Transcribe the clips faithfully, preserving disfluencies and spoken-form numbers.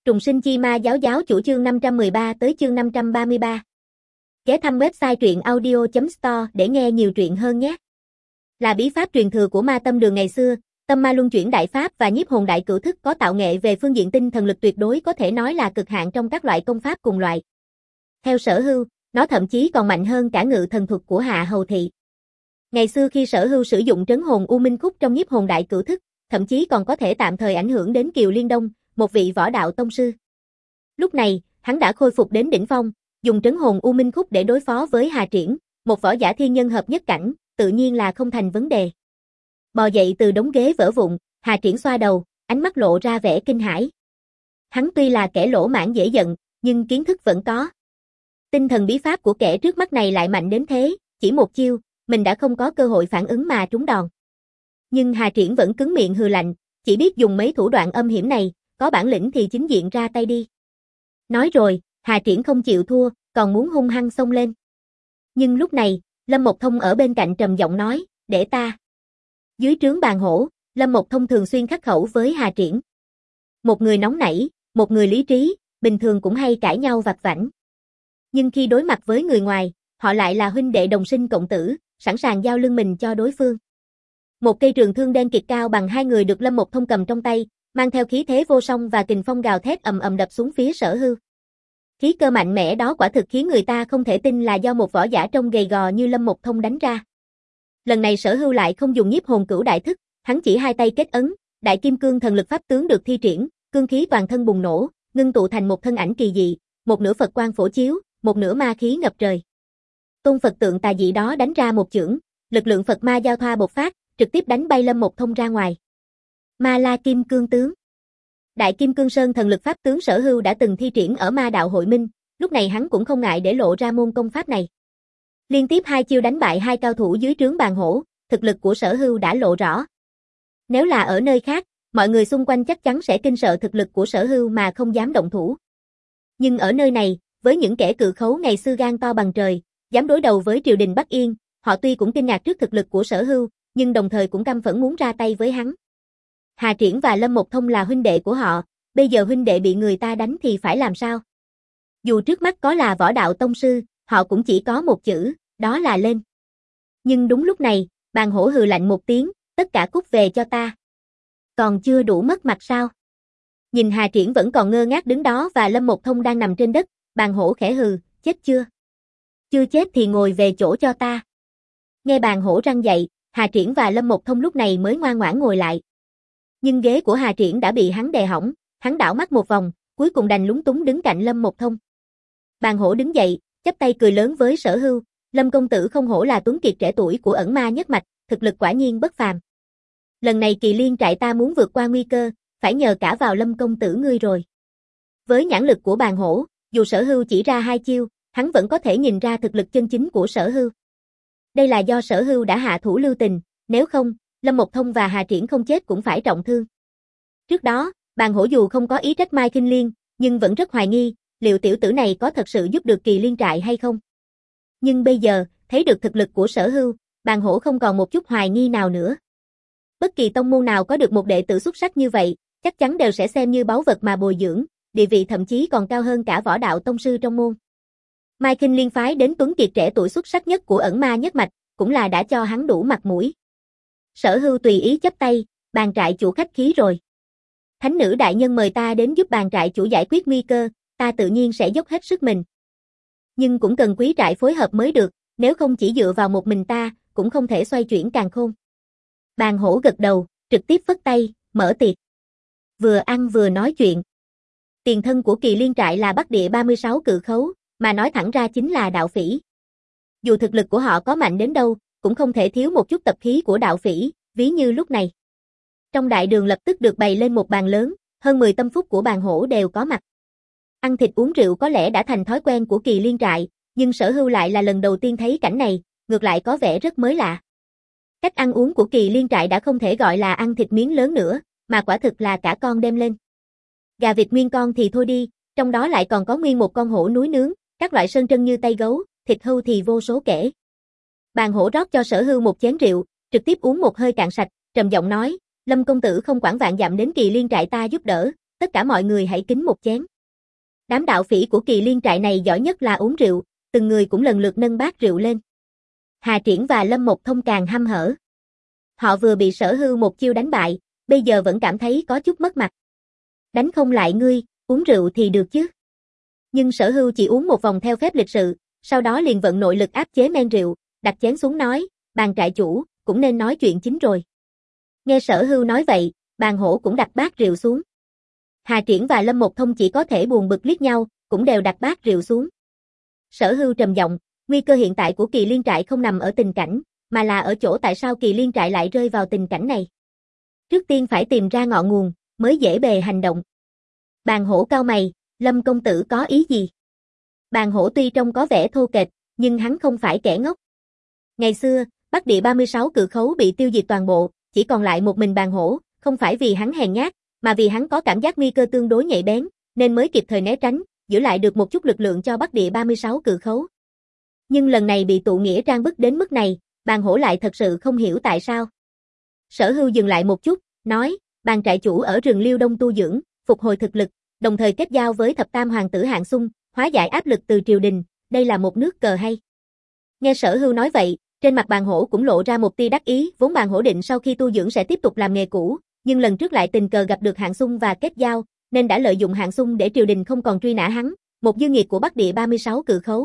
Trùng sinh chi ma giáo giáo chủ chương năm trăm mười ba tới chương năm trăm ba mươi ba. Ghé thăm website truyện audio chấm store để nghe nhiều truyện hơn nhé. Là bí pháp truyền thừa của ma tâm đường ngày xưa, tâm ma luân chuyển đại pháp và nhiếp hồn đại cửu thức có tạo nghệ về phương diện tinh thần lực tuyệt đối có thể nói là cực hạn trong các loại công pháp cùng loại. Theo Sở Hưu, nó thậm chí còn mạnh hơn cả ngự thần thuật của Hạ Hầu Thị. Ngày xưa khi Sở Hưu sử dụng trấn hồn U Minh Khúc trong nhiếp hồn đại cửu thức, thậm chí còn có thể tạm thời ảnh hưởng đến Kiều Liên Đông, một vị võ đạo tông sư. Lúc này, hắn đã khôi phục đến đỉnh phong, dùng trấn hồn U Minh Khúc để đối phó với Hà Triển, một võ giả thiên nhân hợp nhất cảnh, tự nhiên là không thành vấn đề. Bò dậy từ đống ghế vỡ vụn, Hà Triển xoa đầu, ánh mắt lộ ra vẻ kinh hãi. Hắn tuy là kẻ lỗ mãng dễ giận, nhưng kiến thức vẫn có. Tinh thần bí pháp của kẻ trước mắt này lại mạnh đến thế, chỉ một chiêu, mình đã không có cơ hội phản ứng mà trúng đòn. Nhưng Hà Triển vẫn cứng miệng hừ lạnh, chỉ biết dùng mấy thủ đoạn âm hiểm này, có bản lĩnh thì chính diện ra tay đi. Nói rồi, Hà Triển không chịu thua, còn muốn hung hăng xông lên. Nhưng lúc này, Lâm Mộc Thông ở bên cạnh trầm giọng nói, để ta. Dưới trướng bàn hổ, Lâm Mộc Thông thường xuyên khắc khẩu với Hà Triển. Một người nóng nảy, một người lý trí, bình thường cũng hay cãi nhau vặt vãnh. Nhưng khi đối mặt với người ngoài, họ lại là huynh đệ đồng sinh cộng tử, sẵn sàng giao lưng mình cho đối phương. Một cây trường thương đen kịt cao bằng hai người được Lâm Mộc Thông cầm trong tay, mang theo khí thế vô song và kình phong gào thét ầm ầm đập xuống phía Sở Hưu. Khí cơ mạnh mẽ đó quả thực khiến người ta không thể tin là do một võ giả trông gầy gò như Lâm Mộc Thông đánh ra. Lần này Sở Hưu lại không dùng nhiếp hồn cửu đại thức, hắn chỉ hai tay kết ấn, đại kim cương thần lực pháp tướng được thi triển, cương khí toàn thân bùng nổ, ngưng tụ thành một thân ảnh kỳ dị, một nửa Phật quang phổ chiếu, một nửa ma khí ngập trời. Tôn Phật tượng tà dị đó đánh ra một chưởng, lực lượng Phật ma giao thoa bộc phát, trực tiếp đánh bay Lâm Mộc Thông ra ngoài. Ma La Kim Cương tướng. Đại Kim Cương Sơn thần lực pháp tướng Sở Hưu đã từng thi triển ở Ma Đạo Hội Minh, lúc này hắn cũng không ngại để lộ ra môn công pháp này. Liên tiếp hai chiêu đánh bại hai cao thủ dưới trướng bàn hổ, thực lực của Sở Hưu đã lộ rõ. Nếu là ở nơi khác, mọi người xung quanh chắc chắn sẽ kinh sợ thực lực của Sở Hưu mà không dám động thủ. Nhưng ở nơi này, với những kẻ cự khấu ngày xưa gan to bằng trời, dám đối đầu với triều đình Bắc Yên, họ tuy cũng kinh ngạc trước thực lực của Sở Hưu, nhưng đồng thời cũng căm phẫn muốn ra tay với hắn. Hà Triển và Lâm Mộc Thông là huynh đệ của họ, bây giờ huynh đệ bị người ta đánh thì phải làm sao? Dù trước mắt có là võ đạo tông sư, họ cũng chỉ có một chữ, đó là lên. Nhưng đúng lúc này, bàn hổ hừ lạnh một tiếng, tất cả cút về cho ta. Còn chưa đủ mất mặt sao? Nhìn Hà Triển vẫn còn ngơ ngác đứng đó và Lâm Mộc Thông đang nằm trên đất, bàn hổ khẽ hừ, chết chưa? Chưa chết thì ngồi về chỗ cho ta. Nghe bàn hổ răng dậy, Hà Triển và Lâm Mộc Thông lúc này mới ngoan ngoãn ngồi lại. Nhưng ghế của Hà Triển đã bị hắn đè hỏng, hắn đảo mắt một vòng, cuối cùng đành lúng túng đứng cạnh Lâm Mộc Thông. Bàn hổ đứng dậy, chắp tay cười lớn với Sở Hưu, Lâm công tử không hổ là tuấn kiệt trẻ tuổi của ẩn ma nhất mạch, thực lực quả nhiên bất phàm. Lần này Kỳ Liên trại ta muốn vượt qua nguy cơ, phải nhờ cả vào Lâm công tử ngươi rồi. Với nhãn lực của bàn hổ, dù Sở Hưu chỉ ra hai chiêu, hắn vẫn có thể nhìn ra thực lực chân chính của Sở Hưu. Đây là do Sở Hưu đã hạ thủ lưu tình, nếu không, Lâm Mộc Thông và Hà Triển không chết cũng phải trọng thương. Trước đó, bàn hổ dù không có ý trách Mai Kinh Liên, nhưng vẫn rất hoài nghi, liệu tiểu tử này có thật sự giúp được Kỳ Liên trại hay không. Nhưng bây giờ, thấy được thực lực của Sở Hưu, bàn hổ không còn một chút hoài nghi nào nữa. Bất kỳ tông môn nào có được một đệ tử xuất sắc như vậy, chắc chắn đều sẽ xem như báu vật mà bồi dưỡng, địa vị thậm chí còn cao hơn cả võ đạo tông sư trong môn. Mai Kinh Liên phái đến tuấn kiệt trẻ tuổi xuất sắc nhất của ẩn ma nhất mạch, cũng là đã cho hắn đủ mặt mũi. Sở Hưu tùy ý chắp tay, bàn trại chủ khách khí rồi. Thánh nữ đại nhân mời ta đến giúp bàn trại chủ giải quyết nguy cơ, ta tự nhiên sẽ dốc hết sức mình. Nhưng cũng cần quý trại phối hợp mới được, nếu không chỉ dựa vào một mình ta, cũng không thể xoay chuyển càn khôn. Bàn hổ gật đầu, trực tiếp phất tay, mở tiệc. Vừa ăn vừa nói chuyện. Tiền thân của Kỳ Liên trại là Bắc Địa ba mươi sáu cự khấu, mà nói thẳng ra chính là đạo phỉ. Dù thực lực của họ có mạnh đến đâu, cũng không thể thiếu một chút tập khí của đạo phỉ, ví như lúc này. Trong đại đường lập tức được bày lên một bàn lớn, hơn mười tâm phúc của bàn hổ đều có mặt. Ăn thịt uống rượu có lẽ đã thành thói quen của Kỳ Liên trại, nhưng Sở Hưu lại là lần đầu tiên thấy cảnh này, ngược lại có vẻ rất mới lạ. Cách ăn uống của Kỳ Liên trại đã không thể gọi là ăn thịt miếng lớn nữa, mà quả thực là cả con đem lên. Gà vịt nguyên con thì thôi đi, trong đó lại còn có nguyên một con hổ núi nướng, các loại sơn trân như tay gấu, thịt hưu thì vô số kể. Bàn hổ rót cho Sở Hưu một chén rượu, trực tiếp uống một hơi cạn sạch, trầm giọng nói, Lâm công tử không quản vạn dặm đến Kỳ Liên trại ta giúp đỡ, tất cả mọi người hãy kính một chén. Đám đạo phỉ của Kỳ Liên trại này giỏi nhất là uống rượu, từng người cũng lần lượt nâng bát rượu lên. Hà Triển và Lâm Một Thông càng hăm hở. Họ vừa bị Sở Hưu một chiêu đánh bại, bây giờ vẫn cảm thấy có chút mất mặt. Đánh không lại ngươi, uống rượu thì được chứ. Nhưng Sở Hưu chỉ uống một vòng theo phép lịch sự, sau đó liền vận nội lực áp chế men rượu, đặt chén xuống nói, Bàn trại chủ, cũng nên nói chuyện chính rồi. Nghe Sở Hưu nói vậy, Bàn Hổ cũng đặt bát rượu xuống. Hà Triển và Lâm Một Thông chỉ có thể buồn bực liếc nhau, cũng đều đặt bát rượu xuống. Sở Hưu trầm giọng, nguy cơ hiện tại của Kỳ Liên trại không nằm ở tình cảnh, mà là ở chỗ tại sao Kỳ Liên trại lại rơi vào tình cảnh này. Trước tiên phải tìm ra ngọn nguồn, mới dễ bề hành động. Bàn Hổ cau mày, Lâm công tử có ý gì? Bàn Hổ tuy trông có vẻ thô kệch, nhưng hắn không phải kẻ ngốc. Ngày xưa, Bắc Địa ba mươi sáu cự khấu bị tiêu diệt toàn bộ, chỉ còn lại một mình Bàn Hổ, không phải vì hắn hèn nhát, mà vì hắn có cảm giác nguy cơ tương đối nhạy bén, nên mới kịp thời né tránh, giữ lại được một chút lực lượng cho Bắc Địa ba mươi sáu cự khấu. Nhưng lần này bị tụ nghĩa trang bức đến mức này, Bàn Hổ lại thật sự không hiểu tại sao. Sở Hưu dừng lại một chút, nói, Bàn trại chủ ở rừng Liêu Đông tu dưỡng, phục hồi thực lực, đồng thời kết giao với thập tam hoàng tử Hạng Xung, hóa giải áp lực từ triều đình, đây là một nước cờ hay. Nghe Sở Hưu nói vậy, trên mặt Bàn Hổ cũng lộ ra một tia đắc ý, vốn Bàn Hổ định sau khi tu dưỡng sẽ tiếp tục làm nghề cũ, nhưng lần trước lại tình cờ gặp được Hạng Xung và kết giao, nên đã lợi dụng Hạng Xung để triều đình không còn truy nã hắn, một dư nghiệt của Bắc Địa ba mươi sáu cự khấu.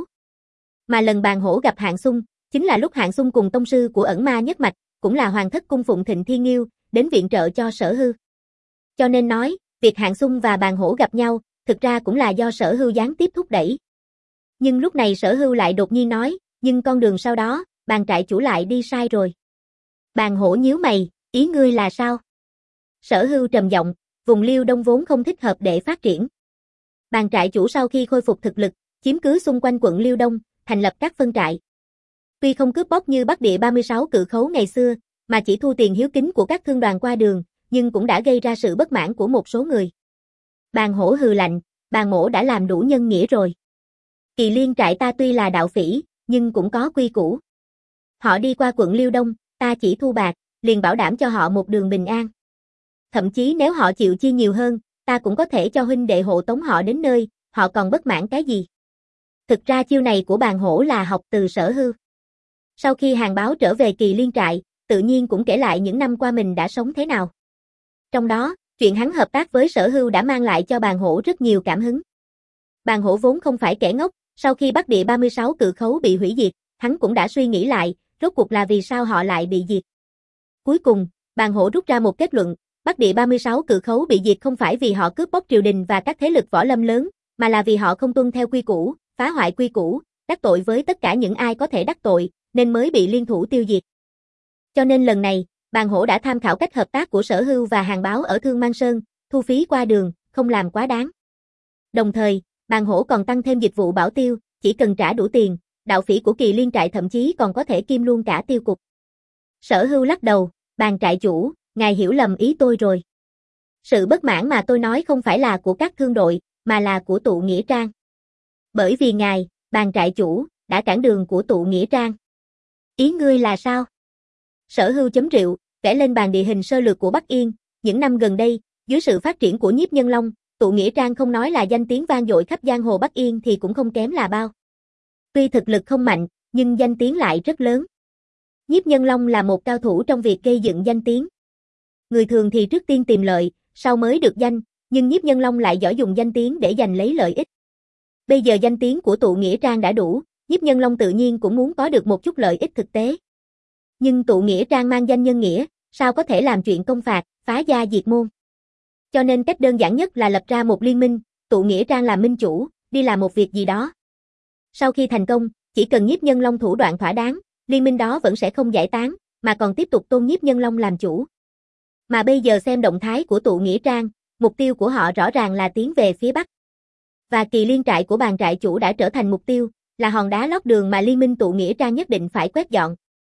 Mà lần Bàn Hổ gặp Hạng Xung, chính là lúc Hạng Xung cùng tông sư của Ẩn Ma nhất mạch, cũng là hoàng thất cung phụng Thịnh Thiên Nghiêu, đến viện trợ cho Sở Hưu. Cho nên nói, việc Hạng Xung và Bàn Hổ gặp nhau, thực ra cũng là do Sở Hưu gián tiếp thúc đẩy. Nhưng lúc này Sở Hưu lại đột nhiên nói, nhưng con đường sau đó, Bàn trại chủ lại đi sai rồi. Bàn Hổ nhíu mày, ý ngươi là sao? Sở Hưu trầm giọng, vùng Liêu Đông vốn không thích hợp để phát triển. Bàn trại chủ sau khi khôi phục thực lực, chiếm cứ xung quanh quận Liêu Đông, thành lập các phân trại. Tuy không cướp bóc như Bắc Địa ba mươi sáu cự khấu ngày xưa, mà chỉ thu tiền hiếu kính của các thương đoàn qua đường, nhưng cũng đã gây ra sự bất mãn của một số người. Bàn Hổ hừ lạnh, Bàn Mỗ đã làm đủ nhân nghĩa rồi. Kỳ Liên trại ta tuy là đạo phỉ, nhưng cũng có quy củ. Họ đi qua quận Liêu Đông, ta chỉ thu bạc, liền bảo đảm cho họ một đường bình an. Thậm chí nếu họ chịu chi nhiều hơn, ta cũng có thể cho huynh đệ hộ tống họ đến nơi, họ còn bất mãn cái gì. Thực ra chiêu này của Bàn Hổ là học từ Sở Hưu. Sau khi Hàn Báo trở về Kỳ Liên trại, tự nhiên cũng kể lại những năm qua mình đã sống thế nào. Trong đó, chuyện hắn hợp tác với Sở Hưu đã mang lại cho Bàn Hổ rất nhiều cảm hứng. Bàn Hổ vốn không phải kẻ ngốc, sau khi Bắc Địa ba mươi sáu cự khấu bị hủy diệt, hắn cũng đã suy nghĩ lại, rốt cuộc là vì sao họ lại bị diệt. Cuối cùng, Bàn Hổ rút ra một kết luận, Bắc Địa ba mươi sáu cự khấu bị diệt không phải vì họ cướp bóc triều đình và các thế lực võ lâm lớn, mà là vì họ không tuân theo quy củ, phá hoại quy củ, đắc tội với tất cả những ai có thể đắc tội, nên mới bị liên thủ tiêu diệt. Cho nên lần này, Bàn Hổ đã tham khảo cách hợp tác của Sở Hưu và Hàn Báo ở Thương Mang Sơn, thu phí qua đường, không làm quá đáng. Đồng thời, Bàn Hổ còn tăng thêm dịch vụ bảo tiêu, chỉ cần trả đủ tiền, đạo phỉ của Kỳ Liên trại thậm chí còn có thể kiêm luôn cả tiêu cục. Sở Hưu lắc đầu, Bàn trại chủ, ngài hiểu lầm ý tôi rồi. Sự bất mãn mà tôi nói không phải là của các thương đội, mà là của tụ nghĩa trang. Bởi vì ngài, Bàn trại chủ, đã cản đường của tụ nghĩa trang. Ý ngươi là sao? Sở Hưu chấm rượu, vẽ lên bàn địa hình sơ lược của Bắc Yên, những năm gần đây, dưới sự phát triển của Nhiếp Nhân Long, tụ nghĩa trang không nói là danh tiếng vang dội khắp giang hồ Bắc Yên thì cũng không kém là bao. Tuy thực lực không mạnh, nhưng danh tiếng lại rất lớn. Nhiếp Nhân Long là một cao thủ trong việc gây dựng danh tiếng. Người thường thì trước tiên tìm lợi, sau mới được danh, nhưng Nhiếp Nhân Long lại giỏi dùng danh tiếng để giành lấy lợi ích. Bây giờ danh tiếng của tụ nghĩa trang đã đủ, Nhiếp Nhân Long tự nhiên cũng muốn có được một chút lợi ích thực tế. Nhưng tụ nghĩa trang mang danh nhân nghĩa, sao có thể làm chuyện công phạt, phá gia diệt môn. Cho nên cách đơn giản nhất là lập ra một liên minh, tụ nghĩa trang làm minh chủ, đi làm một việc gì đó. Sau khi thành công, chỉ cần Nhiếp Nhân Long thủ đoạn thỏa đáng, liên minh đó vẫn sẽ không giải tán, mà còn tiếp tục tôn Nhiếp Nhân Long làm chủ. Mà bây giờ xem động thái của tụ nghĩa trang, mục tiêu của họ rõ ràng là tiến về phía Bắc. Và Kỳ Liên trại của Bàn trại chủ đã trở thành mục tiêu, là hòn đá lót đường mà liên minh tụ nghĩa trang nhất định phải quét dọn.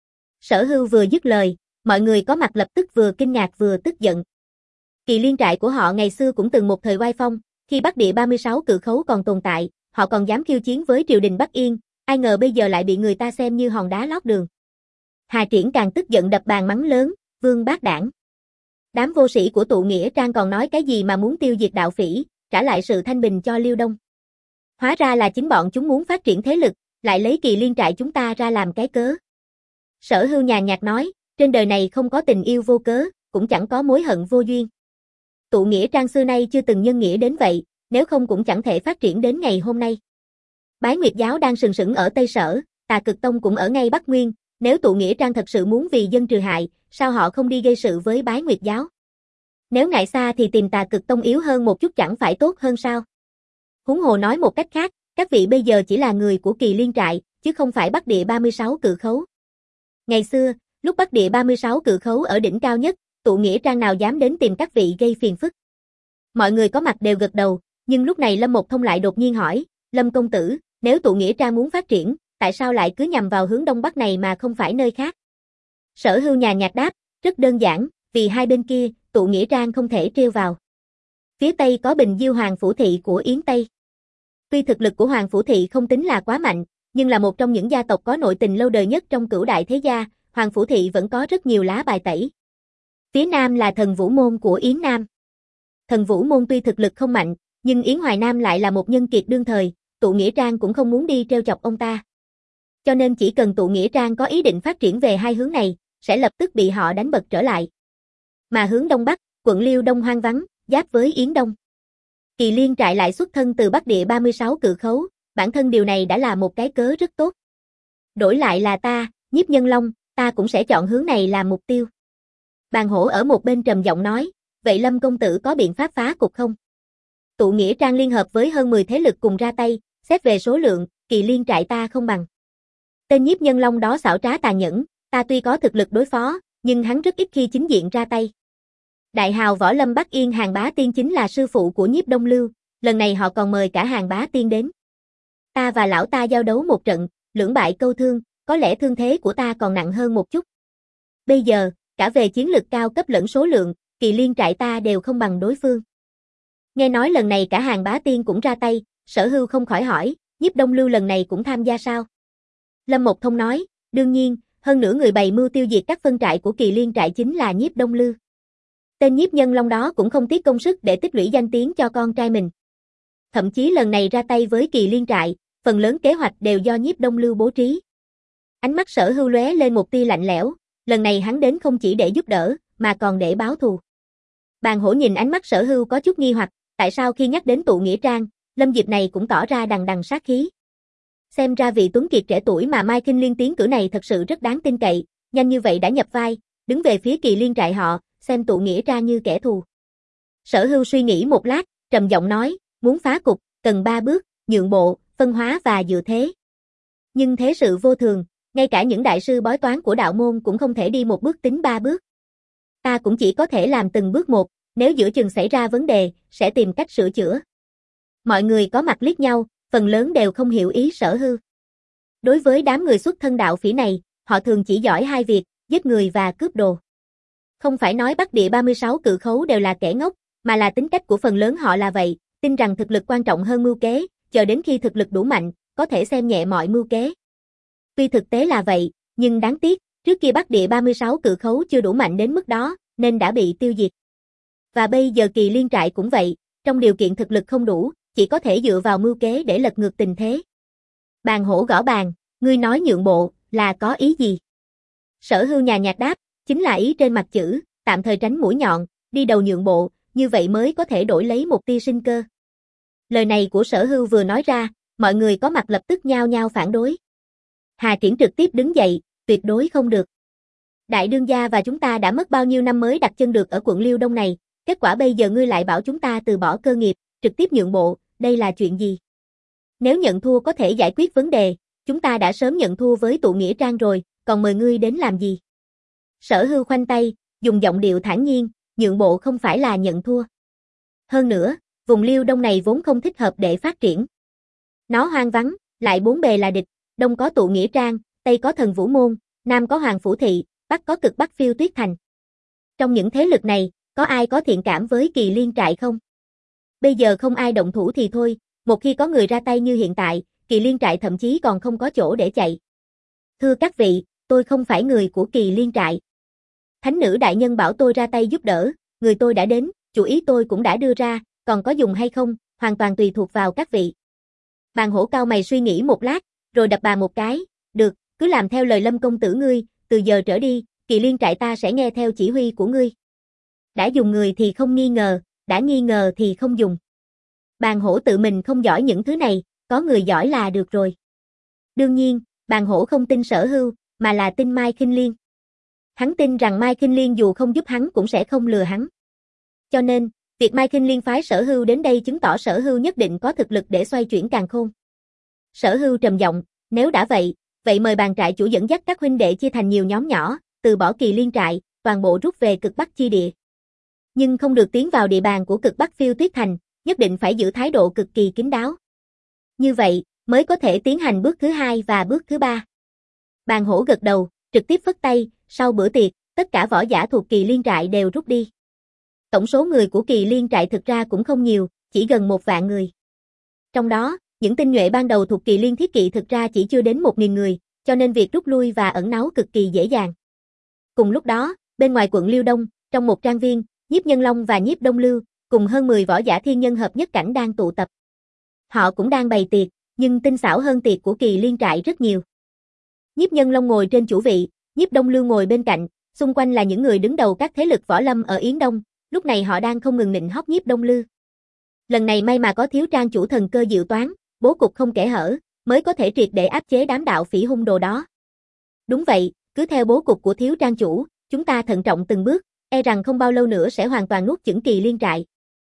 Sở Hưu vừa dứt lời, mọi người có mặt lập tức vừa kinh ngạc vừa tức giận. Kỳ Liên trại của họ ngày xưa cũng từng một thời oai phong, khi Bắc Địa ba mươi sáu cự khấu còn tồn tại, họ còn dám khiêu chiến với triều đình Bắc Yên, ai ngờ bây giờ lại bị người ta xem như hòn đá lót đường. Hà Triển càng tức giận đập bàn mắng lớn, Vương bác đảng. Đám vô sĩ của tụ nghĩa trang còn nói cái gì mà muốn tiêu diệt đạo phỉ, trả lại sự thanh bình cho Liêu Đông. Hóa ra là chính bọn chúng muốn phát triển thế lực, lại lấy Kỳ Liên trại chúng ta ra làm cái cớ. Sở Hưu nhàn nhạt nói, trên đời này không có tình yêu vô cớ, cũng chẳng có mối hận vô duyên. Tụ nghĩa trang xưa nay chưa từng nhân nghĩa đến vậy, nếu không cũng chẳng thể phát triển đến ngày hôm nay. Bái Nguyệt giáo đang sừng sững ở Tây Sở, Tà Cực Tông cũng ở ngay Bắc Nguyên, nếu tụ nghĩa trang thật sự muốn vì dân trừ hại, sao họ không đi gây sự với Bái Nguyệt giáo? Nếu ngại xa thì tìm Tà Cực Tông yếu hơn một chút chẳng phải tốt hơn sao? Huống hồ nói một cách khác, các vị bây giờ chỉ là người của Kỳ Liên trại, chứ không phải Bắc Địa ba mươi sáu cự khấu. Ngày xưa, lúc Bắc Địa ba mươi sáu cự khấu ở đỉnh cao nhất, tụ nghĩa trang nào dám đến tìm các vị gây phiền phức. Mọi người có mặt đều gật đầu, nhưng lúc này Lâm Một Thông lại đột nhiên hỏi, Lâm công tử, nếu tụ nghĩa trang muốn phát triển, tại sao lại cứ nhằm vào hướng đông bắc này mà không phải nơi khác? Sở Hưu nhàn nhạt đáp, rất đơn giản, vì hai bên kia, tụ nghĩa trang không thể trêu vào. Phía Tây có Bình Diêu Hoàng Phủ Thị của Yến Tây. Tuy thực lực của Hoàng Phủ Thị không tính là quá mạnh, nhưng là một trong những gia tộc có nội tình lâu đời nhất trong cửu đại thế gia, Hoàng Phủ Thị vẫn có rất nhiều lá bài tẩy. Phía Nam là Thần Vũ Môn của Yến Nam. Thần Vũ Môn tuy thực lực không mạnh, nhưng Yến Hoài Nam lại là một nhân kiệt đương thời, tụ nghĩa trang cũng không muốn đi trêu chọc ông ta. Cho nên chỉ cần tụ nghĩa trang có ý định phát triển về hai hướng này, sẽ lập tức bị họ đánh bật trở lại. Mà hướng đông bắc, quận Liêu Đông hoang vắng, giáp với Yến Đông. Kỳ Liên trại lại xuất thân từ Bắc Địa ba mươi sáu cự khấu, bản thân điều này đã là một cái cớ rất tốt. Đổi lại là ta, Nhiếp Nhân Long, ta cũng sẽ chọn hướng này làm mục tiêu. Bàn Hổ ở một bên trầm giọng nói, vậy Lâm công tử có biện pháp phá cục không? Tụ nghĩa trang liên hợp với hơn mười thế lực cùng ra tay, xét về số lượng, Kỳ Liên trại ta không bằng. Tên Nhiếp Nhân Long đó xảo trá tàn nhẫn, ta tuy có thực lực đối phó, nhưng hắn rất ít khi chính diện ra tay. Đại hào võ lâm Bắc Yên Hàng Bá Tiên chính là sư phụ của Nhiếp Đông Lưu, lần này họ còn mời cả Hàng Bá Tiên đến. Ta và lão ta giao đấu một trận, lưỡng bại câu thương, có lẽ thương thế của ta còn nặng hơn một chút. Bây giờ, cả về chiến lực cao cấp lẫn số lượng, Kỳ Liên trại ta đều không bằng đối phương. Nghe nói lần này cả Hàng Bá Tiên cũng ra tay, Sở Hưu không khỏi hỏi, Nhiếp Đông Lưu lần này cũng tham gia sao? Lâm Một Thông nói, đương nhiên, hơn nữa người bày mưu tiêu diệt các phân trại của Kỳ Liên trại chính là Nhiếp Đông Lưu. Tên Nhiếp Nhân Long đó cũng không tiếc công sức để tích lũy danh tiếng cho con trai mình. Thậm chí lần này ra tay với Kỳ Liên trại, phần lớn kế hoạch đều do Nhiếp Đông Lưu bố trí. Ánh mắt Sở Hưu lóe lên một tia lạnh lẽo, lần này hắn đến không chỉ để giúp đỡ, mà còn để báo thù. Bàn Hổ nhìn ánh mắt Sở Hưu có chút nghi hoặc, tại sao khi nhắc đến tụ nghĩa trang, Lâm Diệp này cũng tỏ ra đằng đằng sát khí. Xem ra vị tuấn kiệt trẻ tuổi mà Mai Kinh Liên tiến cử này thật sự rất đáng tin cậy, nhanh như vậy đã nhập vai, đứng về phía Kỳ Liên trại họ, xem tụ nghĩa trang như kẻ thù. Sở Hưu suy nghĩ một lát, trầm giọng nói, muốn phá cục, cần ba bước, nhượng bộ, phân hóa và dựa thế. Nhưng thế sự vô thường, ngay cả những đại sư bói toán của đạo môn cũng không thể đi một bước tính ba bước. Ta cũng chỉ có thể làm từng bước một, nếu giữa chừng xảy ra vấn đề, sẽ tìm cách sửa chữa. Mọi người có mặt liếc nhau, phần lớn đều không hiểu ý Sở Hưu. Đối với đám người xuất thân đạo phỉ này, họ thường chỉ giỏi hai việc, giết người và cướp đồ. Không phải nói Bắc Địa ba mươi sáu cự khấu đều là kẻ ngốc, mà là tính cách của phần lớn họ là vậy, tin rằng thực lực quan trọng hơn mưu kế, chờ đến khi thực lực đủ mạnh, có thể xem nhẹ mọi mưu kế. Tuy thực tế là vậy, nhưng đáng tiếc, trước kia Bắc Địa ba mươi sáu cự khấu chưa đủ mạnh đến mức đó, nên đã bị tiêu diệt. Và bây giờ Kỳ Liên trại cũng vậy, trong điều kiện thực lực không đủ, chỉ có thể dựa vào mưu kế để lật ngược tình thế. Bàn Hổ gõ bàn, ngươi nói nhượng bộ, là có ý gì? Sở Hưu nhàn nhạt đáp, chính là ý trên mặt chữ, tạm thời tránh mũi nhọn, đi đầu nhượng bộ, như vậy mới có thể đổi lấy một tia sinh cơ. Lời này của Sở Hưu vừa nói ra, mọi người có mặt lập tức nhao nhao phản đối. Hà Triển trực tiếp đứng dậy, tuyệt đối không được. Đại đương gia và chúng ta đã mất bao nhiêu năm mới đặt chân được ở quận Liêu Đông này, kết quả bây giờ ngươi lại bảo chúng ta từ bỏ cơ nghiệp, trực tiếp nhượng bộ, đây là chuyện gì? Nếu nhận thua có thể giải quyết vấn đề, chúng ta đã sớm nhận thua với tụ nghĩa trang rồi, còn mời ngươi đến làm gì? Sở Hưu khoanh tay, dùng giọng điệu thản nhiên, nhượng bộ không phải là nhận thua. Hơn nữa, vùng Liêu Đông này vốn không thích hợp để phát triển. Nó hoang vắng, lại bốn bề là địch, đông có tụ nghĩa trang, tây có Thần Vũ Môn, nam có Hoàng Phủ Thị, bắc có Cực Bắc Phiêu Tuyết Thành. Trong những thế lực này, có ai có thiện cảm với Kỳ Liên trại không? Bây giờ không ai động thủ thì thôi, một khi có người ra tay như hiện tại, Kỳ Liên trại thậm chí còn không có chỗ để chạy. Thưa các vị, tôi không phải người của Kỳ Liên trại. Thánh nữ đại nhân bảo tôi ra tay giúp đỡ, người tôi đã đến, chủ ý tôi cũng đã đưa ra, còn có dùng hay không, hoàn toàn tùy thuộc vào các vị. Bàn hổ cao mày suy nghĩ một lát, rồi đập bàn một cái, được, cứ làm theo lời Lâm công tử ngươi, từ giờ trở đi, Kỳ Liên trại ta sẽ nghe theo chỉ huy của ngươi. Đã dùng người thì không nghi ngờ, đã nghi ngờ thì không dùng. Bàn hổ tự mình không giỏi những thứ này, có người giỏi là được rồi. Đương nhiên, bàn hổ không tin Sở Hưu, mà là tin Mai Khinh Liên. Hắn tin rằng Mai Khinh Liên dù không giúp hắn cũng sẽ không lừa hắn. Cho nên, việc Mai Khinh Liên phái Sở Hưu đến đây chứng tỏ Sở Hưu nhất định có thực lực để xoay chuyển càn khôn. Sở Hưu trầm giọng, nếu đã vậy, vậy mời bàn trại chủ dẫn dắt các huynh đệ chia thành nhiều nhóm nhỏ, từ bỏ Kỳ Liên trại, toàn bộ rút về cực Bắc chi địa. Nhưng không được tiến vào địa bàn của cực Bắc Phiêu Tuyết Thành, nhất định phải giữ thái độ cực kỳ kín đáo. Như vậy, mới có thể tiến hành bước thứ hai và bước thứ ba. Bàn hổ gật đầu, trực tiếp phất tay, sau bữa tiệc, tất cả võ giả thuộc Kỳ Liên trại đều rút đi. Tổng số người của Kỳ Liên trại thực ra cũng không nhiều, chỉ gần một vạn người. Trong đó, những tinh nhuệ ban đầu thuộc Kỳ Liên thiết kỵ thực ra chỉ chưa đến một nghìn người, cho nên việc rút lui và ẩn náu cực kỳ dễ dàng. Cùng lúc đó, bên ngoài quận Liêu Đông, trong một trang viên, Nhiếp Nhân Long và Nhiếp Đông Lưu, cùng hơn mười võ giả thiên nhân hợp nhất cảnh đang tụ tập. Họ cũng đang bày tiệc, nhưng tinh xảo hơn tiệc của Kỳ Liên trại rất nhiều. Nhiếp Nhân Long ngồi trên chủ vị, Nhiếp Đông Lưu ngồi bên cạnh, xung quanh là những người đứng đầu các thế lực võ lâm ở Yến Đông, lúc này họ đang không ngừng nịnh hót Nhiếp Đông Lưu. Lần này may mà có Thiếu Trang chủ thần cơ diệu toán, bố cục không kẽ hở, mới có thể triệt để áp chế đám đạo phỉ hung đồ đó. Đúng vậy, cứ theo bố cục của Thiếu Trang chủ, chúng ta thận trọng từng bước, e rằng không bao lâu nữa sẽ hoàn toàn nuốt chửng Kỳ Liên trại.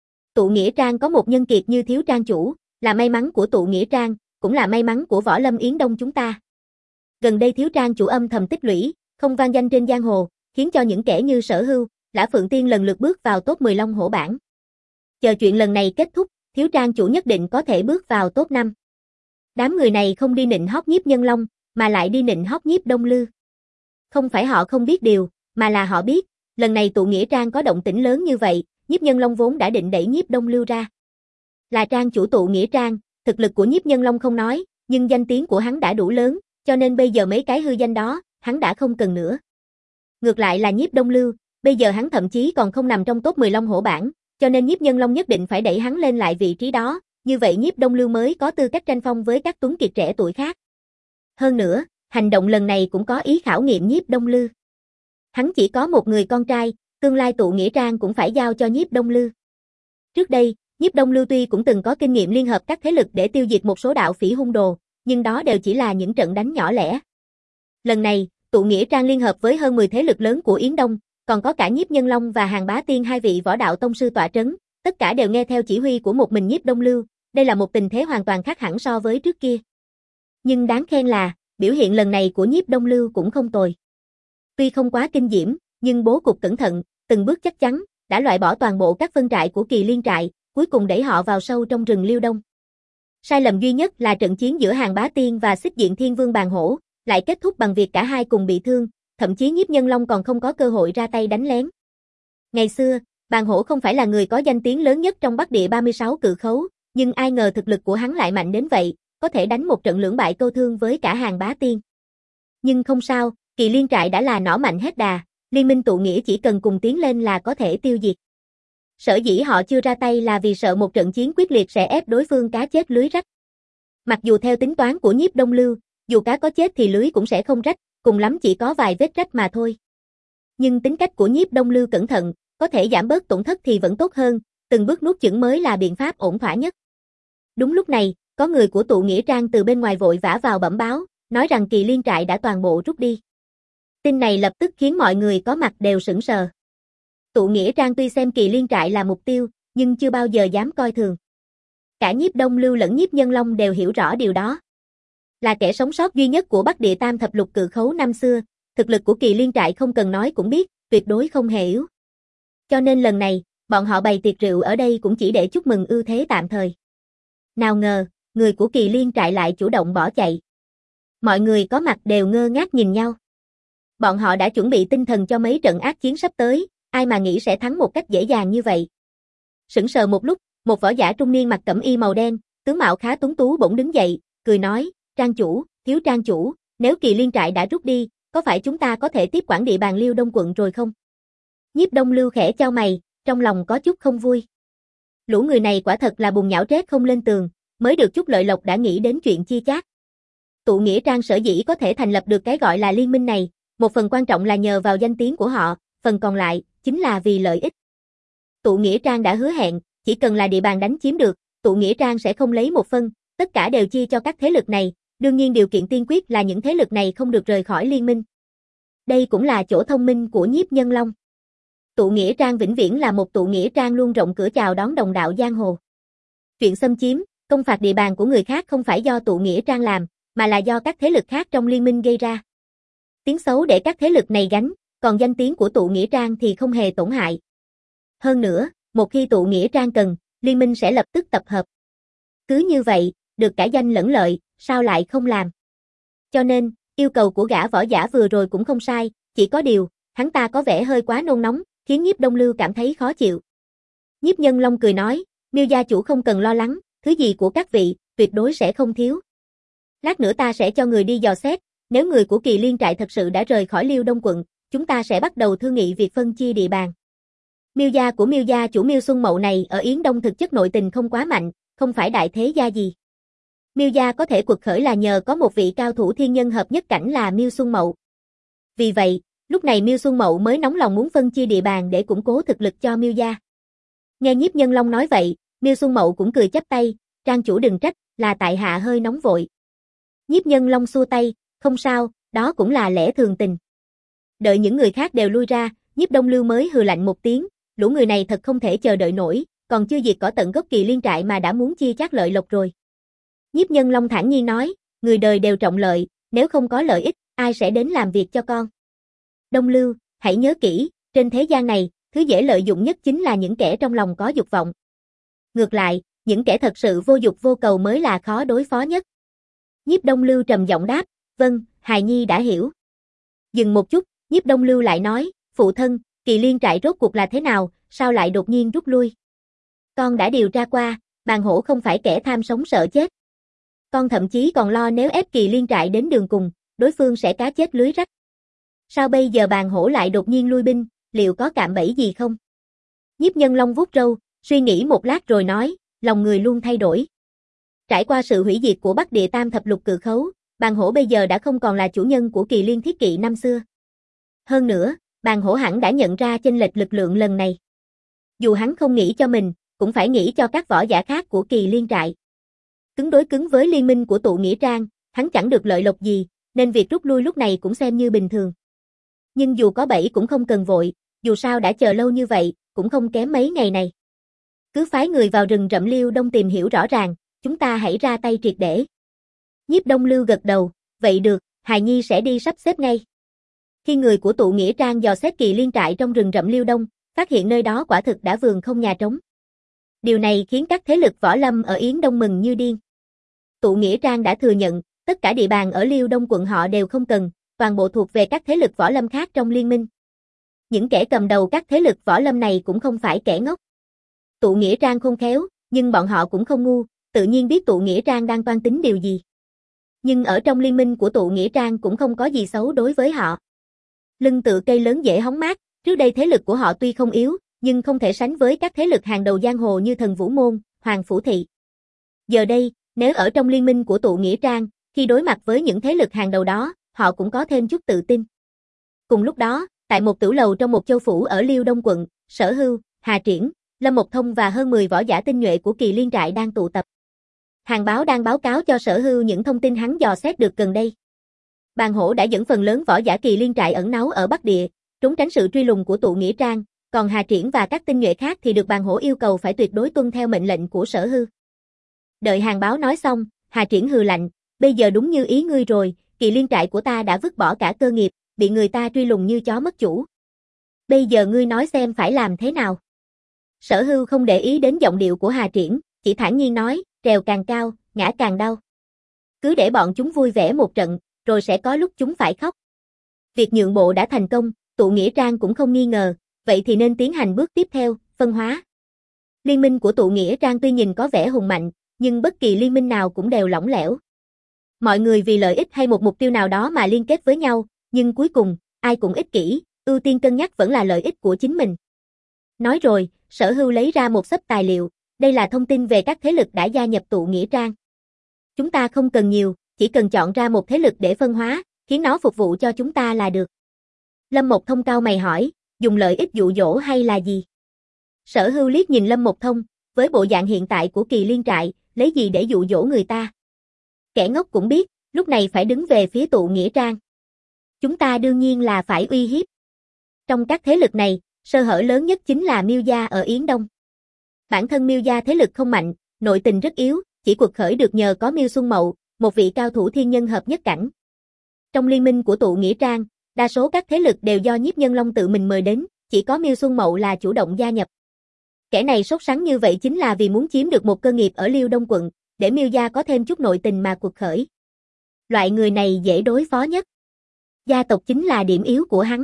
Tụ Nghĩa Trang có một nhân kiệt như Thiếu Trang chủ, là may mắn của Tụ Nghĩa Trang, cũng là may mắn của võ lâm Yến Đông chúng ta. Gần đây Thiếu Trang chủ âm thầm tích lũy, không vang danh trên giang hồ, khiến cho những kẻ như Sở Hưu, Lã Phượng Tiên lần lượt bước vào top mười Long Hổ bảng. Chờ chuyện lần này kết thúc, Thiếu Trang chủ nhất định có thể bước vào top năm. Đám người này không đi nịnh hót Nhiếp Nhân Long, mà lại đi nịnh hót Nhiếp Đông Lưu. Không phải họ không biết điều, mà là họ biết, lần này Tụ Nghĩa Trang có động tĩnh lớn như vậy, Nhiếp Nhân Long vốn đã định đẩy Nhiếp Đông Lưu ra. Là trang chủ Tụ Nghĩa Trang, thực lực của Nhiếp Nhân Long không nói, nhưng danh tiếng của hắn đã đủ lớn, cho nên bây giờ mấy cái hư danh đó, hắn đã không cần nữa. Ngược lại là Nhiếp Đông Lưu, bây giờ hắn thậm chí còn không nằm trong top mười Long Hổ bảng, cho nên Nhiếp Nhân Long nhất định phải đẩy hắn lên lại vị trí đó, như vậy Nhiếp Đông Lưu mới có tư cách tranh phong với các tuấn kiệt trẻ tuổi khác. Hơn nữa, hành động lần này cũng có ý khảo nghiệm Nhiếp Đông Lưu. Hắn chỉ có một người con trai, tương lai Tụ Nghĩa Trang cũng phải giao cho Nhiếp Đông Lưu. Trước đây, Nhiếp Đông Lưu tuy cũng từng có kinh nghiệm liên hợp các thế lực để tiêu diệt một số đạo phỉ hung đồ, nhưng đó đều chỉ là những trận đánh nhỏ lẻ. Lần này, Tụ Nghĩa Trang liên hợp với hơn mười thế lực lớn của Yến Đông, còn có cả Nhiếp Nhân Long và Hàn Bá Tiên hai vị võ đạo tông sư tọa trấn, tất cả đều nghe theo chỉ huy của một mình Nhiếp Đông Lưu, đây là một tình thế hoàn toàn khác hẳn so với trước kia. Nhưng đáng khen là, biểu hiện lần này của Nhiếp Đông Lưu cũng không tồi. Tuy không quá kinh diễm, nhưng bố cục cẩn thận, từng bước chắc chắn, đã loại bỏ toàn bộ các phân trại của Kỳ Liên trại, cuối cùng đẩy họ vào sâu trong rừng Liêu Đông. Sai lầm duy nhất là trận chiến giữa Hàn Bá Tiên và Xích Diện Thiên Vương Bàn Hổ, lại kết thúc bằng việc cả hai cùng bị thương, thậm chí Nhiếp Nhân Long còn không có cơ hội ra tay đánh lén. Ngày xưa, Bàn Hổ không phải là người có danh tiếng lớn nhất trong Bắc Địa ba mươi sáu cự khấu, nhưng ai ngờ thực lực của hắn lại mạnh đến vậy, có thể đánh một trận lưỡng bại câu thương với cả Hàn Bá Tiên. Nhưng không sao, Kỳ Liên trại đã là nỏ mạnh hết đà, Liên minh Tụ Nghĩa chỉ cần cùng tiến lên là có thể tiêu diệt. Sở dĩ họ chưa ra tay là vì sợ một trận chiến quyết liệt sẽ ép đối phương cá chết lưới rách. Mặc dù theo tính toán của Nhiếp Đông Lưu, dù cá có chết thì lưới cũng sẽ không rách, cùng lắm chỉ có vài vết rách mà thôi. Nhưng tính cách của Nhiếp Đông Lưu cẩn thận, có thể giảm bớt tổn thất thì vẫn tốt hơn, từng bước nuốt chửng mới là biện pháp ổn thỏa nhất. Đúng lúc này, có người của Tụ Nghĩa Trang từ bên ngoài vội vã vào bẩm báo, nói rằng Kỳ Liên trại đã toàn bộ rút đi. Tin này lập tức khiến mọi người có mặt đều sững sờ. Tụ Nghĩa Trang tuy xem Kỳ Liên trại là mục tiêu, nhưng chưa bao giờ dám coi thường. Cả Nhiếp Đông Lưu lẫn Nhiếp Nhân Long đều hiểu rõ điều đó. Là kẻ sống sót duy nhất của Bắc Địa Tam thập lục cự khấu năm xưa, thực lực của Kỳ Liên trại không cần nói cũng biết, tuyệt đối không hề yếu. Cho nên lần này, bọn họ bày tiệc rượu ở đây cũng chỉ để chúc mừng ưu thế tạm thời. Nào ngờ, người của Kỳ Liên trại lại chủ động bỏ chạy. Mọi người có mặt đều ngơ ngác nhìn nhau. Bọn họ đã chuẩn bị tinh thần cho mấy trận ác chiến sắp tới, ai mà nghĩ sẽ thắng một cách dễ dàng như vậy. Sững sờ một lúc, một võ giả trung niên mặc cẩm y màu đen, tướng mạo khá tuấn tú bỗng đứng dậy, cười nói, Trang chủ, Thiếu Trang chủ, nếu Kỳ Liên trại đã rút đi, có phải chúng ta có thể tiếp quản địa bàn Liêu Đông quận rồi không? Nhiếp Đông Lưu khẽ chau mày, trong lòng có chút không vui. Lũ người này quả thật là bùn nhão rết không lên tường, mới được chút lợi lộc đã nghĩ đến chuyện chia chác. Tụ Nghĩa Trang sở dĩ có thể thành lập được cái gọi là liên minh này, một phần quan trọng là nhờ vào danh tiếng của họ, phần còn lại chính là vì lợi ích. Tụ Nghĩa Trang đã hứa hẹn, chỉ cần là địa bàn đánh chiếm được, Tụ Nghĩa Trang sẽ không lấy một phân, tất cả đều chia cho các thế lực này, đương nhiên điều kiện tiên quyết là những thế lực này không được rời khỏi liên minh. Đây cũng là chỗ thông minh của Nhiếp Nhân Long. Tụ Nghĩa Trang vĩnh viễn là một Tụ Nghĩa Trang luôn rộng cửa chào đón đồng đạo giang hồ. Chuyện xâm chiếm, công phạt địa bàn của người khác không phải do Tụ Nghĩa Trang làm, mà là do các thế lực khác trong liên minh gây ra. Tiếng xấu để các thế lực này gánh, còn danh tiếng của Tụ Nghĩa Trang thì không hề tổn hại. Hơn nữa, một khi Tụ Nghĩa Trang cần, liên minh sẽ lập tức tập hợp. Cứ như vậy, được cả danh lẫn lợi, sao lại không làm? Cho nên, yêu cầu của gã võ giả vừa rồi cũng không sai, chỉ có điều, hắn ta có vẻ hơi quá nôn nóng, khiến Nhiếp Đông Lưu cảm thấy khó chịu. Nhiếp Nhân Long cười nói, Miêu gia chủ không cần lo lắng, thứ gì của các vị, tuyệt đối sẽ không thiếu. Lát nữa ta sẽ cho người đi dò xét, nếu người của Kỳ Liên trại thật sự đã rời khỏi Liêu Đông quận, chúng ta sẽ bắt đầu thương nghị việc phân chia địa bàn. Miêu gia của Miêu gia chủ Miêu Xuân Mậu này ở Yến Đông thực chất nội tình không quá mạnh, không phải đại thế gia gì. Miêu gia có thể quật khởi là nhờ có một vị cao thủ thiên nhân hợp nhất cảnh là Miêu Xuân Mậu. Vì vậy, lúc này Miêu Xuân Mậu mới nóng lòng muốn phân chia địa bàn để củng cố thực lực cho Miêu gia. Nghe Nhiếp Nhân Long nói vậy, Miêu Xuân Mậu cũng cười chắp tay, Trang chủ đừng trách, là tại hạ hơi nóng vội. Nhiếp Nhân Long xua tay, không sao, đó cũng là lẽ thường tình. Đợi những người khác đều lui ra, Nhiếp Đông Lưu mới hừ lạnh một tiếng, lũ người này thật không thể chờ đợi nổi, còn chưa diệt cỏ tận gốc Kỳ Liên trại mà đã muốn chia chác lợi lộc rồi. Nhiếp Nhân Long thản nhiên nói, người đời đều trọng lợi, nếu không có lợi ích, ai sẽ đến làm việc cho con. Đông Lưu, hãy nhớ kỹ, trên thế gian này, thứ dễ lợi dụng nhất chính là những kẻ trong lòng có dục vọng. Ngược lại, những kẻ thật sự vô dục vô cầu mới là khó đối phó nhất. Nhiếp Đông Lưu trầm giọng đáp, vâng, hài nhi đã hiểu. Dừng một chút, Nhiếp Đông Lưu lại nói, phụ thân, Kỳ Liên trại rốt cuộc là thế nào, sao lại đột nhiên rút lui? Con đã điều tra qua, Bàn Hổ không phải kẻ tham sống sợ chết. Con thậm chí còn lo nếu ép Kỳ Liên trại đến đường cùng, đối phương sẽ cá chết lưới rách. Sao bây giờ Bàn Hổ lại đột nhiên lui binh, liệu có cạm bẫy gì không? Nhiếp Nhân Long vuốt râu, suy nghĩ một lát rồi nói, lòng người luôn thay đổi. Trải qua sự hủy diệt của Bắc Địa Tam thập lục cự khấu, Bàn Hổ bây giờ đã không còn là chủ nhân của Kỳ Liên thiết kỵ năm xưa. Hơn nữa, Bàn Hổ hẳn đã nhận ra chênh lệch lực lượng lần này. Dù hắn không nghĩ cho mình, cũng phải nghĩ cho các võ giả khác của Kỳ Liên trại. Cứng đối cứng với liên minh của Tụ Nghĩa Trang, hắn chẳng được lợi lộc gì, nên việc rút lui lúc này cũng xem như bình thường. Nhưng dù có bẫy cũng không cần vội, dù sao đã chờ lâu như vậy, cũng không kém mấy ngày này. Cứ phái người vào rừng rậm Liêu Đông tìm hiểu rõ ràng, chúng ta hãy ra tay triệt để. Nhiếp Đông Lưu gật đầu, vậy được, hài nhi sẽ đi sắp xếp ngay. Khi người của Tụ Nghĩa Trang dò xét Kỳ Liên trại trong rừng rậm Liêu Đông, phát hiện nơi đó quả thực đã vườn không nhà trống. Điều này khiến các thế lực võ lâm ở Yến Đông mừng như điên. Tụ Nghĩa Trang đã thừa nhận, tất cả địa bàn ở Liêu Đông quận họ đều không cần, toàn bộ thuộc về các thế lực võ lâm khác trong liên minh. Những kẻ cầm đầu các thế lực võ lâm này cũng không phải kẻ ngốc. Tụ Nghĩa Trang khôn khéo, nhưng bọn họ cũng không ngu, tự nhiên biết Tụ Nghĩa Trang đang toan tính điều gì. Nhưng ở trong liên minh của Tụ Nghĩa Trang cũng không có gì xấu đối với họ. Lưng tựa cây lớn dễ hóng mát, trước đây thế lực của họ tuy không yếu, nhưng không thể sánh với các thế lực hàng đầu giang hồ như Thần Vũ Môn, Hoàng Phủ Thị. Giờ đây, nếu ở trong liên minh của Tụ Nghĩa Trang, khi đối mặt với những thế lực hàng đầu đó, họ cũng có thêm chút tự tin. Cùng lúc đó, tại một tử lầu trong một châu phủ ở Liêu Đông quận, Sở Hưu, Hà Triển, Lâm Mộc Thông và hơn mười võ giả tinh nhuệ của Kỳ Liên trại đang tụ tập. Hàng báo đang báo cáo cho Sở Hưu những thông tin hắn dò xét được gần đây. Bàn Hổ đã dẫn phần lớn võ giả Kỳ Liên trại ẩn náu ở Bắc Địa, trốn tránh sự truy lùng của Tụ Nghĩa Trang, còn Hà Triển và các tinh nhuệ khác thì được Bàn Hổ yêu cầu phải tuyệt đối tuân theo mệnh lệnh của Sở Hưu. Đợi hàng báo nói xong, Hà Triển hừ lạnh, bây giờ đúng như ý ngươi rồi, Kỳ Liên trại của ta đã vứt bỏ cả cơ nghiệp, bị người ta truy lùng như chó mất chủ. Bây giờ ngươi nói xem phải làm thế nào? Sở Hưu không để ý đến giọng điệu của Hà Triển, chỉ thản nhiên nói, trèo càng cao, ngã càng đau. Cứ để bọn chúng vui vẻ một trận, rồi sẽ có lúc chúng phải khóc. Việc nhượng bộ đã thành công, Tụ Nghĩa Trang cũng không nghi ngờ, vậy thì nên tiến hành bước tiếp theo, phân hóa. Liên minh của Tụ Nghĩa Trang tuy nhìn có vẻ hùng mạnh, nhưng bất kỳ liên minh nào cũng đều lỏng lẻo. Mọi người vì lợi ích hay một mục tiêu nào đó mà liên kết với nhau, nhưng cuối cùng, ai cũng ích kỷ, ưu tiên cân nhắc vẫn là lợi ích của chính mình. Nói rồi, Sở Hưu lấy ra một xấp tài liệu, đây là thông tin về các thế lực đã gia nhập tụ nghĩa trang. Chúng ta không cần nhiều, chỉ cần chọn ra một thế lực để phân hóa, khiến nó phục vụ cho chúng ta là được. Lâm Mộc Thông cau mày hỏi, dùng lợi ích dụ dỗ hay là gì? Sở Hưu liếc nhìn Lâm Mộc Thông, với bộ dạng hiện tại của Kỳ Liên trại, lấy gì để dụ dỗ người ta? Kẻ ngốc cũng biết, lúc này phải đứng về phía tụ nghĩa trang. Chúng ta đương nhiên là phải uy hiếp. Trong các thế lực này, sơ hở lớn nhất chính là Miêu gia ở Yến Đông. Bản thân Miêu gia thế lực không mạnh, nội tình rất yếu, chỉ quật khởi được nhờ có Miêu Xuân Mậu, một vị cao thủ thiên nhân hợp nhất cảnh. Trong liên minh của tụ nghĩa trang, đa số các thế lực đều do Nhiếp Nhân Long tự mình mời đến, chỉ có Miêu Xuân Mậu là chủ động gia nhập. Kẻ này sốt sắng như vậy chính là vì muốn chiếm được một cơ nghiệp ở Liêu Đông quận, để Miêu gia có thêm chút nội tình mà quật khởi. Loại người này dễ đối phó nhất. Gia tộc chính là điểm yếu của hắn.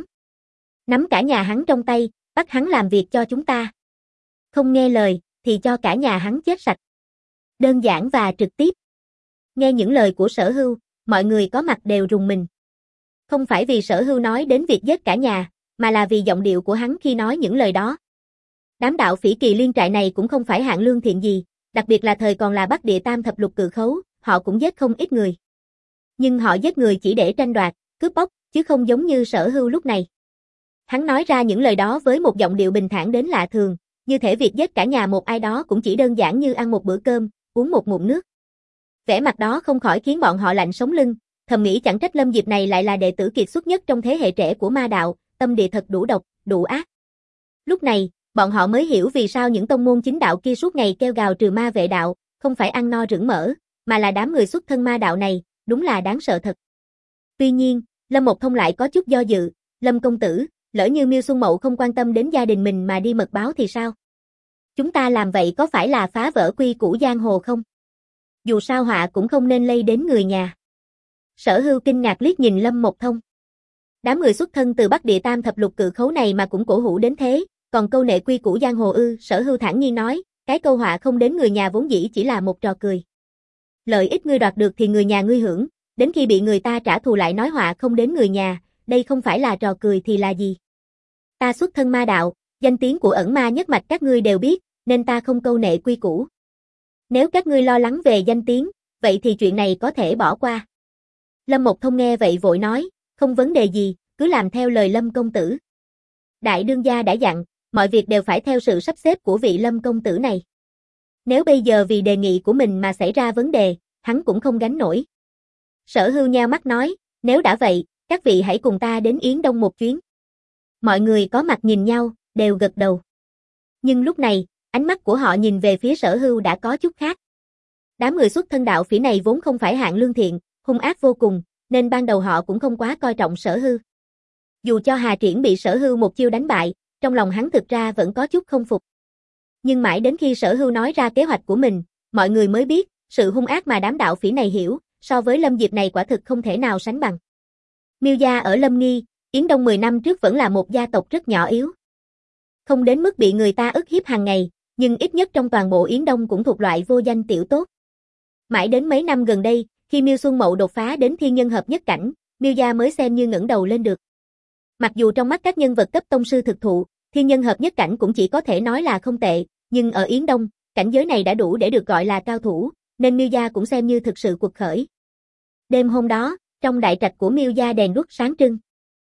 Nắm cả nhà hắn trong tay, bắt hắn làm việc cho chúng ta. Không nghe lời, thì cho cả nhà hắn chết sạch. Đơn giản và trực tiếp. Nghe những lời của Sở Hưu, mọi người có mặt đều rùng mình. Không phải vì Sở Hưu nói đến việc giết cả nhà, mà là vì giọng điệu của hắn khi nói những lời đó. Đám đạo phỉ Kỳ Liên trại này cũng không phải hạng lương thiện gì, đặc biệt là thời còn là Bắc Địa Tam thập lục cự khấu, họ cũng giết không ít người. Nhưng họ giết người chỉ để tranh đoạt, cướp bóc, chứ không giống như Sở Hưu lúc này. Hắn nói ra những lời đó với một giọng điệu bình thản đến lạ thường, như thể việc giết cả nhà một ai đó cũng chỉ đơn giản như ăn một bữa cơm, uống một ngụm nước. Vẻ mặt đó không khỏi khiến bọn họ lạnh sống lưng, thầm nghĩ chẳng trách Lâm Diệp này lại là đệ tử kiệt xuất nhất trong thế hệ trẻ của ma đạo, tâm địa thật đủ độc, đủ ác. Lúc này, bọn họ mới hiểu vì sao những tông môn chính đạo kia suốt ngày kêu gào trừ ma vệ đạo, không phải ăn no rửng mỡ, mà là đám người xuất thân ma đạo này, đúng là đáng sợ thật. Tuy nhiên, Lâm Mộc Thông lại có chút do dự, Lâm công tử, lỡ như Miêu Xuân Mậu không quan tâm đến gia đình mình mà đi mật báo thì sao? Chúng ta làm vậy có phải là phá vỡ quy củ giang hồ không? Dù sao họa cũng không nên lây đến người nhà. Sở Hưu kinh ngạc liếc nhìn Lâm Mộc Thông. Đám người xuất thân từ Bắc Địa Tam thập lục cự khấu này mà cũng cổ hủ đến thế, còn câu nệ quy củ giang hồ ư? Sở Hưu thản nhiên nói, cái câu họa không đến người nhà vốn dĩ chỉ là một trò cười. Lợi ích ngươi đoạt được thì người nhà ngươi hưởng, đến khi bị người ta trả thù lại nói họa không đến người nhà, đây không phải là trò cười thì là gì? Ta xuất thân ma đạo, danh tiếng của ẩn ma nhất mạch các ngươi đều biết, nên ta không câu nệ quy củ. Nếu các ngươi lo lắng về danh tiếng, vậy thì chuyện này có thể bỏ qua. Lâm Mộc Thông nghe vậy vội nói, không vấn đề gì, cứ làm theo lời Lâm công tử. Đại đương gia đã dặn, mọi việc đều phải theo sự sắp xếp của vị Lâm công tử này. Nếu bây giờ vì đề nghị của mình mà xảy ra vấn đề, hắn cũng không gánh nổi. Sở Hưu nheo mắt nói, nếu đã vậy, các vị hãy cùng ta đến Yến Đông một chuyến. Mọi người có mặt nhìn nhau, đều gật đầu. Nhưng lúc này, ánh mắt của họ nhìn về phía Sở Hưu đã có chút khác. Đám người xuất thân đạo phỉ này vốn không phải hạng lương thiện, hung ác vô cùng, nên ban đầu họ cũng không quá coi trọng Sở Hưu. Dù cho Hà Triển bị Sở Hưu một chiêu đánh bại, trong lòng hắn thực ra vẫn có chút không phục. Nhưng mãi đến khi Sở Hưu nói ra kế hoạch của mình, mọi người mới biết, sự hung ác mà đám đạo phỉ này hiểu, so với Lâm Diệp này quả thực không thể nào sánh bằng. Miêu gia ở Lâm Nghi, Yến Đông mười năm trước vẫn là một gia tộc rất nhỏ yếu. Không đến mức bị người ta ức hiếp hàng ngày, nhưng ít nhất trong toàn bộ Yến Đông cũng thuộc loại vô danh tiểu tốt. Mãi đến mấy năm gần đây, khi Miêu Xuân Mậu đột phá đến thiên nhân hợp nhất cảnh, Miêu gia mới xem như ngẩng đầu lên được. Mặc dù trong mắt các nhân vật cấp tông sư thực thụ, thiên nhân hợp nhất cảnh cũng chỉ có thể nói là không tệ, nhưng ở Yến Đông, cảnh giới này đã đủ để được gọi là cao thủ, nên Miêu gia cũng xem như thực sự quật khởi. Đêm hôm đó, trong đại trạch của Miêu gia đèn đuốc sáng trưng.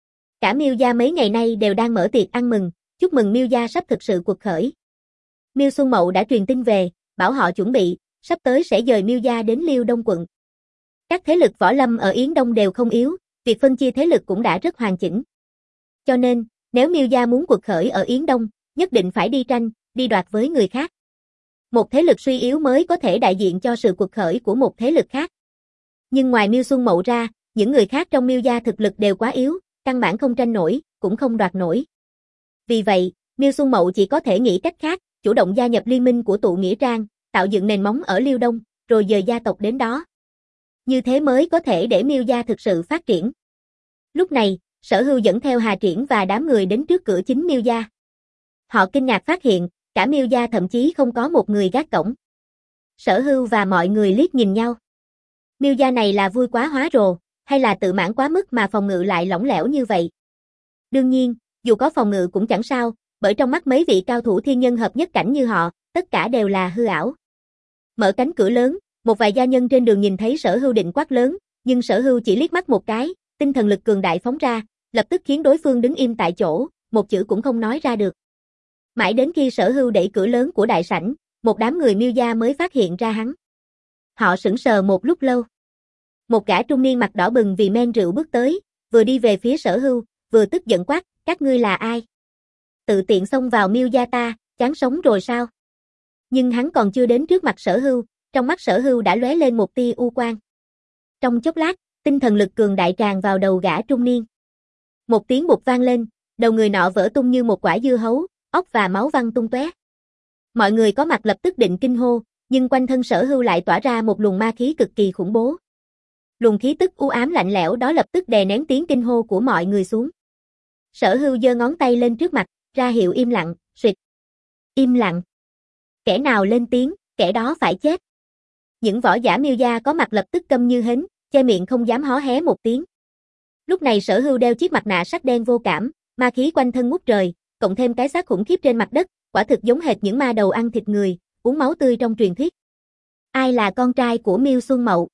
Cả Miêu gia mấy ngày nay đều đang mở tiệc ăn mừng, chúc mừng Miêu gia sắp thực sự quật khởi. Miêu Xuân Mậu đã truyền tin về, bảo họ chuẩn bị, sắp tới sẽ dời Miêu gia đến Liêu Đông quận. Các thế lực võ lâm ở Yến Đông đều không yếu, việc phân chia thế lực cũng đã rất hoàn chỉnh. Cho nên, nếu Miêu gia muốn quật khởi ở Yến Đông, nhất định phải đi tranh, đi đoạt với người khác. Một thế lực suy yếu mới có thể đại diện cho sự quật khởi của một thế lực khác. Nhưng ngoài Miêu Xuân Mậu ra, những người khác trong Miêu gia thực lực đều quá yếu, căn bản không tranh nổi, cũng không đoạt nổi. Vì vậy, Miêu Xuân Mậu chỉ có thể nghĩ cách khác, chủ động gia nhập liên minh của tụ nghĩa trang, tạo dựng nền móng ở Liêu Đông, rồi dời gia tộc đến đó. Như thế mới có thể để Miêu gia thực sự phát triển. Lúc này, Sở Hưu dẫn theo Hà Triển và đám người đến trước cửa chính Miêu gia. Họ kinh ngạc phát hiện, cả Miêu gia thậm chí không có một người gác cổng. Sở Hưu và mọi người liếc nhìn nhau. Miêu gia này là vui quá hóa rồ, hay là tự mãn quá mức mà phòng ngự lại lỏng lẻo như vậy? Đương nhiên, dù có phòng ngự cũng chẳng sao, bởi trong mắt mấy vị cao thủ thiên nhân hợp nhất cảnh như họ, tất cả đều là hư ảo. Mở cánh cửa lớn, một vài gia nhân trên đường nhìn thấy Sở Hưu định quát lớn, nhưng Sở Hưu chỉ liếc mắt một cái, tinh thần lực cường đại phóng ra, lập tức khiến đối phương đứng im tại chỗ, một chữ cũng không nói ra được. Mãi đến khi Sở Hưu đẩy cửa lớn của đại sảnh, một đám người Miêu gia mới phát hiện ra hắn. Họ sững sờ một lúc lâu. Một gã trung niên mặt đỏ bừng vì men rượu bước tới, vừa đi về phía Sở Hưu, vừa tức giận quát, các ngươi là ai? Tự tiện xông vào Miêu gia ta, chán sống rồi sao? Nhưng hắn còn chưa đến trước mặt Sở Hưu, trong mắt Sở Hưu đã lóe lên một tia u quang. Trong chốc lát, tinh thần lực cường đại tràn vào đầu gã trung niên. Một tiếng bụp vang lên, đầu người nọ vỡ tung như một quả dưa hấu, óc và máu văng tung tóe. Mọi người có mặt lập tức định kinh hô, nhưng quanh thân Sở Hưu lại tỏa ra một luồng ma khí cực kỳ khủng bố. Luồng khí tức u ám lạnh lẽo đó lập tức đè nén tiếng kinh hô của mọi người xuống. Sở Hưu giơ ngón tay lên trước mặt, ra hiệu im lặng, xuyệt. Im lặng. Kẻ nào lên tiếng, kẻ đó phải chết. Những võ giả Miêu gia có mặt lập tức câm như hến, che miệng không dám hó hé một tiếng. Lúc này Sở Hưu đeo chiếc mặt nạ sắt đen vô cảm, ma khí quanh thân ngút trời, cộng thêm cái xác khủng khiếp trên mặt đất, quả thực giống hệt những ma đầu ăn thịt người, uống máu tươi trong truyền thuyết. Ai là con trai của Miêu Xuân Mậu?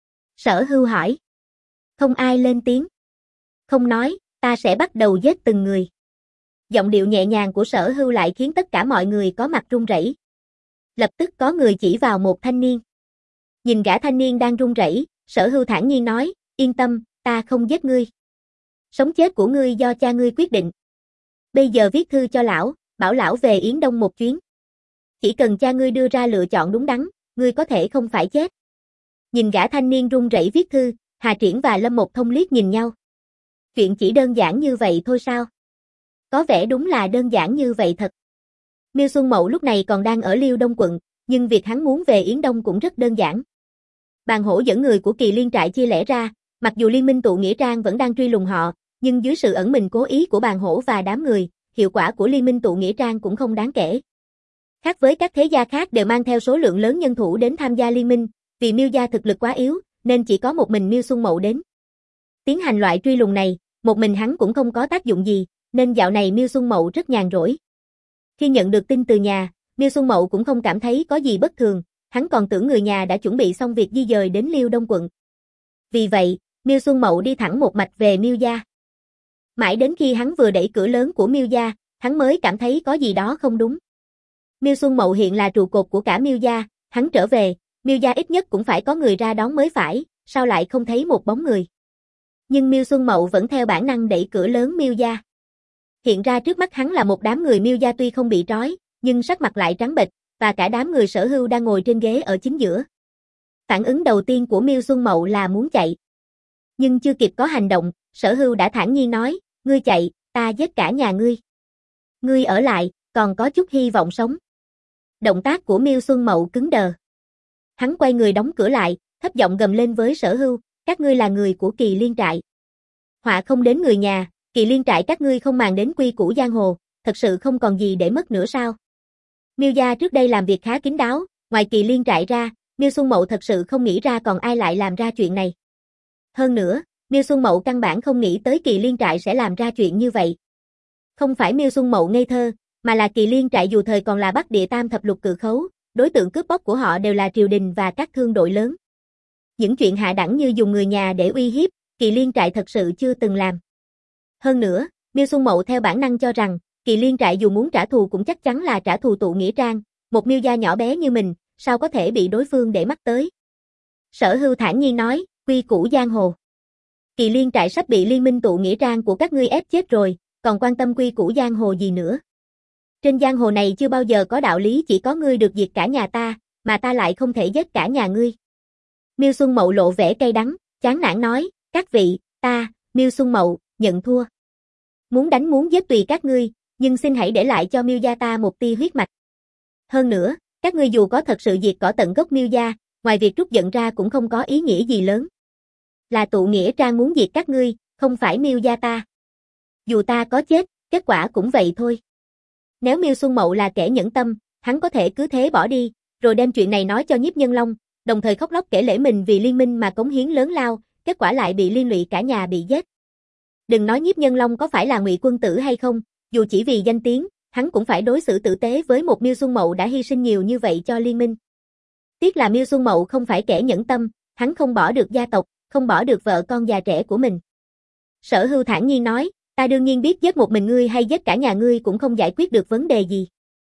Sở Hưu hỏi. Không ai lên tiếng. Không nói, ta sẽ bắt đầu giết từng người. Giọng điệu nhẹ nhàng của Sở Hưu lại khiến tất cả mọi người có mặt run rẩy. Lập tức có người chỉ vào một thanh niên. Nhìn gã thanh niên đang run rẩy, Sở Hưu thản nhiên nói, yên tâm, ta không giết ngươi. Sống chết của ngươi do cha ngươi quyết định. Bây giờ viết thư cho lão, bảo lão về Yến Đông một chuyến. Chỉ cần cha ngươi đưa ra lựa chọn đúng đắn, ngươi có thể không phải chết. Nhìn gã thanh niên run rẩy viết thư, Hà Triển và Lâm Một Thông liếc nhìn nhau. Chuyện chỉ đơn giản như vậy thôi sao? Có vẻ đúng là đơn giản như vậy thật. Miêu Xuân Mậu lúc này còn đang ở Liêu Đông quận, nhưng việc hắn muốn về Yến Đông cũng rất đơn giản. Bàn Hổ dẫn người của Kỳ Liên trại chia lẻ ra, mặc dù Liên minh tụ nghĩa trang vẫn đang truy lùng họ, nhưng dưới sự ẩn mình cố ý của Bàn Hổ và đám người, hiệu quả của Liên minh tụ nghĩa trang cũng không đáng kể. Khác với các thế gia khác đều mang theo số lượng lớn nhân thủ đến tham gia liên minh, vì Miêu gia thực lực quá yếu, nên chỉ có một mình Miêu Xuân Mậu đến. Tiến hành loại truy lùng này, một mình hắn cũng không có tác dụng gì, nên dạo này Miêu Xuân Mậu rất nhàn rỗi. Khi nhận được tin từ nhà, Miêu Xuân Mậu cũng không cảm thấy có gì bất thường, hắn còn tưởng người nhà đã chuẩn bị xong việc di dời đến Liêu Đông quận. Vì vậy, Miêu Xuân Mậu đi thẳng một mạch về Miêu gia. Mãi đến khi hắn vừa đẩy cửa lớn của Miêu gia, hắn mới cảm thấy có gì đó không đúng. Miêu Xuân Mậu hiện là trụ cột của cả Miêu gia, hắn trở về, Miêu gia ít nhất cũng phải có người ra đón mới phải, sao lại không thấy một bóng người. Nhưng Miêu Xuân Mậu vẫn theo bản năng đẩy cửa lớn Miêu gia. Hiện ra trước mắt hắn là một đám người Miêu gia tuy không bị trói, nhưng sắc mặt lại trắng bệch, và cả đám người Sở Hưu đang ngồi trên ghế ở chính giữa. Phản ứng đầu tiên của Miêu Xuân Mậu là muốn chạy. Nhưng chưa kịp có hành động, Sở Hưu đã thản nhiên nói, ngươi chạy, ta giết cả nhà ngươi. Ngươi ở lại, còn có chút hy vọng sống. Động tác của Miêu Xuân Mậu cứng đờ. Hắn quay người đóng cửa lại, thấp giọng gầm lên với Sở Hưu, các ngươi là người của Kỳ Liên trại. Họa không đến người nhà, Kỳ Liên trại các ngươi không màng đến quy củ giang hồ, thật sự không còn gì để mất nữa sao? Miêu gia trước đây làm việc khá kín đáo, ngoài Kỳ Liên trại ra, Miêu Xuân Mậu thật sự không nghĩ ra còn ai lại làm ra chuyện này. Hơn nữa, Miêu Xuân Mậu căn bản không nghĩ tới Kỳ Liên trại sẽ làm ra chuyện như vậy. Không phải Miêu Xuân Mậu ngây thơ, mà là Kỳ Liên trại dù thời còn là Bắc Địa Tam thập lục cự khấu, đối tượng cướp bóc của họ đều là triều đình và các thương đội lớn. Những chuyện hạ đẳng như dùng người nhà để uy hiếp, Kỳ Liên trại thật sự chưa từng làm. Hơn nữa, Miêu Xuân Mậu theo bản năng cho rằng, Kỳ Liên trại dù muốn trả thù cũng chắc chắn là trả thù tụ nghĩa trang, một Miêu gia nhỏ bé như mình, sao có thể bị đối phương để mắt tới. Sở Hưu thản nhiên nói, quy củ giang hồ. Kỳ Liên trại sắp bị liên minh tụ nghĩa trang của các ngươi ép chết rồi, còn quan tâm quy củ giang hồ gì nữa. Trên giang hồ này chưa bao giờ có đạo lý chỉ có ngươi được diệt cả nhà ta, mà ta lại không thể giết cả nhà ngươi. Miêu Xuân Mậu lộ vẻ cay đắng, chán nản nói, các vị, ta, Miêu Xuân Mậu, nhận thua. Muốn đánh muốn giết tùy các ngươi, nhưng xin hãy để lại cho Miêu gia ta một tia huyết mạch. Hơn nữa, các ngươi dù có thật sự diệt cỏ tận gốc Miêu gia, ngoài việc trút giận ra cũng không có ý nghĩa gì lớn. Là tụ nghĩa trang muốn diệt các ngươi, không phải Miêu gia ta. Dù ta có chết, kết quả cũng vậy thôi. Nếu Miêu Xuân Mậu là kẻ nhẫn tâm, hắn có thể cứ thế bỏ đi, rồi đem chuyện này nói cho Nhiếp Nhân Long, đồng thời khóc lóc kể lể mình vì liên minh mà cống hiến lớn lao, kết quả lại bị liên lụy cả nhà bị giết. Đừng nói Nhiếp Nhân Long có phải là Ngụy quân tử hay không, dù chỉ vì danh tiếng, hắn cũng phải đối xử tử tế với một Miêu Xuân Mậu đã hy sinh nhiều như vậy cho liên minh. Tiếc là Miêu Xuân Mậu không phải kẻ nhẫn tâm, hắn không bỏ được gia tộc, không bỏ được vợ con già trẻ của mình. Sở Hưu thản nhiên nói, ta đương nhiên biết giết một mình ngươi hay giết cả nhà ngươi cũng không giải quyết được vấn đề gì.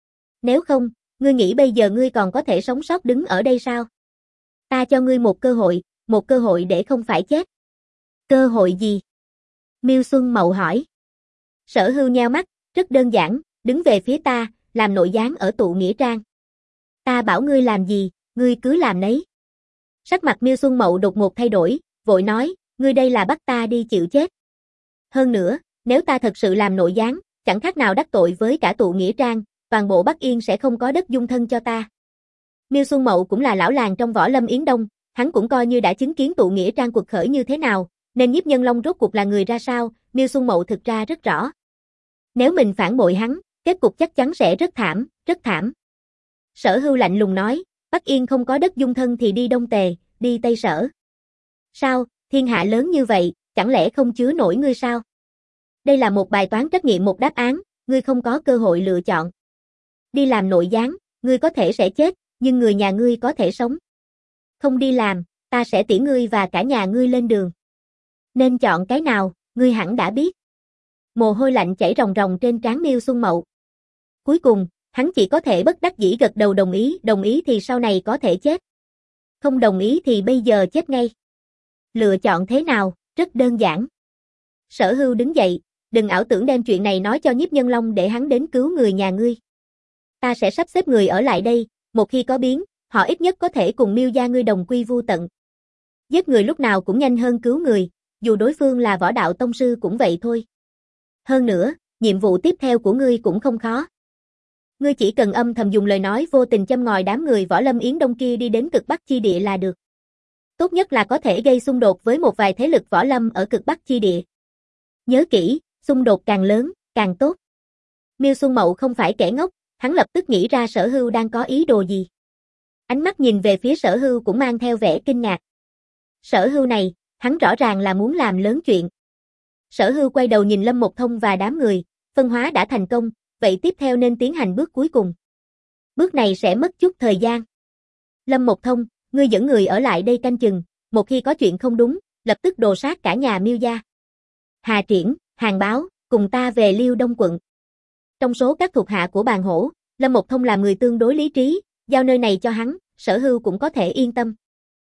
Nếu không, ngươi nghĩ bây giờ ngươi còn có thể sống sót đứng ở đây sao? Ta cho ngươi một cơ hội, một cơ hội để không phải chết. Cơ hội gì? Miêu Xuân Mậu hỏi. Sở Hưu nheo mắt, rất đơn giản, đứng về phía ta, làm nội gián ở tụ nghĩa trang. Ta bảo ngươi làm gì, ngươi cứ làm nấy. Sắc mặt Miêu Xuân Mậu đột ngột thay đổi, vội nói, ngươi đây là bắt ta đi chịu chết. Hơn nữa, nếu ta thật sự làm nội gián, chẳng khác nào đắc tội với cả tụ nghĩa trang, toàn bộ Bắc Yên sẽ không có đất dung thân cho ta. Miêu Xuân Mậu cũng là lão làng trong Võ Lâm Yến Đông, hắn cũng coi như đã chứng kiến tụ nghĩa trang cuộc khởi như thế nào, nên Nhiếp Nhân Long rốt cuộc là người ra sao, Miêu Xuân Mậu thực ra rất rõ. Nếu mình phản bội hắn, kết cục chắc chắn sẽ rất thảm, rất thảm. Sở Hưu lạnh lùng nói, Bắc Yên không có đất dung thân thì đi Đông Tề, đi Tây Sở. Sao, thiên hạ lớn như vậy, chẳng lẽ không chứa nổi ngươi sao? Đây là một bài toán trắc nghiệm một đáp án, ngươi không có cơ hội lựa chọn. Đi làm nội gián, ngươi có thể sẽ chết, nhưng người nhà ngươi có thể sống. Không đi làm, ta sẽ tiễn ngươi và cả nhà ngươi lên đường. Nên chọn cái nào, ngươi hẳn đã biết. Mồ hôi lạnh chảy ròng ròng trên trán Miêu Xuân Mậu. Cuối cùng, hắn chỉ có thể bất đắc dĩ gật đầu đồng ý, đồng ý thì sau này có thể chết. Không đồng ý thì bây giờ chết ngay. Lựa chọn thế nào, rất đơn giản. Sở Hưu đứng dậy, đừng ảo tưởng đem chuyện này nói cho Nhiếp Nhân Long để hắn đến cứu người nhà ngươi. Ta sẽ sắp xếp người ở lại đây, một khi có biến, họ ít nhất có thể cùng Miêu gia ngươi đồng quy vu tận. Giết người lúc nào cũng nhanh hơn cứu người, dù đối phương là võ đạo tông sư cũng vậy thôi. Hơn nữa, nhiệm vụ tiếp theo của ngươi cũng không khó. Ngươi chỉ cần âm thầm dùng lời nói vô tình châm ngòi đám người Võ Lâm Yến Đông kia đi đến cực Bắc chi địa là được. Tốt nhất là có thể gây xung đột với một vài thế lực võ lâm ở cực Bắc chi địa. Nhớ kỹ, xung đột càng lớn, càng tốt. Miêu Xuân Mậu không phải kẻ ngốc, hắn lập tức nghĩ ra Sở Hưu đang có ý đồ gì. Ánh mắt nhìn về phía Sở Hưu cũng mang theo vẻ kinh ngạc. Sở Hưu này, hắn rõ ràng là muốn làm lớn chuyện. Sở Hưu quay đầu nhìn Lâm Một Thông và đám người, phân hóa đã thành công, vậy tiếp theo nên tiến hành bước cuối cùng. Bước này sẽ mất chút thời gian. Lâm Một Thông, ngươi dẫn người ở lại đây canh chừng, một khi có chuyện không đúng, lập tức đồ sát cả nhà Miêu gia. Hà Triển, Hàn Báo, cùng ta về Liêu Đông quận. Trong số các thuộc hạ của Bàn Hổ, Lâm Một Thông là người tương đối lý trí, giao nơi này cho hắn, Sở Hưu cũng có thể yên tâm.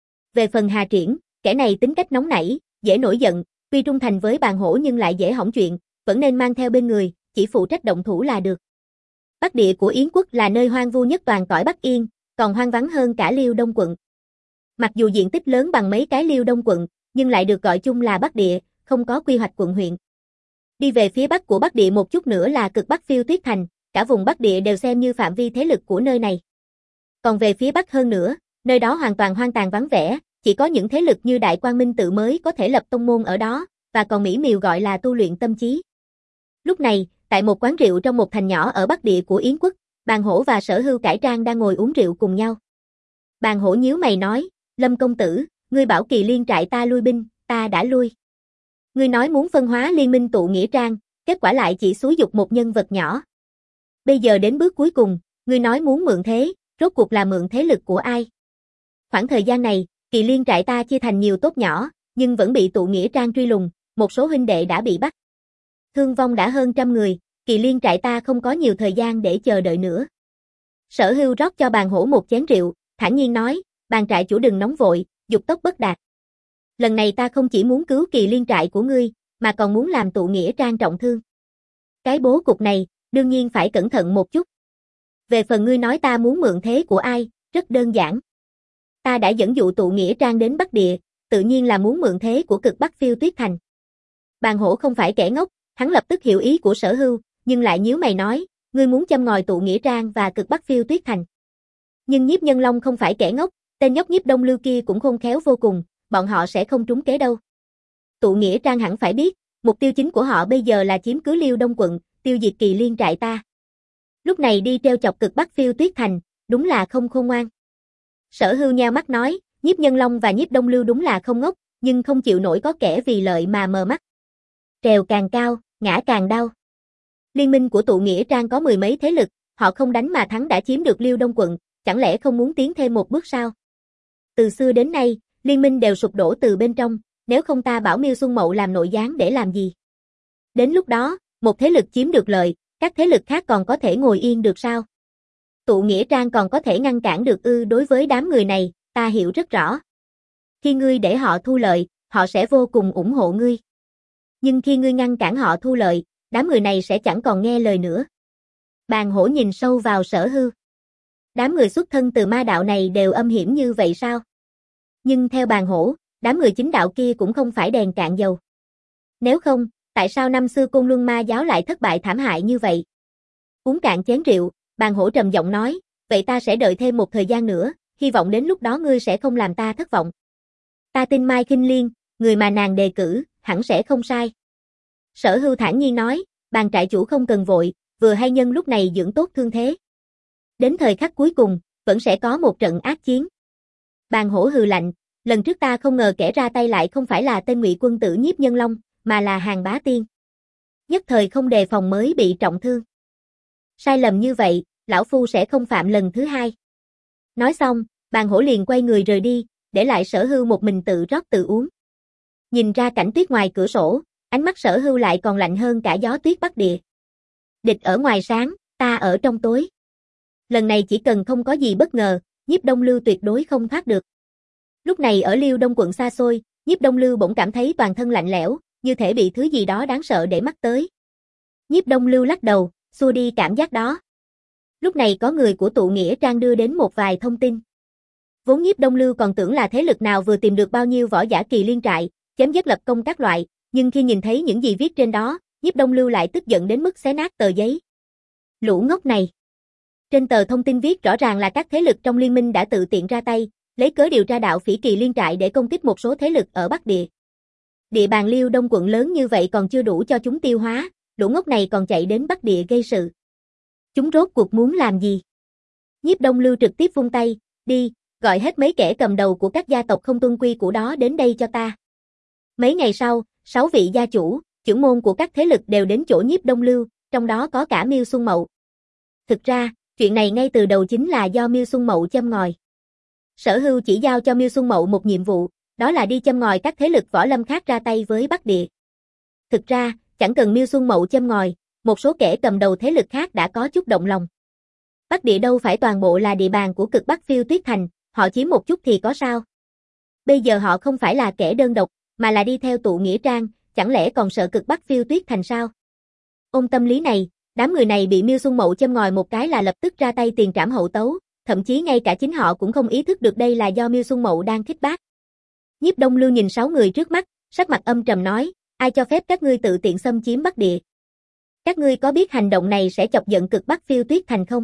Về phần Hà Triển, kẻ này tính cách nóng nảy, dễ nổi giận, tuy trung thành với Bàn Hổ nhưng lại dễ hỏng chuyện, vẫn nên mang theo bên người, chỉ phụ trách động thủ là được. Bắc địa của Yến quốc là nơi hoang vu nhất toàn cõi Bắc Yên, còn hoang vắng hơn cả Liêu Đông quận. Mặc dù diện tích lớn bằng mấy cái Liêu Đông quận, nhưng lại được gọi chung là Bắc địa, không có quy hoạch quận huyện. Đi về phía bắc của Bắc địa một chút nữa là cực Bắc Phiêu Tuyết Thành, cả vùng Bắc địa đều xem như phạm vi thế lực của nơi này. Còn về phía bắc hơn nữa, nơi đó hoàn toàn hoang tàn vắng vẻ, chỉ có những thế lực như Đại Quang Minh Tự mới có thể lập tông môn ở đó, và còn mỹ miều gọi là tu luyện tâm trí. Lúc này, tại một quán rượu trong một thành nhỏ ở Bắc địa của Yến quốc, Bàn Hổ và Sở Hưu cải trang đang ngồi uống rượu cùng nhau. Bàn Hổ nhíu mày nói, Lâm công tử, ngươi bảo Kỳ Liên trại ta lui binh, ta đã lui. Ngươi nói muốn phân hóa liên minh tụ nghĩa trang, kết quả lại chỉ xúi dục một nhân vật nhỏ. Bây giờ đến bước cuối cùng, ngươi nói muốn mượn thế, rốt cuộc là mượn thế lực của ai? Khoảng thời gian này, Kỳ Liên trại ta chia thành nhiều tốt nhỏ, nhưng vẫn bị tụ nghĩa trang truy lùng, một số huynh đệ đã bị bắt. Thương vong đã hơn trăm người, Kỳ Liên trại ta không có nhiều thời gian để chờ đợi nữa. Sở Hưu rót cho Bàn Hổ một chén rượu, thản nhiên nói, Bàn trại chủ đừng nóng vội, dục tốc bất đạt. Lần này ta không chỉ muốn cứu Kỳ Liên trại của ngươi, mà còn muốn làm tụ nghĩa trang trọng thương. Cái bố cục này, đương nhiên phải cẩn thận một chút. Về phần ngươi nói ta muốn mượn thế của ai, rất đơn giản. Ta đã dẫn dụ tụ nghĩa trang đến Bắc địa, tự nhiên là muốn mượn thế của cực Bắc Phiêu Tuyết Thành. Bàn Hổ không phải kẻ ngốc, hắn lập tức hiểu ý của Sở Hưu, nhưng lại nhíu mày nói, ngươi muốn châm ngòi tụ nghĩa trang và cực Bắc Phiêu Tuyết Thành. Nhưng Nhiếp Nhân Long không phải kẻ ngốc, tên nhóc Nhiếp Đông Lưu kia cũng khôn khéo vô cùng, bọn họ sẽ không trúng kế đâu. Tụ nghĩa trang hẳn phải biết, mục tiêu chính của họ bây giờ là chiếm cứ Liêu Đông quận, tiêu diệt Kỳ Liên trại ta. Lúc này đi treo chọc cực Bắc Phiêu Tuyết Thành, đúng là không khôn ngoan. Sở Hưu nheo mắt nói, Nhiếp Nhân Long và Nhiếp Đông Lưu đúng là không ngốc, nhưng không chịu nổi có kẻ vì lợi mà mờ mắt. Trèo càng cao, ngã càng đau. Liên minh của tụ nghĩa trang có mười mấy thế lực, họ không đánh mà thắng đã chiếm được Liêu Đông quận, chẳng lẽ không muốn tiến thêm một bước sao? Từ xưa đến nay, liên minh đều sụp đổ từ bên trong, nếu không ta bảo Miêu Xuân Mậu làm nội gián để làm gì? Đến lúc đó, một thế lực chiếm được lợi, các thế lực khác còn có thể ngồi yên được sao? Tụ nghĩa trang còn có thể ngăn cản được ư? Đối với đám người này, ta hiểu rất rõ. Khi ngươi để họ thu lợi, họ sẽ vô cùng ủng hộ ngươi. Nhưng khi ngươi ngăn cản họ thu lợi, đám người này sẽ chẳng còn nghe lời nữa. Bàn hổ nhìn sâu vào Sở Hưu. Đám người xuất thân từ ma đạo này đều âm hiểm như vậy sao? Nhưng theo bàn hổ, đám người chính đạo kia cũng không phải đèn cạn dầu. Nếu không, tại sao năm xưa Côn Luân Ma giáo lại thất bại thảm hại như vậy? Uống cạn chén rượu, bàn hổ trầm giọng nói, vậy ta sẽ đợi thêm một thời gian nữa, hy vọng đến lúc đó ngươi sẽ không làm ta thất vọng. Ta tin Mai Khinh Liên, người mà nàng đề cử, hẳn sẽ không sai. Sở Hưu thản nhiên nói, bàn trại chủ không cần vội, vừa hay nhân lúc này dưỡng tốt thương thế. Đến thời khắc cuối cùng, vẫn sẽ có một trận ác chiến. Bàn hổ hừ lạnh, lần trước ta không ngờ kẻ ra tay lại không phải là tên Ngụy quân tử Nhiếp Nhân Long, mà là Hàn Bá Tiên. Nhất thời không đề phòng mới bị trọng thương. Sai lầm như vậy, lão phu sẽ không phạm lần thứ hai. Nói xong, bàn hổ liền quay người rời đi, để lại Sở Hưu một mình tự rót tự uống. Nhìn ra cảnh tuyết ngoài cửa sổ, ánh mắt Sở Hưu lại còn lạnh hơn cả gió tuyết Bắc Địa. Địch ở ngoài sáng, ta ở trong tối. Lần này chỉ cần không có gì bất ngờ, Nhiếp Đông Lưu tuyệt đối không thoát được. Lúc này ở Liêu Đông quận xa xôi, Nhiếp Đông Lưu bỗng cảm thấy toàn thân lạnh lẽo, như thể bị thứ gì đó đáng sợ để mắt tới. Nhiếp Đông Lưu lắc đầu, xua đi cảm giác đó. Lúc này có người của tụ nghĩa trang đưa đến một vài thông tin. Vốn Nhiếp Đông Lưu còn tưởng là thế lực nào vừa tìm được bao nhiêu võ giả kỳ liên trại, chém giết lập công các loại, nhưng khi nhìn thấy những gì viết trên đó, Nhiếp Đông Lưu lại tức giận đến mức xé nát tờ giấy. Lũ ngốc này. Trên tờ thông tin viết rõ ràng là các thế lực trong liên minh đã tự tiện ra tay, lấy cớ điều tra đạo phỉ kỳ liên trại để công kích một số thế lực ở Bắc Địa. Địa bàn Liêu Đông quận lớn như vậy còn chưa đủ cho chúng tiêu hóa, lũ ngốc này còn chạy đến Bắc Địa gây sự. Chúng rốt cuộc muốn làm gì? Nhiếp Đông Lưu trực tiếp vung tay, đi, gọi hết mấy kẻ cầm đầu của các gia tộc không tuân quy của đó đến đây cho ta. Mấy ngày sau, sáu vị gia chủ, trưởng môn của các thế lực đều đến chỗ Nhiếp Đông Lưu, trong đó có cả Miêu Xuân Mậu. Thực ra, chuyện này ngay từ đầu chính là do Miêu Xuân Mậu châm ngòi. Sở Hưu chỉ giao cho Miêu Xuân Mậu một nhiệm vụ, đó là đi châm ngòi các thế lực võ lâm khác ra tay với Bắc Địa. Thực ra, chẳng cần Miêu Xuân Mậu châm ngòi, một số kẻ cầm đầu thế lực khác đã có chút động lòng. Bắc Địa đâu phải toàn bộ là địa bàn của Cực Bắc Phiêu Tuyết Thành, họ chiếm một chút thì có sao? Bây giờ họ không phải là kẻ đơn độc, mà là đi theo tụ nghĩa trang, chẳng lẽ còn sợ Cực Bắc Phiêu Tuyết Thành sao? Ôm tâm lý này, đám người này bị Miêu Xuân Mậu châm ngòi một cái là lập tức ra tay tiền trảm hậu tấu, thậm chí ngay cả chính họ cũng không ý thức được đây là do Miêu Xuân Mậu đang khích bác. Nhiếp Đông Lưu nhìn sáu người trước mắt, sắc mặt âm trầm nói, ai cho phép các ngươi tự tiện xâm chiếm Bắc Địa? Các ngươi có biết hành động này sẽ chọc giận Cực Bắc Phiêu Tuyết Thành không?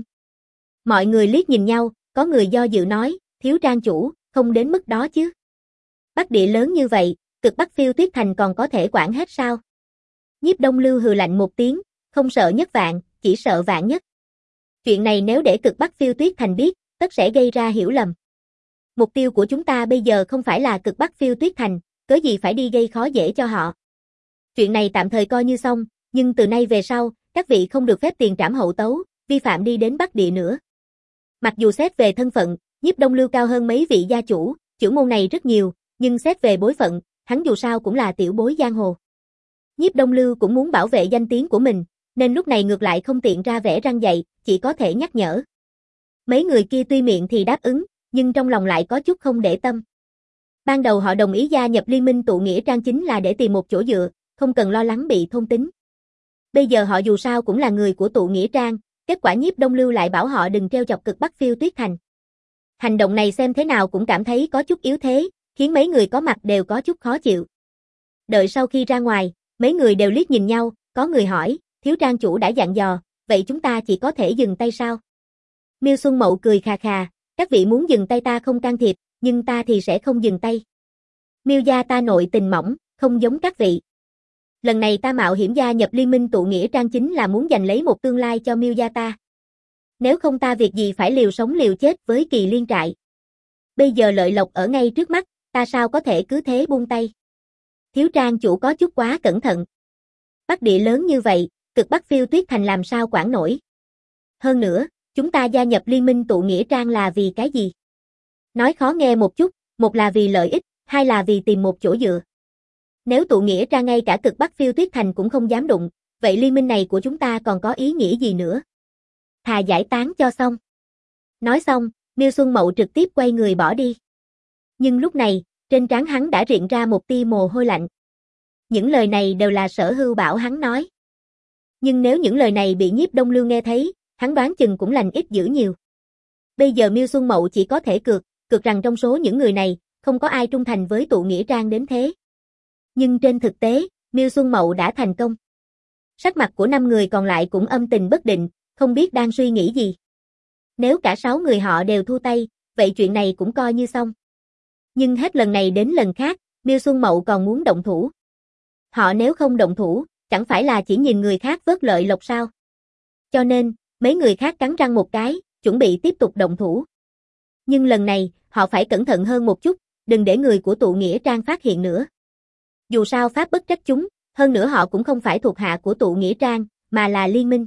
Mọi người liếc nhìn nhau, có người do dự nói, thiếu trang chủ, không đến mức đó chứ. Bắc Địa lớn như vậy, Cực Bắc Phiêu Tuyết Thành còn có thể quản hết sao? Nhiếp Đông Lưu hừ lạnh một tiếng, không sợ nhất vạn, chỉ sợ vạn nhất. Chuyện này nếu để Cực Bắc Phiêu Tuyết Thành biết, tất sẽ gây ra hiểu lầm. Mục tiêu của chúng ta bây giờ không phải là Cực Bắc Phiêu Tuyết Thành, cớ gì phải đi gây khó dễ cho họ. Chuyện này tạm thời coi như xong, nhưng từ nay về sau, các vị không được phép tiền trảm hậu tấu, vi phạm đi đến Bắc Địa nữa. Mặc dù xét về thân phận, Nhiếp Đông Lưu cao hơn mấy vị gia chủ, trưởng môn này rất nhiều, nhưng xét về bối phận, hắn dù sao cũng là tiểu bối giang hồ. Nhiếp Đông Lưu cũng muốn bảo vệ danh tiếng của mình, nên lúc này ngược lại không tiện ra vẻ răn dạy, chỉ có thể nhắc nhở. Mấy người kia tuy miệng thì đáp ứng, nhưng trong lòng lại có chút không để tâm. Ban đầu họ đồng ý gia nhập liên minh tụ nghĩa trang chính là để tìm một chỗ dựa, không cần lo lắng bị thôn tính. Bây giờ họ dù sao cũng là người của tụ nghĩa trang, kết quả Nhiếp Đông Lưu lại bảo họ đừng treo chọc Cực Bắc Phiêu Tuyết Thành. Hành động này xem thế nào cũng cảm thấy có chút yếu thế, khiến mấy người có mặt đều có chút khó chịu. Đợi sau khi ra ngoài, mấy người đều liếc nhìn nhau, có người hỏi, thiếu trang chủ đã dặn dò, vậy chúng ta chỉ có thể dừng tay sao? Miêu Xuân Mậu cười khà khà, các vị muốn dừng tay ta không can thiệp, nhưng ta thì sẽ không dừng tay. Miêu gia ta nội tình mỏng, không giống các vị. Lần này ta mạo hiểm gia nhập liên minh tụ nghĩa trang chính là muốn giành lấy một tương lai cho Miêu gia ta. Nếu không ta việc gì phải liều sống liều chết với kỳ liên trại. Bây giờ lợi lộc ở ngay trước mắt, ta sao có thể cứ thế buông tay. Thiếu trang chủ có chút quá cẩn thận. Bắc Địa lớn như vậy, Cực Bắc Phiêu Tuyết Thành làm sao quản nổi. Hơn nữa, chúng ta gia nhập liên minh tụ nghĩa trang là vì cái gì? Nói khó nghe một chút, một là vì lợi ích, hai là vì tìm một chỗ dựa. Nếu tụ nghĩa trang ngay cả Cực Bắc Phiêu Tuyết Thành cũng không dám đụng, vậy liên minh này của chúng ta còn có ý nghĩa gì nữa? Thà giải tán cho xong. Nói xong, Miêu Xuân Mậu trực tiếp quay người bỏ đi. Nhưng lúc này, trên trán hắn đã rịn ra một tia mồ hôi lạnh. Những lời này đều là Sở Hưu bảo hắn nói. Nhưng nếu những lời này bị Nhiếp Đông Lưu nghe thấy, hắn đoán chừng cũng lành ít dữ nhiều. Bây giờ Miêu Xuân Mậu chỉ có thể cược, cược rằng trong số những người này, không có ai trung thành với tụ nghĩa trang đến thế. Nhưng trên thực tế, Miêu Xuân Mậu đã thành công. Sắc mặt của năm người còn lại cũng âm tình bất định, không biết đang suy nghĩ gì. Nếu cả sáu người họ đều thu tay, vậy chuyện này cũng coi như xong. Nhưng hết lần này đến lần khác, Miêu Xuân Mậu còn muốn động thủ. Họ nếu không động thủ, chẳng phải là chỉ nhìn người khác vớt lợi lộc sao? Cho nên, mấy người khác cắn răng một cái, chuẩn bị tiếp tục động thủ. Nhưng lần này, họ phải cẩn thận hơn một chút, đừng để người của tụ nghĩa trang phát hiện nữa. Dù sao pháp bất trách chúng, hơn nữa họ cũng không phải thuộc hạ của tụ nghĩa trang, mà là liên minh.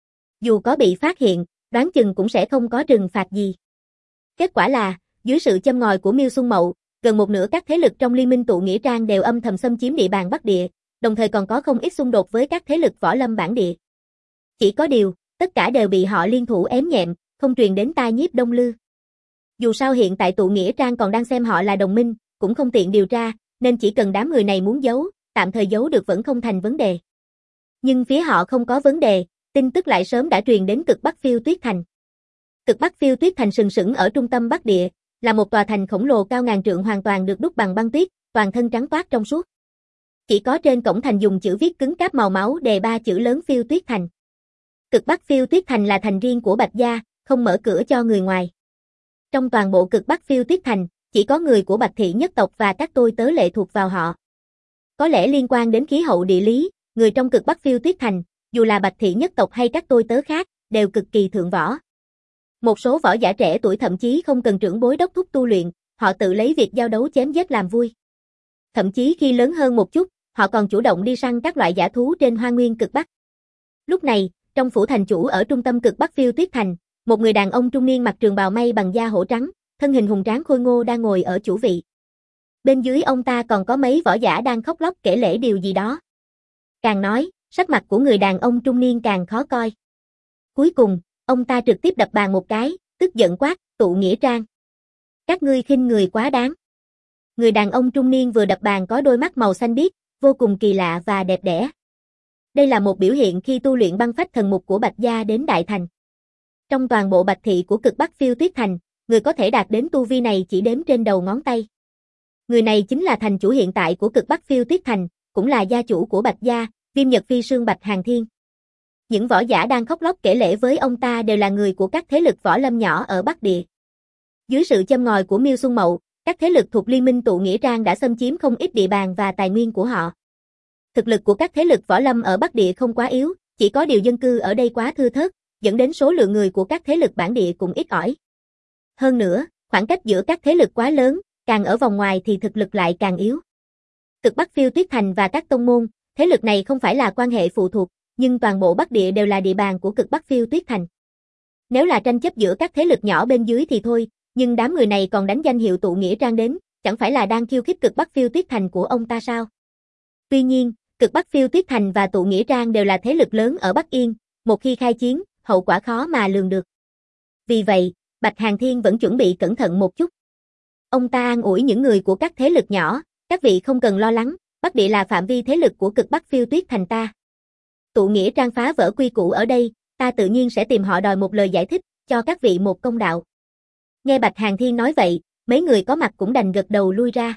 Dù có bị phát hiện, đoán chừng cũng sẽ không có trừng phạt gì. Kết quả là, dưới sự châm ngòi của Miêu Xuân Mậu, gần một nửa các thế lực trong liên minh tụ nghĩa trang đều âm thầm xâm chiếm địa bàn Bắc Địa, đồng thời còn có không ít xung đột với các thế lực võ lâm bản địa. Chỉ có điều, tất cả đều bị họ liên thủ ém nhẹm, không truyền đến tai Nhiếp Đông Lưu. Dù sao hiện tại tụ nghĩa trang còn đang xem họ là đồng minh, cũng không tiện điều tra, nên chỉ cần đám người này muốn giấu, tạm thời giấu được vẫn không thành vấn đề. Nhưng phía họ không có vấn đề, tin tức lại sớm đã truyền đến Cực Bắc Phiêu Tuyết Thành. Cực Bắc Phiêu Tuyết Thành sừng sững ở trung tâm Bắc Địa, là một tòa thành khổng lồ cao ngàn trượng hoàn toàn được đúc bằng băng tuyết, toàn thân trắng toát trong suốt. Chỉ có trên cổng thành dùng chữ viết cứng cáp màu máu đề ba chữ lớn Phiêu Tuyết Thành. Cực Bắc Phiêu Tuyết Thành là thành riêng của Bạch gia, không mở cửa cho người ngoài. Trong toàn bộ Cực Bắc Phiêu Tuyết Thành, chỉ có người của Bạch thị nhất tộc và các tôi tớ lệ thuộc vào họ. Có lẽ liên quan đến khí hậu địa lý, người trong Cực Bắc Phiêu Tuyết Thành, dù là Bạch thị nhất tộc hay các tôi tớ khác, đều cực kỳ thượng võ. Một số võ giả trẻ tuổi thậm chí không cần trưởng bối đốc thúc tu luyện, họ tự lấy việc giao đấu chém giết làm vui. Thậm chí khi lớn hơn một chút, họ còn chủ động đi săn các loại dã thú trên hoang nguyên Cực Bắc. Lúc này, trong phủ thành chủ ở trung tâm Cực Bắc Phiêu Tuyết Thành, một người đàn ông trung niên mặc trường bào may bằng da hổ trắng, thân hình hùng tráng khôi ngô đang ngồi ở chủ vị. Bên dưới ông ta còn có mấy võ giả đang khóc lóc kể lể điều gì đó. Càng nói, sắc mặt của người đàn ông trung niên càng khó coi. Cuối cùng, ông ta trực tiếp đập bàn một cái, tức giận quát, tụ nghĩa trang. Các ngươi khinh người quá đáng. Người đàn ông trung niên vừa đập bàn có đôi mắt màu xanh biếc, vô cùng kỳ lạ và đẹp đẽ. Đây là một biểu hiện khi tu luyện băng phách thần mục của Bạch gia đến đại thành. Trong toàn bộ Bạch thị của Cực Bắc Phiêu Tuyết Thành, người có thể đạt đến tu vi này chỉ đếm trên đầu ngón tay. Người này chính là thành chủ hiện tại của Cực Bắc Phiêu Tuyết Thành, cũng là gia chủ của Bạch gia, Viêm Nhật Phi Sương Bạch Hàn Thiên. Những võ giả đang khóc lóc kể lể với ông ta đều là người của các thế lực võ lâm nhỏ ở Bắc Địa. Dưới sự châm ngòi của Miêu Xuân Mậu, các thế lực thuộc liên minh tụ nghĩa trang đã xâm chiếm không ít địa bàn và tài nguyên của họ. Thực lực của các thế lực võ lâm ở Bắc Địa không quá yếu, chỉ có điều dân cư ở đây quá thưa thớt, dẫn đến số lượng người của các thế lực bản địa cũng ít ỏi. Hơn nữa, khoảng cách giữa các thế lực quá lớn, càng ở vòng ngoài thì thực lực lại càng yếu. Cực Bắc Phiêu Tuyết Thành và các tông môn, thế lực này không phải là quan hệ phụ thuộc, nhưng toàn bộ Bắc Địa đều là địa bàn của Cực Bắc Phiêu Tuyết Thành. Nếu là tranh chấp giữa các thế lực nhỏ bên dưới thì thôi, nhưng đám người này còn đánh danh hiệu tụ nghĩa trang đến, chẳng phải là đang khiêu khích Cực Bắc Phiêu Tuyết Thành của ông ta sao? Tuy nhiên, Cực Bắc Phiêu Tuyết Thành và tụ nghĩa trang đều là thế lực lớn ở Bắc Yên, một khi khai chiến, hậu quả khó mà lường được. Vì vậy, Bạch Hàn Thiên vẫn chuẩn bị cẩn thận một chút. Ông ta an ủi những người của các thế lực nhỏ, các vị không cần lo lắng, Bắc Địa là phạm vi thế lực của Cực Bắc Phiêu Tuyết Thành ta. Tụ nghĩa trang phá vỡ quy củ ở đây, ta tự nhiên sẽ tìm họ đòi một lời giải thích, cho các vị một công đạo. Nghe Bạch Hàn Thiên nói vậy, mấy người có mặt cũng đành gật đầu lui ra.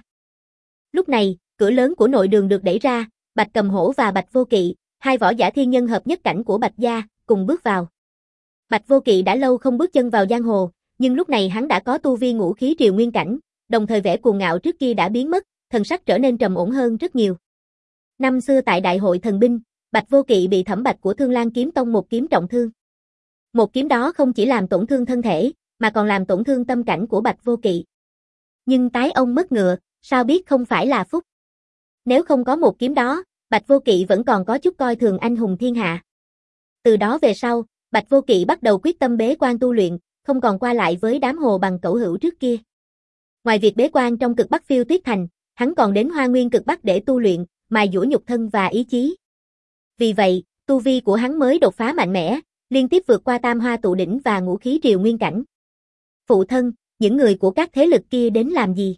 Lúc này, cửa lớn của nội đường được đẩy ra, Bạch Cầm Hổ và Bạch Vô Kỵ, hai võ giả thiên nhân hợp nhất cảnh của Bạch gia, cùng bước vào. Bạch Vô Kỵ đã lâu không bước chân vào giang hồ, nhưng lúc này hắn đã có tu vi ngũ khí triều nguyên cảnh, đồng thời vẻ cuồng ngạo trước kia đã biến mất, thần sắc trở nên trầm ổn hơn rất nhiều. Năm xưa tại đại hội thần binh, Bạch Vô Kỵ bị Thẩm Bạch của Thương Lan kiếm tông một kiếm trọng thương. Một kiếm đó không chỉ làm tổn thương thân thể, mà còn làm tổn thương tâm cảnh của Bạch Vô Kỵ. Nhưng tái ông mất ngựa, sao biết không phải là phúc. Nếu không có một kiếm đó, Bạch Vô Kỵ vẫn còn có chút coi thường anh hùng thiên hạ. Từ đó về sau, Bạch Vô Kỵ bắt đầu quyết tâm bế quan tu luyện, không còn qua lại với đám hồ bằng cẩu hữu trước kia. Ngoài việc bế quan trong Cực Bắc Phiêu Tuyết Thành, hắn còn đến Hoa Nguyên Cực Bắc để tu luyện, mài dũa nhục thân và ý chí. Vì vậy, tu vi của hắn mới đột phá mạnh mẽ, liên tiếp vượt qua Tam Hoa Tụ Đỉnh và Ngũ Khí Triều Nguyên cảnh. Phụ thân, những người của các thế lực kia đến làm gì?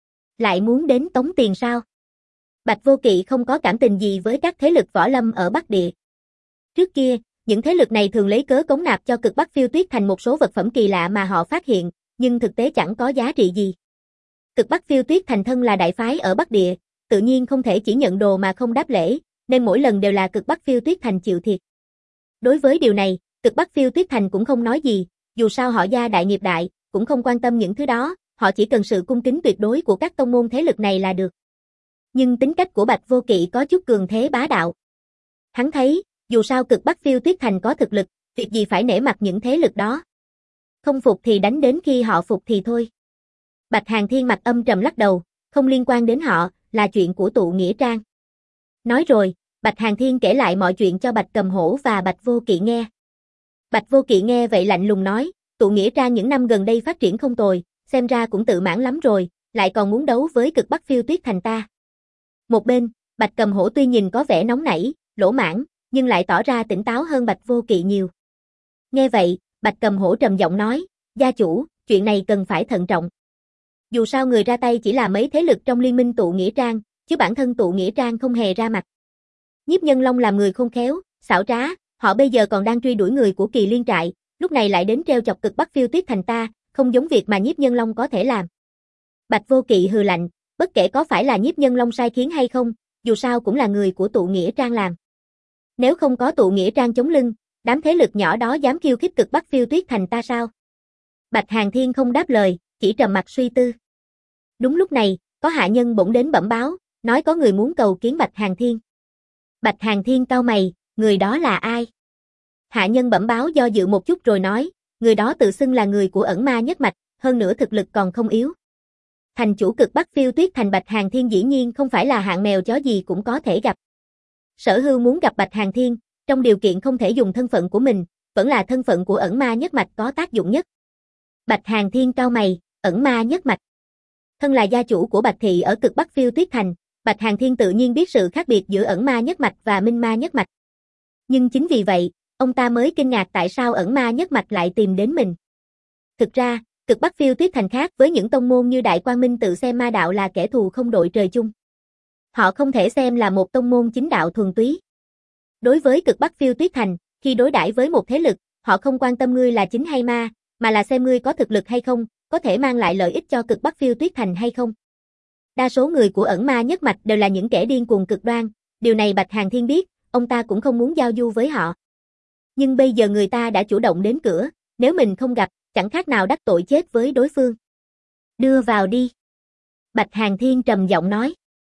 Lại muốn đến tống tiền sao? Bạch Vô Kỵ không có cảm tình gì với các thế lực võ lâm ở Bắc Địa. Trước kia, những thế lực này thường lấy cớ cống nạp cho Cực Bắc Phiêu Tuyết Thành một số vật phẩm kỳ lạ mà họ phát hiện, nhưng thực tế chẳng có giá trị gì. Cực Bắc Phiêu Tuyết Thành thân là đại phái ở Bắc Địa, tự nhiên không thể chỉ nhận đồ mà không đáp lễ, nên mỗi lần đều là Cực Bắc Phiêu Tuyết Thành chịu thiệt. Đối với điều này, Cực Bắc Phiêu Tuyết Thành cũng không nói gì, dù sao họ gia đại nghiệp đại, cũng không quan tâm những thứ đó, họ chỉ cần sự cung kính tuyệt đối của các tông môn thế lực này là được. Nhưng tính cách của Bạch Vô Kỵ có chút cường thế bá đạo. Hắn thấy, dù sao Cực Bắc Phiêu Tuyết Thành có thực lực, việc gì phải nể mặt những thế lực đó. Không phục thì đánh đến khi họ phục thì thôi. Bạch Hàn Thiên mặt âm trầm lắc đầu, không liên quan đến họ, là chuyện của tụ nghĩa trang. Nói rồi, Bạch Hàn Thiên kể lại mọi chuyện cho Bạch Cầm Hổ và Bạch Vô Kỵ nghe. Bạch Vô Kỵ nghe vậy lạnh lùng nói, tụ nghĩa trang những năm gần đây phát triển không tồi, xem ra cũng tự mãn lắm rồi, lại còn muốn đấu với Cực Bắc Phiêu Tuyết Thành ta. Một bên, Bạch Cầm Hổ tuy nhìn có vẻ nóng nảy, lỗ mãng, nhưng lại tỏ ra tỉnh táo hơn Bạch Vô Kỵ nhiều. Nghe vậy, Bạch Cầm Hổ trầm giọng nói, gia chủ, chuyện này cần phải thận trọng. Dù sao người ra tay chỉ là mấy thế lực trong liên minh tụ nghĩa trang, chứ bản thân tụ nghĩa trang không hề ra mặt. Nhiếp Nhân Long làm người khôn khéo, xảo trá, họ bây giờ còn đang truy đuổi người của Kỳ Liên trại, lúc này lại đến treo chọc Cực Bắc Phiêu Tuyết Thành ta, không giống việc mà Nhiếp Nhân Long có thể làm. Bạch Vô Kỵ hừ lạnh, bất kể có phải là Nhiếp Nhân Long sai khiến hay không, dù sao cũng là người của tụ nghĩa trang làm. Nếu không có tụ nghĩa trang chống lưng, đám thế lực nhỏ đó dám khiêu khích Cực Bắc Phiêu Tuyết Thành ta sao? Bạch Hàn Thiên không đáp lời, chỉ trầm mặt suy tư. Đúng lúc này, có hạ nhân bỗng đến bẩm báo, nói có người muốn cầu kiến Bạch Hàn Thiên. Bạch Hàn Thiên cau mày, người đó là ai? Hạ nhân bẩm báo do dự một chút rồi nói, người đó tự xưng là người của Ẩn Ma Nhất Mạch, hơn nữa thực lực còn không yếu. Thành chủ Cực Bắc Phiêu Tuyết Thành Bạch Hàn Thiên dĩ nhiên không phải là hạng mèo chó gì cũng có thể gặp. Sở Hưu muốn gặp Bạch Hàn Thiên, trong điều kiện không thể dùng thân phận của mình, vẫn là thân phận của Ẩn Ma Nhất Mạch có tác dụng nhất. Bạch Hàn Thiên cau mày, Ẩn Ma Nhất Mạch. Thân là gia chủ của Bạch Thị ở Cực Bắc Phiêu Tuyết Thành, Bạch Hàn Thiên tự nhiên biết sự khác biệt giữa Ẩn Ma Nhất Mạch và Minh Ma Nhất Mạch. Nhưng chính vì vậy, ông ta mới kinh ngạc tại sao Ẩn Ma Nhất Mạch lại tìm đến mình. Thực ra, Cực Bắc Phiêu Tuyết Thành khác với những tông môn như Đại Quang Minh tự xem ma đạo là kẻ thù không đội trời chung. Họ không thể xem là một tông môn chính đạo thuần túy. Đối với Cực Bắc Phiêu Tuyết Thành, khi đối đãi với một thế lực, họ không quan tâm ngươi là chính hay ma, mà là xem ngươi có thực lực hay không, có thể mang lại lợi ích cho Cực Bắc Phiêu Tuyết Thành hay không. Đa số người của Ẩn Ma Nhất Mạch đều là những kẻ điên cuồng cực đoan, điều này Bạch Hàn Thiên biết, ông ta cũng không muốn giao du với họ. Nhưng bây giờ người ta đã chủ động đến cửa, nếu mình không gặp, chẳng khác nào đắc tội chết với đối phương. Đưa vào đi. Bạch Hàn Thiên trầm giọng nói.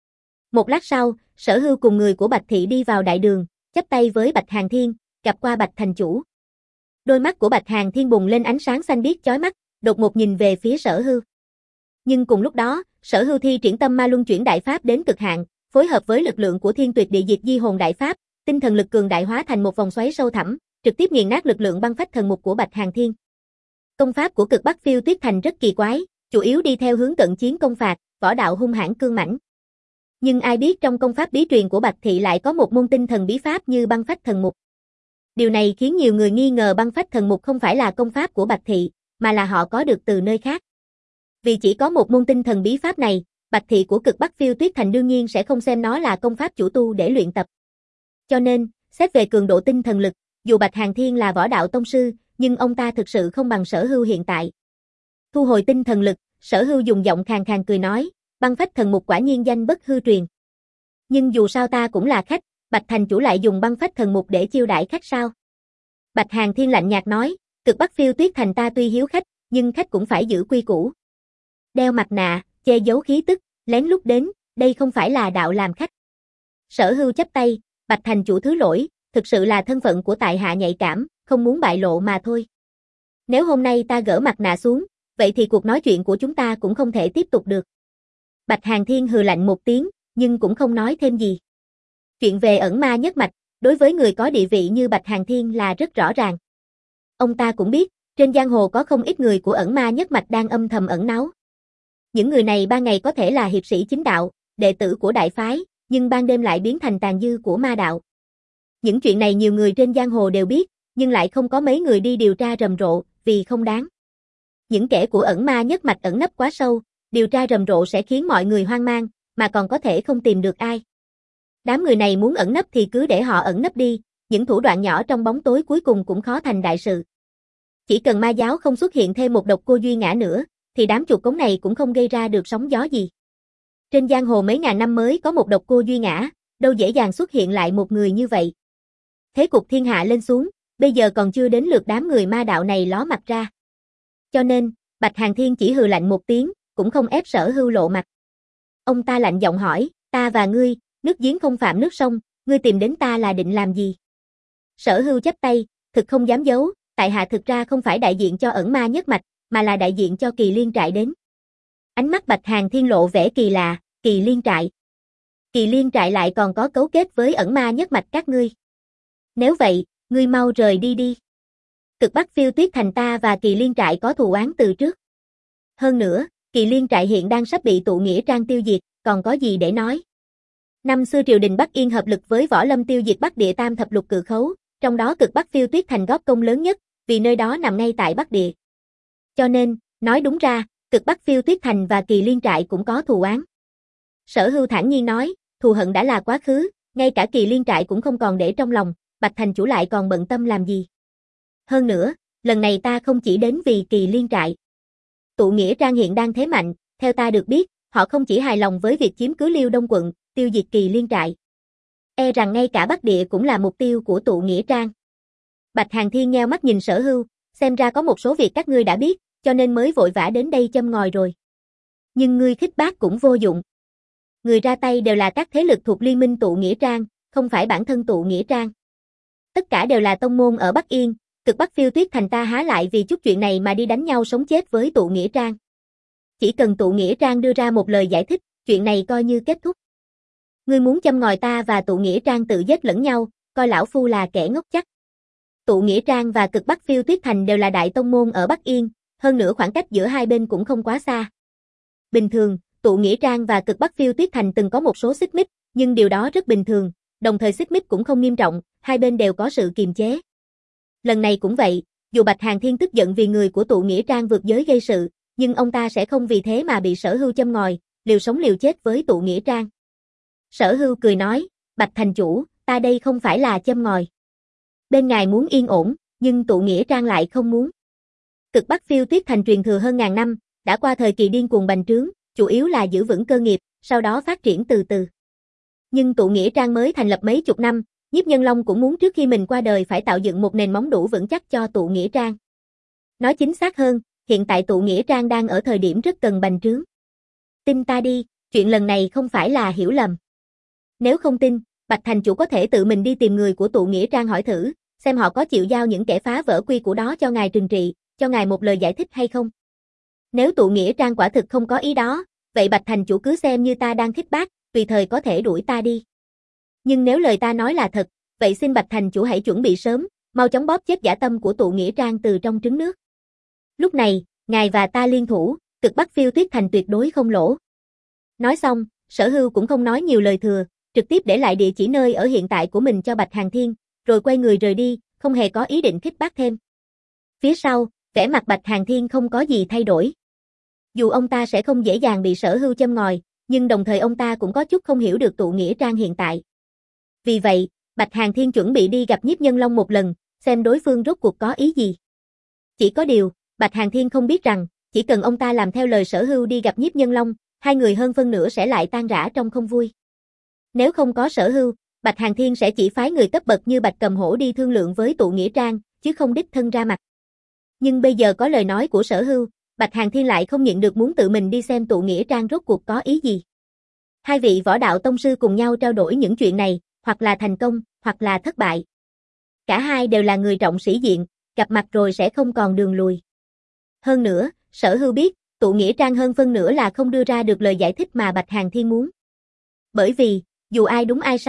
Một lát sau, Sở Hưu cùng người của Bạch Thị đi vào đại đường, chắp tay với Bạch Hàn Thiên, gặp qua Bạch thành chủ. Đôi mắt của Bạch Hàn Thiên bùng lên ánh sáng xanh biếc chói mắt, đột ngột nhìn về phía Sở Hưu. Nhưng cùng lúc đó, Sở Hưu thi triển Tâm Ma Luân Chuyển đại pháp đến cực hạn, phối hợp với lực lượng của Thiên Tuyệt Địa Diệt Di Hồn đại pháp, tinh thần lực cường đại hóa thành một vòng xoáy sâu thẳm, trực tiếp nghiền nát lực lượng băng phách thần mục của Bạch Hàn Thiên. Công pháp của Cực Bắc Phiêu Tuyết Thành rất kỳ quái, chủ yếu đi theo hướng cận chiến công phạt, võ đạo hung hãn cương mãnh. Nhưng ai biết trong công pháp bí truyền của Bạch Thị lại có một môn tinh thần bí pháp như băng phách thần mục. Điều này khiến nhiều người nghi ngờ băng phách thần mục không phải là công pháp của Bạch Thị, mà là họ có được từ nơi khác. Vì chỉ có một môn tinh thần bí pháp này, Bạch Thị của Cực Bắc Phiêu Tuyết Thành đương nhiên sẽ không xem nó là công pháp chủ tu để luyện tập. Cho nên, xét về cường độ tinh thần lực, dù Bạch Hàn Thiên là võ đạo tông sư, nhưng ông ta thực sự không bằng Sở Hưu hiện tại. Thu hồi tinh thần lực, Sở Hưu dùng giọng khàn khàn cười nói, băng phách thần mục quả nhiên danh bất hư truyền. Nhưng dù sao ta cũng là khách, Bạch thành chủ lại dùng băng phách thần mục để chiêu đãi khách sao? Bạch Hàn Thiên lạnh nhạt nói, Cực Bắc Phiêu Tuyết Thành ta tuy hiếu khách, nhưng khách cũng phải giữ quy củ. Đeo mặt nạ, che giấu khí tức, lén lút đến, đây không phải là đạo làm khách. Sở Hưu chắp tay, Bạch thành chủ thứ lỗi, thực sự là thân phận của tại hạ nhạy cảm, không muốn bại lộ mà thôi. Nếu hôm nay ta gỡ mặt nạ xuống, vậy thì cuộc nói chuyện của chúng ta cũng không thể tiếp tục được. Bạch Hàn Thiên hừ lạnh một tiếng, nhưng cũng không nói thêm gì. Chuyện về Ẩn Ma Nhất Mạch, đối với người có địa vị như Bạch Hàn Thiên là rất rõ ràng. Ông ta cũng biết, trên giang hồ có không ít người của ẩn ma nhất mạch đang âm thầm ẩn náu. Những người này ban ngày có thể là hiệp sĩ chính đạo, đệ tử của đại phái, nhưng ban đêm lại biến thành tàn dư của ma đạo. Những chuyện này nhiều người trên giang hồ đều biết, nhưng lại không có mấy người đi điều tra rầm rộ, vì không đáng. Những kẻ của ẩn ma nhất mạch ẩn nấp quá sâu, điều tra rầm rộ sẽ khiến mọi người hoang mang, mà còn có thể không tìm được ai. Đám người này muốn ẩn nấp thì cứ để họ ẩn nấp đi, những thủ đoạn nhỏ trong bóng tối cuối cùng cũng khó thành đại sự. Chỉ cần ma giáo không xuất hiện thêm một độc cô Duy Ngã nữa, thì đám chuột cống này cũng không gây ra được sóng gió gì. Trên giang hồ mấy ngàn năm mới có một độc cô Duy Ngã, đâu dễ dàng xuất hiện lại một người như vậy. Thế cục thiên hạ lên xuống, bây giờ còn chưa đến lượt đám người ma đạo này ló mặt ra. Cho nên, Bạch Hàn Thiên chỉ hừ lạnh một tiếng, cũng không ép Sở Hưu lộ mặt. Ông ta lạnh giọng hỏi, ta và ngươi, nước giếng không phạm nước sông, ngươi tìm đến ta là định làm gì? Sở Hưu chắp tay, thực không dám giấu, tại hạ thực ra không phải đại diện cho ẩn ma nhất mạch, mà là đại diện cho Kỳ Liên trại đến. Ánh mắt Bạch Hàn Thiên lộ vẻ kỳ lạ, Kỳ Liên trại. Kỳ Liên trại lại còn có cấu kết với ẩn ma nhất mạch các ngươi. Nếu vậy, ngươi mau rời đi đi. Cực Bắc Phiêu Tuyết Thành ta và Kỳ Liên trại có thù oán từ trước. Hơn nữa, Kỳ Liên trại hiện đang sắp bị tụ nghĩa trang tiêu diệt, còn có gì để nói. Năm xưa triều đình Bắc Yên hợp lực với Võ Lâm tiêu diệt Bắc Địa tam thập lục cự khấu, trong đó Cực Bắc Phiêu Tuyết Thành góp công lớn nhất, vì nơi đó nằm ngay tại Bắc Địa. Cho nên, nói đúng ra, Cực Bắc Phiêu Tuyết Thành và Kỳ Liên trại cũng có thù oán. Sở Hưu thản nhiên nói, thù hận đã là quá khứ, ngay cả Kỳ Liên trại cũng không còn để trong lòng, Bạch thành chủ lại còn bận tâm làm gì. Hơn nữa, lần này ta không chỉ đến vì Kỳ Liên trại. Tụ nghĩa trang hiện đang thế mạnh, theo ta được biết, họ không chỉ hài lòng với việc chiếm cứ Liêu Đông quận, tiêu diệt Kỳ Liên trại. E rằng ngay cả Bắc Địa cũng là mục tiêu của tụ nghĩa trang. Bạch Hàn Thiên nheo mắt nhìn Sở Hưu, xem ra có một số việc các ngươi đã biết, cho nên mới vội vã đến đây châm ngòi rồi. Nhưng ngươi khích bác cũng vô dụng. Người ra tay đều là các thế lực thuộc liên minh tụ nghĩa trang, không phải bản thân tụ nghĩa trang. Tất cả đều là tông môn ở Bắc Yên, Cực Bắc Phiêu Tuyết Thành ta há lại vì chút chuyện này mà đi đánh nhau sống chết với tụ nghĩa trang. Chỉ cần tụ nghĩa trang đưa ra một lời giải thích, chuyện này coi như kết thúc. Ngươi muốn châm ngòi ta và tụ nghĩa trang tự giết lẫn nhau, coi lão phu là kẻ ngốc chắc. Tụ nghĩa trang và Cực Bắc Phiêu Tuyết Thành đều là đại tông môn ở Bắc Yên, hơn nữa khoảng cách giữa hai bên cũng không quá xa. Bình thường, tụ nghĩa trang và Cực Bắc Phiêu Tuyết Thành từng có một số xích mích, nhưng điều đó rất bình thường, đồng thời xích mích cũng không nghiêm trọng, hai bên đều có sự kiềm chế. Lần này cũng vậy, dù Bạch Hàn Thiên tức giận vì người của tụ nghĩa trang vượt giới gây sự, nhưng ông ta sẽ không vì thế mà bị Sở Hưu châm ngòi, liều sống liều chết với tụ nghĩa trang. Sở Hưu cười nói, Bạch thành chủ, ta đây không phải là châm ngòi. Bên ngài muốn yên ổn, nhưng tụ nghĩa trang lại không muốn. Cực Bắc Phiêu Tuyết Thành truyền thừa hơn ngàn năm, đã qua thời kỳ điên cuồng bành trướng, chủ yếu là giữ vững cơ nghiệp, sau đó phát triển từ từ. Nhưng tụ nghĩa trang mới thành lập mấy chục năm, Nhiếp Nhân Long cũng muốn trước khi mình qua đời phải tạo dựng một nền móng đủ vững chắc cho tụ nghĩa trang. Nói chính xác hơn, hiện tại tụ nghĩa trang đang ở thời điểm rất cần bành trướng. Tin ta đi, chuyện lần này không phải là hiểu lầm. Nếu không tin, Bạch thành chủ có thể tự mình đi tìm người của tụ nghĩa trang hỏi thử, xem họ có chịu giao những kẻ phá vỡ quy củ đó cho ngài trừng trị, cho ngài một lời giải thích hay không. Nếu tụ nghĩa trang quả thực không có ý đó, vậy Bạch thành chủ cứ xem như ta đang khích bác, tùy thời có thể đuổi ta đi. Nhưng nếu lời ta nói là thật, vậy xin Bạch thành chủ hãy chuẩn bị sớm, mau chóng bóp chết dã tâm của tụ nghĩa trang từ trong trứng nước. Lúc này, ngài và ta liên thủ, Cực Bắc Phiêu Tuyết Thành tuyệt đối không lỗ. Nói xong, Sở Hưu cũng không nói nhiều lời thừa, trực tiếp để lại địa chỉ nơi ở hiện tại của mình cho Bạch Hàn Thiên, rồi quay người rời đi, không hề có ý định khích bác thêm. Phía sau, vẻ mặt Bạch Hàn Thiên không có gì thay đổi. Dù ông ta sẽ không dễ dàng bị Sở Hưu châm ngòi, nhưng đồng thời ông ta cũng có chút không hiểu được tụ nghĩa trang hiện tại. Vì vậy, Bạch Hàn Thiên chuẩn bị đi gặp Nhiếp Nhân Long một lần, xem đối phương rốt cuộc có ý gì. Chỉ có điều, Bạch Hàn Thiên không biết rằng, chỉ cần ông ta làm theo lời Sở Hưu đi gặp Nhiếp Nhân Long, hai người hơn phân nửa sẽ lại tan rã trong không vui. Nếu không có Sở Hưu, Bạch Hàn Thiên sẽ chỉ phái người cấp bậc như Bạch Cầm Hổ đi thương lượng với tụ nghĩa trang, chứ không đích thân ra mặt. Nhưng bây giờ có lời nói của Sở Hưu, Bạch Hàn Thiên lại không nhịn được muốn tự mình đi xem tụ nghĩa trang rốt cuộc có ý gì. Hai vị võ đạo tông sư cùng nhau trao đổi những chuyện này, hoặc là thành công, hoặc là thất bại. Cả hai đều là người trọng sĩ diện, gặp mặt rồi sẽ không còn đường lùi. Hơn nữa, Sở Hưu biết, tụ nghĩa trang hơn phân nửa là không đưa ra được lời giải thích mà Bạch Hàn Thiên muốn. Bởi vì, dù ai đúng ai sai,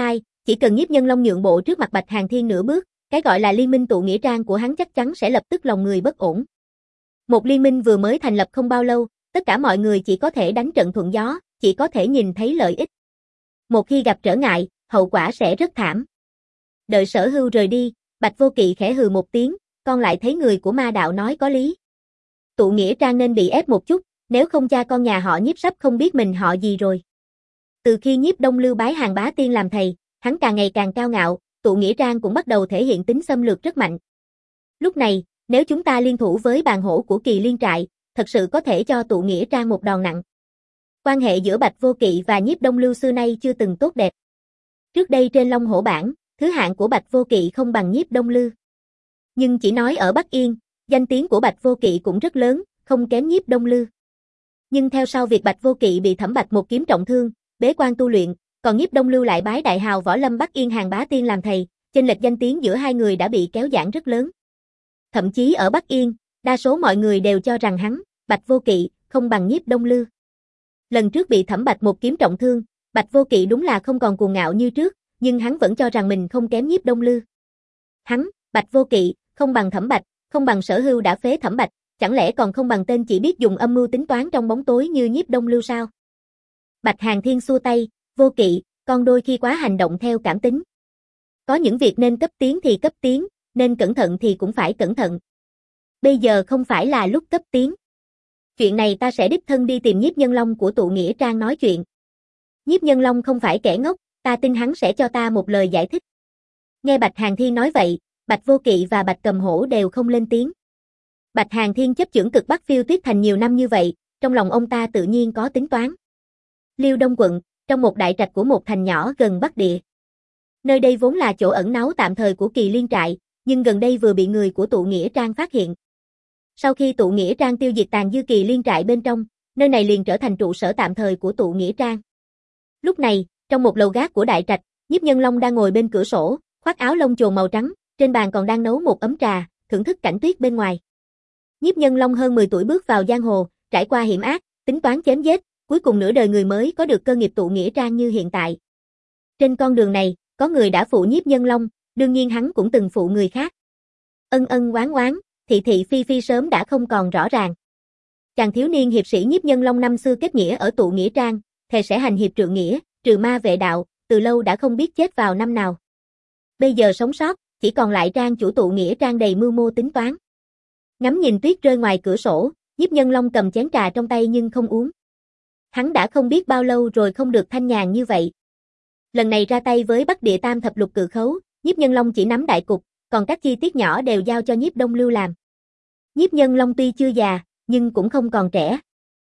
Chỉ cần Nhiếp Nhân Long nhượng bộ trước mặt Bạch Hàn Thiên nửa bước, cái gọi là liên minh tụ nghĩa trang của hắn chắc chắn sẽ lập tức lòng người bất ổn. Một liên minh vừa mới thành lập không bao lâu, tất cả mọi người chỉ có thể đánh trận thuận gió, chỉ có thể nhìn thấy lợi ích. Một khi gặp trở ngại, hậu quả sẽ rất thảm. Đợi Sở Hưu rời đi, Bạch Vô Kỵ khẽ hừ một tiếng, con lại thấy người của ma đạo nói có lý. Tụ nghĩa trang nên bị ép một chút, nếu không cha con nhà họ Nhiếp sắp không biết mình họ gì rồi. Từ khi Nhiếp Đông Lưu bái Hàn Bá Tiên làm thầy, hắn càng ngày càng cao ngạo, tụ nghĩa trang cũng bắt đầu thể hiện tính xâm lược rất mạnh. Lúc này, nếu chúng ta liên thủ với bàn hổ của Kỳ Liên trại, thật sự có thể cho tụ nghĩa trang một đòn nặng. Quan hệ giữa Bạch Vô Kỵ và Nhiếp Đông Lưu xưa nay chưa từng tốt đẹp. Trước đây trên Long Hổ bảng, thứ hạng của Bạch Vô Kỵ không bằng Nhiếp Đông Lưu. Nhưng chỉ nói ở Bắc Yên, danh tiếng của Bạch Vô Kỵ cũng rất lớn, không kém Nhiếp Đông Lưu. Nhưng theo sau việc Bạch Vô Kỵ bị Thẩm Bạch một kiếm trọng thương, bế quan tu luyện, còn Nhiếp Đông Lưu lại bái đại hào võ lâm Bắc Yên Hàn Bá Tiên làm thầy, chênh lệch danh tiếng giữa hai người đã bị kéo giãn rất lớn. Thậm chí ở Bắc Yên, đa số mọi người đều cho rằng hắn, Bạch Vô Kỵ, không bằng Nhiếp Đông Lưu. Lần trước bị Thẩm Bạch một kiếm trọng thương, Bạch Vô Kỵ đúng là không còn cuồng ngạo như trước, nhưng hắn vẫn cho rằng mình không kém Nhiếp Đông Lưu. Hắn, Bạch Vô Kỵ, không bằng Thẩm Bạch, không bằng Sở Hưu đã phế Thẩm Bạch, chẳng lẽ còn không bằng tên chỉ biết dùng âm mưu tính toán trong bóng tối như Nhiếp Đông Lưu sao? Bạch Hàn Thiên xua tay, Vô Kỵ, con đôi khi quá hành động theo cảm tính. Có những việc nên cấp tiến thì cấp tiến, nên cẩn thận thì cũng phải cẩn thận. Bây giờ không phải là lúc cấp tiến. Chuyện này ta sẽ đích thân đi tìm Nhiếp Nhân Long của tụ nghĩa trang nói chuyện. Nhiếp Nhân Long không phải kẻ ngốc, ta tin hắn sẽ cho ta một lời giải thích. Nghe Bạch Hàn Thiên nói vậy, Bạch Vô Kỵ và Bạch Cầm Hổ đều không lên tiếng. Bạch Hàn Thiên chấp chưởng Cực Bắc Phiêu Tuyết Thành nhiều năm như vậy, trong lòng ông ta tự nhiên có tính toán. Liêu Đông quận, trong một đại trạch của một thành nhỏ gần Bắc Địa. Nơi đây vốn là chỗ ẩn náu tạm thời của Kỳ Liên trại, nhưng gần đây vừa bị người của tụ nghĩa trang phát hiện. Sau khi tụ nghĩa trang tiêu diệt tàn dư Kỳ Liên trại bên trong, nơi này liền trở thành trụ sở tạm thời của tụ nghĩa trang. Lúc này, trong một lầu gác của đại trạch, Nhiếp Nhân Long đang ngồi bên cửa sổ, khoác áo lông chồn màu trắng, trên bàn còn đang nấu một ấm trà, thưởng thức cảnh tuyết bên ngoài. Nhiếp Nhân Long hơn mười tuổi bước vào giang hồ, trải qua hiểm ác, tính toán chém giết, cuối cùng nửa đời người mới có được cơ nghiệp tụ nghĩa trang như hiện tại. Trên con đường này, có người đã phụ Nhiếp Nhân Long, đương nhiên hắn cũng từng phụ người khác. Ân ân oán oán, thị thị phi phi sớm đã không còn rõ ràng. Chàng thiếu niên hiệp sĩ Nhiếp Nhân Long năm xưa kết nghĩa ở tụ nghĩa trang, thề sẽ hành hiệp trượng nghĩa, trừ ma vệ đạo, từ lâu đã không biết chết vào năm nào. Bây giờ sống sót, chỉ còn lại trang chủ tụ nghĩa trang đầy mưu mô tính toán. Ngắm nhìn tuyết rơi ngoài cửa sổ, Nhiếp Nhân Long cầm chén trà trong tay nhưng không uống. Hắn đã không biết bao lâu rồi không được thanh nhàn như vậy. Lần này ra tay với Bắc Địa Tam thập lục cự khấu, Nhiếp Nhân Long chỉ nắm đại cục, còn các chi tiết nhỏ đều giao cho Nhiếp Đông Lưu làm. Nhiếp Nhân Long tuy chưa già, nhưng cũng không còn trẻ.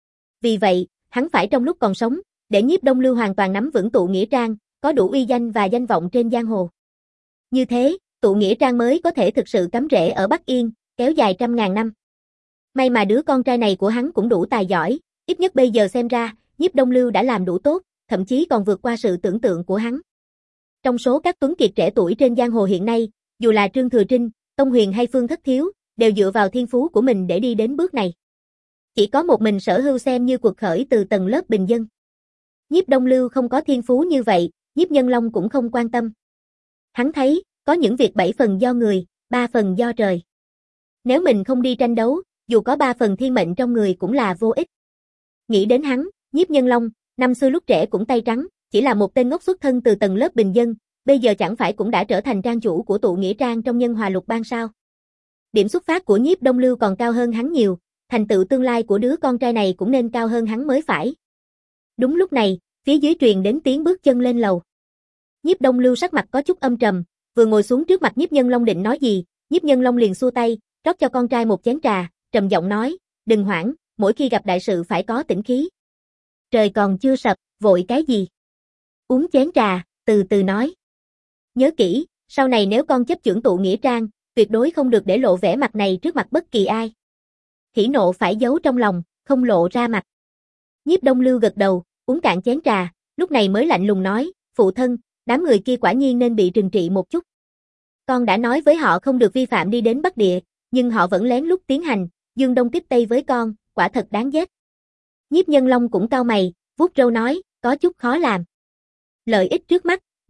Vì vậy, hắn phải trong lúc còn sống, để Nhiếp Đông Lưu hoàn toàn nắm vững tụ nghĩa trang, có đủ uy danh và danh vọng trên giang hồ. Như thế, tụ nghĩa trang mới có thể thực sự cắm rễ ở Bắc Yên, kéo dài trăm ngàn năm. May mà đứa con trai này của hắn cũng đủ tài giỏi, ít nhất bây giờ xem ra, Nhiếp Đông Lưu đã làm đủ tốt, thậm chí còn vượt qua sự tưởng tượng của hắn. Trong số các tuấn kiệt trẻ tuổi trên giang hồ hiện nay, dù là Trương Thừa Trinh, Tông Huyền hay Phương Thất Thiếu, đều dựa vào thiên phú của mình để đi đến bước này. Chỉ có một mình Sở Hưu xem như cuộc khởi từ tầng lớp bình dân. Nhiếp Đông Lưu không có thiên phú như vậy, Nhiếp Nhân Long cũng không quan tâm. Hắn thấy, có những việc bảy phần do người, ba phần do trời. Nếu mình không đi tranh đấu, dù có ba phần thiên mệnh trong người cũng là vô ích. Nghĩ đến hắn, Nhiếp Nhân Long, năm xưa lúc trẻ cũng tay trắng, chỉ là một tên ngốc xuất thân từ tầng lớp bình dân, bây giờ chẳng phải cũng đã trở thành trang chủ của tụ nghĩa trang trong Nhân Hòa Lục Bang sao? Điểm xuất phát của Nhiếp Đông Lưu còn cao hơn hắn nhiều, thành tựu tương lai của đứa con trai này cũng nên cao hơn hắn mới phải. Đúng lúc này, phía dưới truyền đến tiếng bước chân lên lầu. Nhiếp Đông Lưu sắc mặt có chút âm trầm, vừa ngồi xuống trước mặt Nhiếp Nhân Long định nói gì, Nhiếp Nhân Long liền xua tay, rót cho con trai một chén trà, trầm giọng nói, đừng hoảng, mỗi khi gặp đại sự phải có tĩnh khí. Trời còn chưa sập, vội cái gì? Uống chén trà, từ từ nói. Nhớ kỹ, sau này nếu con chấp chưởng tụ nghĩa trang, tuyệt đối không được để lộ vẻ mặt này trước mặt bất kỳ ai. Hỉ nộ phải giấu trong lòng, không lộ ra mặt. Nhiếp Đông Lưu gật đầu, uống cạn chén trà, lúc này mới lạnh lùng nói, phụ thân, đám người kia quả nhiên nên bị trừng trị một chút. Con đã nói với họ không được vi phạm đi đến Bắc Địa, nhưng họ vẫn lén lút tiến hành, dương đông kích tây với con, quả thật đáng ghét. Nhiếp Nhân Long cũng cau mày, vuốt râu nói, có chút khó làm. Lợi ích trước mắt,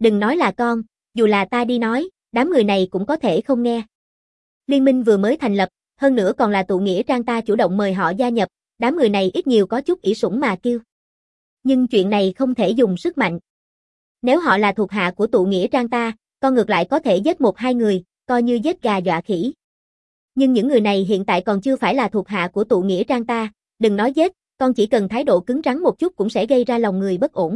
đừng nói là con, dù là ta đi nói, đám người này cũng có thể không nghe. Liên minh vừa mới thành lập, hơn nữa còn là tụ nghĩa trang ta chủ động mời họ gia nhập, đám người này ít nhiều có chút ỷ sủng mà kiêu. Nhưng chuyện này không thể dùng sức mạnh. Nếu họ là thuộc hạ của tụ nghĩa trang ta, con ngược lại có thể giết một hai người, coi như giết gà dọa khỉ. Nhưng những người này hiện tại còn chưa phải là thuộc hạ của tụ nghĩa trang ta, đừng nói giết, con chỉ cần thái độ cứng rắn một chút cũng sẽ gây ra lòng người bất ổn.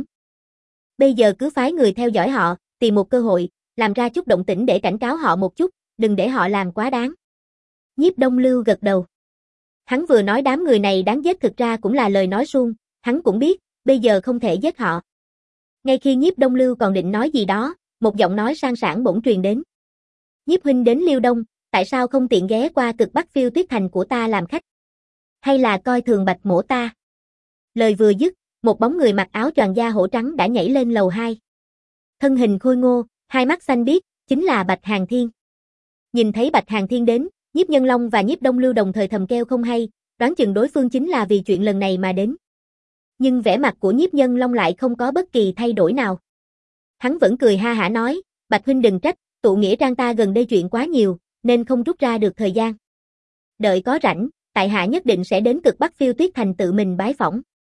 Bây giờ cứ phái người theo dõi họ, tìm một cơ hội, làm ra chút động tĩnh để cảnh cáo họ một chút, đừng để họ làm quá đáng. Nhiếp Đông Lưu gật đầu. Hắn vừa nói đám người này đáng giết thực ra cũng là lời nói suông, hắn cũng biết, bây giờ không thể giết họ. Ngay khi Nhiếp Đông Lưu còn định nói gì đó, một giọng nói sang sảng bỗng truyền đến. Nhiếp huynh đến Liêu Đông, tại sao không tiện ghé qua cực Bắc Phiêu Tuyết Thành của ta làm khách? Hay là coi thường Bạch Mỗ ta? Lời vừa dứt, một bóng người mặc áo choàng da hổ trắng đã nhảy lên lầu hai. Thân hình khôi ngô, hai mắt xanh biếc, chính là Bạch Hàn Thiên. Nhìn thấy Bạch Hàn Thiên đến, Nhiếp Nhân Long và Nhiếp Đông Lưu đồng thời thầm kêu không hay, đoán chừng đối phương chính là vì chuyện lần này mà đến. Nhưng vẻ mặt của Nhiếp Nhân Long lại không có bất kỳ thay đổi nào. Hắn vẫn cười ha hả nói, Bạch huynh đừng trách, tụ nghĩa trang ta gần đây chuyện quá nhiều, nên không rút ra được thời gian. Đợi có rảnh, tại hạ nhất định sẽ đến cực Bắc Phiêu Tuyết Thành tự mình bái phỏng.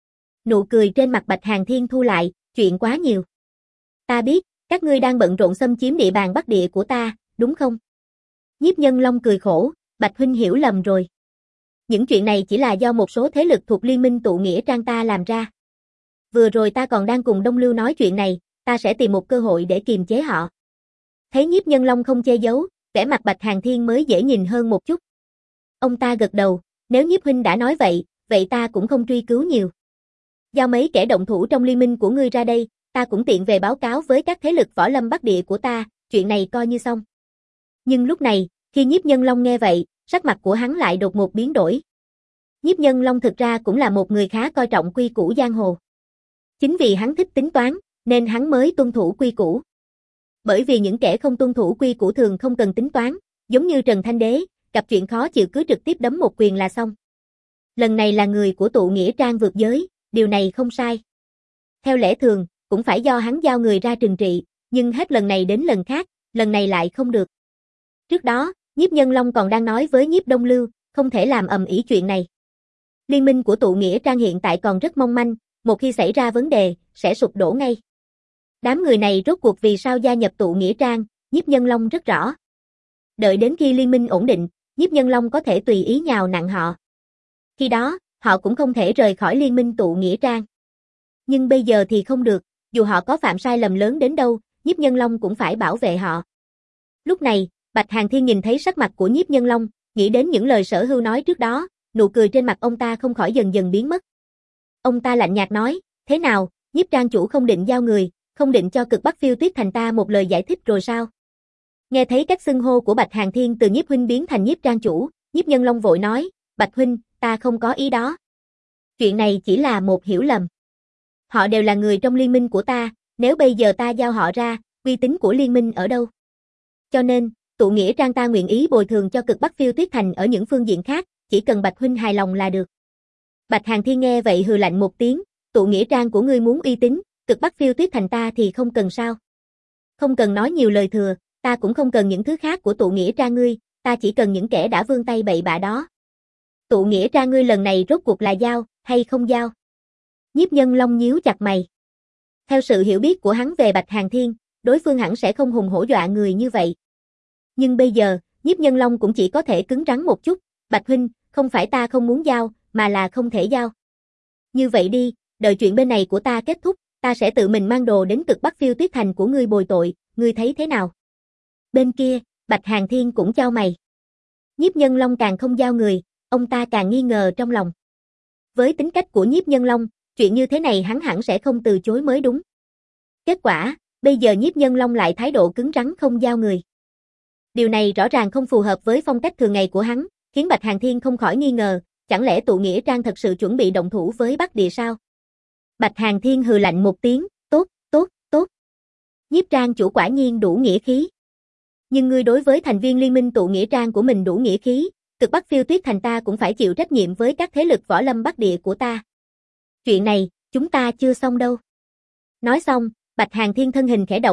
Nụ cười trên mặt Bạch Hàn Thiên thu lại, chuyện quá nhiều. Ta biết, các ngươi đang bận rộn xâm chiếm địa bàn Bắc Địa của ta, đúng không? Nhiếp Nhân Long cười khổ, Bạch huynh hiểu lầm rồi. Những chuyện này chỉ là do một số thế lực thuộc liên minh tụ nghĩa trang ta làm ra. Vừa rồi ta còn đang cùng Đông Lưu nói chuyện này, ta sẽ tìm một cơ hội để kiềm chế họ. Thấy Nhiếp Nhân Long không che giấu, vẻ mặt Bạch Hàn Thiên mới dễ nhìn hơn một chút. Ông ta gật đầu, nếu Nhiếp huynh đã nói vậy, vậy ta cũng không truy cứu nhiều. Giao mấy kẻ động thủ trong liên minh của ngươi ra đây, ta cũng tiện về báo cáo với các thế lực võ lâm Bắc Địa của ta, chuyện này coi như xong. Nhưng lúc này, khi Nhiếp Nhân Long nghe vậy, sắc mặt của hắn lại đột ngột biến đổi. Nhiếp Nhân Long thực ra cũng là một người khá coi trọng quy củ giang hồ. Chính vì hắn thích tính toán, nên hắn mới tuân thủ quy củ. Bởi vì những kẻ không tuân thủ quy củ thường không cần tính toán, giống như Trần Thanh Đế, gặp chuyện khó chịu cứ trực tiếp đấm một quyền là xong. Lần này là người của tụ nghĩa trang vượt giới, điều này không sai. Theo lẽ thường, cũng phải do hắn giao người ra trừng trị, nhưng hết lần này đến lần khác, lần này lại không được. Trước đó, Nhiếp Nhân Long còn đang nói với Nhiếp Đông Lưu, không thể làm ầm ĩ chuyện này. Liên minh của tụ nghĩa trang hiện tại còn rất mong manh, một khi xảy ra vấn đề, sẽ sụp đổ ngay. Đám người này rốt cuộc vì sao gia nhập tụ nghĩa trang, Nhiếp Nhân Long rất rõ. Đợi đến khi liên minh ổn định, Nhiếp Nhân Long có thể tùy ý nhào nặn họ. Khi đó, họ cũng không thể rời khỏi liên minh tụ nghĩa trang. Nhưng bây giờ thì không được, dù họ có phạm sai lầm lớn đến đâu, Nhiếp Nhân Long cũng phải bảo vệ họ. Lúc này, Bạch Hàn Thiên nhìn thấy sắc mặt của Nhiếp Nhân Long, nghĩ đến những lời Sở Hưu nói trước đó, nụ cười trên mặt ông ta không khỏi dần dần biến mất. Ông ta lạnh nhạt nói, thế nào, Nhiếp trang chủ không định giao người, không định cho cực Bắc Phiêu Tuyết Thành ta một lời giải thích rồi sao? Nghe thấy các xưng hô của Bạch Hàn Thiên từ Nhiếp huynh biến thành Nhiếp trang chủ, Nhiếp Nhân Long vội nói, Bạch huynh, ta không có ý đó. Chuyện này chỉ là một hiểu lầm. Họ đều là người trong liên minh của ta, nếu bây giờ ta giao họ ra, uy tín của liên minh ở đâu? Cho nên, tụ nghĩa trang ta nguyện ý bồi thường cho cực Bắc Phiêu Tuyết Thành ở những phương diện khác, chỉ cần Bạch huynh hài lòng là được. Bạch Hàn Thiên nghe vậy hừ lạnh một tiếng, tụ nghĩa trang của ngươi muốn uy tín, cực Bắc Phiêu Tuyết Thành ta thì không cần sao? Không cần nói nhiều lời thừa, ta cũng không cần những thứ khác của tụ nghĩa trang ngươi, ta chỉ cần những kẻ đã vươn tay bậy bạ đó. Tụ nghĩa trang ngươi lần này rốt cuộc là giao, hay không giao? Nhiếp Nhân Long nhíu chặt mày. Theo sự hiểu biết của hắn về Bạch Hàn Thiên, đối phương hẳn sẽ không hùng hổ dọa người như vậy. Nhưng bây giờ, Nhiếp Nhân Long cũng chỉ có thể cứng rắn một chút, Bạch huynh, không phải ta không muốn giao, mà là không thể giao. Như vậy đi, đợi chuyện bên này của ta kết thúc, ta sẽ tự mình mang đồ đến cực Bắc Phiêu Tuyết Thành của ngươi bồi tội, ngươi thấy thế nào? Bên kia, Bạch Hàn Thiên cũng chau mày. Nhiếp Nhân Long càng không giao người, ông ta càng nghi ngờ trong lòng. Với tính cách của Nhiếp Nhân Long, chuyện như thế này hắn hẳn sẽ không từ chối mới đúng. Kết quả, bây giờ Nhiếp Nhân Long lại thái độ cứng rắn không giao người. Điều này rõ ràng không phù hợp với phong cách thường ngày của hắn, khiến Bạch Hàn Thiên không khỏi nghi ngờ, chẳng lẽ tụ nghĩa trang thật sự chuẩn bị động thủ với Bắc Địa sao? Bạch Hàn Thiên hừ lạnh một tiếng, tốt, tốt, tốt. Nhiếp trang chủ quả nhiên đủ nghĩa khí. Nhưng ngươi đối với thành viên liên minh tụ nghĩa trang của mình đủ nghĩa khí, cực Bắc Phiêu Tuyết Thành ta cũng phải chịu trách nhiệm với các thế lực võ lâm Bắc Địa của ta. Chuyện này, chúng ta chưa xong đâu. Nói xong, Bạch Hàn Thiên thân hình khẽ động,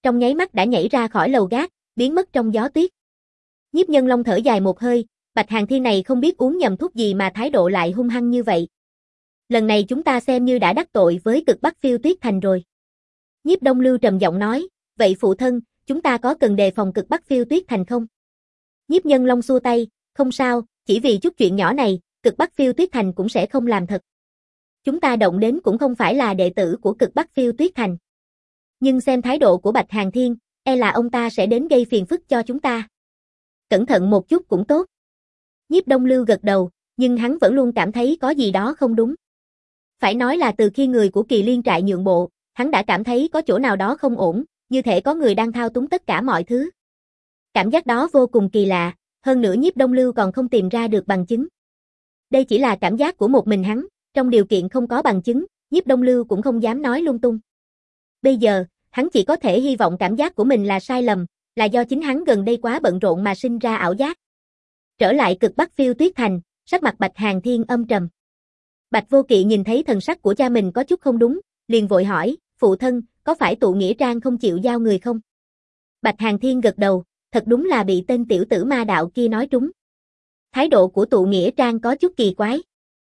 trong nháy mắt đã nhảy ra khỏi lầu gác, biến mất trong gió tuyết. Nhiếp Nhân Long thở dài một hơi, Bạch Hàn Thiên này không biết uống nhầm thuốc gì mà thái độ lại hung hăng như vậy. Lần này chúng ta xem như đã đắc tội với Cực Bắc Phiêu Tuyết Thành rồi. Nhiếp Đông Lưu trầm giọng nói, vậy phụ thân, chúng ta có cần đề phòng Cực Bắc Phiêu Tuyết Thành không? Nhiếp Nhân Long xua tay, không sao, chỉ vì chút chuyện nhỏ này, Cực Bắc Phiêu Tuyết Thành cũng sẽ không làm thật. Chúng ta động đến cũng không phải là đệ tử của Cực Bắc Phiêu Tuyết Thành. Nhưng xem thái độ của Bạch Hàn Thiên, e là ông ta sẽ đến gây phiền phức cho chúng ta. Cẩn thận một chút cũng tốt. Nhiếp Đông Lưu gật đầu, nhưng hắn vẫn luôn cảm thấy có gì đó không đúng. Phải nói là từ khi người của Kỳ Liên trại nhượng bộ, hắn đã cảm thấy có chỗ nào đó không ổn, như thể có người đang thao túng tất cả mọi thứ. Cảm giác đó vô cùng kỳ lạ, hơn nữa Nhiếp Đông Lưu còn không tìm ra được bằng chứng. Đây chỉ là cảm giác của một mình hắn, trong điều kiện không có bằng chứng, Nhiếp Đông Lưu cũng không dám nói lung tung. Bây giờ, hắn chỉ có thể hy vọng cảm giác của mình là sai lầm, là do chính hắn gần đây quá bận rộn mà sinh ra ảo giác. Trở lại Cực Bắc Phiêu Tuyết Thành, sắc mặt Bạch Hàn Thiên âm trầm. Bạch Vô Kỵ nhìn thấy thần sắc của cha mình có chút không đúng, liền vội hỏi, phụ thân, có phải tụ nghĩa trang không chịu giao người không? Bạch Hàn Thiên gật đầu, thật đúng là bị tên tiểu tử ma đạo kia nói trúng. Thái độ của tụ nghĩa trang có chút kỳ quái.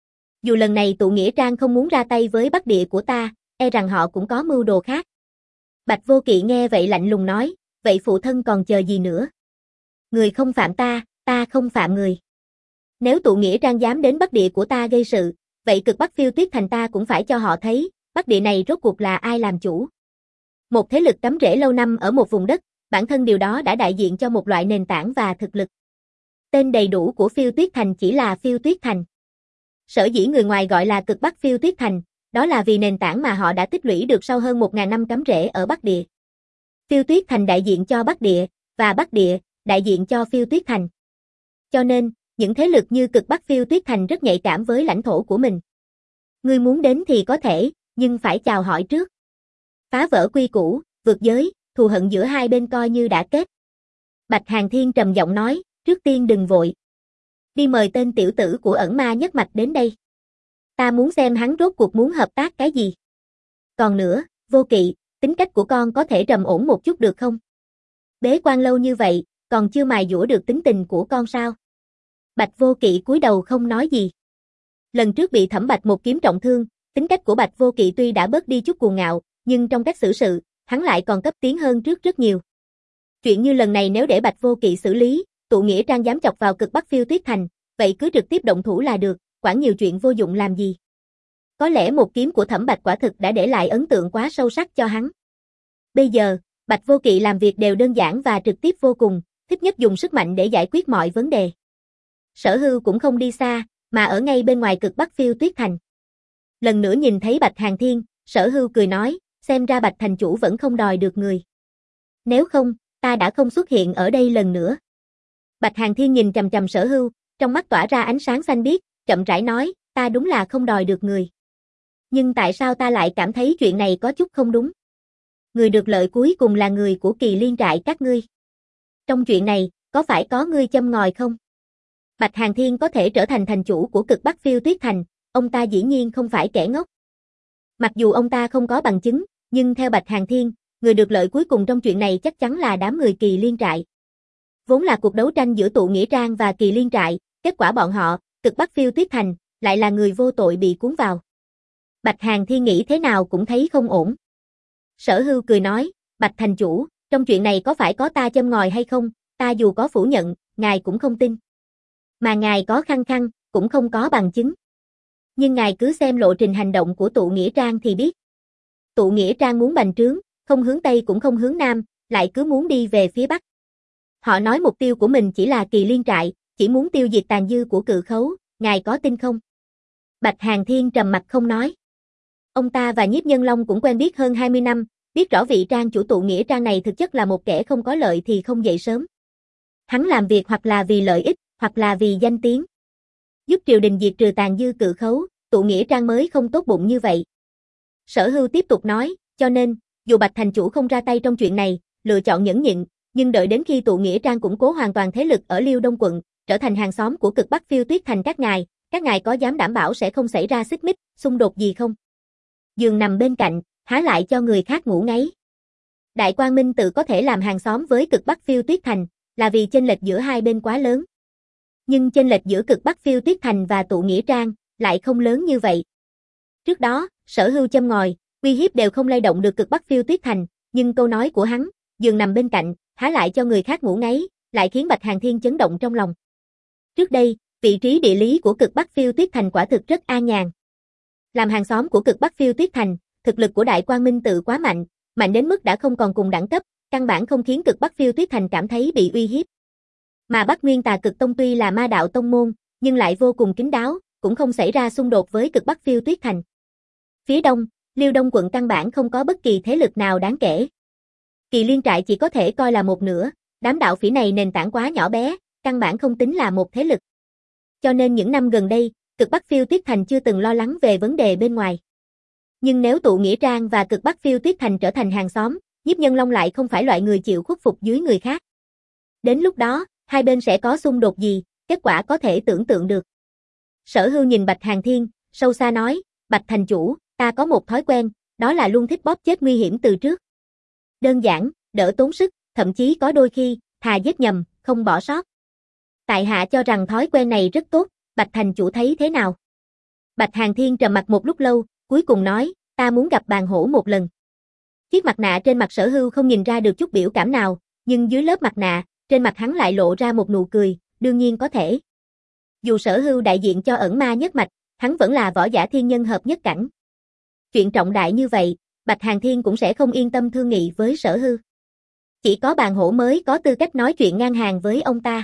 Dù lần này tụ nghĩa trang không muốn ra tay với Bắc Địa của ta, e rằng họ cũng có mưu đồ khác. Bạch Vô Kỵ nghe vậy lạnh lùng nói, vậy phụ thân còn chờ gì nữa? Người không phạm ta, ta không phạm người. Nếu tụ nghĩa trang dám đến Bắc Địa của ta gây sự, vậy Cực Bắc Phiêu Tuyết Thành ta cũng phải cho họ thấy, Bắc Địa này rốt cuộc là ai làm chủ. Một thế lực cắm rễ lâu năm ở một vùng đất, bản thân điều đó đã đại diện cho một loại nền tảng và thực lực. Tên đầy đủ của Phiêu Tuyết Thành chỉ là Phiêu Tuyết Thành. Sở dĩ người ngoài gọi là Cực Bắc Phiêu Tuyết Thành, đó là vì nền tảng mà họ đã tích lũy được sau hơn một nghìn năm cắm rễ ở Bắc Địa. Phiêu Tuyết Thành đại diện cho Bắc Địa, và Bắc Địa đại diện cho Phiêu Tuyết Thành. Cho nên, những thế lực như Cực Bắc Phiêu Tuyết Thành rất nhạy cảm với lãnh thổ của mình. Ngươi muốn đến thì có thể, nhưng phải chào hỏi trước. Phá vỡ quy củ, vượt giới, thù hận giữa hai bên coi như đã kết. Bạch Hàn Thiên trầm giọng nói, trước tiên đừng vội. Đi mời tên tiểu tử của ẩn ma nhất mạch đến đây. Ta muốn xem hắn rốt cuộc muốn hợp tác cái gì. Còn nữa, Vô Kỵ, tính cách của con có thể trầm ổn một chút được không? Bế quan lâu như vậy, còn chưa mài dũa được tính tình của con sao? Bạch Vô Kỵ cúi đầu không nói gì. Lần trước bị Thẩm Bạch một kiếm trọng thương, tính cách của Bạch Vô Kỵ tuy đã bớt đi chút cuồng ngạo, nhưng trong cách xử sự, hắn lại còn cấp tiến hơn trước rất nhiều. Chuyện như lần này nếu để Bạch Vô Kỵ xử lý, tụ nghĩa trang dám chọc vào Cực Bắc Phiêu Tuyết Thành, vậy cứ trực tiếp động thủ là được, quản nhiều chuyện vô dụng làm gì. Có lẽ một kiếm của Thẩm Bạch quả thực đã để lại ấn tượng quá sâu sắc cho hắn. Bây giờ, Bạch Vô Kỵ làm việc đều đơn giản và trực tiếp vô cùng, thích nhất dùng sức mạnh để giải quyết mọi vấn đề. Sở Hưu cũng không đi xa, mà ở ngay bên ngoài Cực Bắc Phiêu Tuyết Thành. Lần nữa nhìn thấy Bạch Hàn Thiên, Sở Hưu cười nói, xem ra Bạch thành chủ vẫn không đòi được người. Nếu không, ta đã không xuất hiện ở đây lần nữa. Bạch Hàn Thiên nhìn chằm chằm Sở Hưu, trong mắt tỏa ra ánh sáng xanh biếc, chậm rãi nói, ta đúng là không đòi được người. Nhưng tại sao ta lại cảm thấy chuyện này có chút không đúng? Người được lợi cuối cùng là người của Kỳ Liên trại các ngươi. Trong chuyện này, có phải có ngươi châm ngòi không? Bạch Hàn Thiên có thể trở thành thành chủ của Cực Bắc Phiêu Tuyết Thành, ông ta dĩ nhiên không phải kẻ ngốc. Mặc dù ông ta không có bằng chứng, nhưng theo Bạch Hàn Thiên, người được lợi cuối cùng trong chuyện này chắc chắn là đám người Kỳ Liên trại. Vốn là cuộc đấu tranh giữa tụ nghĩa trang và Kỳ Liên trại, kết quả bọn họ, Cực Bắc Phiêu Tuyết Thành, lại là người vô tội bị cuốn vào. Bạch Hàn Thiên nghĩ thế nào cũng thấy không ổn. Sở Hưu cười nói, Bạch thành chủ, trong chuyện này có phải có ta châm ngòi hay không, ta dù có phủ nhận, ngài cũng không tin. Mà ngài có khăng khăng, cũng không có bằng chứng. Nhưng ngài cứ xem lộ trình hành động của tụ nghĩa trang thì biết. Tụ nghĩa trang muốn bành trướng, không hướng Tây cũng không hướng Nam, lại cứ muốn đi về phía Bắc. Họ nói mục tiêu của mình chỉ là Kỳ Liên trại, chỉ muốn tiêu diệt tàn dư của Cự Khấu, ngài có tin không? Bạch Hàn Thiên trầm mặt không nói. Ông ta và Nhiếp Nhân Long cũng quen biết hơn hai mươi năm, biết rõ vị trang chủ tụ nghĩa trang này thực chất là một kẻ không có lợi thì không dậy sớm. Hắn làm việc hoặc là vì lợi ích, hoặc là vì danh tiếng. Giúp triều đình diệt trừ tàn dư Cự Khấu, tụ nghĩa trang mới không tốt bụng như vậy. Sở Hưu tiếp tục nói, cho nên, dù Bạch thành chủ không ra tay trong chuyện này, lựa chọn nhẫn nhịn, nhưng đợi đến khi tụ nghĩa trang củng cố hoàn toàn thế lực ở Liêu Đông quận, trở thành hàng xóm của Cực Bắc Phiêu Tuyết Thành các ngài, các ngài có dám đảm bảo sẽ không xảy ra xích mích, xung đột gì không? Giường nằm bên cạnh, há lại cho người khác ngủ ngáy. Đại Quang Minh Tự có thể làm hàng xóm với cực Bắc Phiêu Tuyết Thành, là vì chênh lệch giữa hai bên quá lớn. Nhưng chênh lệch giữa cực Bắc Phiêu Tuyết Thành và tụ nghĩa trang lại không lớn như vậy. Trước đó, Sở Hưu châm ngòi, uy hiếp đều không lay động được cực Bắc Phiêu Tuyết Thành, nhưng câu nói của hắn, giường nằm bên cạnh, há lại cho người khác ngủ ngáy, lại khiến Bạch Hàn Thiên chấn động trong lòng. Trước đây, vị trí địa lý của cực Bắc Phiêu Tuyết Thành quả thực rất an nhàn. Làm hàng xóm của cực Bắc Phiêu Tuyết Thành, thực lực của Đại Quang Minh Tự quá mạnh, mạnh đến mức đã không còn cùng đẳng cấp, căn bản không khiến cực Bắc Phiêu Tuyết Thành cảm thấy bị uy hiếp. Mà Bắc Nguyên Tà Cực Tông tuy là ma đạo tông môn, nhưng lại vô cùng kín đáo, cũng không xảy ra xung đột với cực Bắc Phiêu Tuyết Thành. Phía đông, Liêu Đông quận căn bản không có bất kỳ thế lực nào đáng kể. Kỳ Liên trại chỉ có thể coi là một nửa, đám đạo phỉ này nền tảng quá nhỏ bé, căn bản không tính là một thế lực. Cho nên những năm gần đây, cực Bắc Phiêu Tuyết Thành chưa từng lo lắng về vấn đề bên ngoài. Nhưng nếu tụ nghĩa trang và cực Bắc Phiêu Tuyết Thành trở thành hàng xóm, Nhiếp Nhân Long lại không phải loại người chịu khuất phục dưới người khác. Đến lúc đó, hai bên sẽ có xung đột gì, kết quả có thể tưởng tượng được. Sở Hưu nhìn Bạch Hàn Thiên, sâu xa nói, Bạch thành chủ, ta có một thói quen, đó là luôn thích bóp chết nguy hiểm từ trước. Đơn giản, đỡ tốn sức, thậm chí có đôi khi, thà giết nhầm, không bỏ sót. Tại hạ cho rằng thói quen này rất tốt, Bạch thành chủ thấy thế nào? Bạch Hàn Thiên trầm mặt một lúc lâu, cuối cùng nói, ta muốn gặp Bàn Hổ một lần. Chiếc mặt nạ trên mặt Sở Hưu không nhìn ra được chút biểu cảm nào, nhưng dưới lớp mặt nạ, trên mặt hắn lại lộ ra một nụ cười, đương nhiên có thể. Dù Sở Hưu đại diện cho ẩn ma nhất mạch, hắn vẫn là võ giả thiên nhân hợp nhất cảnh. Chuyện trọng đại như vậy, Bạch Hàn Thiên cũng sẽ không yên tâm thương nghị với Sở Hưu. Chỉ có Bàn Hổ mới có tư cách nói chuyện ngang hàng với ông ta.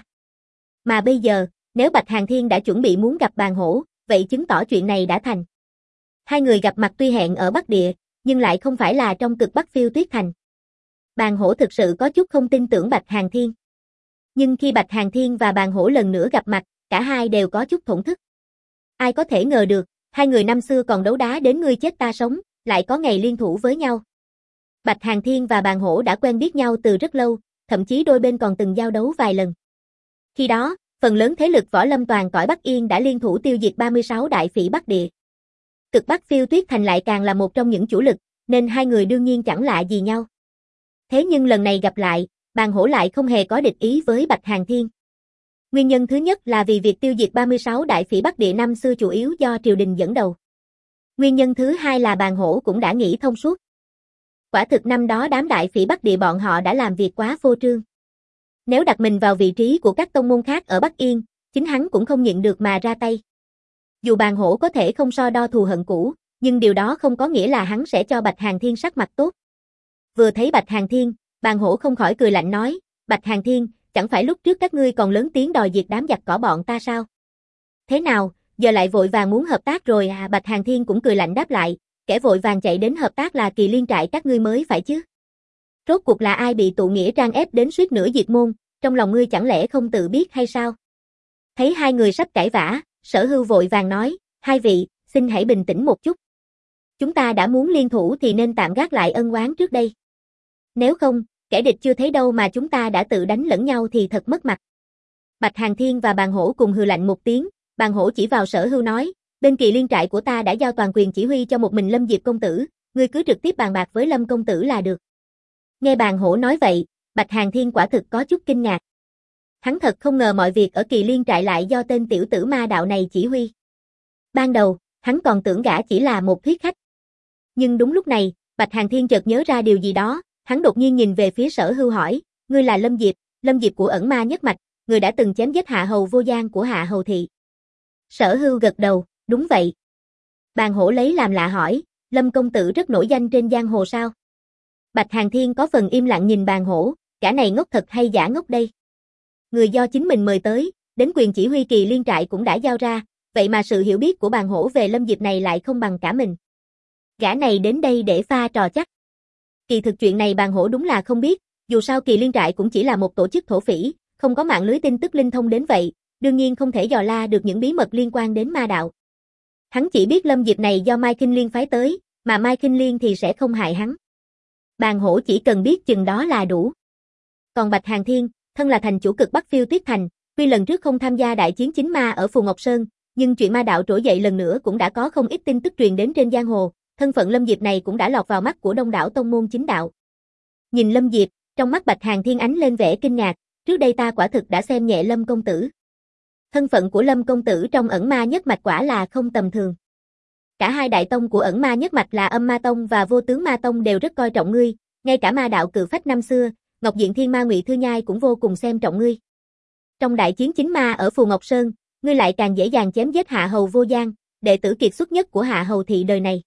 Mà bây giờ, nếu Bạch Hàn Thiên đã chuẩn bị muốn gặp Bàn Hổ, vậy chứng tỏ chuyện này đã thành. Hai người gặp mặt tuy hẹn ở Bắc Địa, nhưng lại không phải là trong cực Bắc Phiêu Tuyết Thành. Bàn Hổ thực sự có chút không tin tưởng Bạch Hàn Thiên. Nhưng khi Bạch Hàn Thiên và Bàn Hổ lần nữa gặp mặt, cả hai đều có chút thổn thức. Ai có thể ngờ được, hai người năm xưa còn đấu đá đến ngươi chết ta sống, lại có ngày liên thủ với nhau. Bạch Hàn Thiên và Bàn Hổ đã quen biết nhau từ rất lâu, thậm chí đôi bên còn từng giao đấu vài lần. Khi đó, phần lớn thế lực võ lâm toàn cõi Bắc Yên đã liên thủ tiêu diệt ba mươi sáu đại phỉ Bắc Địa. Cực Bắc Phiêu Tuyết Thành lại càng là một trong những chủ lực, nên hai người đương nhiên chẳng lạ gì nhau. Thế nhưng lần này gặp lại, Bàn Hổ lại không hề có địch ý với Bạch Hàn Thiên. Nguyên nhân thứ nhất là vì việc tiêu diệt ba mươi sáu đại phỉ Bắc Địa năm xưa chủ yếu do triều đình dẫn đầu. Nguyên nhân thứ hai là Bàn Hổ cũng đã nghĩ thông suốt. Quả thực năm đó đám đại phỉ Bắc Địa bọn họ đã làm việc quá phô trương. Nếu đặt mình vào vị trí của các tông môn khác ở Bắc Yên, chính hắn cũng không nhịn được mà ra tay. Dù Bàn Hổ có thể không so đo thù hận cũ, nhưng điều đó không có nghĩa là hắn sẽ cho Bạch Hàn Thiên sắc mặt tốt. Vừa thấy Bạch Hàn Thiên, Bàn Hổ không khỏi cười lạnh nói, Bạch Hàn Thiên, chẳng phải lúc trước các ngươi còn lớn tiếng đòi diệt đám giặc cỏ bọn ta sao? Thế nào, giờ lại vội vàng muốn hợp tác rồi à? Bạch Hàn Thiên cũng cười lạnh đáp lại, kẻ vội vàng chạy đến hợp tác là Kỳ Liên trại các ngươi mới phải chứ. Rốt cuộc là ai bị tụ nghĩa trang ép đến suýt nữa diệt môn, trong lòng ngươi chẳng lẽ không tự biết hay sao? Thấy hai người sắp cãi vã, Sở Hưu vội vàng nói, hai vị, xin hãy bình tĩnh một chút. Chúng ta đã muốn liên thủ thì nên tạm gác lại ân oán trước đây. Nếu không, kẻ địch chưa thấy đâu mà chúng ta đã tự đánh lẫn nhau thì thật mất mặt. Bạch Hàn Thiên và Bàn Hổ cùng hừ lạnh một tiếng, Bàn Hổ chỉ vào Sở Hưu nói, bên Kỳ Liên trại của ta đã giao toàn quyền chỉ huy cho một mình Lâm Diệp công tử, ngươi cứ trực tiếp bàn bạc với Lâm công tử là được. Nghe Bàn Hổ nói vậy, Bạch Hàn Thiên quả thực có chút kinh ngạc. Hắn thật không ngờ mọi việc ở Kỳ Liên trại lại do tên tiểu tử ma đạo này chỉ huy. Ban đầu, hắn còn tưởng gã chỉ là một thuyết khách. Nhưng đúng lúc này, Bạch Hàn Thiên chợt nhớ ra điều gì đó, hắn đột nhiên nhìn về phía Sở Hưu hỏi, ngươi là Lâm Diệp, Lâm Diệp của ẩn ma nhất mạch, người đã từng chém giết Hạ Hầu Vô Gian của Hạ Hầu thị. Sở Hưu gật đầu, đúng vậy. Bàn Hổ lấy làm lạ hỏi, Lâm công tử rất nổi danh trên giang hồ sao? Bạch Hàn Thiên có phần im lặng nhìn Bàn Hổ, cả này ngốc thật hay giả ngốc đây? Người do chính mình mời tới, đến quyền chỉ huy Kỳ Liên trại cũng đã giao ra, vậy mà sự hiểu biết của Bàn Hổ về Lâm Diệp này lại không bằng cả mình. Gã này đến đây để pha trò chắc. Kỳ thực chuyện này Bàn Hổ đúng là không biết, dù sao Kỳ Liên trại cũng chỉ là một tổ chức thổ phỉ, không có mạng lưới tin tức linh thông đến vậy, đương nhiên không thể dò la được những bí mật liên quan đến ma đạo. Hắn chỉ biết Lâm Diệp này do Mai Kinh Liên phái tới, mà Mai Kinh Liên thì sẽ không hại hắn. Bàn Hổ chỉ cần biết chừng đó là đủ. Còn Bạch Hàn Thiên, thân là thành chủ cực Bắc Phiêu Tuyết Thành, tuy lần trước không tham gia đại chiến chính ma ở Phù Ngọc Sơn, nhưng chuyện ma đạo trỗi dậy lần nữa cũng đã có không ít tin tức truyền đến trên giang hồ, thân phận Lâm Diệp này cũng đã lọt vào mắt của đông đảo tông môn chính đạo. Nhìn Lâm Diệp, trong mắt Bạch Hàn Thiên ánh lên vẻ kinh ngạc, trước đây ta quả thực đã xem nhẹ Lâm công tử. Thân phận của Lâm công tử trong ẩn ma nhất mạch quả là không tầm thường. Cả hai đại tông của ẩn ma nhất mạch là Âm Ma Tông và Vô Tướng Ma Tông đều rất coi trọng ngươi, ngay cả ma đạo cự phách năm xưa, Ngọc Diện Thiên Ma Ngụy Thư Nhai cũng vô cùng xem trọng ngươi. Trong đại chiến chính ma ở Phù Ngọc Sơn, ngươi lại càng dễ dàng chém giết Hạ Hầu Vô Giang, đệ tử kiệt xuất nhất của Hạ Hầu thị đời này.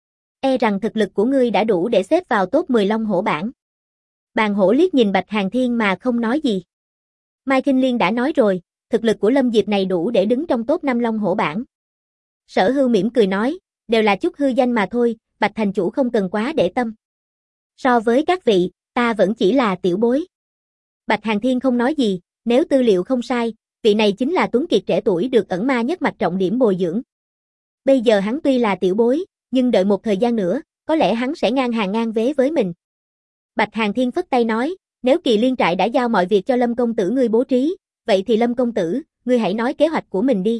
E rằng thực lực của ngươi đã đủ để xếp vào top mười Long Hổ bảng. Bàn Hổ liếc nhìn Bạch Hàn Thiên mà không nói gì. Mai Kinh Liên đã nói rồi, thực lực của Lâm Diệp này đủ để đứng trong top năm Long Hổ bảng. Sở Hưu mỉm cười nói, đều là chút hư danh mà thôi, Bạch thành chủ không cần quá để tâm. So với các vị, ta vẫn chỉ là tiểu bối. Bạch Hàn Thiên không nói gì, nếu tư liệu không sai, vị này chính là tuấn kiệt trẻ tuổi được ẩn ma nhất mạch trọng điểm bồi dưỡng. Bây giờ hắn tuy là tiểu bối, nhưng đợi một thời gian nữa, có lẽ hắn sẽ ngang hàng ngang vế với mình. Bạch Hàn Thiên phất tay nói, nếu Kỳ Liên trại đã giao mọi việc cho Lâm công tử ngươi bố trí, vậy thì Lâm công tử, ngươi hãy nói kế hoạch của mình đi.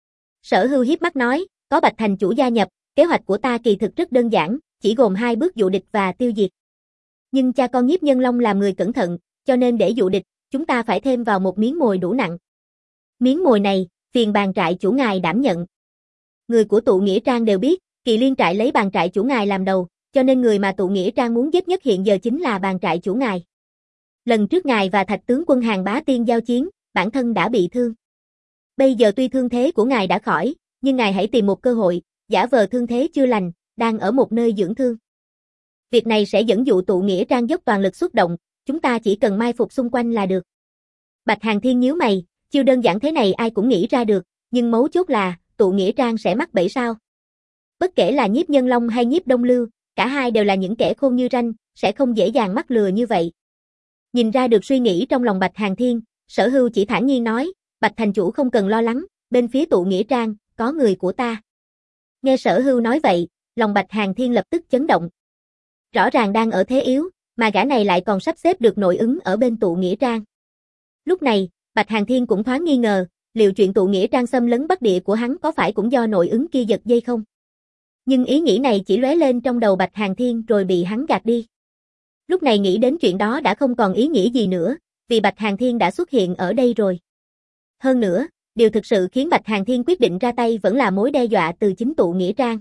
Sở Hưu hiếp mắt nói, có Bạch thành chủ gia nhập, kế hoạch của ta kỳ thực rất đơn giản, chỉ gồm hai bước dụ địch và tiêu diệt. Nhưng cha con Nhiếp Nhân Long làm người cẩn thận, cho nên để dụ địch, chúng ta phải thêm vào một miếng mồi đủ nặng. Miếng mồi này, phiền Bàn trại chủ ngài đảm nhận. Người của tụ nghĩa trang đều biết, Kỳ Liên trại lấy Bàn trại chủ ngài làm đầu, cho nên người mà tụ nghĩa trang muốn giết nhất hiện giờ chính là Bàn trại chủ ngài. Lần trước ngài và Thạch tướng quân Hàng Bá Tiên giao chiến, bản thân đã bị thương. Bây giờ tuy thương thế của ngài đã khỏi, nhưng ngài hãy tìm một cơ hội, giả vờ thương thế chưa lành, đang ở một nơi dưỡng thương. Việc này sẽ dẫn dụ tụ nghĩa trang dốc toàn lực xuất động, chúng ta chỉ cần mai phục xung quanh là được. Bạch Hàn Thiên nhíu mày, chiêu đơn giản thế này ai cũng nghĩ ra được, nhưng mấu chốt là, tụ nghĩa trang sẽ mắc bẫy sao? Bất kể là Nhiếp Nhân Long hay Nhiếp Đông Lưu, cả hai đều là những kẻ khôn như ranh, sẽ không dễ dàng mắc lừa như vậy. Nhìn ra được suy nghĩ trong lòng Bạch Hàn Thiên, Sở Hưu chỉ thản nhiên nói, Bạch thành chủ không cần lo lắng, bên phía tụ nghĩa trang, có người của ta. Nghe Sở Hưu nói vậy, lòng Bạch Hàn Thiên lập tức chấn động. Rõ ràng đang ở thế yếu, mà gã này lại còn sắp xếp được nội ứng ở bên tụ nghĩa trang. Lúc này, Bạch Hàn Thiên cũng thoáng nghi ngờ, liệu chuyện tụ nghĩa trang xâm lấn Bắc Địa của hắn có phải cũng do nội ứng kia giật dây không? Nhưng ý nghĩ này chỉ lóe lên trong đầu Bạch Hàn Thiên rồi bị hắn gạt đi. Lúc này nghĩ đến chuyện đó đã không còn ý nghĩa gì nữa, vì Bạch Hàn Thiên đã xuất hiện ở đây rồi. Hơn nữa, điều thực sự khiến Bạch Hàn Thiên quyết định ra tay vẫn là mối đe dọa từ chính tụ nghĩa trang.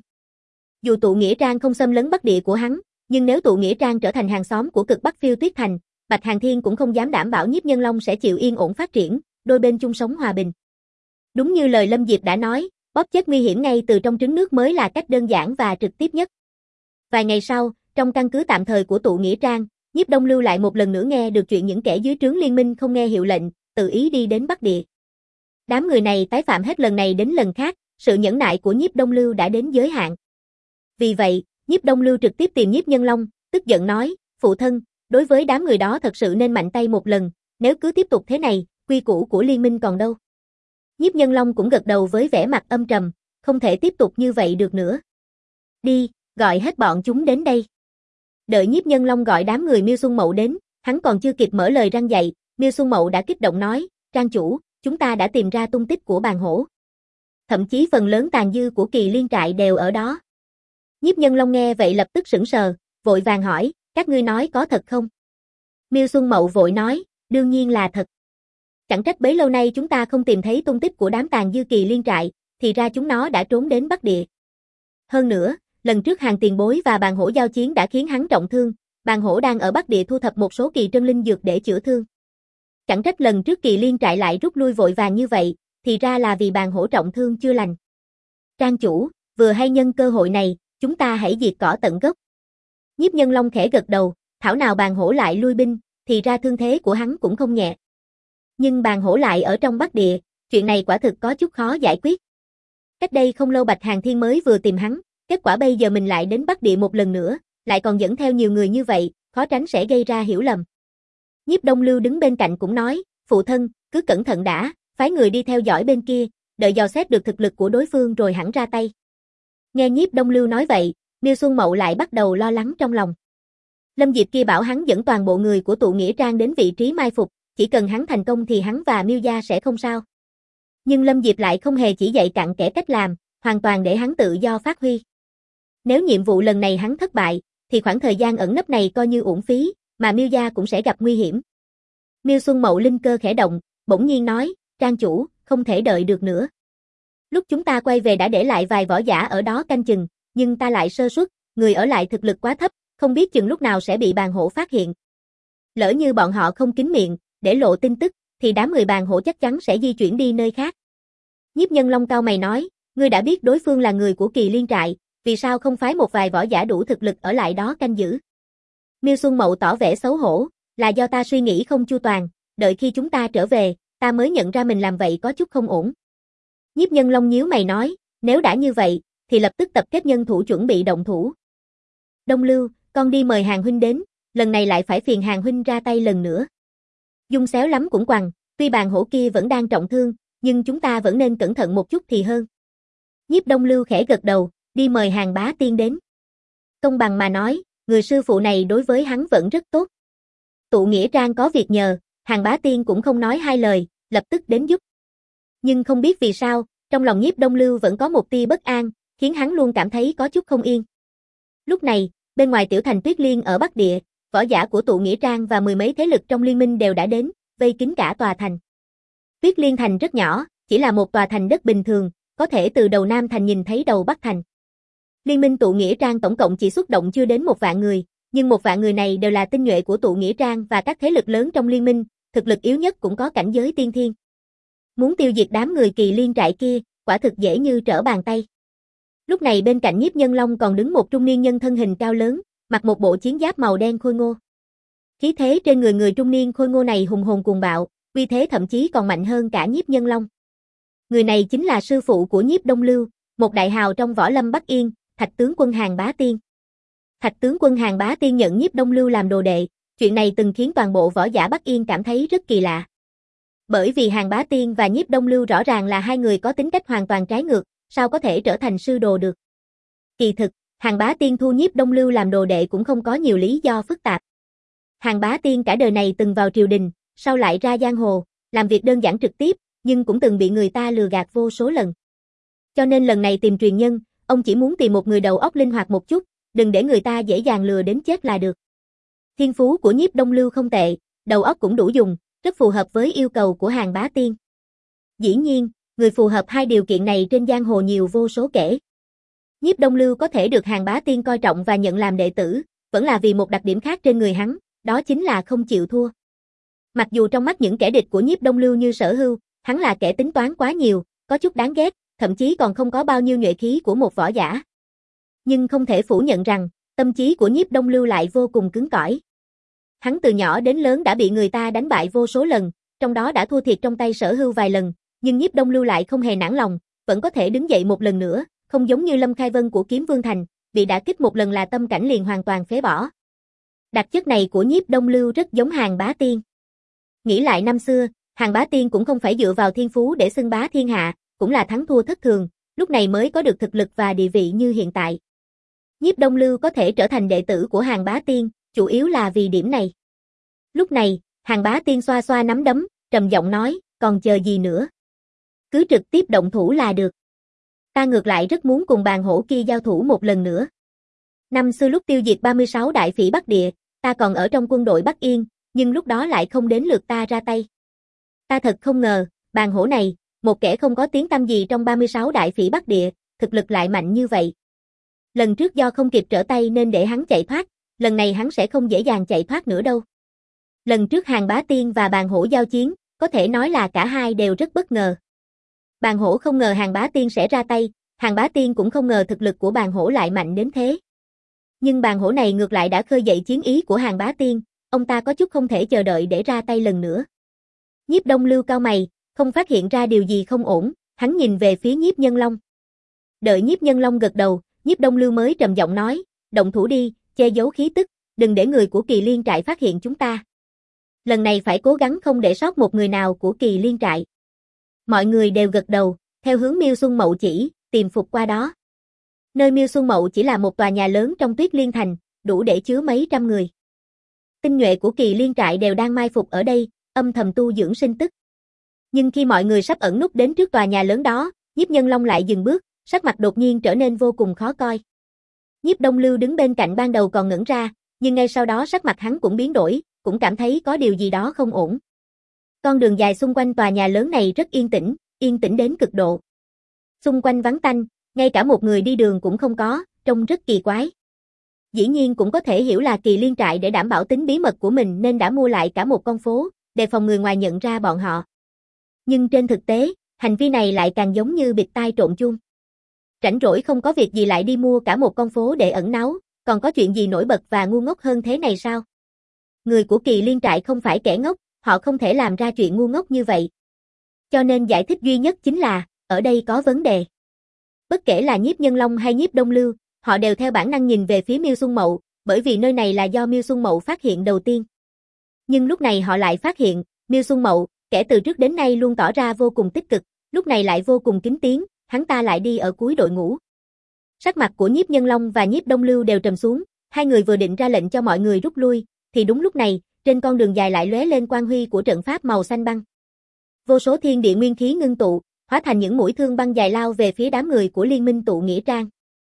Dù tụ nghĩa trang không xâm lấn Bắc Địa của hắn, nhưng nếu tụ nghĩa trang trở thành hàng xóm của cực Bắc Phiêu Tuyết Thành, Bạch Hàn Thiên cũng không dám đảm bảo Nhiếp Nhân Long sẽ chịu yên ổn phát triển, đôi bên chung sống hòa bình. Đúng như lời Lâm Diệp đã nói, bóp chết nguy hiểm ngay từ trong trứng nước mới là cách đơn giản và trực tiếp nhất. Vài ngày sau, trong căn cứ tạm thời của tụ nghĩa trang, Nhiếp Đông Lưu lại một lần nữa nghe được chuyện những kẻ dưới trướng liên minh không nghe hiệu lệnh, tự ý đi đến Bắc Địa. Đám người này tái phạm hết lần này đến lần khác, sự nhẫn nại của Nhiếp Đông Lưu đã đến giới hạn. Vì vậy, Nhiếp Đông Lưu trực tiếp tìm Nhiếp Nhân Long, tức giận nói, phụ thân, đối với đám người đó thật sự nên mạnh tay một lần, nếu cứ tiếp tục thế này, quy củ của liên minh còn đâu. Nhiếp Nhân Long cũng gật đầu với vẻ mặt âm trầm, không thể tiếp tục như vậy được nữa. Đi, gọi hết bọn chúng đến đây. Đợi Nhiếp Nhân Long gọi đám người Miêu Xuân Mậu đến, hắn còn chưa kịp mở lời răn dạy, Miêu Xuân Mậu đã kích động nói, trang chủ, chúng ta đã tìm ra tung tích của Bàn Hổ. Thậm chí phần lớn tàn dư của Kỳ Liên trại đều ở đó. Nhiếp Nhân Long nghe vậy lập tức sững sờ, vội vàng hỏi, các ngươi nói có thật không? Miêu Xuân Mậu vội nói, đương nhiên là thật. Chẳng trách bấy lâu nay chúng ta không tìm thấy tung tích của đám tàn dư Kỳ Liên trại, thì ra chúng nó đã trốn đến Bắc Địa. Hơn nữa, lần trước Hàng tiền bối và Bàn Hổ giao chiến đã khiến hắn trọng thương, Bàn Hổ đang ở Bắc Địa thu thập một số kỳ trân linh dược để chữa thương. Chẳng trách lần trước Kỳ Liên trại lại rút lui vội vàng như vậy, thì ra là vì Bàn Hổ trọng thương chưa lành. Trang chủ, vừa hay nhân cơ hội này, chúng ta hãy diệt cỏ tận gốc. Nhiếp Nhân Long khẽ gật đầu, thảo nào Bàn Hổ lại lui binh, thì ra thương thế của hắn cũng không nhẹ. Nhưng Bàn Hổ lại ở trong Bắc Địa, chuyện này quả thực có chút khó giải quyết. Cách đây không lâu Bạch Hàn Thiên mới vừa tìm hắn, kết quả bây giờ mình lại đến Bắc Địa một lần nữa, lại còn dẫn theo nhiều người như vậy, khó tránh sẽ gây ra hiểu lầm. Nhiếp Đông Lưu đứng bên cạnh cũng nói, phụ thân, cứ cẩn thận đã, phái người đi theo dõi bên kia, đợi dò xét được thực lực của đối phương rồi hẳn ra tay. Nghe Nhiếp Đông Lưu nói vậy, Miêu Xuân Mậu lại bắt đầu lo lắng trong lòng. Lâm Diệp kia bảo hắn dẫn toàn bộ người của tụ nghĩa trang đến vị trí mai phục, chỉ cần hắn thành công thì hắn và Miêu gia sẽ không sao. Nhưng Lâm Diệp lại không hề chỉ dạy cặn kẽ cách làm, hoàn toàn để hắn tự do phát huy. Nếu nhiệm vụ lần này hắn thất bại, thì khoảng thời gian ẩn nấp này coi như uổng phí, mà Miêu gia cũng sẽ gặp nguy hiểm. Miêu Xuân Mậu linh cơ khẽ động, bỗng nhiên nói, Trang chủ, không thể đợi được nữa. Lúc chúng ta quay về đã để lại vài võ giả ở đó canh chừng, nhưng ta lại sơ suất, người ở lại thực lực quá thấp, không biết chừng lúc nào sẽ bị bàn hổ phát hiện. Lỡ như bọn họ không kín miệng, để lộ tin tức, thì đám người bàn hổ chắc chắn sẽ di chuyển đi nơi khác. Nhiếp Nhân Long cau mày nói, ngươi đã biết đối phương là người của Kỳ Liên trại, vì sao không phái một vài võ giả đủ thực lực ở lại đó canh giữ? Miêu Xuân Mậu tỏ vẻ xấu hổ, là do ta suy nghĩ không chu toàn, đợi khi chúng ta trở về, ta mới nhận ra mình làm vậy có chút không ổn. Nhiếp Nhân Long nhíu mày nói, nếu đã như vậy, thì lập tức tập kết nhân thủ chuẩn bị động thủ. Đông Lưu, con đi mời Hàng huynh đến, lần này lại phải phiền Hàng huynh ra tay lần nữa. Dung xéo lắm cũng quằn, tuy bàn hổ kia vẫn đang trọng thương, nhưng chúng ta vẫn nên cẩn thận một chút thì hơn. Nhiếp Đông Lưu khẽ gật đầu, đi mời Hàng bá tiên đến. Công bằng mà nói, người sư phụ này đối với hắn vẫn rất tốt. Tụ Nghĩa Trang có việc nhờ, Hàng bá tiên cũng không nói hai lời, lập tức đến giúp. Nhưng không biết vì sao, trong lòng Nhiếp Đông Lưu vẫn có một tia bất an, khiến hắn luôn cảm thấy có chút không yên. Lúc này, bên ngoài tiểu thành Tuyết Liên ở Bắc Địa, võ giả của Tụ Nghĩa Trang và mười mấy thế lực trong liên minh đều đã đến, vây kín cả tòa thành. Tuyết Liên thành rất nhỏ, chỉ là một tòa thành đất bình thường, có thể từ đầu Nam thành nhìn thấy đầu Bắc thành. Liên minh Tụ Nghĩa Trang tổng cộng chỉ xuất động chưa đến một vạn người, nhưng một vạn người này đều là tinh nhuệ của Tụ Nghĩa Trang và các thế lực lớn trong liên minh, thực lực yếu nhất cũng có cảnh giới tiên thiên. Muốn tiêu diệt đám người Kỳ Liên trại kia, quả thực dễ như trở bàn tay. Lúc này bên cạnh Nhiếp Nhân Long còn đứng một trung niên nhân thân hình cao lớn, mặc một bộ chiến giáp màu đen khôi ngô. Khí thế trên người người trung niên khôi ngô này hùng hồn cuồng bạo, uy thế thậm chí còn mạnh hơn cả Nhiếp Nhân Long. Người này chính là sư phụ của Nhiếp Đông Lưu, một đại hào trong võ lâm Bắc Yên, Thạch tướng quân Hàng Bá Tiên. Thạch tướng quân Hàng Bá Tiên nhận Nhiếp Đông Lưu làm đồ đệ, chuyện này từng khiến toàn bộ võ giả Bắc Yên cảm thấy rất kỳ lạ. Bởi vì Hàng Bá Tiên và Nhiếp Đông Lưu rõ ràng là hai người có tính cách hoàn toàn trái ngược, sao có thể trở thành sư đồ được. Kỳ thực, Hàng Bá Tiên thu Nhiếp Đông Lưu làm đồ đệ cũng không có nhiều lý do phức tạp. Hàng Bá Tiên cả đời này từng vào triều đình, sau lại ra giang hồ, làm việc đơn giản trực tiếp, nhưng cũng từng bị người ta lừa gạt vô số lần. Cho nên lần này tìm truyền nhân, ông chỉ muốn tìm một người đầu óc linh hoạt một chút, đừng để người ta dễ dàng lừa đến chết là được. Thiên phú của Nhiếp Đông Lưu không tệ, đầu óc cũng đủ dùng, rất phù hợp với yêu cầu của Hàng Bá Tiên. Dĩ nhiên, người phù hợp hai điều kiện này trên giang hồ nhiều vô số kể. Nhiếp Đông Lưu có thể được Hàng Bá Tiên coi trọng và nhận làm đệ tử, vẫn là vì một đặc điểm khác trên người hắn, đó chính là không chịu thua. Mặc dù trong mắt những kẻ địch của Nhiếp Đông Lưu như Sở Hưu, hắn là kẻ tính toán quá nhiều, có chút đáng ghét, thậm chí còn không có bao nhiêu nhuệ khí của một võ giả. Nhưng không thể phủ nhận rằng, tâm trí của Nhiếp Đông Lưu lại vô cùng cứng cỏi. Hắn từ nhỏ đến lớn đã bị người ta đánh bại vô số lần, trong đó đã thua thiệt trong tay Sở Hưu vài lần, nhưng Nhiếp Đông Lưu lại không hề nản lòng, vẫn có thể đứng dậy một lần nữa, không giống như Lâm Khai Vân của Kiếm Vương Thành, bị đả kích một lần là tâm cảnh liền hoàn toàn phế bỏ. Đặc chất này của Nhiếp Đông Lưu rất giống Hàng Bá Tiên. Nghĩ lại năm xưa, Hàng Bá Tiên cũng không phải dựa vào thiên phú để xưng bá thiên hạ, cũng là thắng thua thất thường, lúc này mới có được thực lực và địa vị như hiện tại. Nhiếp Đông Lưu có thể trở thành đệ tử của Hàng Bá Tiên, chủ yếu là vì điểm này. Lúc này, Hàng Bá Tiên xoa xoa nắm đấm, trầm giọng nói, còn chờ gì nữa? Cứ trực tiếp động thủ là được. Ta ngược lại rất muốn cùng bàn hổ kia giao thủ một lần nữa. Năm xưa lúc tiêu diệt ba mươi sáu đại phỉ Bắc Địa, ta còn ở trong quân đội Bắc Yên, nhưng lúc đó lại không đến lượt ta ra tay. Ta thật không ngờ, bàn hổ này, một kẻ không có tiếng tăm gì trong ba mươi sáu đại phỉ Bắc Địa, thực lực lại mạnh như vậy. Lần trước do không kịp trở tay nên để hắn chạy thoát, lần này hắn sẽ không dễ dàng chạy thoát nữa đâu. Lần trước Hàng Bá Tiên và bàn hổ giao chiến, có thể nói là cả hai đều rất bất ngờ. Bàn hổ không ngờ Hàng Bá Tiên sẽ ra tay, Hàng Bá Tiên cũng không ngờ thực lực của bàn hổ lại mạnh đến thế. Nhưng bàn hổ này ngược lại đã khơi dậy chiến ý của Hàng Bá Tiên, ông ta có chút không thể chờ đợi để ra tay lần nữa. Nhiếp Đông Lưu cau mày, không phát hiện ra điều gì không ổn, hắn nhìn về phía Nhiếp Nhân Long. Đợi Nhiếp Nhân Long gật đầu, Nhiếp Đông Lưu mới trầm giọng nói, động thủ đi, che giấu khí tức, đừng để người của Kỳ Liên trại phát hiện chúng ta. Lần này phải cố gắng không để sót một người nào của Kỳ Liên trại. Mọi người đều gật đầu, theo hướng Miêu Xuân Mậu chỉ, tìm phục qua đó. Nơi Miêu Xuân Mậu chỉ là một tòa nhà lớn trong Tuyết Liên thành, đủ để chứa mấy trăm người. Tinh nhuệ của Kỳ Liên trại đều đang mai phục ở đây, âm thầm tu dưỡng sinh tức. Nhưng khi mọi người sắp ẩn núp đến trước tòa nhà lớn đó, Nhiếp Nhân Long lại dừng bước, sắc mặt đột nhiên trở nên vô cùng khó coi. Nhiếp Đông Lưu đứng bên cạnh ban đầu còn ngẩn ra, nhưng ngay sau đó sắc mặt hắn cũng biến đổi, cũng cảm thấy có điều gì đó không ổn. Con đường dài xung quanh tòa nhà lớn này rất yên tĩnh, yên tĩnh đến cực độ. Xung quanh vắng tanh, ngay cả một người đi đường cũng không có, trông rất kỳ quái. Dĩ nhiên cũng có thể hiểu là Kỳ Liên trại để đảm bảo tính bí mật của mình nên đã mua lại cả một con phố, đề phòng người ngoài nhận ra bọn họ. Nhưng trên thực tế, hành vi này lại càng giống như bịt tai trộn chuông. Rảnh rỗi không có việc gì lại đi mua cả một con phố để ẩn náu, còn có chuyện gì nổi bật và ngu ngốc hơn thế này sao? Người của Kỳ Liên trại không phải kẻ ngốc, họ không thể làm ra chuyện ngu ngốc như vậy. Cho nên giải thích duy nhất chính là, ở đây có vấn đề. Bất kể là Nhiếp Nhân Long hay Nhiếp Đông Lưu, họ đều theo bản năng nhìn về phía Miêu Xuân Mậu, bởi vì nơi này là do Miêu Xuân Mậu phát hiện đầu tiên. Nhưng lúc này họ lại phát hiện, Miêu Xuân Mậu, kẻ từ trước đến nay luôn tỏ ra vô cùng tích cực, lúc này lại vô cùng kín tiếng, hắn ta lại đi ở cuối đội ngũ. Sắc mặt của Nhiếp Nhân Long và Nhiếp Đông Lưu đều trầm xuống, hai người vừa định ra lệnh cho mọi người rút lui, thì đúng lúc này, trên con đường dài lại lóe lên quang huy của trận pháp màu xanh băng. Vô số thiên địa nguyên khí ngưng tụ, hóa thành những mũi thương băng dài lao về phía đám người của Liên minh tụ nghĩa trang.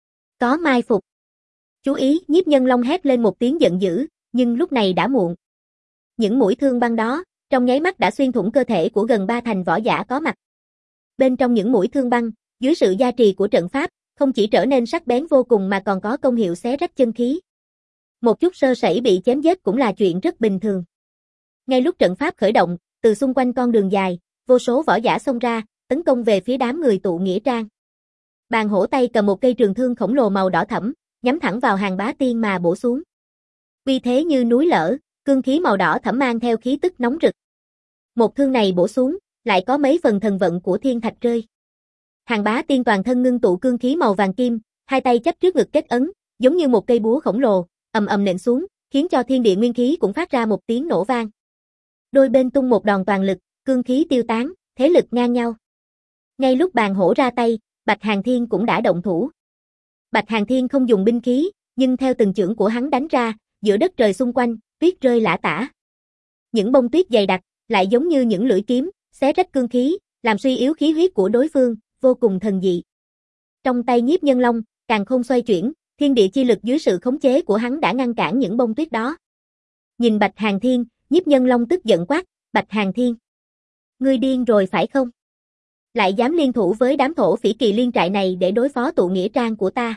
Có mai phục. Chú ý, Nhiếp Nhân Long hét lên một tiếng giận dữ, nhưng lúc này đã muộn. Những mũi thương băng đó, trong nháy mắt đã xuyên thủng cơ thể của gần ba thành võ giả có mặt. Bên trong những mũi thương băng, dưới sự gia trì của trận pháp, không chỉ trở nên sắc bén vô cùng mà còn có công hiệu xé rách chân khí. Một chút sơ sẩy bị chém giết cũng là chuyện rất bình thường. Ngay lúc trận pháp khởi động, từ xung quanh con đường dài, vô số võ giả xông ra, tấn công về phía đám người tụ nghĩa trang. Bàn hổ tay cầm một cây trường thương khổng lồ màu đỏ thẫm, nhắm thẳng vào Hàng Bá Tiên mà bổ xuống. Uy thế như núi lở, cương khí màu đỏ thẫm mang theo khí tức nóng rực. Một thương này bổ xuống, lại có mấy phần thần vận của thiên thạch rơi. Hàng Bá Tiên toàn thân ngưng tụ cương khí màu vàng kim, hai tay chắp trước ngực kết ấn, giống như một cây búa khổng lồ, ầm ầm nện xuống, khiến cho thiên địa nguyên khí cũng phát ra một tiếng nổ vang. Đôi bên tung một đòn toàn lực, cương khí tiêu tán, thế lực ngang nhau. Ngay lúc bàn hổ ra tay, Bạch Hàn Thiên cũng đã động thủ. Bạch Hàn Thiên không dùng binh khí, nhưng theo từng chưởng của hắn đánh ra, giữa đất trời xung quanh, tuyết rơi lả tả. Những bông tuyết dày đặc, lại giống như những lưỡi kiếm, xé rách cương khí, làm suy yếu khí huyết của đối phương, vô cùng thần dị. Trong tay Nhiếp Nhân Long, càn khôn xoay chuyển, thiên địa chi lực dưới sự khống chế của hắn đã ngăn cản những bông tuyết đó. Nhìn Bạch Hàn Thiên, Nhiếp Nhân Long tức giận quát, Bạch Hàn Thiên. Ngươi điên rồi phải không? Lại dám liên thủ với đám thổ phỉ Kỳ Liên trại này để đối phó tụ nghĩa trang của ta.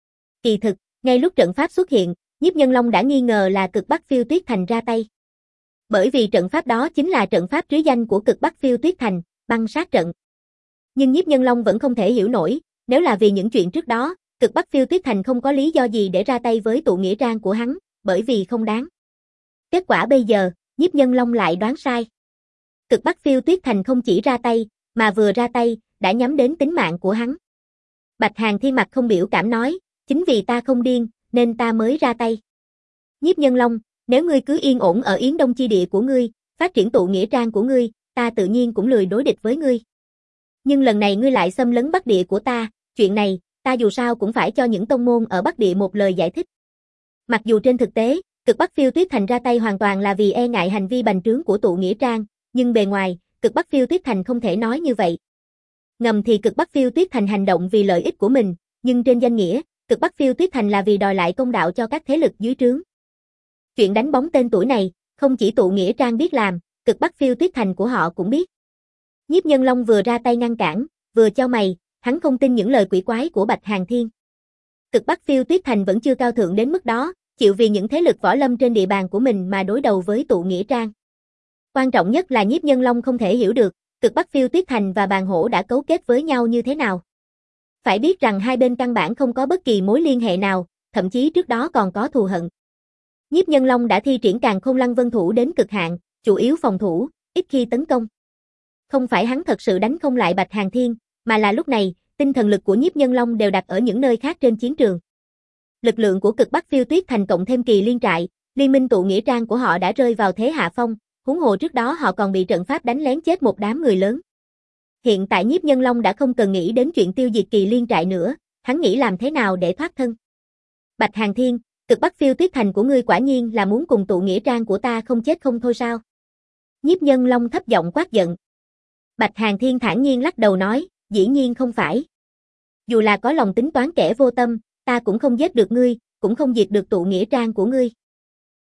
Kỳ thực, ngay lúc trận pháp xuất hiện, Nhiếp Nhân Long đã nghi ngờ là Cực Bắc Phiêu Tuyết Thành ra tay. Bởi vì trận pháp đó chính là trận pháp trứ danh của Cực Bắc Phiêu Tuyết Thành, băng sát trận. Nhưng Nhiếp Nhân Long vẫn không thể hiểu nổi, nếu là vì những chuyện trước đó, Cực Bắc Phiêu Tuyết Thành không có lý do gì để ra tay với tụ nghĩa trang của hắn, bởi vì không đáng. Kết quả bây giờ, Nhiếp Nhân Long lại đoán sai. Cực Bắc Phiêu Tuyết Thành không chỉ ra tay, mà vừa ra tay, đã nhắm đến tính mạng của hắn. Bạch Hàn Thiên mặt không biểu cảm nói, chính vì ta không điên, nên ta mới ra tay. Nhiếp Nhân Long, nếu ngươi cứ yên ổn ở Yến Đông chi địa của ngươi, phát triển tụ nghĩa trang của ngươi, ta tự nhiên cũng lười đối địch với ngươi. Nhưng lần này ngươi lại xâm lấn Bắc địa của ta, chuyện này, ta dù sao cũng phải cho những tông môn ở Bắc địa một lời giải thích. Mặc dù trên thực tế, Cực Bắc Phiêu Tuyết Thành ra tay hoàn toàn là vì e ngại hành vi bành trướng của tụ nghĩa trang, nhưng bề ngoài, Cực Bắc Phiêu Tuyết Thành không thể nói như vậy. Ngầm thì Cực Bắc Phiêu Tuyết Thành hành động vì lợi ích của mình, nhưng trên danh nghĩa, Cực Bắc Phiêu Tuyết Thành là vì đòi lại công đạo cho các thế lực dưới trướng. Chuyện đánh bóng tên tuổi này, không chỉ tụ nghĩa trang biết làm, Cực Bắc Phiêu Tuyết Thành của họ cũng biết. Nhiếp Nhân Long vừa ra tay ngăn cản, vừa chau mày, hắn không tin những lời quỷ quái của Bạch Hàn Thiên. Cực Bắc Phiêu Tuyết Thành vẫn chưa cao thượng đến mức đó, chịu vì những thế lực võ lâm trên địa bàn của mình mà đối đầu với tụ nghĩa trang. Quan trọng nhất là Nhiếp Nhân Long không thể hiểu được, Cực Bắc Phiêu Tuyết Thành và Bàn Hổ đã cấu kết với nhau như thế nào. Phải biết rằng hai bên căn bản không có bất kỳ mối liên hệ nào, thậm chí trước đó còn có thù hận. Nhiếp Nhân Long đã thi triển Càn Khôn Lăng Vân Thủ đến cực hạn, chủ yếu phòng thủ, ít khi tấn công. Không phải hắn thật sự đánh không lại Bạch Hàn Thiên, mà là lúc này, tinh thần lực của Nhiếp Nhân Long đều đặt ở những nơi khác trên chiến trường. Lực lượng của Cực Bắc Phiêu Tuyết Thành cộng thêm Kỳ Liên trại, liên minh tụ nghĩa trang của họ đã rơi vào thế hạ phong, huống hồ trước đó họ còn bị trận pháp đánh lén chết một đám người lớn. Hiện tại Nhiếp Nhân Long đã không cần nghĩ đến chuyện tiêu diệt Kỳ Liên trại nữa, hắn nghĩ làm thế nào để thoát thân. Bạch Hàn Thiên, Cực Bắc Phiêu Tuyết Thành của ngươi quả nhiên là muốn cùng tụ nghĩa trang của ta không chết không thôi sao? Nhiếp Nhân Long thấp giọng quát giận. Bạch Hàn Thiên thản nhiên lắc đầu nói, dĩ nhiên không phải. Dù là có lòng tính toán kẻ vô tâm, ta cũng không giết được ngươi, cũng không diệt được tụ nghĩa trang của ngươi.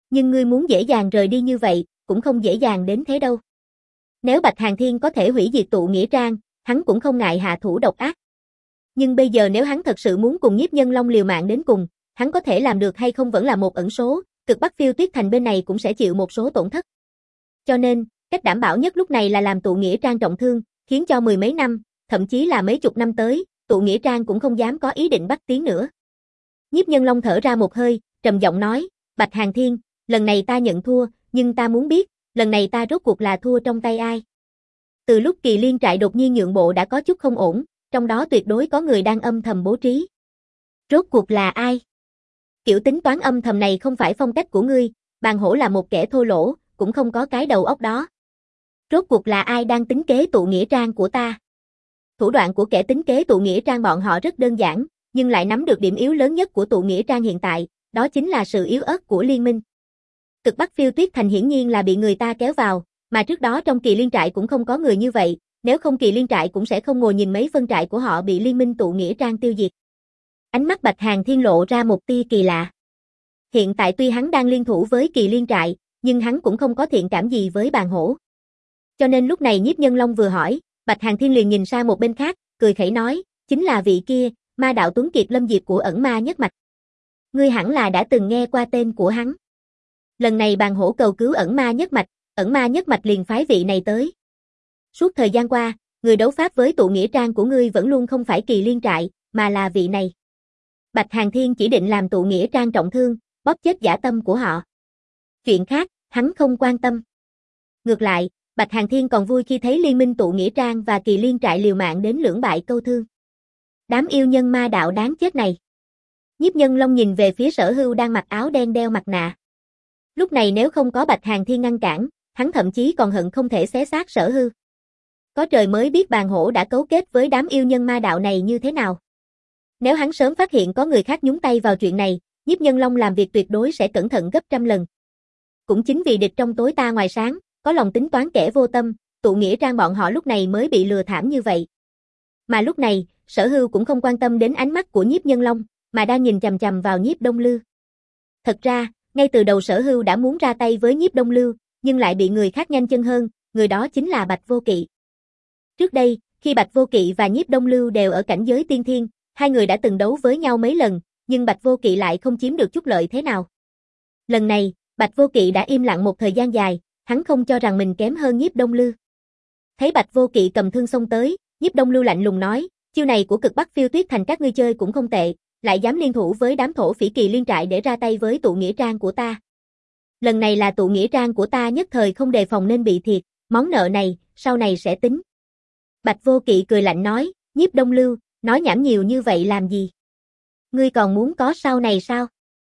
Nhưng ngươi muốn dễ dàng rời đi như vậy, cũng không dễ dàng đến thế đâu. Nếu Bạch Hàn Thiên có thể hủy diệt tụ nghĩa trang, hắn cũng không ngại hạ thủ độc ác. Nhưng bây giờ nếu hắn thật sự muốn cùng Nhiếp Nhân Long liều mạng đến cùng, hắn có thể làm được hay không vẫn là một ẩn số, Cực Bắc Phiêu Tuyết Thành bên này cũng sẽ chịu một số tổn thất. Cho nên, cách đảm bảo nhất lúc này là làm tụ nghĩa trang trọng thương, khiến cho mười mấy năm, thậm chí là mấy chục năm tới, tụ nghĩa trang cũng không dám có ý định bắt tiến nữa. Nhiếp Nhân Long thở ra một hơi, trầm giọng nói, Bạch Hàn Thiên, lần này ta nhận thua, nhưng ta muốn biết, lần này ta rốt cuộc là thua trong tay ai? Từ lúc Kỳ Liên trại đột nhiên nhượng bộ đã có chút không ổn, trong đó tuyệt đối có người đang âm thầm bố trí. Rốt cuộc là ai? Kiểu tính toán âm thầm này không phải phong cách của ngươi, Bàn Hổ là một kẻ thô lỗ, cũng không có cái đầu óc đó. Rốt cuộc là ai đang tính kế tụ nghĩa trang của ta? Thủ đoạn của kẻ tính kế tụ nghĩa trang bọn họ rất đơn giản, nhưng lại nắm được điểm yếu lớn nhất của tụ nghĩa trang hiện tại, đó chính là sự yếu ớt của liên minh. Cực Bắc Phiêu Tuyết Thành hiển nhiên là bị người ta kéo vào, mà trước đó trong Kỳ Liên trại cũng không có người như vậy, nếu không Kỳ Liên trại cũng sẽ không ngồi nhìn mấy phân trại của họ bị liên minh tụ nghĩa trang tiêu diệt. Ánh mắt Bạch Hàn Thiên lộ ra một tia kỳ lạ. Hiện tại tuy hắn đang liên thủ với Kỳ Liên trại, nhưng hắn cũng không có thiện cảm gì với Bàn Hổ. Cho nên lúc này Nhiếp Nhân Long vừa hỏi, Bạch Hàn Thiên liền nhìn sang một bên khác, cười khẩy nói, chính là vị kia, ma đạo tuấn kiệt Lâm Diệp của ẩn ma nhất mạch. Ngươi hẳn là đã từng nghe qua tên của hắn. Lần này Bàn Hổ cầu cứu ẩn ma nhất mạch, ẩn ma nhất mạch liền phái vị này tới. Suốt thời gian qua, người đấu pháp với tụ nghĩa trang của ngươi vẫn luôn không phải Kỳ Liên trại, mà là vị này. Bạch Hàn Thiên chỉ định làm tụ nghĩa trang trọng thương, bóp chết dã tâm của họ. Chuyện khác, hắn không quan tâm. Ngược lại, Bạch Hàn Thiên còn vui khi thấy liên minh tụ nghĩa trang và Kỳ Liên trại liều mạng đến lưỡng bại câu thương. Đám yêu nhân ma đạo đáng chết này. Nhiếp Nhân Long nhìn về phía Sở Hưu đang mặc áo đen đeo mặt nạ. Lúc này nếu không có Bạch Hàn Thiên ngăn cản, hắn thậm chí còn hận không thể xé xác Sở Hưu. Có trời mới biết Bàn Hổ đã cấu kết với đám yêu nhân ma đạo này như thế nào. Nếu hắn sớm phát hiện có người khác nhúng tay vào chuyện này, Nhiếp Nhân Long làm việc tuyệt đối sẽ cẩn thận gấp trăm lần. Cũng chính vì địch trong tối ta ngoài sáng, có lòng tính toán kẻ vô tâm, tụ nghĩa trang bọn họ lúc này mới bị lừa thảm như vậy. Mà lúc này, Sở Hưu cũng không quan tâm đến ánh mắt của Nhiếp Nhân Long, mà đang nhìn chằm chằm vào Nhiếp Đông Lưu. Thật ra, ngay từ đầu Sở Hưu đã muốn ra tay với Nhiếp Đông Lưu, nhưng lại bị người khác nhanh chân hơn, người đó chính là Bạch Vô Kỵ. Trước đây, khi Bạch Vô Kỵ và Nhiếp Đông Lưu đều ở cảnh giới tiên thiên, hai người đã từng đấu với nhau mấy lần, nhưng Bạch Vô Kỵ lại không chiếm được chút lợi thế nào. Lần này, Bạch Vô Kỵ đã im lặng một thời gian dài, hắn không cho rằng mình kém hơn Nhiếp Đông Lưu. Thấy Bạch Vô Kỵ cầm thương xông tới, Nhiếp Đông Lưu lạnh lùng nói, chiêu này của Cực Bắc Phiêu Tuyết Thành các ngươi chơi cũng không tệ, lại dám liên thủ với đám thổ phỉ Kỳ Liên trại để ra tay với tụ nghĩa trang của ta. Lần này là tụ nghĩa trang của ta nhất thời không đề phòng nên bị thiệt, món nợ này, sau này sẽ tính. Bạch Vô Kỵ cười lạnh nói, Nhiếp Đông Lưu, nói nhảm nhiều như vậy làm gì? Ngươi còn muốn có sau này sao?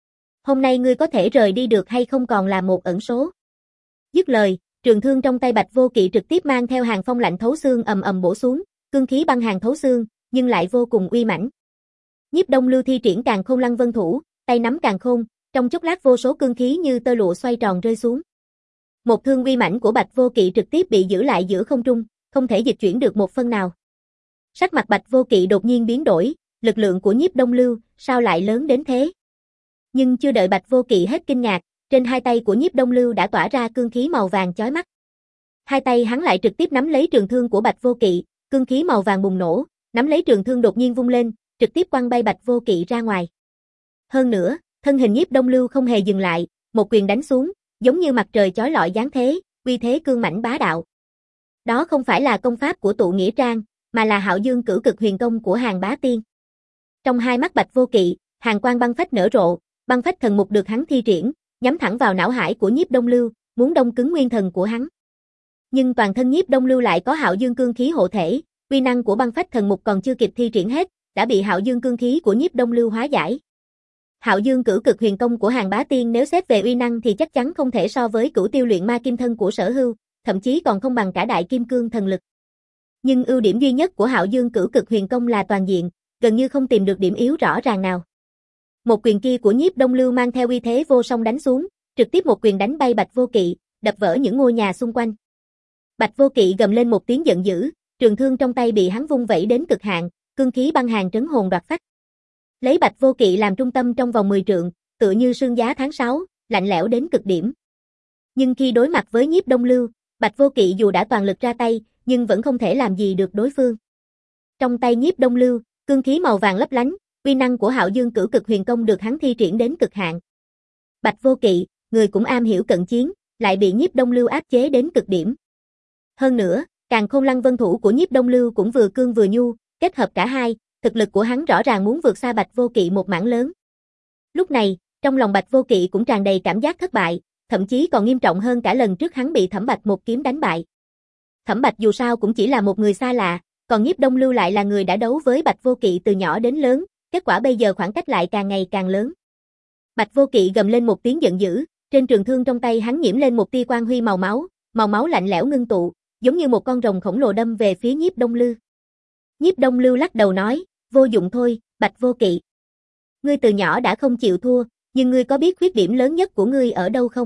Hôm nay ngươi có thể rời đi được hay không còn là một ẩn số. Dứt lời, trường thương trong tay Bạch Vô Kỵ trực tiếp mang theo hàng phong lạnh thấu xương ầm ầm bổ xuống, cương khí băng hàng thấu xương, nhưng lại vô cùng uy mãnh. Nhiếp Đông Lưu thi triển Càn Khôn Lăng Vân thủ, tay nắm càn khôn, trong chốc lát vô số cương khí như tơ lụa xoay tròn rơi xuống. Một thương uy mãnh của Bạch Vô Kỵ trực tiếp bị giữ lại giữa không trung, không thể dịch chuyển được một phân nào. Sắc mặt Bạch Vô Kỵ đột nhiên biến đổi, lực lượng của Nhiếp Đông Lưu, sao lại lớn đến thế? Nhưng chưa đợi Bạch Vô Kỵ hết kinh ngạc, trên hai tay của Nhiếp Đông Lưu đã tỏa ra cương khí màu vàng chói mắt. Hai tay hắn lại trực tiếp nắm lấy trường thương của Bạch Vô Kỵ, cương khí màu vàng bùng nổ, nắm lấy trường thương đột nhiên vung lên, trực tiếp quăng bay Bạch Vô Kỵ ra ngoài. Hơn nữa, thân hình Nhiếp Đông Lưu không hề dừng lại, một quyền đánh xuống, giống như mặt trời chói lọi giáng thế, uy thế cương mãnh bá đạo. Đó không phải là công pháp của tụ nghĩa trang, mà là Hạo Dương Cửu Cực Huyền Công của Hàng Bá Tiên. Trong hai mắt Bạch Vô Kỵ, hàng quang băng phách nở rộ, băng phách thần mục được hắn thi triển, nhắm thẳng vào não hải của Nhiếp Đông Lưu, muốn đông cứng nguyên thần của hắn. Nhưng toàn thân Nhiếp Đông Lưu lại có Hạo Dương cương khí hộ thể, uy năng của băng phách thần mục còn chưa kịp thi triển hết, đã bị Hạo Dương cương khí của Nhiếp Đông Lưu hóa giải. Hạo Dương Cửu Cực Huyền Công của Hàng Bá Tiên nếu xét về uy năng thì chắc chắn không thể so với Cửu Tiêu Luyện Ma Kim Thân của Sở Hưu, thậm chí còn không bằng cả Đại Kim Cương thần lực. Nhưng ưu điểm duy nhất của Hạo Dương Cửu Cực Huyền Công là toàn diện, gần như không tìm được điểm yếu rõ ràng nào. Một quyền kia của Nhiếp Đông Lưu mang theo uy thế vô song đánh xuống, trực tiếp một quyền đánh bay Bạch Vô Kỵ, đập vỡ những ngôi nhà xung quanh. Bạch Vô Kỵ gầm lên một tiếng giận dữ, trường thương trong tay bị hắn vung vẩy đến cực hạn, cương khí băng hàn trấn hồn đoạt phách. Lấy Bạch Vô Kỵ làm trung tâm trong vòng mười trượng, tựa như sương giá tháng sáu, lạnh lẽo đến cực điểm. Nhưng khi đối mặt với Nhiếp Đông Lưu, Bạch Vô Kỵ dù đã toàn lực ra tay, nhưng vẫn không thể làm gì được đối phương. Trong tay Nhiếp Đông Lưu, cương khí màu vàng lấp lánh, uy năng của Hạo Dương Cửu Cực Huyền Công được hắn thi triển đến cực hạn. Bạch Vô Kỵ, người cũng am hiểu cận chiến, lại bị Nhiếp Đông Lưu áp chế đến cực điểm. Hơn nữa, Càn Khôn Lăng Vân thủ của Nhiếp Đông Lưu cũng vừa cương vừa nhu, kết hợp cả hai, thực lực của hắn rõ ràng muốn vượt xa Bạch Vô Kỵ một mảng lớn. Lúc này, trong lòng Bạch Vô Kỵ cũng tràn đầy cảm giác thất bại, thậm chí còn nghiêm trọng hơn cả lần trước hắn bị Thẩm Bạch một kiếm đánh bại. Thẩm Bạch dù sao cũng chỉ là một người xa lạ, còn Nhiếp Đông Lưu lại là người đã đấu với Bạch Vô Kỵ từ nhỏ đến lớn, kết quả bây giờ khoảng cách lại càng ngày càng lớn. Bạch Vô Kỵ gầm lên một tiếng giận dữ, trên trường thương trong tay hắn nhiễm lên một tia quang huy màu máu, màu máu lạnh lẽo ngưng tụ, giống như một con rồng khổng lồ đâm về phía Nhiếp Đông Lưu. Nhiếp Đông Lưu lắc đầu nói, vô dụng thôi, Bạch Vô Kỵ. Ngươi từ nhỏ đã không chịu thua, nhưng ngươi có biết khuyết điểm lớn nhất của ngươi ở đâu không?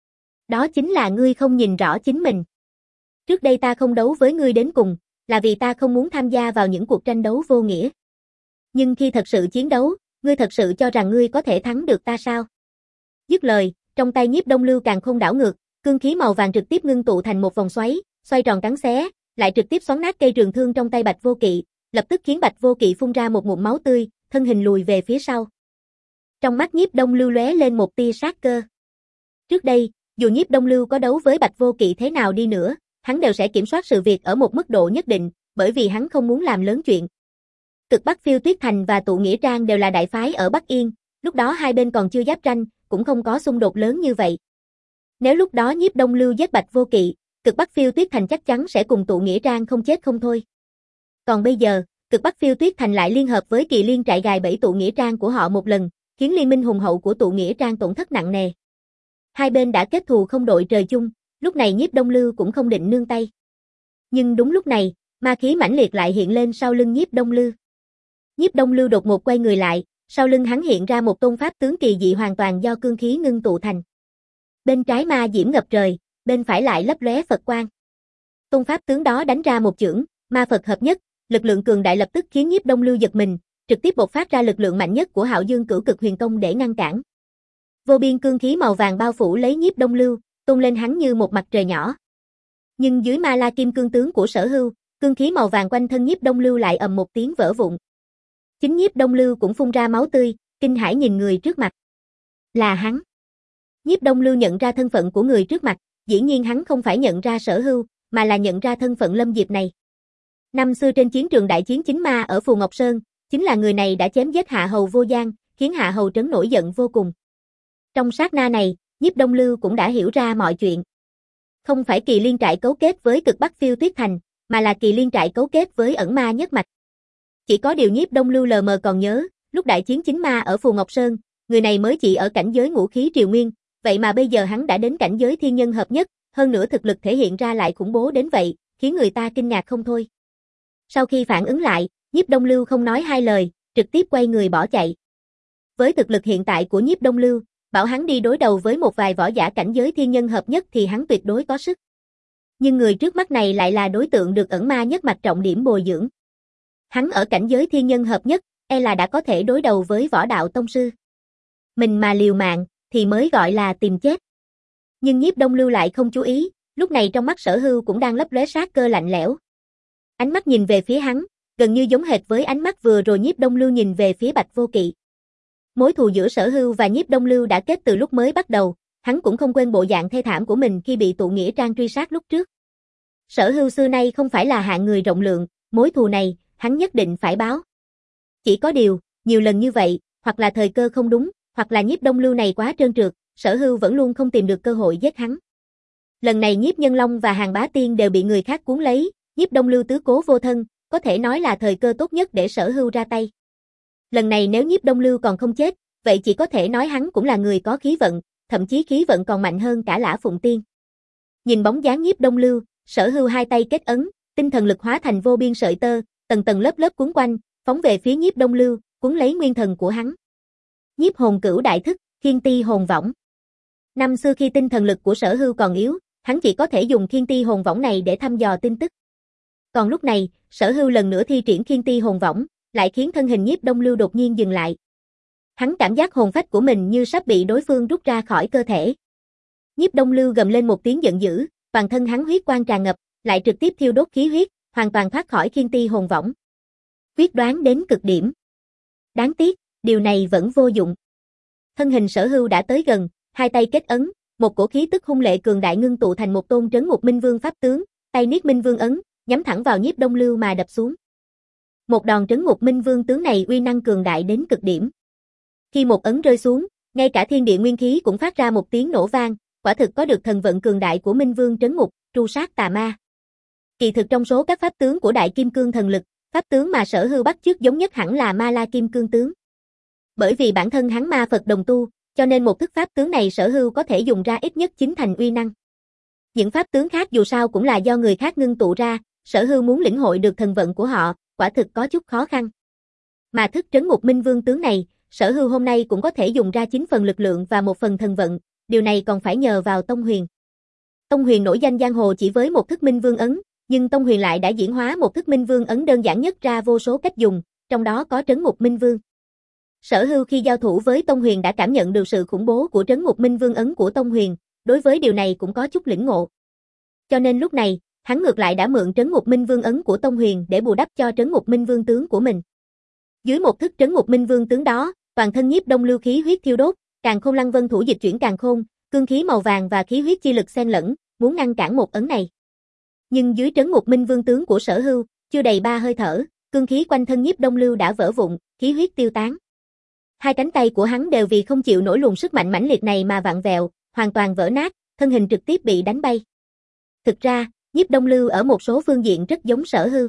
Đó chính là ngươi không nhìn rõ chính mình. Trước đây ta không đấu với ngươi đến cùng, là vì ta không muốn tham gia vào những cuộc tranh đấu vô nghĩa. Nhưng khi thật sự chiến đấu, ngươi thật sự cho rằng ngươi có thể thắng được ta sao? Dứt lời, trong tay Nhiếp Đông Lưu càng không đảo ngược, cương khí màu vàng trực tiếp ngưng tụ thành một vòng xoáy, xoay tròn cắn xé, lại trực tiếp xoắn nát cây trường thương trong tay Bạch Vô Kỵ, lập tức khiến Bạch Vô Kỵ phun ra một ngụm máu tươi, thân hình lùi về phía sau. Trong mắt Nhiếp Đông Lưu lóe lên một tia sát cơ. Trước đây, dù Nhiếp Đông Lưu có đấu với Bạch Vô Kỵ thế nào đi nữa, hắn đều sẽ kiểm soát sự việc ở một mức độ nhất định, bởi vì hắn không muốn làm lớn chuyện. Cực Bắc Phiêu Tuyết Thành và Tụ Nghĩa Trang đều là đại phái ở Bắc Yên, lúc đó hai bên còn chưa giáp tranh, cũng không có xung đột lớn như vậy. Nếu lúc đó Nhiếp Đông Lưu giết Bạch Vô Kỵ, Cực Bắc Phiêu Tuyết Thành chắc chắn sẽ cùng Tụ Nghĩa Trang không chết không thôi. Còn bây giờ, Cực Bắc Phiêu Tuyết Thành lại liên hợp với Kỳ Liên trại gài bẫy Tụ Nghĩa Trang của họ một lần, khiến liên minh hùng hậu của Tụ Nghĩa Trang tổn thất nặng nề. Hai bên đã kết thù không đội trời chung, lúc này Nhiếp Đông Lưu cũng không định nương tay. Nhưng đúng lúc này, ma khí mãnh liệt lại hiện lên sau lưng Nhiếp Đông Lưu. Nhiếp Đông Lưu đột ngột quay người lại, sau lưng hắn hiện ra một tôn pháp tướng kỳ dị hoàn toàn do cương khí ngưng tụ thành. Bên trái ma diễm ngập trời, bên phải lại lấp lóe Phật quang. Tôn pháp tướng đó đánh ra một chưởng, ma Phật hợp nhất, lực lượng cường đại lập tức khiến Nhiếp Đông Lưu giật mình, trực tiếp bộc phát ra lực lượng mạnh nhất của Hạo Dương Cửu Cực Huyền Công để ngăn cản. Vô biên cương khí màu vàng bao phủ lấy Nhiếp Đông Lưu, tôn lên hắn như một mặt trời nhỏ. Nhưng dưới ma la kim cương tướng của Sở Hưu, cương khí màu vàng quanh thân Nhiếp Đông Lưu lại ầm một tiếng vỡ vụn. Chính Nhiếp Đông Lưu cũng phun ra máu tươi, kinh hãi nhìn người trước mặt. Là hắn. Nhiếp Đông Lưu nhận ra thân phận của người trước mặt, dĩ nhiên hắn không phải nhận ra Sở Hưu, mà là nhận ra thân phận Lâm Diệp này. Năm xưa trên chiến trường đại chiến chính ma ở Phù Ngọc Sơn, chính là người này đã chém giết Hạ Hầu Vô Giang, khiến Hạ Hầu Trấn nổi giận vô cùng. Trong sát na này, Nhiếp Đông Lưu cũng đã hiểu ra mọi chuyện. Không phải Kỳ Liên trại cấu kết với Cực Bắc Phiêu Tuyết Thành, mà là Kỳ Liên trại cấu kết với ẩn ma nhất mạch. Chỉ có điều Nhiếp Đông Lưu lờ mờ còn nhớ, lúc đại chiến chính ma ở Phù Ngọc Sơn, người này mới chỉ ở cảnh giới ngũ khí triều nguyên, vậy mà bây giờ hắn đã đến cảnh giới thiên nhân hợp nhất, hơn nữa thực lực thể hiện ra lại khủng bố đến vậy, khiến người ta kinh ngạc không thôi. Sau khi phản ứng lại, Nhiếp Đông Lưu không nói hai lời, trực tiếp quay người bỏ chạy. Với thực lực hiện tại của Nhiếp Đông Lưu, bảo hắn đi đối đầu với một vài võ giả cảnh giới thiên nhân hợp nhất thì hắn tuyệt đối có sức. Nhưng người trước mắt này lại là đối tượng được ẩn ma nhất mạch trọng điểm bồi dưỡng. Hắn ở cảnh giới thiên nhân hợp nhất, e là đã có thể đối đầu với võ đạo tông sư. Mình mà liều mạng, thì mới gọi là tìm chết. Nhưng Nhiếp Đông Lưu lại không chú ý, lúc này trong mắt Sở Hưu cũng đang lấp lóe sát cơ lạnh lẽo. Ánh mắt nhìn về phía hắn, gần như giống hệt với ánh mắt vừa rồi Nhiếp Đông Lưu nhìn về phía Bạch Vô Kỵ. Mối thù giữa Sở Hưu và Nhiếp Đông Lưu đã kết từ lúc mới bắt đầu, hắn cũng không quên bộ dạng thê thảm của mình khi bị Tụ Nghĩa Trang truy sát lúc trước. Sở Hưu xưa nay không phải là hạng người rộng lượng, mối thù này, hắn nhất định phải báo. Chỉ có điều, nhiều lần như vậy, hoặc là thời cơ không đúng, hoặc là Nhiếp Đông Lưu này quá trơn trượt, Sở Hưu vẫn luôn không tìm được cơ hội giết hắn. Lần này Nhiếp Nhân Long và Hàng Bá Tiên đều bị người khác cuốn lấy, Nhiếp Đông Lưu tứ cố vô thân, có thể nói là thời cơ tốt nhất để Sở Hưu ra tay. Lần này nếu Nhiếp Đông Lưu còn không chết, vậy chỉ có thể nói hắn cũng là người có khí vận, thậm chí khí vận còn mạnh hơn cả Lã Phụng Tiên. Nhìn bóng dáng Nhiếp Đông Lưu, Sở Hưu hai tay kết ấn, tinh thần lực hóa thành vô biên sợi tơ, tầng tầng lớp lớp cuốn quanh, phóng về phía Nhiếp Đông Lưu, cuốn lấy nguyên thần của hắn. Nhiếp hồn cửu đại thức, Khiên Ti hồn võng. Năm xưa khi tinh thần lực của Sở Hưu còn yếu, hắn chỉ có thể dùng Khiên Ti hồn võng này để thăm dò tin tức. Còn lúc này, Sở Hưu lần nữa thi triển Khiên Ti hồn võng, lại khiến thân hình Nhiếp Đông Lưu đột nhiên dừng lại. Hắn cảm giác hồn phách của mình như sắp bị đối phương rút ra khỏi cơ thể. Nhiếp Đông Lưu gầm lên một tiếng giận dữ, toàn thân hắn huyết quang tràn ngập, lại trực tiếp thiêu đốt khí huyết, hoàn toàn thoát khỏi khiên ti hồn võng. Quyết đoán đến cực điểm. Đáng tiếc, điều này vẫn vô dụng. Thân hình Sở Hưu đã tới gần, hai tay kết ấn, một cổ khí tức hung lệ cường đại ngưng tụ thành một tôn trấn ngục minh vương pháp tướng, tay niết minh vương ấn, nhắm thẳng vào Nhiếp Đông Lưu mà đập xuống. Một đòn trấn ngục minh vương tướng này uy năng cường đại đến cực điểm. Khi một ấn rơi xuống, ngay cả thiên địa nguyên khí cũng phát ra một tiếng nổ vang, quả thực có được thần vận cường đại của minh vương trấn ngục, tru sát tà ma. Kỳ thực trong số các pháp tướng của Đại Kim Cương thần lực, pháp tướng mà Sở Hưu bắt chước giống nhất hẳn là Ma La Kim Cương tướng. Bởi vì bản thân hắn ma Phật đồng tu, cho nên một thức pháp tướng này Sở Hưu có thể dùng ra ít nhất chín thành uy năng. Những pháp tướng khác dù sao cũng là do người khác ngưng tụ ra, Sở Hưu muốn lĩnh hội được thần vận của họ, quả thực có chút khó khăn. Mà thức trấn ngục minh vương tướng này, Sở Hưu hôm nay cũng có thể dùng ra chín phần lực lượng và một phần thần vận, điều này còn phải nhờ vào Tông Huyền. Tông Huyền nổi danh giang hồ chỉ với một thức minh vương ấn, nhưng Tông Huyền lại đã diễn hóa một thức minh vương ấn đơn giản nhất ra vô số cách dùng, trong đó có trấn ngục minh vương. Sở Hưu khi giao thủ với Tông Huyền đã cảm nhận được sự khủng bố của trấn ngục minh vương ấn của Tông Huyền, đối với điều này cũng có chút lĩnh ngộ. Cho nên lúc này, hắn ngược lại đã mượn trấn ngục minh vương ấn của Tông Huyền để bù đắp cho trấn ngục minh vương tướng của mình. Dưới một thức trấn ngục minh vương tướng đó, toàn thân Nhiếp Đông Lưu khí huyết thiêu đốt, Càn Khôn Lăng Vân thủ dịch chuyển càn khôn, cương khí màu vàng và khí huyết chi lực xen lẫn, muốn ngăn cản một ấn này. Nhưng dưới trấn ngục minh vương tướng của Sở Hưu, chưa đầy ba hơi thở, cương khí quanh thân Nhiếp Đông Lưu đã vỡ vụn, khí huyết tiêu tán. Hai cánh tay của hắn đều vì không chịu nổi luồng sức mạnh mãnh liệt này mà vặn vẹo, hoàn toàn vỡ nát, thân hình trực tiếp bị đánh bay. Thực ra, Nhiếp Đông Lưu ở một số phương diện rất giống Sở Hưu.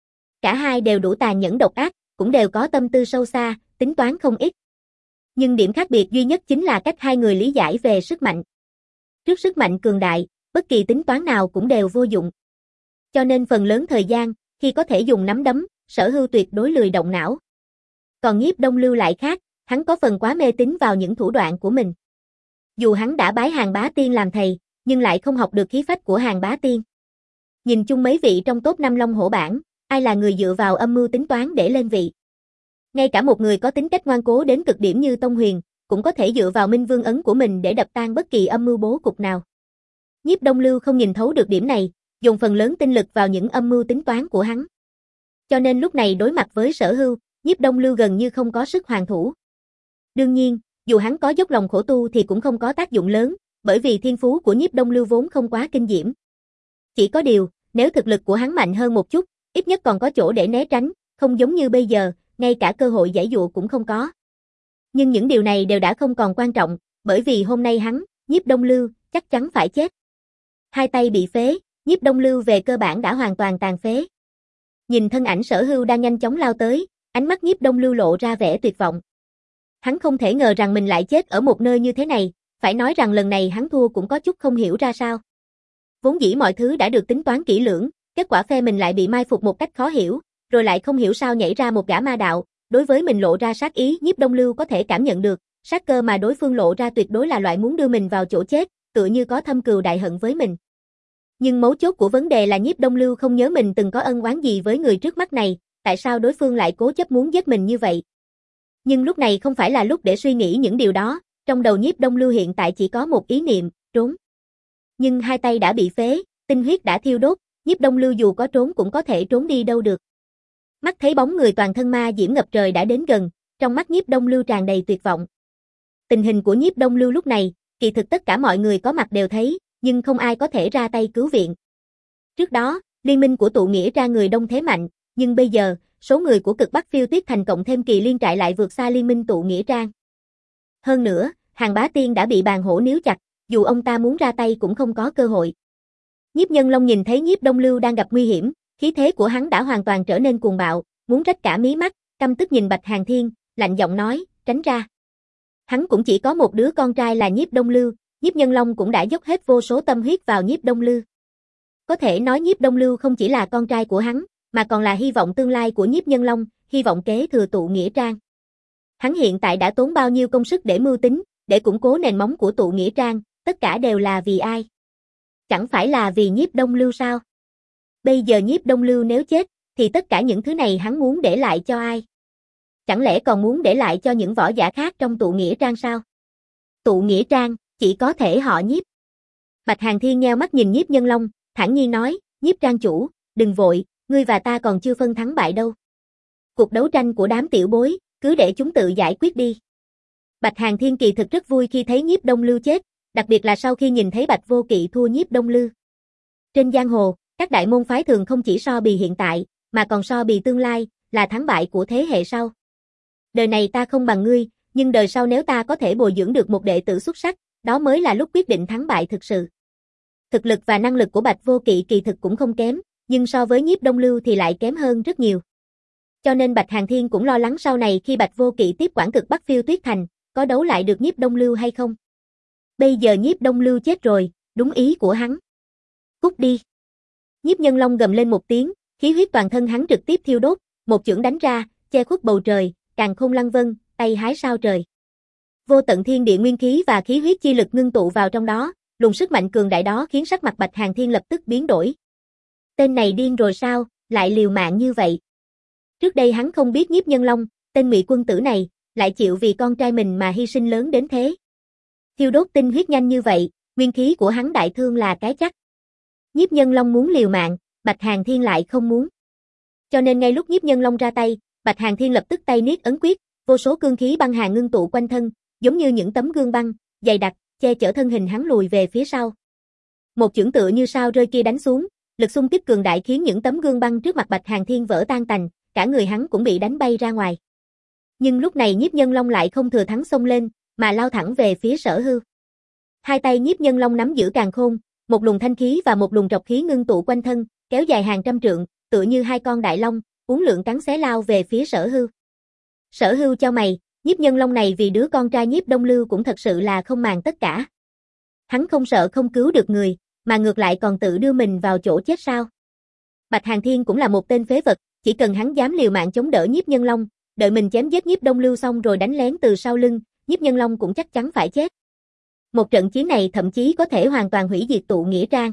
Cả hai đều đủ tàn nhẫn độc ác, cũng đều có tâm tư sâu xa, tính toán không ít. Nhưng điểm khác biệt duy nhất chính là cách hai người lý giải về sức mạnh. Trước sức mạnh cường đại, bất kỳ tính toán nào cũng đều vô dụng. Cho nên phần lớn thời gian, khi có thể dùng nắm đấm, Sở Hưu tuyệt đối lười động não. Còn Nhiếp Đông Lưu lại khác, hắn có phần quá mê tín vào những thủ đoạn của mình. Dù hắn đã bái Hàng Bá Tiên làm thầy, nhưng lại không học được khí phách của Hàng Bá Tiên. Nhìn chung mấy vị trong top năm Long Hổ bảng, ai là người dựa vào âm mưu tính toán để lên vị. Ngay cả một người có tính cách ngoan cố đến cực điểm như Tông Huyền, cũng có thể dựa vào minh vương ấn của mình để đập tan bất kỳ âm mưu bố cục nào. Nhiếp Đông Lưu không nhìn thấu được điểm này, dùng phần lớn tinh lực vào những âm mưu tính toán của hắn. Cho nên lúc này đối mặt với Sở Hưu, Nhiếp Đông Lưu gần như không có sức hoàn thủ. Đương nhiên, dù hắn có dốc lòng khổ tu thì cũng không có tác dụng lớn, bởi vì thiên phú của Nhiếp Đông Lưu vốn không quá kinh diễm. Chỉ có điều, nếu thực lực của hắn mạnh hơn một chút, ít nhất còn có chỗ để né tránh, không giống như bây giờ, ngay cả cơ hội giải dụa cũng không có. Nhưng những điều này đều đã không còn quan trọng, bởi vì hôm nay hắn, Nhiếp Đông Lưu, chắc chắn phải chết. Hai tay bị phế, Nhiếp Đông Lưu về cơ bản đã hoàn toàn tàn phế. Nhìn thân ảnh Sở Hưu đang nhanh chóng lao tới, ánh mắt Nhiếp Đông Lưu lộ ra vẻ tuyệt vọng. Hắn không thể ngờ rằng mình lại chết ở một nơi như thế này, phải nói rằng lần này hắn thua cũng có chút không hiểu ra sao. Vốn dĩ mọi thứ đã được tính toán kỹ lưỡng, kết quả phe mình lại bị mai phục một cách khó hiểu, rồi lại không hiểu sao nhảy ra một gã ma đạo, đối với mình lộ ra sát ý. Nhiếp Đông Lưu có thể cảm nhận được, sát cơ mà đối phương lộ ra tuyệt đối là loại muốn đưa mình vào chỗ chết, tựa như có thâm cừu đại hận với mình. Nhưng mấu chốt của vấn đề là Nhiếp Đông Lưu không nhớ mình từng có ân oán gì với người trước mắt này, tại sao đối phương lại cố chấp muốn giết mình như vậy. Nhưng lúc này không phải là lúc để suy nghĩ những điều đó, trong đầu Nhiếp Đông Lưu hiện tại chỉ có một ý niệm, trốn. Nhưng hai tay đã bị phế, tinh huyết đã thiêu đốt, Nhiếp Đông Lưu dù có trốn cũng có thể trốn đi đâu được. Mắt thấy bóng người toàn thân ma diễm ngập trời đã đến gần, trong mắt Nhiếp Đông Lưu tràn đầy tuyệt vọng. Tình hình của Nhiếp Đông Lưu lúc này, kỳ thực tất cả mọi người có mặt đều thấy, nhưng không ai có thể ra tay cứu viện. Trước đó, liên minh của tụ nghĩa ra người đông thế mạnh, nhưng bây giờ, số người của cực Bắc Phiêu Tuyết Thành cộng thêm Kỳ Liên trại lại vượt xa liên minh tụ nghĩa trang. Hơn nữa, Hàng Bá Tiên đã bị bàn hổ níu chặt, dù ông ta muốn ra tay cũng không có cơ hội. Nhiếp Nhân Long nhìn thấy Nhiếp Đông Lưu đang gặp nguy hiểm, khí thế của hắn đã hoàn toàn trở nên cuồng bạo, muốn rách cả mí mắt, căm tức nhìn Bạch Hàn Thiên, lạnh giọng nói, tránh ra. Hắn cũng chỉ có một đứa con trai là Nhiếp Đông Lưu, Nhiếp Nhân Long cũng đã dốc hết vô số tâm huyết vào Nhiếp Đông Lưu. Có thể nói Nhiếp Đông Lưu không chỉ là con trai của hắn, mà còn là hy vọng tương lai của Nhiếp Nhân Long, hy vọng kế thừa tụ nghĩa trang. Hắn hiện tại đã tốn bao nhiêu công sức để mưu tính, để củng cố nền móng của tụ nghĩa trang, tất cả đều là vì ai? Chẳng phải là vì Nhiếp Đông Lưu sao? Bây giờ Nhiếp Đông Lưu nếu chết, thì tất cả những thứ này hắn muốn để lại cho ai? Chẳng lẽ còn muốn để lại cho những võ giả khác trong tụ nghĩa trang sao? Tụ nghĩa trang, chỉ có thể họ Nhiếp. Bạch Hàn Thiên nheo mắt nhìn Nhiếp Nhân Long, thản nhiên nói, Nhiếp trang chủ, đừng vội, ngươi và ta còn chưa phân thắng bại đâu. Cuộc đấu tranh của đám tiểu bối, cứ để chúng tự giải quyết đi. Bạch Hàn Thiên kỳ thực rất vui khi thấy Nhiếp Đông Lưu chết, đặc biệt là sau khi nhìn thấy Bạch Vô Kỵ thua Nhiếp Đông Lưu. Trên giang hồ, các đại môn phái thường không chỉ so bì hiện tại, mà còn so bì tương lai, là thắng bại của thế hệ sau. Đời này ta không bằng ngươi, nhưng đời sau nếu ta có thể bồi dưỡng được một đệ tử xuất sắc, đó mới là lúc quyết định thắng bại thực sự. Thực lực và năng lực của Bạch Vô Kỵ kỳ thực cũng không kém, nhưng so với Nhiếp Đông Lưu thì lại kém hơn rất nhiều. Cho nên Bạch Hàn Thiên cũng lo lắng sau này khi Bạch Vô Kỵ tiếp quản cực Bắc Phiêu Tuyết Thành, có đấu lại được Nhiếp Đông Lưu hay không. Bây giờ Nhiếp Đông Lưu chết rồi, đúng ý của hắn. Cút đi. Nhiếp Nhân Long gầm lên một tiếng, khí huyết toàn thân hắn trực tiếp thiêu đốt, một chưởng đánh ra, che khuất bầu trời, càn khôn lăng vân, tay hái sao trời. Vô tận thiên địa nguyên khí và khí huyết chi lực ngưng tụ vào trong đó, luồng sức mạnh cường đại đó khiến sắc mặt Bạch Hàn Thiên lập tức biến đổi. Tên này điên rồi sao, lại liều mạng như vậy. Trước đây hắn không biết Nhiếp Nhân Long, tên ngụy quân tử này, lại chịu vì con trai mình mà hy sinh lớn đến thế. Thiêu đốt tinh huyết nhanh như vậy, nguyên khí của hắn đại thương là cái chắc. Nhiếp Nhân Long muốn liều mạng, Bạch Hàn Thiên lại không muốn. Cho nên ngay lúc Nhiếp Nhân Long ra tay, Bạch Hàn Thiên lập tức tay niết ấn quyết, vô số cương khí băng hàn ngưng tụ quanh thân, giống như những tấm gương băng, dày đặc, che chở thân hình hắn lùi về phía sau. Một chưởng tựa như sao rơi kia đánh xuống, lực xung kích cường đại khiến những tấm gương băng trước mặt Bạch Hàn Thiên vỡ tan tành, cả người hắn cũng bị đánh bay ra ngoài. Nhưng lúc này Nhiếp Nhân Long lại không thừa thắng xông lên, mà lao thẳng về phía Sở Hưu. Hai tay Nhiếp Nhân Long nắm giữ càn khôn, một luồng thanh khí và một luồng trọc khí ngưng tụ quanh thân, kéo dài hàng trăm trượng, tựa như hai con đại long, uốn lượn cắn xé lao về phía Sở Hưu. Sở Hưu chau mày, Nhiếp Nhân Long này vì đứa con trai Nhiếp Đông Lưu cũng thật sự là không màng tất cả. Hắn không sợ không cứu được người, mà ngược lại còn tự đưa mình vào chỗ chết sao? Bạch Hàn Thiên cũng là một tên phế vật, chỉ cần hắn dám liều mạng chống đỡ Nhiếp Nhân Long, đợi mình chém giết Nhiếp Đông Lưu xong rồi đánh lén từ sau lưng, Nhiếp Nhân Long cũng chắc chắn phải chết. Một trận chiến này thậm chí có thể hoàn toàn hủy diệt tụ nghĩa trang.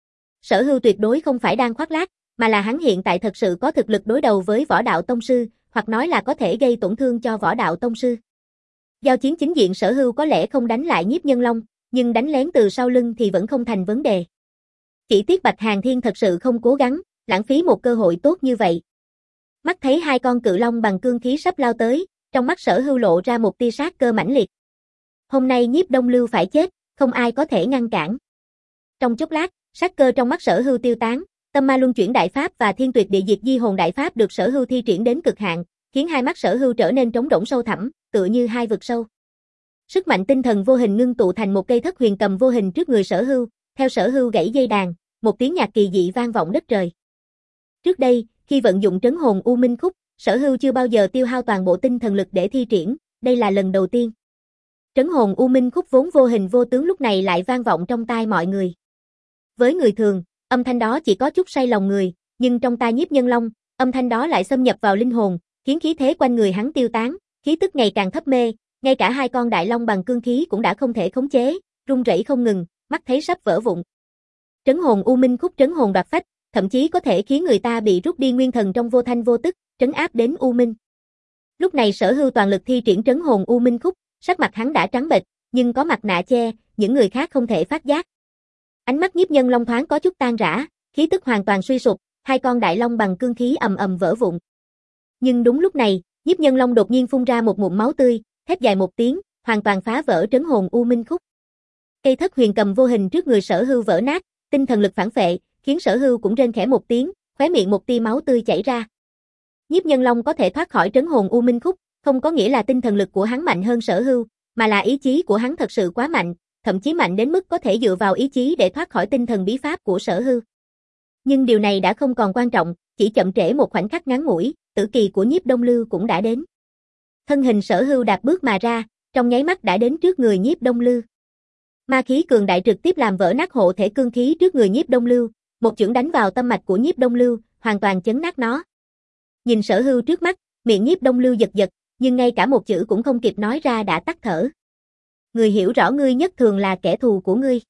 Sở Hưu tuyệt đối không phải đang khoác lác, mà là hắn hiện tại thật sự có thực lực đối đầu với võ đạo tông sư, hoặc nói là có thể gây tổn thương cho võ đạo tông sư. Giao chiến chính diện Sở Hưu có lẽ không đánh lại Nhiếp Nhân Long, nhưng đánh lén từ sau lưng thì vẫn không thành vấn đề. Chỉ tiếc Bạch Hàn Thiên thật sự không cố gắng, lãng phí một cơ hội tốt như vậy. Mắt thấy hai con cự long bằng cương khí sắp lao tới, trong mắt Sở Hưu lộ ra một tia sát cơ mãnh liệt. Hôm nay Nhiếp Đông Lưu phải chết, không ai có thể ngăn cản. Trong chốc lát, sát cơ trong mắt Sở Hưu tiêu tán, Tâm Ma Luân Chuyển Đại Pháp và Thiên Tuyệt Địa Diệt Di Hồn Đại Pháp được Sở Hưu thi triển đến cực hạn, khiến hai mắt Sở Hưu trở nên trống rỗng sâu thẳm, tựa như hai vực sâu. Sức mạnh tinh thần vô hình ngưng tụ thành một cây thất huyền cầm vô hình trước người Sở Hưu, theo Sở Hưu gãy dây đàn, một tiếng nhạc kỳ dị vang vọng đất trời. Trước đây, khi vận dụng trấn hồn U Minh Khúc, Sở Hưu chưa bao giờ tiêu hao toàn bộ tinh thần lực để thi triển, đây là lần đầu tiên. Trấn hồn U Minh Khúc vốn vô hình vô tướng lúc này lại vang vọng trong tai mọi người. Với người thường, âm thanh đó chỉ có chút say lòng người, nhưng trong tai Nhiếp Nhân Long, âm thanh đó lại xâm nhập vào linh hồn, khiến khí thế quanh người hắn tiêu tán, khí tức ngày càng thấp mê, ngay cả hai con đại long bằng cương khí cũng đã không thể khống chế, rung rẩy không ngừng, mắt thấy sắp vỡ vụn. Trấn hồn U Minh Khúc trấn hồn đoạt phách, thậm chí có thể khiến người ta bị rút đi nguyên thần trong vô thanh vô tức, trấn áp đến U Minh. Lúc này Sở Hưu toàn lực thi triển trấn hồn U Minh Khúc, sắc mặt hắn đã trắng bệch, nhưng có mặt nạ che, những người khác không thể phát giác. Ánh mắt Nhiếp Nhân Long thoáng có chút tan rã, khí tức hoàn toàn suy sụp, hai con đại long bằng cương khí ầm ầm vỡ vụn. Nhưng đúng lúc này, Nhiếp Nhân Long đột nhiên phun ra một ngụm máu tươi, thét dài một tiếng, hoàn toàn phá vỡ trấn hồn U Minh Khúc. Cây thất huyền cầm vô hình trước người Sở Hưu vỡ nát, tinh thần lực phản phệ, khiến Sở Hưu cũng rên khẽ một tiếng, khóe miệng một tia máu tươi chảy ra. Nhiếp Nhân Long có thể thoát khỏi trấn hồn U Minh Khúc, không có nghĩa là tinh thần lực của hắn mạnh hơn Sở Hưu, mà là ý chí của hắn thật sự quá mạnh, thậm chí mạnh đến mức có thể dựa vào ý chí để thoát khỏi tinh thần bí pháp của Sở Hưu. Nhưng điều này đã không còn quan trọng, chỉ chậm trễ một khoảnh khắc ngắn ngủi, tử kỳ của Nhiếp Đông Lưu cũng đã đến. Thân hình Sở Hưu đạp bước mà ra, trong nháy mắt đã đến trước người Nhiếp Đông Lưu. Ma khí cường đại trực tiếp làm vỡ nát hộ thể cương khí trước người Nhiếp Đông Lưu, một chưởng đánh vào tâm mạch của Nhiếp Đông Lưu, hoàn toàn chấn nát nó. Nhìn Sở Hưu trước mắt, miệng Nhiếp Đông Lưu giật giật, nhưng ngay cả một chữ cũng không kịp nói ra đã tắt thở. Người hiểu rõ ngươi nhất thường là kẻ thù của ngươi.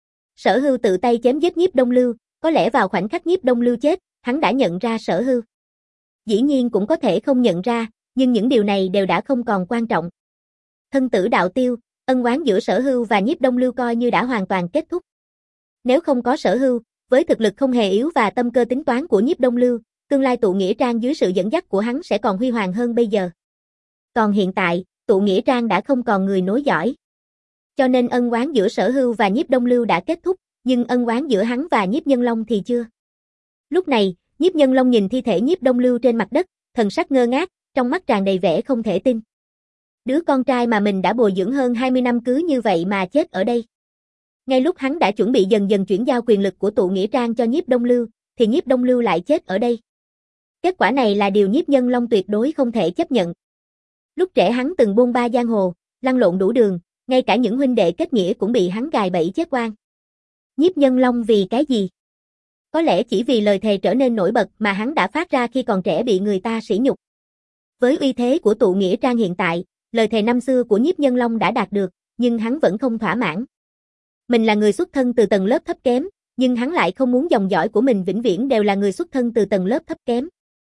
Sở Hưu tự tay chém giết Nhiếp Đông Lưu, có lẽ vào khoảnh khắc Nhiếp Đông Lưu chết, hắn đã nhận ra Sở Hưu. Dĩ nhiên cũng có thể không nhận ra, nhưng những điều này đều đã không còn quan trọng. Thân tử đạo tiêu, ân oán giữa Sở Hưu và Nhiếp Đông Lưu coi như đã hoàn toàn kết thúc. Nếu không có Sở Hưu, với thực lực không hề yếu và tâm cơ tính toán của Nhiếp Đông Lưu, tương lai tụ nghĩa trang dưới sự dẫn dắt của hắn sẽ còn huy hoàng hơn bây giờ. Còn hiện tại, tụ nghĩa trang đã không còn người nối dõi. Cho nên ân oán giữa Sở Hưu và Nhiếp Đông Lưu đã kết thúc, nhưng ân oán giữa hắn và Nhiếp Nhân Long thì chưa. Lúc này, Nhiếp Nhân Long nhìn thi thể Nhiếp Đông Lưu trên mặt đất, thần sắc ngơ ngác, trong mắt tràn đầy vẻ không thể tin. Đứa con trai mà mình đã bồi dưỡng hơn hai mươi năm cứ như vậy mà chết ở đây. Ngay lúc hắn đã chuẩn bị dần dần chuyển giao quyền lực của tụ nghĩa trang cho Nhiếp Đông Lưu, thì Nhiếp Đông Lưu lại chết ở đây. Kết quả này là điều Nhiếp Nhân Long tuyệt đối không thể chấp nhận. Lúc trẻ hắn từng bôn ba giang hồ, lăn lộn đủ đường, ngay cả những huynh đệ kết nghĩa cũng bị hắn gài bẫy chết oan. Nhiếp Nhân Long vì cái gì? Có lẽ chỉ vì lời thề trở nên nổi bật mà hắn đã phát ra khi còn trẻ bị người ta sỉ nhục. Với uy thế của tụ nghĩa trang hiện tại, lời thề năm xưa của Nhiếp Nhân Long đã đạt được, nhưng hắn vẫn không thỏa mãn. Mình là người xuất thân từ tầng lớp thấp kém, nhưng hắn lại không muốn dòng dõi của mình vĩnh viễn đều là người xuất thân từ tầng lớp thấp kém.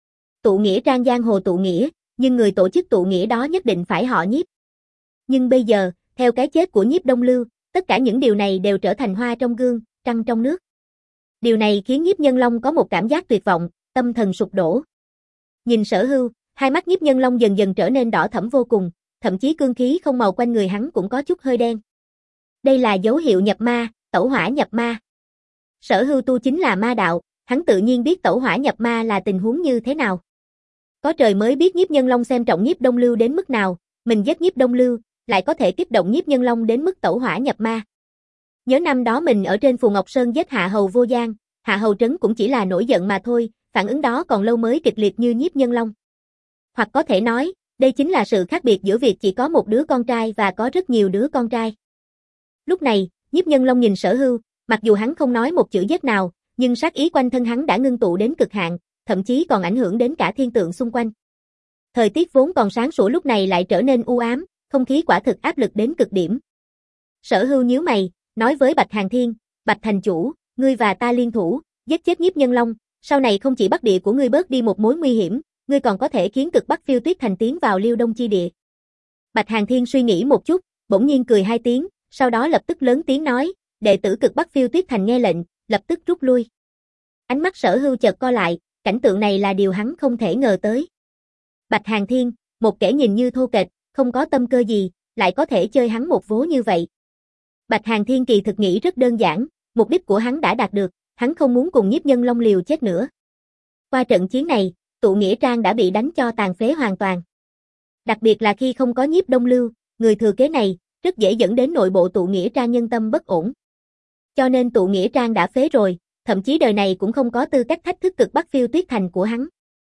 Tụ nghĩa trang giang hồ tụ nghĩa, nhưng người tổ chức tụ nghĩa đó nhất định phải họ Nhiếp. Nhưng bây giờ, theo cái chết của Nhiếp Đông Lưu, tất cả những điều này đều trở thành hoa trong gương, trăng trong nước. Điều này khiến Nhiếp Nhân Long có một cảm giác tuyệt vọng, tâm thần sụp đổ. Nhìn Sở Hưu, hai mắt Nhiếp Nhân Long dần dần trở nên đỏ thẫm vô cùng, thậm chí cương khí không màu quanh người hắn cũng có chút hơi đen. Đây là dấu hiệu nhập ma, tẩu hỏa nhập ma. Sở Hưu tu chính là ma đạo, hắn tự nhiên biết tẩu hỏa nhập ma là tình huống như thế nào. Có trời mới biết Nhiếp Nhân Long xem trọng Nhiếp Đông Lưu đến mức nào, mình giết Nhiếp Đông Lưu, lại có thể kích động Nhiếp Nhân Long đến mức tẩu hỏa nhập ma. Nhớ năm đó mình ở trên Phù Ngọc Sơn giết Hạ Hầu Vô Giang, Hạ Hầu Trấn cũng chỉ là nổi giận mà thôi, phản ứng đó còn lâu mới kịch liệt như Nhiếp Nhân Long. Hoặc có thể nói, đây chính là sự khác biệt giữa việc chỉ có một đứa con trai và có rất nhiều đứa con trai. Lúc này, Nhiếp Nhân Long nhìn Sở Hưu, mặc dù hắn không nói một chữ giết nào, nhưng sát ý quanh thân hắn đã ngưng tụ đến cực hạn, thậm chí còn ảnh hưởng đến cả thiên tượng xung quanh. Thời tiết vốn còn sáng sủa lúc này lại trở nên u ám, không khí quả thực áp lực đến cực điểm. Sở Hưu nhíu mày, nói với Bạch Hàn Thiên, Bạch thành chủ, ngươi và ta liên thủ, giết chết Nhiếp Nhân Long, sau này không chỉ Bắc Địa của ngươi bớt đi một mối nguy hiểm, ngươi còn có thể khiến cực Bắc Phiêu Tuyết Thành tiến vào Liêu Đông chi địa. Bạch Hàn Thiên suy nghĩ một chút, bỗng nhiên cười hai tiếng, sau đó lập tức lớn tiếng nói, đệ tử cực Bắc Phiêu Tuyết Thành nghe lệnh, lập tức rút lui. Ánh mắt Sở Hưu chợt co lại, cảnh tượng này là điều hắn không thể ngờ tới. Bạch Hàn Thiên, một kẻ nhìn như thô kệch, không có tâm cơ gì, lại có thể chơi hắn một vố như vậy. Bạch Hàn Thiên kỳ thực nghĩ rất đơn giản, mục đích của hắn đã đạt được, hắn không muốn cùng Nhiếp Nhân Long liều chết nữa. Qua trận chiến này, tụ nghĩa trang đã bị đánh cho tàn phế hoàn toàn. Đặc biệt là khi không có Nhiếp Đông Lưu, người thừa kế này, rất dễ dẫn đến nội bộ tụ nghĩa trang nhân tâm bất ổn. Cho nên tụ nghĩa trang đã phế rồi, thậm chí đời này cũng không có tư cách thách thức cực Bắc Phiêu Tuyết Thành của hắn.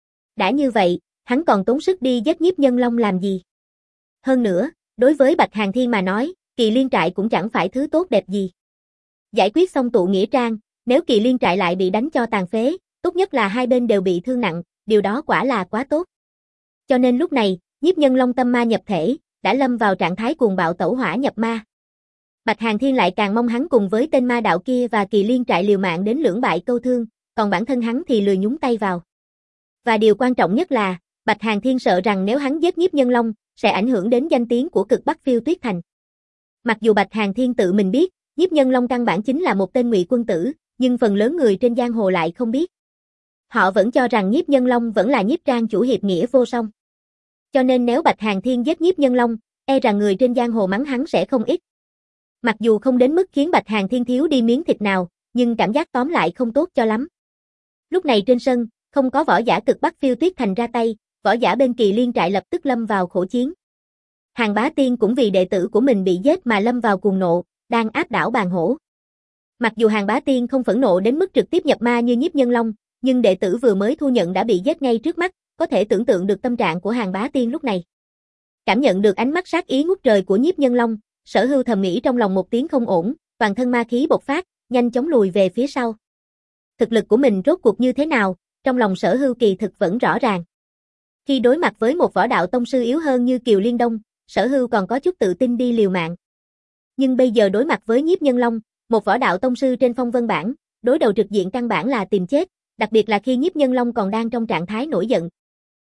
Đã như vậy, hắn còn tốn sức đi giết Nhiếp Nhân Long làm gì? Hơn nữa, đối với Bạch Hàn Thiên mà nói, Kỳ Liên trại cũng chẳng phải thứ tốt đẹp gì. Giải quyết xong tụ nghĩa trang, nếu Kỳ Liên trại lại bị đánh cho tàn phế, tốt nhất là hai bên đều bị thương nặng, điều đó quả là quá tốt. Cho nên lúc này, Nhiếp Nhân Long tâm ma nhập thể, đã lâm vào trạng thái cuồng bạo tẩu hỏa nhập ma. Bạch Hàn Thiên lại càng mong hắn cùng với tên ma đạo kia và Kỳ Liên trại liều mạng đến lưỡng bại câu thương, còn bản thân hắn thì lười nhúng tay vào. Và điều quan trọng nhất là, Bạch Hàn Thiên sợ rằng nếu hắn giết Nhiếp Nhân Long, sẽ ảnh hưởng đến danh tiếng của cực Bắc Phiêu Tuyết Thành. Mặc dù Bạch Hàn Thiên tự mình biết, Nhiếp Nhân Long căn bản chính là một tên ngụy quân tử, nhưng phần lớn người trên giang hồ lại không biết. Họ vẫn cho rằng Nhiếp Nhân Long vẫn là Nhiếp Trang chủ hiệp nghĩa vô song. Cho nên nếu Bạch Hàn Thiên giết Nhiếp Nhân Long, e rằng người trên giang hồ mắng hắn sẽ không ít. Mặc dù không đến mức khiến Bạch Hàn Thiên thiếu đi miếng thịt nào, nhưng cảm giác tóm lại không tốt cho lắm. Lúc này trên sân, không có võ giả cực Bắc Phiêu Tuyết Thành ra tay, võ giả bên Kỳ Liên trại lập tức lâm vào khổ chiến. Hàng Bá Tiên cũng vì đệ tử của mình bị giết mà lâm vào cuồng nộ, đang áp đảo bàn hổ. Mặc dù Hàng Bá Tiên không phẫn nộ đến mức trực tiếp nhập ma như Nhiếp Nhân Long, nhưng đệ tử vừa mới thu nhận đã bị giết ngay trước mắt, có thể tưởng tượng được tâm trạng của Hàng Bá Tiên lúc này. Cảm nhận được ánh mắt sát ý ngút trời của Nhiếp Nhân Long, Sở Hưu thầm nghĩ trong lòng một tiếng không ổn, toàn thân ma khí bộc phát, nhanh chóng lùi về phía sau. Thực lực của mình rốt cuộc như thế nào, trong lòng Sở Hưu kỳ thực vẫn rõ ràng. Khi đối mặt với một võ đạo tông sư yếu hơn như Kiều Liên Đông, Sở Hưu còn có chút tự tin đi liều mạng. Nhưng bây giờ đối mặt với Nhiếp Nhân Long, một võ đạo tông sư trên phong vân bảng, đối đầu trực diện căn bản là tìm chết, đặc biệt là khi Nhiếp Nhân Long còn đang trong trạng thái nổi giận.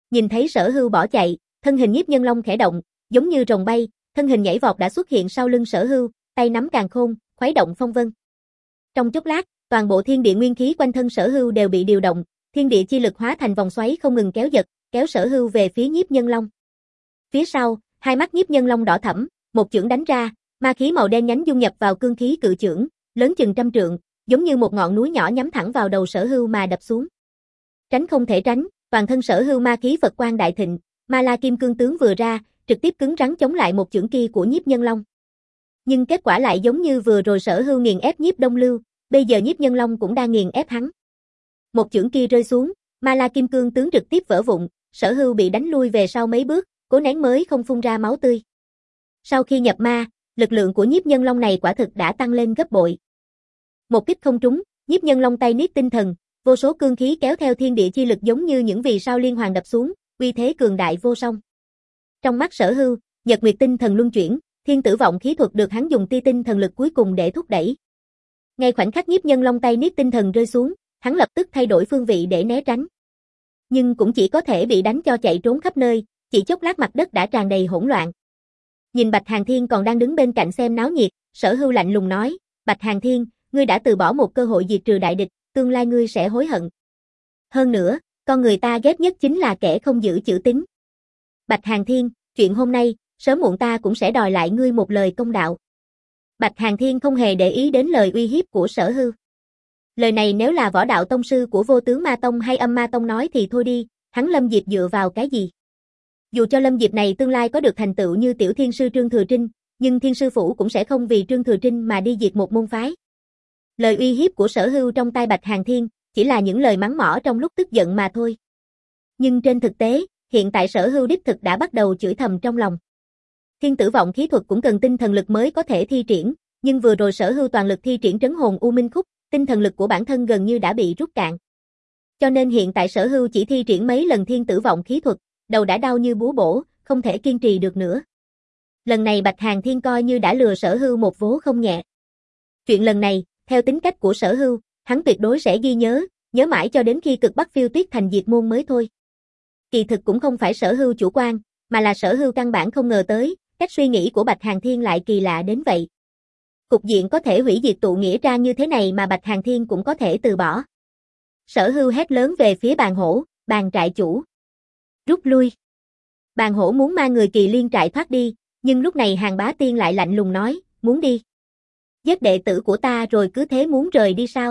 Nhìn thấy Sở Hưu bỏ chạy, thân hình Nhiếp Nhân Long khẽ động, giống như rồng bay, thân hình nhảy vọt đã xuất hiện sau lưng Sở Hưu, tay nắm càn khôn, khuấy động phong vân. Trong chốc lát, toàn bộ thiên địa nguyên khí quanh thân Sở Hưu đều bị điều động, thiên địa chi lực hóa thành vòng xoáy không ngừng kéo giật, kéo Sở Hưu về phía Nhiếp Nhân Long. Phía sau, hai mắt Nhiếp Nhân Long đỏ thẫm, một chưởng đánh ra, ma khí màu đen nhánh dung nhập vào cương khí cự chưởng, lớn chừng trăm trượng, giống như một ngọn núi nhỏ nhắm thẳng vào đầu Sở Hưu mà đập xuống. Tránh không thể tránh, toàn thân Sở Hưu ma khí Phật quang đại thịnh, Ma La Kim Cương tướng vừa ra, trực tiếp cứng rắn chống lại một chưởng kia của Nhiếp Nhân Long. Nhưng kết quả lại giống như vừa rồi Sở Hưu nghiền ép Nhiếp Đông Lưu, bây giờ Nhiếp Nhân Long cũng đang nghiền ép hắn. Một chưởng kia rơi xuống, Ma La Kim Cương tướng trực tiếp vỡ vụn, Sở Hưu bị đánh lui về sau mấy bước, cố nén mới không phun ra máu tươi. Sau khi nhập ma, lực lượng của Nhiếp Nhân Long này quả thực đã tăng lên gấp bội. Một kích không trúng, Nhiếp Nhân Long tay niết tinh thần, vô số cương khí kéo theo thiên địa chi lực giống như những vì sao liên hoàn đập xuống, uy thế cường đại vô song. Trong mắt Sở Hưu, Nhật Nguyệt tinh thần luân chuyển, thiên tử vọng khí thuật được hắn dùng tia tinh thần lực cuối cùng để thúc đẩy. Ngay khoảnh khắc Nhiếp Nhân Long tay niết tinh thần rơi xuống, hắn lập tức thay đổi phương vị để né tránh. Nhưng cũng chỉ có thể bị đánh cho chạy trốn khắp nơi, chỉ chốc lát mặt đất đã tràn đầy hỗn loạn. Nhìn Bạch Hàn Thiên còn đang đứng bên cạnh xem náo nhiệt, Sở Hưu lạnh lùng nói, Bạch Hàn Thiên, ngươi đã từ bỏ một cơ hội diệt trừ đại địch, tương lai ngươi sẽ hối hận. Hơn nữa, con người ta ghét nhất chính là kẻ không giữ chữ tín. Bạch Hàn Thiên, chuyện hôm nay, sớm muộn ta cũng sẽ đòi lại ngươi một lời công đạo. Bạch Hàn Thiên không hề để ý đến lời uy hiếp của Sở Hưu. Lời này nếu là võ đạo tông sư của Vô Tướng Ma Tông hay Âm Ma Tông nói thì thôi đi, hắn Lâm Diệp dựa vào cái gì? Dù cho Lâm Diệp này tương lai có được thành tựu như tiểu thiên sư Trương Thừa Trinh, nhưng thiên sư phủ cũng sẽ không vì Trương Thừa Trinh mà đi diệt một môn phái. Lời uy hiếp của Sở Hưu trong tai Bạch Hàn Thiên, chỉ là những lời mắng mỏ trong lúc tức giận mà thôi. Nhưng trên thực tế, hiện tại Sở Hưu đích thực đã bắt đầu chửi thầm trong lòng. Thiên tử vọng khí thuật cũng cần tinh thần lực mới có thể thi triển, nhưng vừa rồi Sở Hưu toàn lực thi triển trấn hồn U Minh Khúc, tinh thần lực của bản thân gần như đã bị rút cạn. Cho nên hiện tại Sở Hưu chỉ thi triển mấy lần thiên tử vọng khí thuật, đầu đã đau như búa bổ, không thể kiên trì được nữa. Lần này Bạch Hàn Thiên coi như đã lừa Sở Hưu một vố không nhẹ. Chuyện lần này, theo tính cách của Sở Hưu, hắn tuyệt đối sẽ ghi nhớ, nhớ mãi cho đến khi cực Bắc Phiêu Tuyết thành diệt môn mới thôi. Kỳ thực cũng không phải Sở Hưu chủ quan, mà là Sở Hưu căn bản không ngờ tới, cách suy nghĩ của Bạch Hàn Thiên lại kỳ lạ đến vậy. Cục diện có thể hủy diệt tụ nghĩa trang như thế này mà Bạch Hàn Thiên cũng có thể từ bỏ. Sở Hưu hét lớn về phía Bàn Hổ, Bàn trại chủ. Rút lui. Bàn Hổ muốn mang người Kỳ Liên trại thoát đi, nhưng lúc này Hàn Bá Tiên lại lạnh lùng nói, muốn đi. Giết đệ tử của ta rồi cứ thế muốn rời đi sao?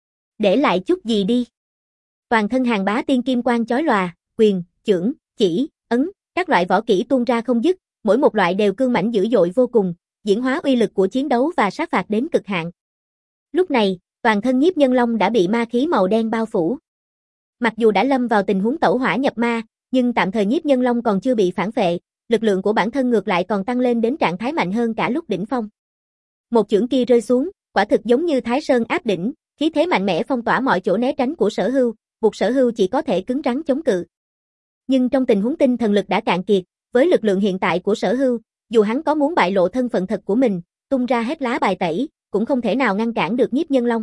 Để lại chút gì đi. Toàn thân Hàn Bá Tiên kim quang chói lòa, quyền, chưởng, chỉ, ấn, các loại võ kỹ tuôn ra không dứt, mỗi một loại đều cương mãnh dữ dội vô cùng, diễn hóa uy lực của chiến đấu và sát phạt đến cực hạn. Lúc này, toàn thân Nhiếp Nhân Long đã bị ma khí màu đen bao phủ. Mặc dù đã lâm vào tình huống tẩu hỏa nhập ma, nhưng tạm thời Nhiếp Nhân Long còn chưa bị phản phệ, lực lượng của bản thân ngược lại còn tăng lên đến trạng thái mạnh hơn cả lúc đỉnh phong. Một chưởng kia rơi xuống, quả thực giống như Thái Sơn áp đỉnh, khí thế mạnh mẽ phong tỏa mọi chỗ né tránh của Sở Hưu, buộc Sở Hưu chỉ có thể cứng rắn chống cự. Nhưng trong tình huống tinh thần lực đã cạn kiệt, với lực lượng hiện tại của Sở Hưu, dù hắn có muốn bại lộ thân phận thật của mình, tung ra hết lá bài tẩy, cũng không thể nào ngăn cản được Nhiếp Nhân Long.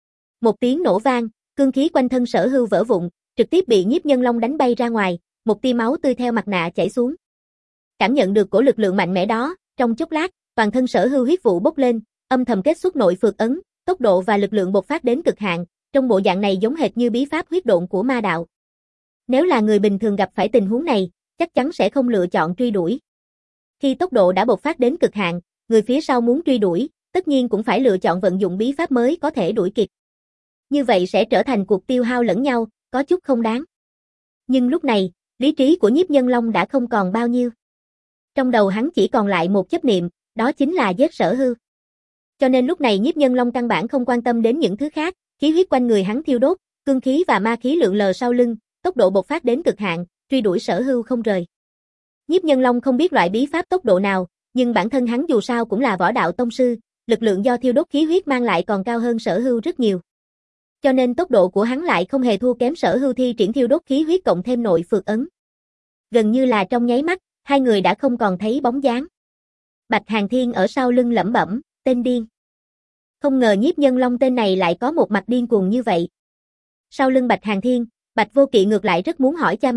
Một tiếng nổ vang, cương khí quanh thân Sở Hưu vỡ vụn, trực tiếp bị Nhiếp Nhân Long đánh bay ra ngoài, một tia máu tươi theo mặt nạ chảy xuống. Cảm nhận được cổ lực lượng mạnh mẽ đó, trong chốc lát, toàn thân Sở Hưu huyết vụ bốc lên, âm thầm kết xuất nội phược ấn, tốc độ và lực lượng bộc phát đến cực hạn, trong bộ dạng này giống hệt như bí pháp huyết độn của ma đạo. Nếu là người bình thường gặp phải tình huống này, chắc chắn sẽ không lựa chọn truy đuổi. Khi tốc độ đã bộc phát đến cực hạn, người phía sau muốn truy đuổi, tất nhiên cũng phải lựa chọn vận dụng bí pháp mới có thể đuổi kịp. Như vậy sẽ trở thành cuộc tiêu hao lẫn nhau, có chút không đáng. Nhưng lúc này, lý trí của Nhiếp Nhân Long đã không còn bao nhiêu. Trong đầu hắn chỉ còn lại một chấp niệm, đó chính là giết Sở Hưu. Cho nên lúc này Nhiếp Nhân Long căn bản không quan tâm đến những thứ khác, khí huyết quanh người hắn thiêu đốt, cương khí và ma khí lượn lờ sau lưng, tốc độ bộc phát đến cực hạn, truy đuổi Sở Hưu không rời. Nhiếp Nhân Long không biết loại bí pháp tốc độ nào, nhưng bản thân hắn dù sao cũng là võ đạo tông sư, lực lượng do thiêu đốt khí huyết mang lại còn cao hơn Sở Hưu rất nhiều. Cho nên tốc độ của hắn lại không hề thua kém Sở Hưu thi triển thiêu đốt khí huyết cộng thêm nội phược ấn. Gần như là trong nháy mắt, hai người đã không còn thấy bóng dáng. Bạch Hàn Thiên ở sau lưng lẩm bẩm, tên điên. Không ngờ Nhiếp Nhân Long tên này lại có một mặt điên cuồng như vậy. Sau lưng Bạch Hàn Thiên, Bạch Vô Kỵ ngược lại rất muốn hỏi cha mình,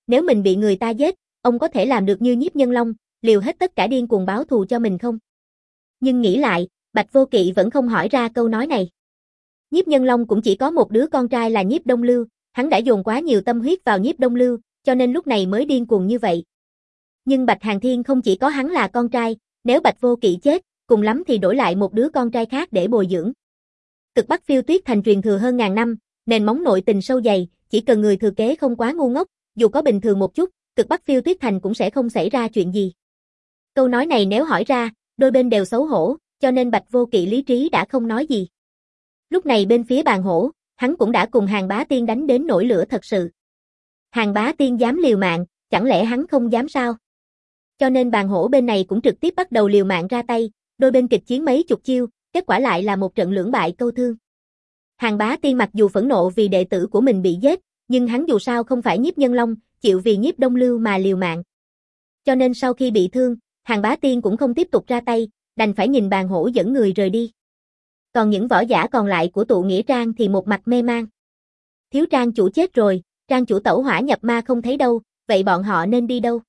Nếu mình bị người ta giết, ông có thể làm được như Nhiếp Nhân Long, liều hết tất cả điên cuồng báo thù cho mình không? Nhưng nghĩ lại, Bạch Vô Kỵ vẫn không hỏi ra câu nói này. Nhiếp Nhân Long cũng chỉ có một đứa con trai là Nhiếp Đông Lưu, hắn đã dồn quá nhiều tâm huyết vào Nhiếp Đông Lưu, cho nên lúc này mới điên cuồng như vậy. Nhưng Bạch Hàn Thiên không chỉ có hắn là con trai, nếu Bạch Vô Kỵ chết, cùng lắm thì đổi lại một đứa con trai khác để bồi dưỡng. Cực Bắc Phiêu Tuyết Thành truyền thừa hơn ngàn năm, nền móng nội tình sâu dày, chỉ cần người thừa kế không quá ngu ngốc, dù có bình thường một chút, Cực Bắc Phiêu Tuyết Thành cũng sẽ không xảy ra chuyện gì. Câu nói này nếu hỏi ra, đôi bên đều xấu hổ, cho nên Bạch Vô Kỵ lý trí đã không nói gì. Lúc này bên phía Bàn Hổ, hắn cũng đã cùng Hàn Bá Tiên đánh đến nổi lửa thật sự. Hàn Bá Tiên dám liều mạng, chẳng lẽ hắn không dám sao? Cho nên Bàn Hổ bên này cũng trực tiếp bắt đầu liều mạng ra tay, đôi bên kịch chiến mấy chục chiêu, kết quả lại là một trận lưỡng bại câu thương. Hàn Bá Tiên mặc dù phẫn nộ vì đệ tử của mình bị giết, nhưng hắn dù sao không phải Nhiếp Nhân Long, chịu vì Nhiếp Đông Lưu mà liều mạng. Cho nên sau khi bị thương, Hàn Bá Tiên cũng không tiếp tục ra tay, đành phải nhìn Bàn Hổ dẫn người rời đi. Còn những võ giả còn lại của tụ nghĩa trang thì một mặt mê mang. Thiếu trang chủ chết rồi, trang chủ tẩu hỏa nhập ma không thấy đâu, vậy bọn họ nên đi đâu?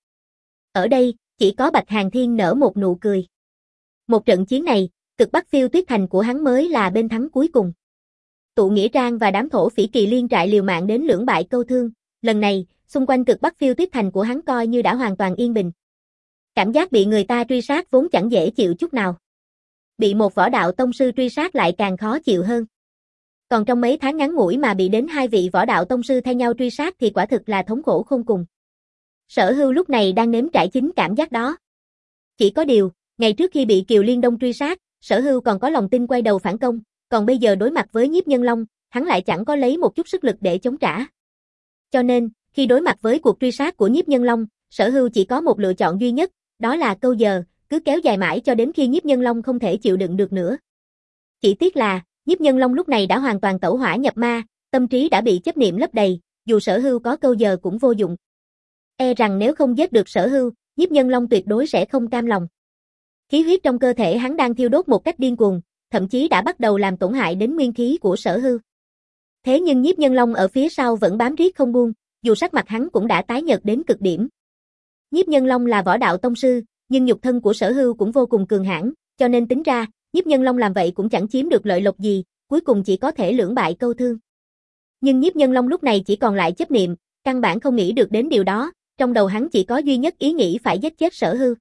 Ở đây, chỉ có Bạch Hàn Thiên nở một nụ cười. Một trận chiến này, Cực Bắc Phiêu Tuyết Thành của hắn mới là bên thắng cuối cùng. Tụ nghĩa trang và đám thổ phỉ kỳ liên trại liều mạng đến lưỡng bại câu thương, lần này, xung quanh Cực Bắc Phiêu Tuyết Thành của hắn coi như đã hoàn toàn yên bình. Cảm giác bị người ta truy sát vốn chẳng dễ chịu chút nào. Bị một võ đạo tông sư truy sát lại càng khó chịu hơn. Còn trong mấy tháng ngắn ngủi mà bị đến hai vị võ đạo tông sư thay nhau truy sát thì quả thực là thống khổ khôn cùng. Sở Hưu lúc này đang nếm trải chính cảm giác đó. Chỉ có điều, ngày trước khi bị Kiều Liên Đông truy sát, Sở Hưu còn có lòng tin quay đầu phản công, còn bây giờ đối mặt với Nhiếp Nhân Long, hắn lại chẳng có lấy một chút sức lực để chống trả. Cho nên, khi đối mặt với cuộc truy sát của Nhiếp Nhân Long, Sở Hưu chỉ có một lựa chọn duy nhất, đó là câu giờ, cứ kéo dài mãi cho đến khi Nhiếp Nhân Long không thể chịu đựng được nữa. Chỉ tiếc là, Nhiếp Nhân Long lúc này đã hoàn toàn tẩu hỏa nhập ma, tâm trí đã bị chấp niệm lấp đầy, dù Sở Hưu có câu giờ cũng vô dụng. E rằng nếu không giết được Sở Hưu, Nhiếp Nhân Long tuyệt đối sẽ không cam lòng. Khí huyết trong cơ thể hắn đang thiêu đốt một cách điên cuồng, thậm chí đã bắt đầu làm tổn hại đến nguyên khí của Sở Hưu. Thế nhưng Nhiếp Nhân Long ở phía sau vẫn bám riết không buông, dù sắc mặt hắn cũng đã tái nhợt đến cực điểm. Nhiếp Nhân Long là võ đạo tông sư, nhưng nhục thân của Sở Hưu cũng vô cùng cường hãn, cho nên tính ra, Nhiếp Nhân Long làm vậy cũng chẳng chiếm được lợi lộc gì, cuối cùng chỉ có thể lưỡng bại câu thương. Nhưng Nhiếp Nhân Long lúc này chỉ còn lại chấp niệm, căn bản không nghĩ được đến điều đó, trong đầu hắn chỉ có duy nhất ý nghĩ phải giết chết Sở Hưu.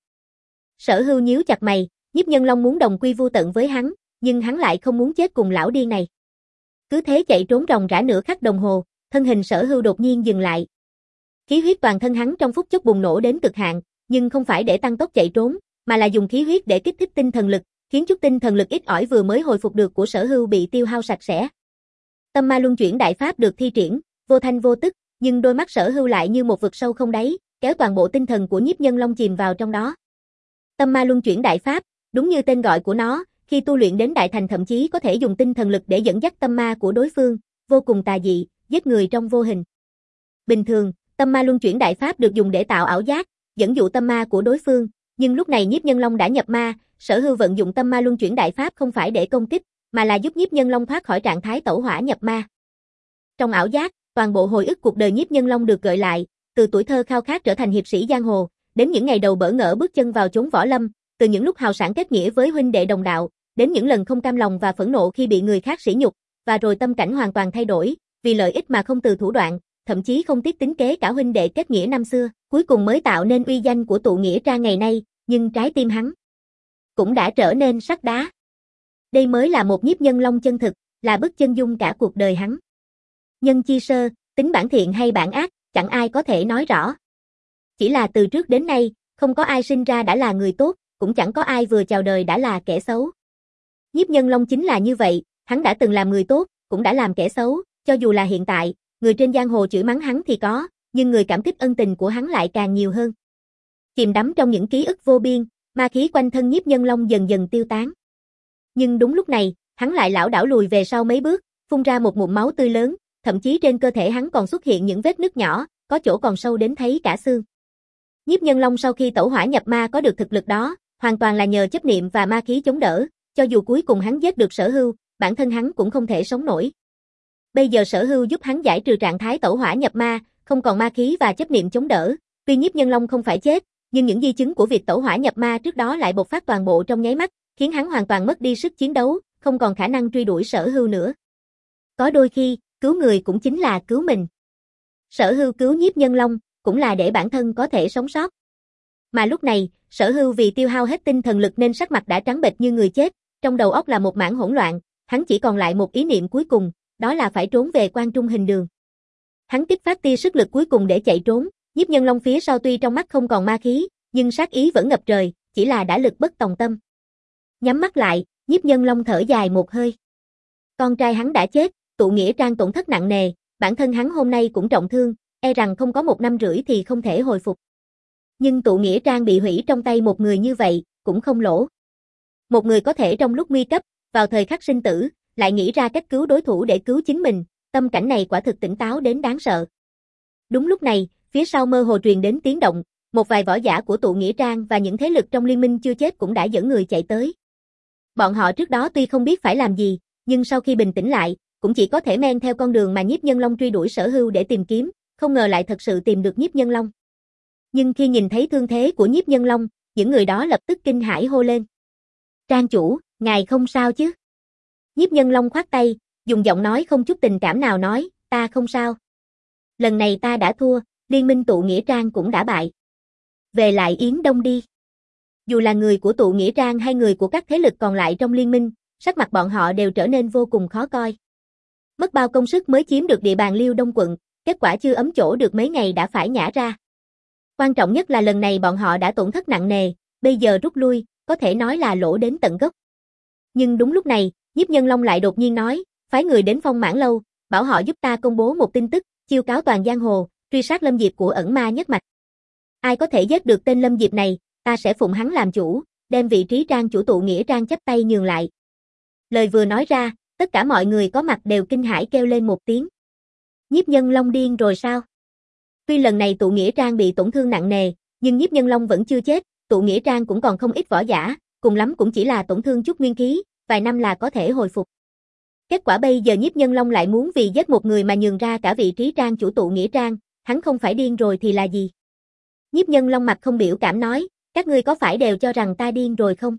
Sở Hưu nhíu chặt mày, Nhiếp Nhân Long muốn đồng quy vu tận với hắn, nhưng hắn lại không muốn chết cùng lão điên này. Cứ thế chạy trốn ròng rã nửa khắc đồng hồ, thân hình Sở Hưu đột nhiên dừng lại. Khí huyết toàn thân hắn trong phút chốc bùng nổ đến cực hạn, nhưng không phải để tăng tốc chạy trốn, mà là dùng khí huyết để kích thích tinh thần lực, khiến chút tinh thần lực ít ỏi vừa mới hồi phục được của Sở Hưu bị tiêu hao sạch sẽ. Tâm Ma Luân Chuyển Đại Pháp được thi triển, vô thanh vô tức, nhưng đôi mắt Sở Hưu lại như một vực sâu không đáy, kéo toàn bộ tinh thần của Nhiếp Nhân Long chìm vào trong đó. Tâm Ma Luân Chuyển Đại Pháp, đúng như tên gọi của nó, khi tu luyện đến đại thành thậm chí có thể dùng tinh thần lực để dẫn dắt tâm ma của đối phương, vô cùng tà dị, giết người trong vô hình. Bình thường, Tâm Ma Luân Chuyển Đại Pháp được dùng để tạo ảo giác, dẫn dụ tâm ma của đối phương, nhưng lúc này Nhiếp Nhân Long đã nhập ma, Sở Hưu vận dụng Tâm Ma Luân Chuyển Đại Pháp không phải để công kích, mà là giúp Nhiếp Nhân Long thoát khỏi trạng thái tẩu hỏa nhập ma. Trong ảo giác, toàn bộ hồi ức cuộc đời Nhiếp Nhân Long được gợi lại, từ tuổi thơ khao khát trở thành hiệp sĩ giang hồ, đến những ngày đầu bỡ ngỡ bước chân vào chốn võ lâm, từ những lúc hào sảng kết nghĩa với huynh đệ đồng đạo, đến những lần không cam lòng và phẫn nộ khi bị người khác sỉ nhục, và rồi tâm cảnh hoàn toàn thay đổi, vì lợi ích mà không từ thủ đoạn, thậm chí không tiếc tính kế cả huynh đệ kết nghĩa năm xưa, cuối cùng mới tạo nên uy danh của tụ nghĩa trang ngày nay, nhưng trái tim hắn cũng đã trở nên sắt đá. Đây mới là một Nhiếp Nhân Long chân thực, là bức chân dung cả cuộc đời hắn. Nhân chi sơ, tính bản thiện hay bản ác, chẳng ai có thể nói rõ. Chỉ là từ trước đến nay, không có ai sinh ra đã là người tốt, cũng chẳng có ai vừa chào đời đã là kẻ xấu. Nhiếp Nhân Long chính là như vậy, hắn đã từng làm người tốt, cũng đã làm kẻ xấu, cho dù là hiện tại, người trên giang hồ chửi mắng hắn thì có, nhưng người cảm kích ân tình của hắn lại càng nhiều hơn. Chìm đắm trong những ký ức vô biên, ma khí quanh thân Nhiếp Nhân Long dần dần tiêu tán. Nhưng đúng lúc này, hắn lại lảo đảo lùi về sau mấy bước, phun ra một ngụm máu tươi lớn, thậm chí trên cơ thể hắn còn xuất hiện những vết nứt nhỏ, có chỗ còn sâu đến thấy cả xương. Nhiếp Nhân Long sau khi tẩu hỏa nhập ma có được thực lực đó, hoàn toàn là nhờ chấp niệm và ma khí chống đỡ, cho dù cuối cùng hắn giết được Sở Hưu, bản thân hắn cũng không thể sống nổi. Bây giờ Sở Hưu giúp hắn giải trừ trạng thái tẩu hỏa nhập ma, không còn ma khí và chấp niệm chống đỡ. Tuy Nhiếp Nhân Long không phải chết, nhưng những di chứng của việc tẩu hỏa nhập ma trước đó lại bộc phát toàn bộ trong nháy mắt, khiến hắn hoàn toàn mất đi sức chiến đấu, không còn khả năng truy đuổi Sở Hưu nữa. Có đôi khi, cứu người cũng chính là cứu mình. Sở Hưu cứu Nhiếp Nhân Long, cũng là để bản thân có thể sống sót. Mà lúc này, Sở Hưu vì tiêu hao hết tinh thần lực nên sắc mặt đã trắng bệch như người chết, trong đầu óc là một mảng hỗn loạn, hắn chỉ còn lại một ý niệm cuối cùng, đó là phải trốn về Quan Trung Hình Đường. Hắn kích phát tia sức lực cuối cùng để chạy trốn, Nhiếp Nhân Long phía sau tuy trong mắt không còn ma khí, nhưng sát ý vẫn ngập trời, chỉ là đã lực bất tòng tâm. Nhắm mắt lại, Nhiếp Nhân Long thở dài một hơi. Con trai hắn đã chết, Tụ Nghĩa Trang tổn thất nặng nề, bản thân hắn hôm nay cũng trọng thương, e rằng không có một năm rưỡi thì không thể hồi phục. Nhưng Tụ Nghĩa Trang bị hủy trong tay một người như vậy, cũng không lỗ. Một người có thể trong lúc nguy cấp, vào thời khắc sinh tử, lại nghĩ ra cách cứu đối thủ để cứu chính mình, tâm cảnh này quả thực tỉnh táo đến đáng sợ. Đúng lúc này, phía sau mơ hồ truyền đến tiếng động, một vài võ giả của Tụ Nghĩa Trang và những thế lực trong liên minh chưa chết cũng đã dẫn người chạy tới. Bọn họ trước đó tuy không biết phải làm gì, nhưng sau khi bình tĩnh lại, cũng chỉ có thể men theo con đường mà Nhiếp Nhân Long truy đuổi Sở Hưu để tìm kiếm, không ngờ lại thật sự tìm được Nhiếp Nhân Long. Nhưng khi nhìn thấy thương thế của Nhiếp Nhân Long, những người đó lập tức kinh hãi hô lên. Trang chủ, ngài không sao chứ? Nhiếp Nhân Long khoát tay, dùng giọng nói không chút tình cảm nào nói, ta không sao. Lần này ta đã thua, liên minh Tụ Nghĩa Trang cũng đã bại. Về lại Yến Đông đi. Dù là người của Tụ Nghĩa Trang hay người của các thế lực còn lại trong liên minh, sắc mặt bọn họ đều trở nên vô cùng khó coi. Mất bao công sức mới chiếm được địa bàn Liêu Đông quận, kết quả chưa ấm chỗ được mấy ngày đã phải nhả ra. Quan trọng nhất là lần này bọn họ đã tổn thất nặng nề, bây giờ rút lui, có thể nói là lỗ đến tận gốc. Nhưng đúng lúc này, Nhiếp Nhân Long lại đột nhiên nói, phái người đến Phong Mãn Lâu, bảo họ giúp ta công bố một tin tức, chiêu cáo toàn giang hồ, truy sát Lâm Diệp của ẩn ma nhất mạch. Ai có thể giết được tên Lâm Diệp này, ta sẽ phụng hắn làm chủ, đem vị trí trang chủ Tụ Nghĩa Trang chắp tay nhường lại. Lời vừa nói ra, tất cả mọi người có mặt đều kinh hãi kêu lên một tiếng. Nhiếp Nhân Long điên rồi sao? Tuy lần này Tụ Nghĩa Trang bị tổn thương nặng nề, nhưng Nhiếp Nhân Long vẫn chưa chết, Tụ Nghĩa Trang cũng còn không ít võ giả, cùng lắm cũng chỉ là tổn thương chút nguyên khí, vài năm là có thể hồi phục. Kết quả bây giờ Nhiếp Nhân Long lại muốn vì giết một người mà nhường ra cả vị trí trang chủ Tụ Nghĩa Trang, hắn không phải điên rồi thì là gì? Nhiếp Nhân Long mặt không biểu cảm nói, các ngươi có phải đều cho rằng ta điên rồi không?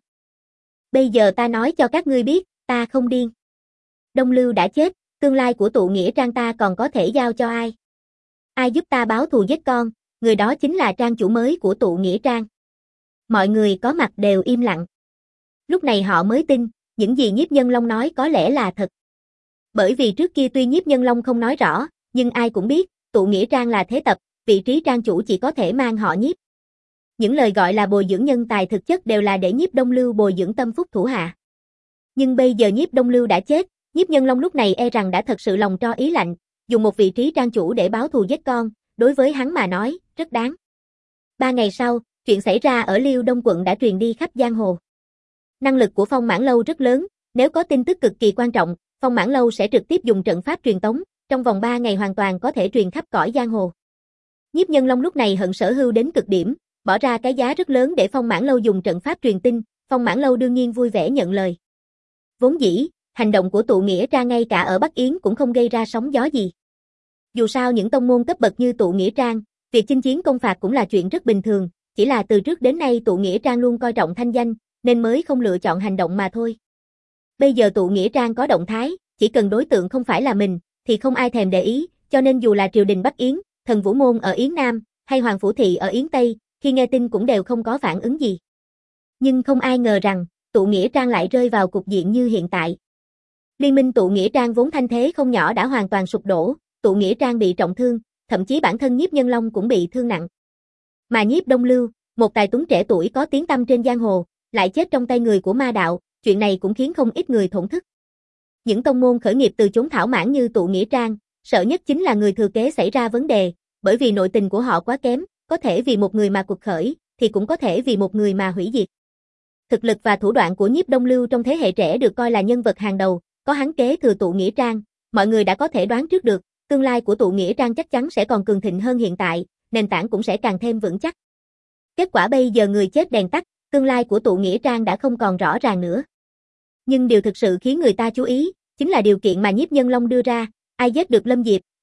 Bây giờ ta nói cho các ngươi biết, ta không điên. Đông Lưu đã chết, tương lai của Tụ Nghĩa Trang ta còn có thể giao cho ai? Ai giúp ta báo thù giết con, người đó chính là trang chủ mới của Tụ Nghĩa Trang. Mọi người có mặt đều im lặng. Lúc này họ mới tin, những gì Nhiếp Nhân Long nói có lẽ là thật. Bởi vì trước kia tuy Nhiếp Nhân Long không nói rõ, nhưng ai cũng biết, Tụ Nghĩa Trang là thế tập, vị trí trang chủ chỉ có thể mang họ Nhiếp. Những lời gọi là bồi dưỡng nhân tài thực chất đều là để Nhiếp Đông Lưu bồi dưỡng tâm phúc thủ hạ. Nhưng bây giờ Nhiếp Đông Lưu đã chết, Nhiếp Nhân Long lúc này e rằng đã thật sự lòng tro ý lạnh, dùng một vị trí trang chủ để báo thù giết con, đối với hắn mà nói, rất đáng. Ba ngày sau, chuyện xảy ra ở Liêu Đông quận đã truyền đi khắp giang hồ. Năng lực của Phong Mãn Lâu rất lớn, nếu có tin tức cực kỳ quan trọng, Phong Mãn Lâu sẽ trực tiếp dùng trận pháp truyền tống, trong vòng ba ngày hoàn toàn có thể truyền khắp cõi giang hồ. Nhiếp Nhân Long lúc này hận Sở Hưu đến cực điểm, bỏ ra cái giá rất lớn để Phong Mãn Lâu dùng trận pháp truyền tin, Phong Mãn Lâu đương nhiên vui vẻ nhận lời. Vốn dĩ, hành động của Tụ Nghĩa Trang ngay cả ở Bắc Yến cũng không gây ra sóng gió gì. Dù sao những tông môn cấp bậc như Tụ Nghĩa Trang, việc chinh chiến công phạt cũng là chuyện rất bình thường, chỉ là từ trước đến nay Tụ Nghĩa Trang luôn coi trọng thanh danh, nên mới không lựa chọn hành động mà thôi. Bây giờ Tụ Nghĩa Trang có động thái, chỉ cần đối tượng không phải là mình, thì không ai thèm để ý, cho nên dù là triều đình Bắc Yến, Thần Vũ Môn ở Yến Nam, hay Hoàng Phủ Thị ở Yến Tây, khi nghe tin cũng đều không có phản ứng gì. Nhưng không ai ngờ rằng, Tụ Nghĩa Trang lại rơi vào cục diện như hiện tại. Liên minh Tụ Nghĩa Trang vốn thanh thế không nhỏ đã hoàn toàn sụp đổ, Tụ Nghĩa Trang bị trọng thương, thậm chí bản thân Nhiếp Nhân Long cũng bị thương nặng. Mà Nhiếp Đông Lưu, một tài tuấn trẻ tuổi có tiếng tăm trên giang hồ, lại chết trong tay người của ma đạo, chuyện này cũng khiến không ít người thổn thức. Những tông môn khởi nghiệp từ chốn thảo mãn như Tụ Nghĩa Trang, sợ nhất chính là người thừa kế xảy ra vấn đề, bởi vì nội tình của họ quá kém, có thể vì một người mà cuộc khởi, thì cũng có thể vì một người mà hủy diệt. Thực lực và thủ đoạn của Nhiếp Đông Lưu trong thế hệ trẻ được coi là nhân vật hàng đầu, có hắn kế thừa Tụ Nghĩa Trang, mọi người đã có thể đoán trước được, tương lai của Tụ Nghĩa Trang chắc chắn sẽ còn cường thịnh hơn hiện tại, nền tảng cũng sẽ càng thêm vững chắc. Kết quả bây giờ người chết đèn tắt, tương lai của Tụ Nghĩa Trang đã không còn rõ ràng nữa. Nhưng điều thực sự khiến người ta chú ý, chính là điều kiện mà Nhiếp Nhân Long đưa ra, ai giết được Lâm Diệp,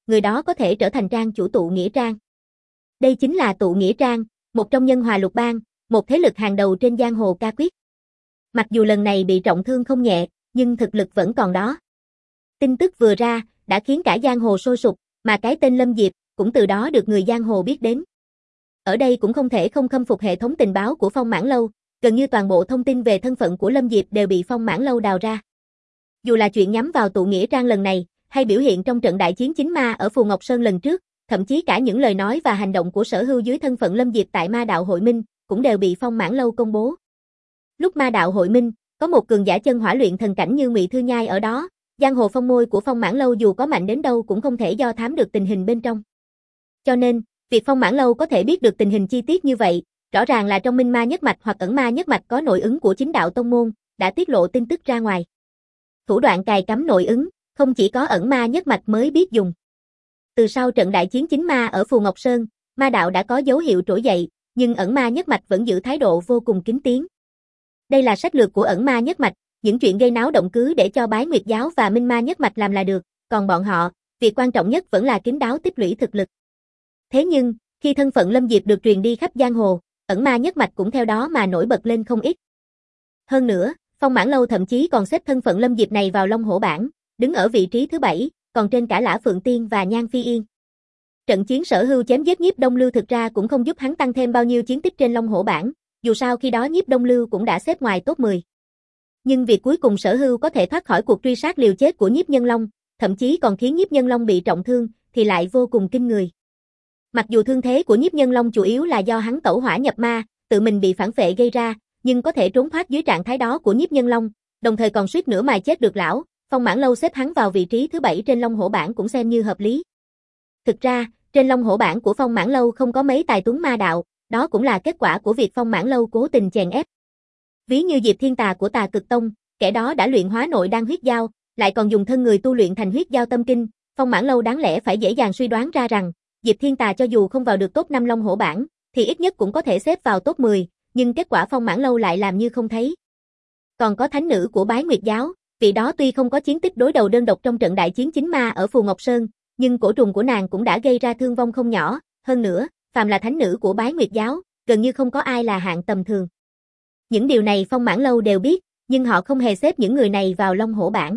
người đó có thể trở thành trang chủ tụ nghĩa trang. Đây chính là tụ nghĩa trang, một trong nhân hòa lục bang, một thế lực hàng đầu trên giang hồ ca quyết. Mặc dù lần này bị trọng thương không nhẹ, nhưng thực lực vẫn còn đó. Tin tức vừa ra, đã khiến cả giang hồ sôi sục, mà cái tên Lâm Diệp cũng từ đó được người giang hồ biết đến. Ở đây cũng không thể không khâm phục hệ thống tình báo của Phong Mãn Lâu, gần như toàn bộ thông tin về thân phận của Lâm Diệp đều bị Phong Mãn Lâu đào ra. Dù là chuyện nhắm vào tụ nghĩa trang lần này, hay biểu hiện trong trận đại chiến chính ma ở Phù Ngọc Sơn lần trước, thậm chí cả những lời nói và hành động của Sở Hưu dưới thân phận Lâm Diệp tại Ma Đạo Hội Minh, cũng đều bị Phong Mãn Lâu công bố. Lúc Ma Đạo Hội Minh, có một cường giả chân hỏa luyện thần cảnh như Ngụy Thư Nhai ở đó, giang hồ phong môi của Phong Mãn Lâu dù có mạnh đến đâu cũng không thể do thám được tình hình bên trong. Cho nên, việc Phong Mãn Lâu có thể biết được tình hình chi tiết như vậy, rõ ràng là trong Minh Ma Nhất Mạch hoặc Ẩn Ma Nhất Mạch có nội ứng của chính đạo tông môn, đã tiết lộ tin tức ra ngoài. Thủ đoạn cài cắm nội ứng, không chỉ có Ẩn Ma Nhất Mạch mới biết dùng. Từ sau trận đại chiến chính ma ở Phù Ngọc Sơn, ma đạo đã có dấu hiệu trỗi dậy, nhưng Ẩn Ma Nhất Mạch vẫn giữ thái độ vô cùng kín tiếng. Đây là sách lược của Ẩn Ma Nhất Mạch, những chuyện gây náo động cứ để cho Bái Nguyệt Giáo và Minh Ma Nhất Mạch làm là được, còn bọn họ, việc quan trọng nhất vẫn là kín đáo tích lũy thực lực. Thế nhưng, khi thân phận Lâm Diệp được truyền đi khắp giang hồ, Ẩn Ma Nhất Mạch cũng theo đó mà nổi bật lên không ít. Hơn nữa, Phong Mãn Lâu thậm chí còn xếp thân phận Lâm Diệp này vào Long Hổ bảng, đứng ở vị trí thứ bảy, còn trên cả Lã Phượng Tiên và Nhan Phi Yên. Trận chiến Sở Hưu chém giết Nhiếp Đông Lưu thực ra cũng không giúp hắn tăng thêm bao nhiêu chiến tích trên Long Hổ bảng, dù sao khi đó Nhiếp Đông Lưu cũng đã xếp ngoài top mười. Nhưng việc cuối cùng Sở Hưu có thể thoát khỏi cuộc truy sát liều chết của Nhiếp Nhân Long, thậm chí còn khiến Nhiếp Nhân Long bị trọng thương, thì lại vô cùng kinh người. Mặc dù thương thế của Nhiếp Nhân Long chủ yếu là do hắn tẩu hỏa nhập ma, tự mình bị phản phệ gây ra, nhưng có thể trốn thoát dưới trạng thái đó của Nhiếp Nhân Long, đồng thời còn suýt nữa mài chết được lão, Phong Mãn Lâu xếp hắn vào vị trí thứ bảy trên Long Hổ bảng cũng xem như hợp lý. Thực ra, trên Long Hổ bảng của Phong Mãn Lâu không có mấy tài tuấn ma đạo, đó cũng là kết quả của việc Phong Mãn Lâu cố tình chèn ép. Ví như Diệp Thiên Tà của Tà Cực Tông, kẻ đó đã luyện hóa nội đan huyết giao, lại còn dùng thân người tu luyện thành huyết giao tâm kinh, Phong Mãn Lâu đáng lẽ phải dễ dàng suy đoán ra rằng, Diệp Thiên Tà cho dù không vào được top năm Long Hổ bảng, thì ít nhất cũng có thể xếp vào top mười, nhưng kết quả Phong Mãn Lâu lại làm như không thấy. Còn có thánh nữ của Bái Nguyệt Giáo, vị đó tuy không có chiến tích đối đầu đơn độc trong trận đại chiến chính ma ở Phù Ngọc Sơn, nhưng cổ trùng của nàng cũng đã gây ra thương vong không nhỏ, hơn nữa, phàm là thánh nữ của Bái Nguyệt Giáo, gần như không có ai là hạng tầm thường. Những điều này Phong Mãn Lâu đều biết, nhưng họ không hề xếp những người này vào Long Hổ bảng.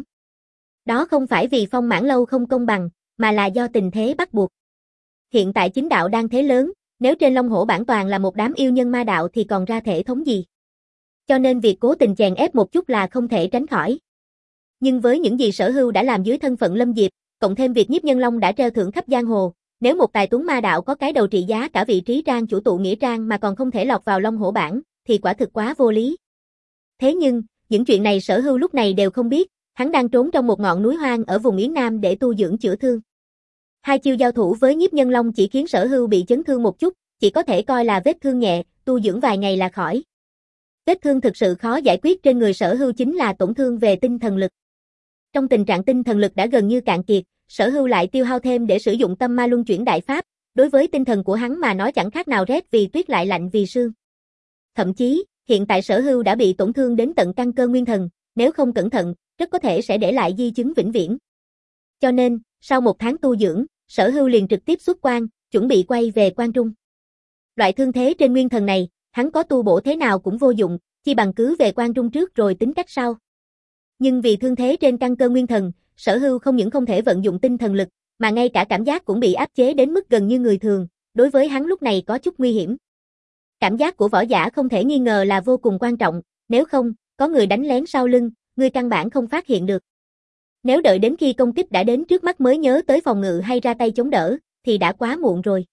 Đó không phải vì Phong Mãn Lâu không công bằng, mà là do tình thế bắt buộc. Hiện tại chính đạo đang thế lớn, nếu trên Long Hổ bảng toàn là một đám yêu nhân ma đạo thì còn ra thể thống gì. Cho nên việc cố tình chèn ép một chút là không thể tránh khỏi. Nhưng với những gì Sở Hưu đã làm dưới thân phận Lâm Diệp, cộng thêm việc Nhiếp Nhân Long đã treo thưởng khắp giang hồ, nếu một tài tuấn ma đạo có cái đầu trị giá cả vị trí trang chủ tụ nghĩa trang mà còn không thể lọt vào Long Hổ bảng, thì quả thực quá vô lý. Thế nhưng, những chuyện này Sở Hưu lúc này đều không biết, hắn đang trốn trong một ngọn núi hoang ở vùng Yến Nam để tu dưỡng chữa thương. Hai chiêu giao thủ với Nhiếp Nhân Long chỉ khiến Sở Hưu bị chấn thương một chút, chỉ có thể coi là vết thương nhẹ, tu dưỡng vài ngày là khỏi. Vết thương thực sự khó giải quyết trên người Sở Hưu chính là tổn thương về tinh thần lực. Trong tình trạng tinh thần lực đã gần như cạn kiệt, Sở Hưu lại tiêu hao thêm để sử dụng tâm ma luân chuyển đại pháp, đối với tinh thần của hắn mà nói chẳng khác nào rét vì tuyết lại lạnh vì sương. Thậm chí, hiện tại Sở Hưu đã bị tổn thương đến tận căn cơ nguyên thần, nếu không cẩn thận, rất có thể sẽ để lại di chứng vĩnh viễn. Cho nên, sau một tháng tu dưỡng, Sở Hưu liền trực tiếp xuất quan, chuẩn bị quay về Quan Trung. Loại thương thế trên nguyên thần này, hắn có tu bổ thế nào cũng vô dụng, chi bằng cứ về Quan Trung trước rồi tính cách sau. Nhưng vì thương thế trên căn cơ nguyên thần, Sở Hưu không những không thể vận dụng tinh thần lực, mà ngay cả cảm giác cũng bị áp chế đến mức gần như người thường, đối với hắn lúc này có chút nguy hiểm. Cảm giác của võ giả không thể nghi ngờ là vô cùng quan trọng, nếu không, có người đánh lén sau lưng, ngươi căn bản không phát hiện được. Nếu đợi đến khi công kích đã đến trước mắt mới nhớ tới phòng ngự hay ra tay chống đỡ, thì đã quá muộn rồi.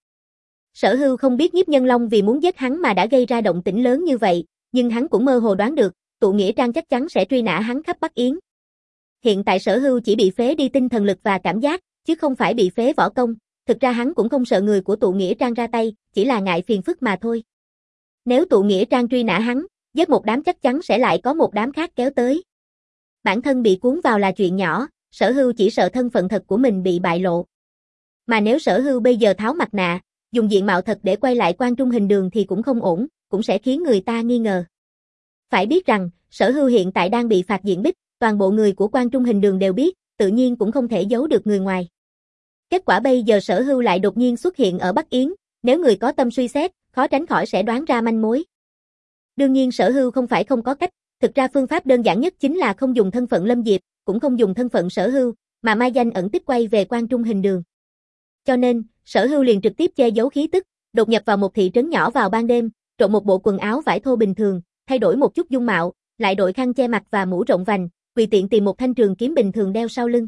Sở Hưu không biết Nhiếp Nhân Long vì muốn giết hắn mà đã gây ra động tĩnh lớn như vậy, nhưng hắn cũng mơ hồ đoán được, tụ nghĩa trang chắc chắn sẽ truy nã hắn khắp Bắc Yến. Hiện tại Sở Hưu chỉ bị phế đi tinh thần lực và cảm giác, chứ không phải bị phế võ công, thực ra hắn cũng không sợ người của tụ nghĩa trang ra tay, chỉ là ngại phiền phức mà thôi. Nếu tụ nghĩa trang truy nã hắn, giết một đám chắc chắn sẽ lại có một đám khác kéo tới. Bản thân bị cuốn vào là chuyện nhỏ, Sở Hưu chỉ sợ thân phận thật của mình bị bại lộ. Mà nếu Sở Hưu bây giờ tháo mặt nạ, dùng diện mạo thật để quay lại Quan Trung hình đường thì cũng không ổn, cũng sẽ khiến người ta nghi ngờ. Phải biết rằng, Sở Hưu hiện tại đang bị phạt diện bích, toàn bộ người của Quan Trung hình đường đều biết, tự nhiên cũng không thể giấu được người ngoài. Kết quả bây giờ Sở Hưu lại đột nhiên xuất hiện ở Bắc Yến, nếu người có tâm suy xét, khó tránh khỏi sẽ đoán ra manh mối. Đương nhiên Sở Hưu không phải không có cách, thực ra phương pháp đơn giản nhất chính là không dùng thân phận Lâm Diệp, cũng không dùng thân phận Sở Hưu, mà mai danh ẩn tích quay về Quan Trung hình đường. Cho nên, Sở Hưu liền trực tiếp che giấu khí tức, đột nhập vào một thị trấn nhỏ vào ban đêm, trộn một bộ quần áo vải thô bình thường, thay đổi một chút dung mạo, lại đội khăn che mặt và mũ rộng vành, tùy tiện tìm một thanh trường kiếm bình thường đeo sau lưng.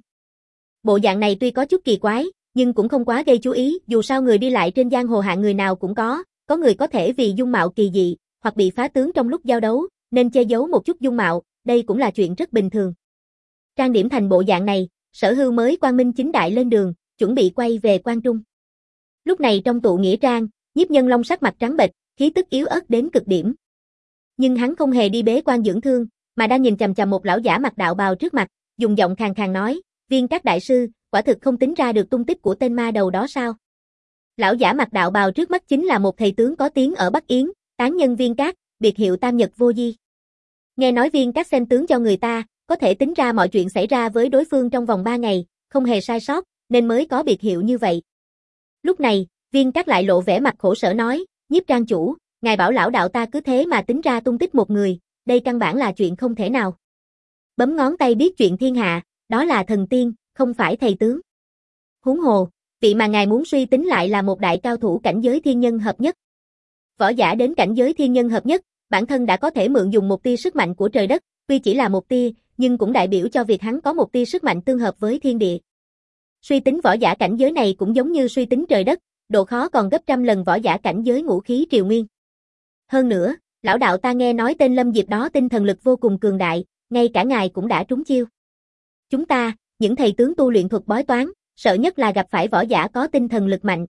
Bộ dạng này tuy có chút kỳ quái, nhưng cũng không quá gây chú ý, dù sao người đi lại trên giang hồ hạng người nào cũng có, có người có thể vì dung mạo kỳ dị, hoặc bị phá tướng trong lúc giao đấu, nên che giấu một chút dung mạo, đây cũng là chuyện rất bình thường. Trang điểm thành bộ dạng này, Sở Hưu mới quang minh chính đại lên đường, chuẩn bị quay về Quan Trung. Lúc này trong tụ nghĩa trang, Nhiếp Nhân Long sắc mặt trắng bệch, khí tức yếu ớt đến cực điểm. Nhưng hắn không hề đi bế quan dưỡng thương, mà đang nhìn chằm chằm một lão giả mặc đạo bào trước mặt, dùng giọng khàn khàn nói, Viên Các đại sư, quả thực không tính ra được tung tích của tên ma đầu đó sao? Lão giả mặc đạo bào trước mắt chính là một thầy tướng có tiếng ở Bắc Yến, tán nhân Viên Các, biệt hiệu Tam Nhật Vô Di. Nghe nói Viên Các xem tướng cho người ta, có thể tính ra mọi chuyện xảy ra với đối phương trong vòng ba ngày, không hề sai sót, nên mới có biệt hiệu như vậy. Lúc này, Viên Các lại lộ vẻ mặt khổ sở nói, Nhiếp trang chủ, ngài bảo lão đạo ta cứ thế mà tính ra tung tích một người, đây căn bản là chuyện không thể nào. Bấm ngón tay biết chuyện thiên hạ, đó là thần tiên, không phải thầy tướng. Huống hồ, vị mà ngài muốn suy tính lại là một đại cao thủ cảnh giới thiên nhân hợp nhất. Võ giả đến cảnh giới thiên nhân hợp nhất, bản thân đã có thể mượn dùng một tia sức mạnh của trời đất, tuy chỉ là một tia, nhưng cũng đại biểu cho việc hắn có một tia sức mạnh tương hợp với thiên địa. Suy tính võ giả cảnh giới này cũng giống như suy tính trời đất, độ khó còn gấp trăm lần võ giả cảnh giới ngũ khí triều nguyên. Hơn nữa, lão đạo ta nghe nói tên Lâm Diệp đó tinh thần lực vô cùng cường đại, ngay cả ngài cũng đã trúng chiêu. Chúng ta, những thầy tướng tu luyện thuật bói toán, sợ nhất là gặp phải võ giả có tinh thần lực mạnh.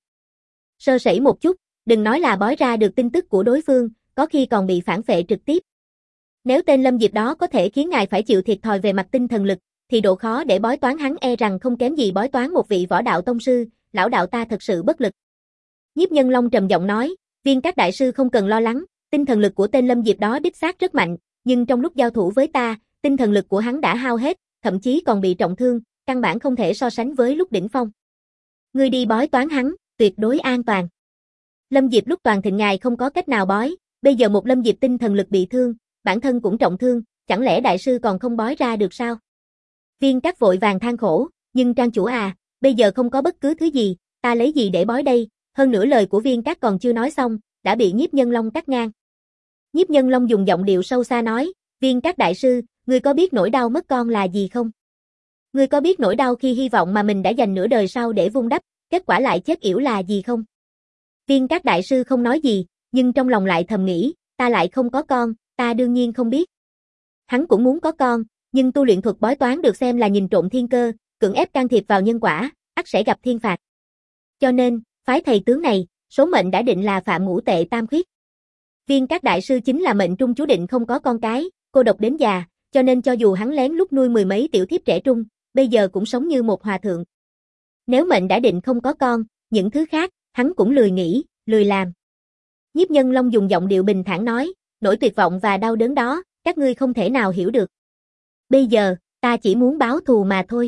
Sơ sẩy một chút, đừng nói là bói ra được tin tức của đối phương, có khi còn bị phản phệ trực tiếp. Nếu tên Lâm Diệp đó có thể khiến ngài phải chịu thiệt thòi về mặt tinh thần lực, thì độ khó để bói toán hắn e rằng không kém gì bói toán một vị võ đạo tông sư, lão đạo ta thật sự bất lực. Nhiếp Nhân Long trầm giọng nói, Viên Các đại sư không cần lo lắng, tinh thần lực của tên Lâm Diệp đó đích xác rất mạnh, nhưng trong lúc giao thủ với ta, tinh thần lực của hắn đã hao hết, thậm chí còn bị trọng thương, căn bản không thể so sánh với lúc đỉnh phong. Ngươi đi bói toán hắn, tuyệt đối an toàn. Lâm Diệp lúc toàn thịnh ngài không có cách nào bói, bây giờ một Lâm Diệp tinh thần lực bị thương, bản thân cũng trọng thương, chẳng lẽ đại sư còn không bói ra được sao? Viên Các vội vàng than khổ, nhưng trang chủ à, bây giờ không có bất cứ thứ gì, ta lấy gì để bói đây? Hơn nữa lời của Viên Các còn chưa nói xong, đã bị Nhiếp Nhân Long cắt ngang. Nhiếp Nhân Long dùng giọng điệu sâu xa nói, Viên Các đại sư, ngươi có biết nỗi đau mất con là gì không? Ngươi có biết nỗi đau khi hy vọng mà mình đã dành nửa đời sau để vun đắp, kết quả lại chết yểu là gì không? Viên Các đại sư không nói gì, nhưng trong lòng lại thầm nghĩ, ta lại không có con, ta đương nhiên không biết. Hắn cũng muốn có con, nhưng tu luyện thuật bói toán được xem là nhìn trộm thiên cơ, cưỡng ép can thiệp vào nhân quả, ắt sẽ gặp thiên phạt. Cho nên, phái thầy tướng này, số mệnh đã định là phạm ngũ tệ tam khuyết. Viên Các đại sư chính là mệnh trung chú định không có con cái, cô độc đến già, cho nên cho dù hắn lén lút nuôi mười mấy tiểu thiếp trẻ trung, bây giờ cũng sống như một hòa thượng. Nếu mệnh đã định không có con, những thứ khác, hắn cũng lười nghĩ, lười làm. Nhiếp Nhân Long dùng giọng điệu bình thản nói, nỗi tuyệt vọng và đau đớn đó, các ngươi không thể nào hiểu được. Bây giờ, ta chỉ muốn báo thù mà thôi.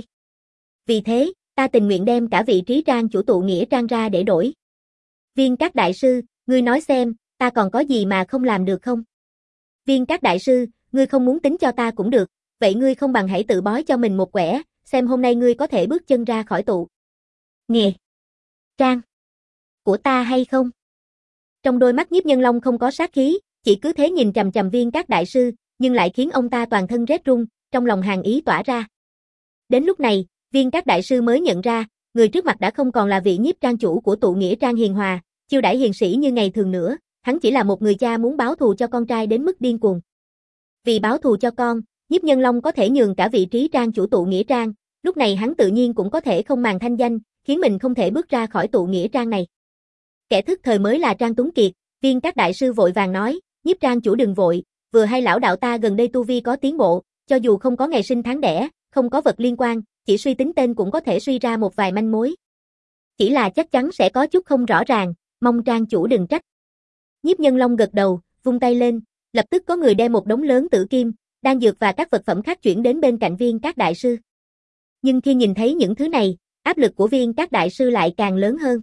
Vì thế, ta tình nguyện đem cả vị trí trang chủ tụ nghĩa trang ra để đổi. Viên Các đại sư, ngươi nói xem, ta còn có gì mà không làm được không? Viên Các đại sư, ngươi không muốn tính cho ta cũng được, vậy ngươi không bằng hãy tự bói cho mình một quẻ, xem hôm nay ngươi có thể bước chân ra khỏi tụ nghĩa trang của ta hay không? Trong đôi mắt Nhiếp Nhân Long không có sát khí, chỉ cứ thế nhìn chằm chằm Viên Các đại sư, nhưng lại khiến ông ta toàn thân rét run, trong lòng hàn ý tỏa ra. Đến lúc này, Viên Các đại sư mới nhận ra, người trước mặt đã không còn là vị nhiếp trang chủ của tụ nghĩa trang hiền hòa, chiêu đãi hiền sĩ như ngày thường nữa, hắn chỉ là một người cha muốn báo thù cho con trai đến mức điên cuồng. Vì báo thù cho con, Nhiếp Nhân Long có thể nhường cả vị trí trang chủ tụ nghĩa trang, lúc này hắn tự nhiên cũng có thể không màng thanh danh, khiến mình không thể bước ra khỏi tụ nghĩa trang này. Kẻ thức thời mới là Trang Tuấn Kiệt, Viên Các đại sư vội vàng nói, Nhiếp trang chủ đừng vội, vừa hay lão đạo ta gần đây tu vi có tiến bộ, cho dù không có ngày sinh tháng đẻ, không có vật liên quan, chỉ suy tính tên cũng có thể suy ra một vài manh mối. Chỉ là chắc chắn sẽ có chút không rõ ràng, mong trang chủ đừng trách. Nhiếp Nhân Long gật đầu, vung tay lên, lập tức có người đem một đống lớn tử kim, đan dược và các vật phẩm khác chuyển đến bên cạnh Viên Các đại sư. Nhưng khi nhìn thấy những thứ này, áp lực của Viên Các đại sư lại càng lớn hơn.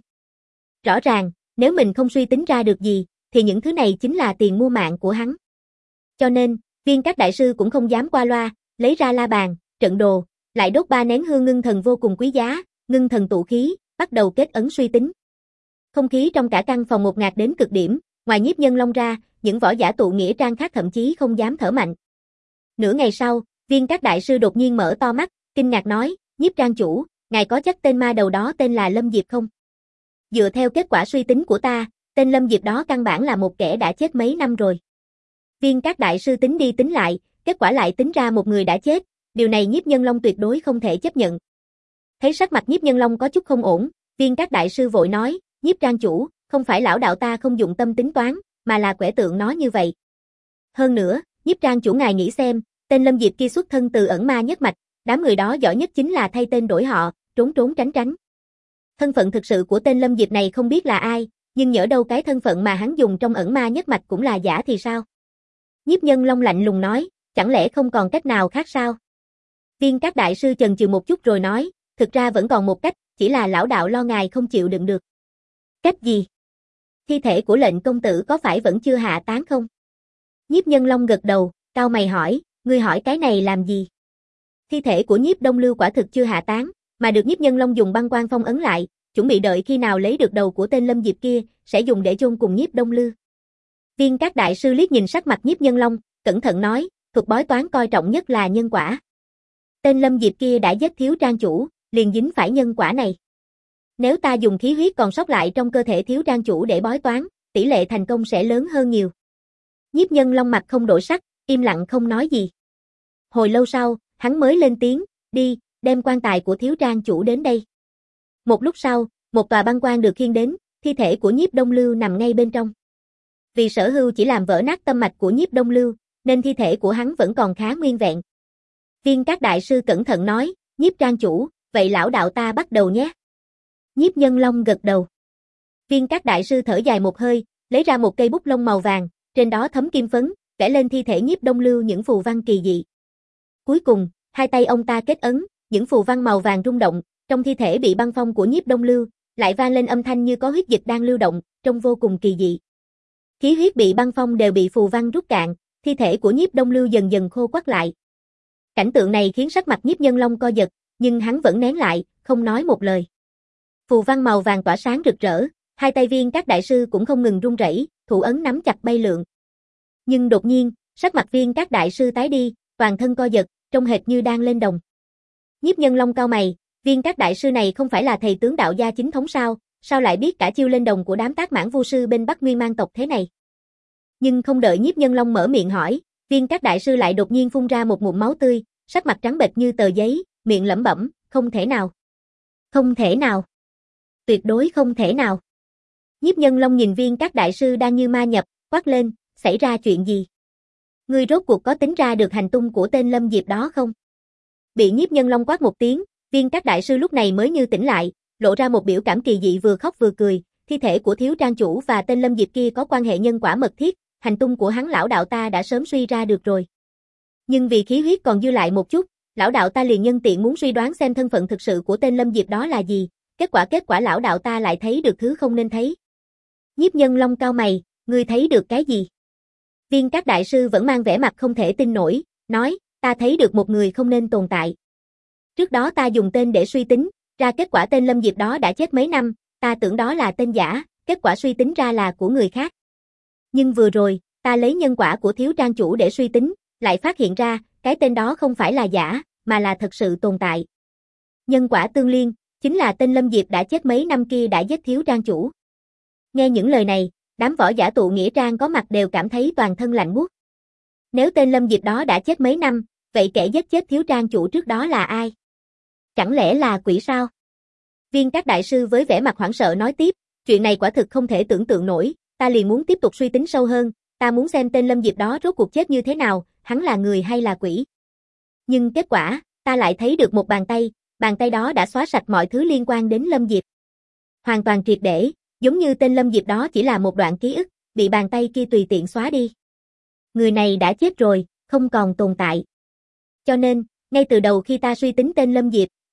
Rõ ràng, nếu mình không suy tính ra được gì, thì những thứ này chính là tiền mua mạng của hắn. Cho nên, Viên Các đại sư cũng không dám qua loa, lấy ra la bàn, trận đồ, lại đốt ba nén hương ngưng thần vô cùng quý giá, ngưng thần tụ khí, bắt đầu kết ấn suy tính. Không khí trong cả căn phòng ngột ngạt đến cực điểm, ngoài Nhiếp Nhân Long ra, những võ giả tụ nghĩa trang khác thậm chí không dám thở mạnh. Nửa ngày sau, Viên Các đại sư đột nhiên mở to mắt, kinh ngạc nói, Nhiếp trang chủ, ngài có chắc tên ma đầu đó tên là Lâm Diệp không? Dựa theo kết quả suy tính của ta, tên Lâm Diệp đó căn bản là một kẻ đã chết mấy năm rồi. Viên Các đại sư tính đi tính lại, kết quả lại tính ra một người đã chết, điều này Nhiếp Nhân Long tuyệt đối không thể chấp nhận. Thấy sắc mặt Nhiếp Nhân Long có chút không ổn, Viên Các đại sư vội nói, Nhiếp trang chủ, không phải lão đạo ta không dụng tâm tính toán, mà là quẻ tượng nó như vậy. Hơn nữa, Nhiếp trang chủ ngài nghĩ xem, tên Lâm Diệp kia xuất thân từ ẩn ma nhất mạch, đám người đó giỏi nhất chính là thay tên đổi họ, trốn trốn tránh tránh. Thân phận thực sự của tên Lâm Diệp này không biết là ai, nhưng nhỡ đâu cái thân phận mà hắn dùng trong ẩn ma nhất mạch cũng là giả thì sao? Nhiếp Nhân Long lạnh lùng nói, chẳng lẽ không còn cách nào khác sao? Viên Các đại sư chần chừ một chút rồi nói, thực ra vẫn còn một cách, chỉ là lão đạo lo ngài không chịu đựng được. Cách gì? Thi thể của lệnh công tử có phải vẫn chưa hạ táng không? Nhiếp Nhân Long gật đầu, cau mày hỏi, ngươi hỏi cái này làm gì? Thi thể của Nhiếp Đông Lưu quả thực chưa hạ táng, mà được Nhiếp Nhân Long dùng băng quan phong ấn lại, chuẩn bị đợi khi nào lấy được đầu của tên Lâm Diệp kia, sẽ dùng để chôn cùng Nhiếp Đông Lưu. Viên Các đại sư liếc nhìn sắc mặt Nhiếp Nhân Long, cẩn thận nói, thuật bói toán coi trọng nhất là nhân quả. Tên Lâm Diệp kia đã giết thiếu trang chủ, liền dính phải nhân quả này. Nếu ta dùng khí huyết còn sót lại trong cơ thể thiếu trang chủ để bói toán, tỷ lệ thành công sẽ lớn hơn nhiều. Nhiếp Nhân Long mặt không đổi sắc, im lặng không nói gì. Hồi lâu sau, hắn mới lên tiếng, đi, đem quan tài của thiếu trang chủ đến đây. Một lúc sau, một tòa băng quan được khiêng đến, thi thể của Nhiếp Đông Lưu nằm ngay bên trong. Vì Sở Hưu chỉ làm vỡ nát tâm mạch của Nhiếp Đông Lưu, nên thi thể của hắn vẫn còn khá nguyên vẹn. Viên Các đại sư cẩn thận nói, Nhiếp trang chủ, vậy lão đạo ta bắt đầu nhé. Nhiếp Nhân Long gật đầu. Viên Các đại sư thở dài một hơi, lấy ra một cây bút lông màu vàng, trên đó thấm kim phấn, vẽ lên thi thể Nhiếp Đông Lưu những phù văn kỳ dị. Cuối cùng, hai tay ông ta kết ấn, những phù văn màu vàng rung động, trong thi thể bị băng phong của Nhiếp Đông Lưu, lại vang lên âm thanh như có huyết dịch đang lưu động, trông vô cùng kỳ dị. Khí huyết bị băng phong đều bị phù văn rút cạn, thi thể của Nhiếp Đông Lưu dần dần khô quắt lại. Cảnh tượng này khiến sắc mặt Nhiếp Nhân Long co giật, nhưng hắn vẫn nén lại, không nói một lời. Phù văn màu vàng tỏa sáng rực rỡ, hai tay Viên Các đại sư cũng không ngừng run rẩy, thủ ấn nắm chặt bay lượn. Nhưng đột nhiên, sắc mặt Viên Các đại sư tái đi, toàn thân co giật, trông hệt như đang lên đồng. Nhiếp Nhân Long cau mày, Viên Các đại sư này không phải là thầy tướng đạo gia chính thống sao, sao lại biết cả chiêu lên đồng của đám Tác Mãn Vu sư bên Bắc Nguyên Mang tộc thế này? Nhưng không đợi Nhiếp Nhân Long mở miệng hỏi, Viên Các đại sư lại đột nhiên phun ra một ngụm máu tươi, sắc mặt trắng bệch như tờ giấy, miệng lẩm bẩm, không thể nào. Không thể nào. Tuyệt đối không thể nào. Nhiếp Nhân Long nhìn Viên Các đại sư đang như ma nhập, quát lên, xảy ra chuyện gì? Ngươi rốt cuộc có tính ra được hành tung của tên Lâm Diệp đó không? Bị Nhiếp Nhân Long quát một tiếng, Viên Các đại sư lúc này mới như tỉnh lại, lộ ra một biểu cảm kỳ dị vừa khóc vừa cười, thi thể của thiếu trang chủ và tên Lâm Diệp kia có quan hệ nhân quả mật thiết, hành tung của hắn lão đạo ta đã sớm suy ra được rồi. Nhưng vì khí huyết còn dư lại một chút, lão đạo ta liền nhân tiện muốn suy đoán xem thân phận thực sự của tên Lâm Diệp đó là gì, kết quả kết quả lão đạo ta lại thấy được thứ không nên thấy. Nhiếp Nhân Long cau mày, ngươi thấy được cái gì? Viên Các đại sư vẫn mang vẻ mặt không thể tin nổi, nói, ta thấy được một người không nên tồn tại. Trước đó ta dùng tên để suy tính, ra kết quả tên Lâm Diệp đó đã chết mấy năm, ta tưởng đó là tên giả, kết quả suy tính ra là của người khác. Nhưng vừa rồi, ta lấy nhân quả của thiếu trang chủ để suy tính, lại phát hiện ra, cái tên đó không phải là giả, mà là thật sự tồn tại. Nhân quả tương liên, chính là tên Lâm Diệp đã chết mấy năm kia đã giết thiếu trang chủ. Nghe những lời này, đám võ giả tụ nghĩa trang có mặt đều cảm thấy toàn thân lạnh buốt. Nếu tên Lâm Diệp đó đã chết mấy năm, vậy kẻ giết chết thiếu trang chủ trước đó là ai? Chẳng lẽ là quỷ sao? Viên Các đại sư với vẻ mặt hoảng sợ nói tiếp, chuyện này quả thực không thể tưởng tượng nổi, ta liền muốn tiếp tục suy tính sâu hơn, ta muốn xem tên Lâm Diệp đó rốt cuộc chết như thế nào, hắn là người hay là quỷ. Nhưng kết quả, ta lại thấy được một bàn tay, bàn tay đó đã xóa sạch mọi thứ liên quan đến Lâm Diệp. Hoàn toàn triệt để, giống như tên Lâm Diệp đó chỉ là một đoạn ký ức, bị bàn tay kia tùy tiện xóa đi. Người này đã chết rồi, không còn tồn tại. Cho nên, ngay từ đầu khi ta suy tính tên Lâm Diệp,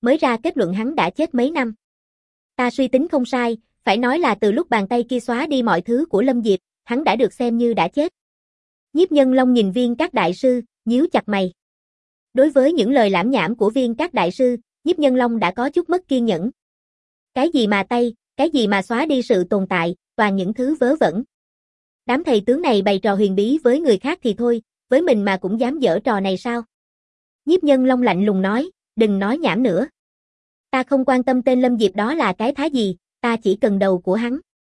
mới ra kết luận hắn đã chết mấy năm. Ta suy tính không sai, phải nói là từ lúc bàn tay kia xóa đi mọi thứ của Lâm Diệp, hắn đã được xem như đã chết. Nhiếp Nhân Long nhìn Viên Các đại sư, nhíu chặt mày. Đối với những lời lảm nhảm của Viên Các đại sư, Nhiếp Nhân Long đã có chút mất kiên nhẫn. Cái gì mà tay, cái gì mà xóa đi sự tồn tại, toàn những thứ vớ vẩn. Đám thầy tướng này bày trò huyền bí với người khác thì thôi, với mình mà cũng dám giở trò này sao? Nhiếp Nhân Long lạnh lùng nói, đừng nói nhảm nữa. Ta không quan tâm tên Lâm Diệp đó là cái thá gì, ta chỉ cần đầu của hắn.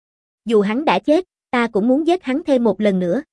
Dù hắn đã chết, ta cũng muốn giết hắn thêm một lần nữa.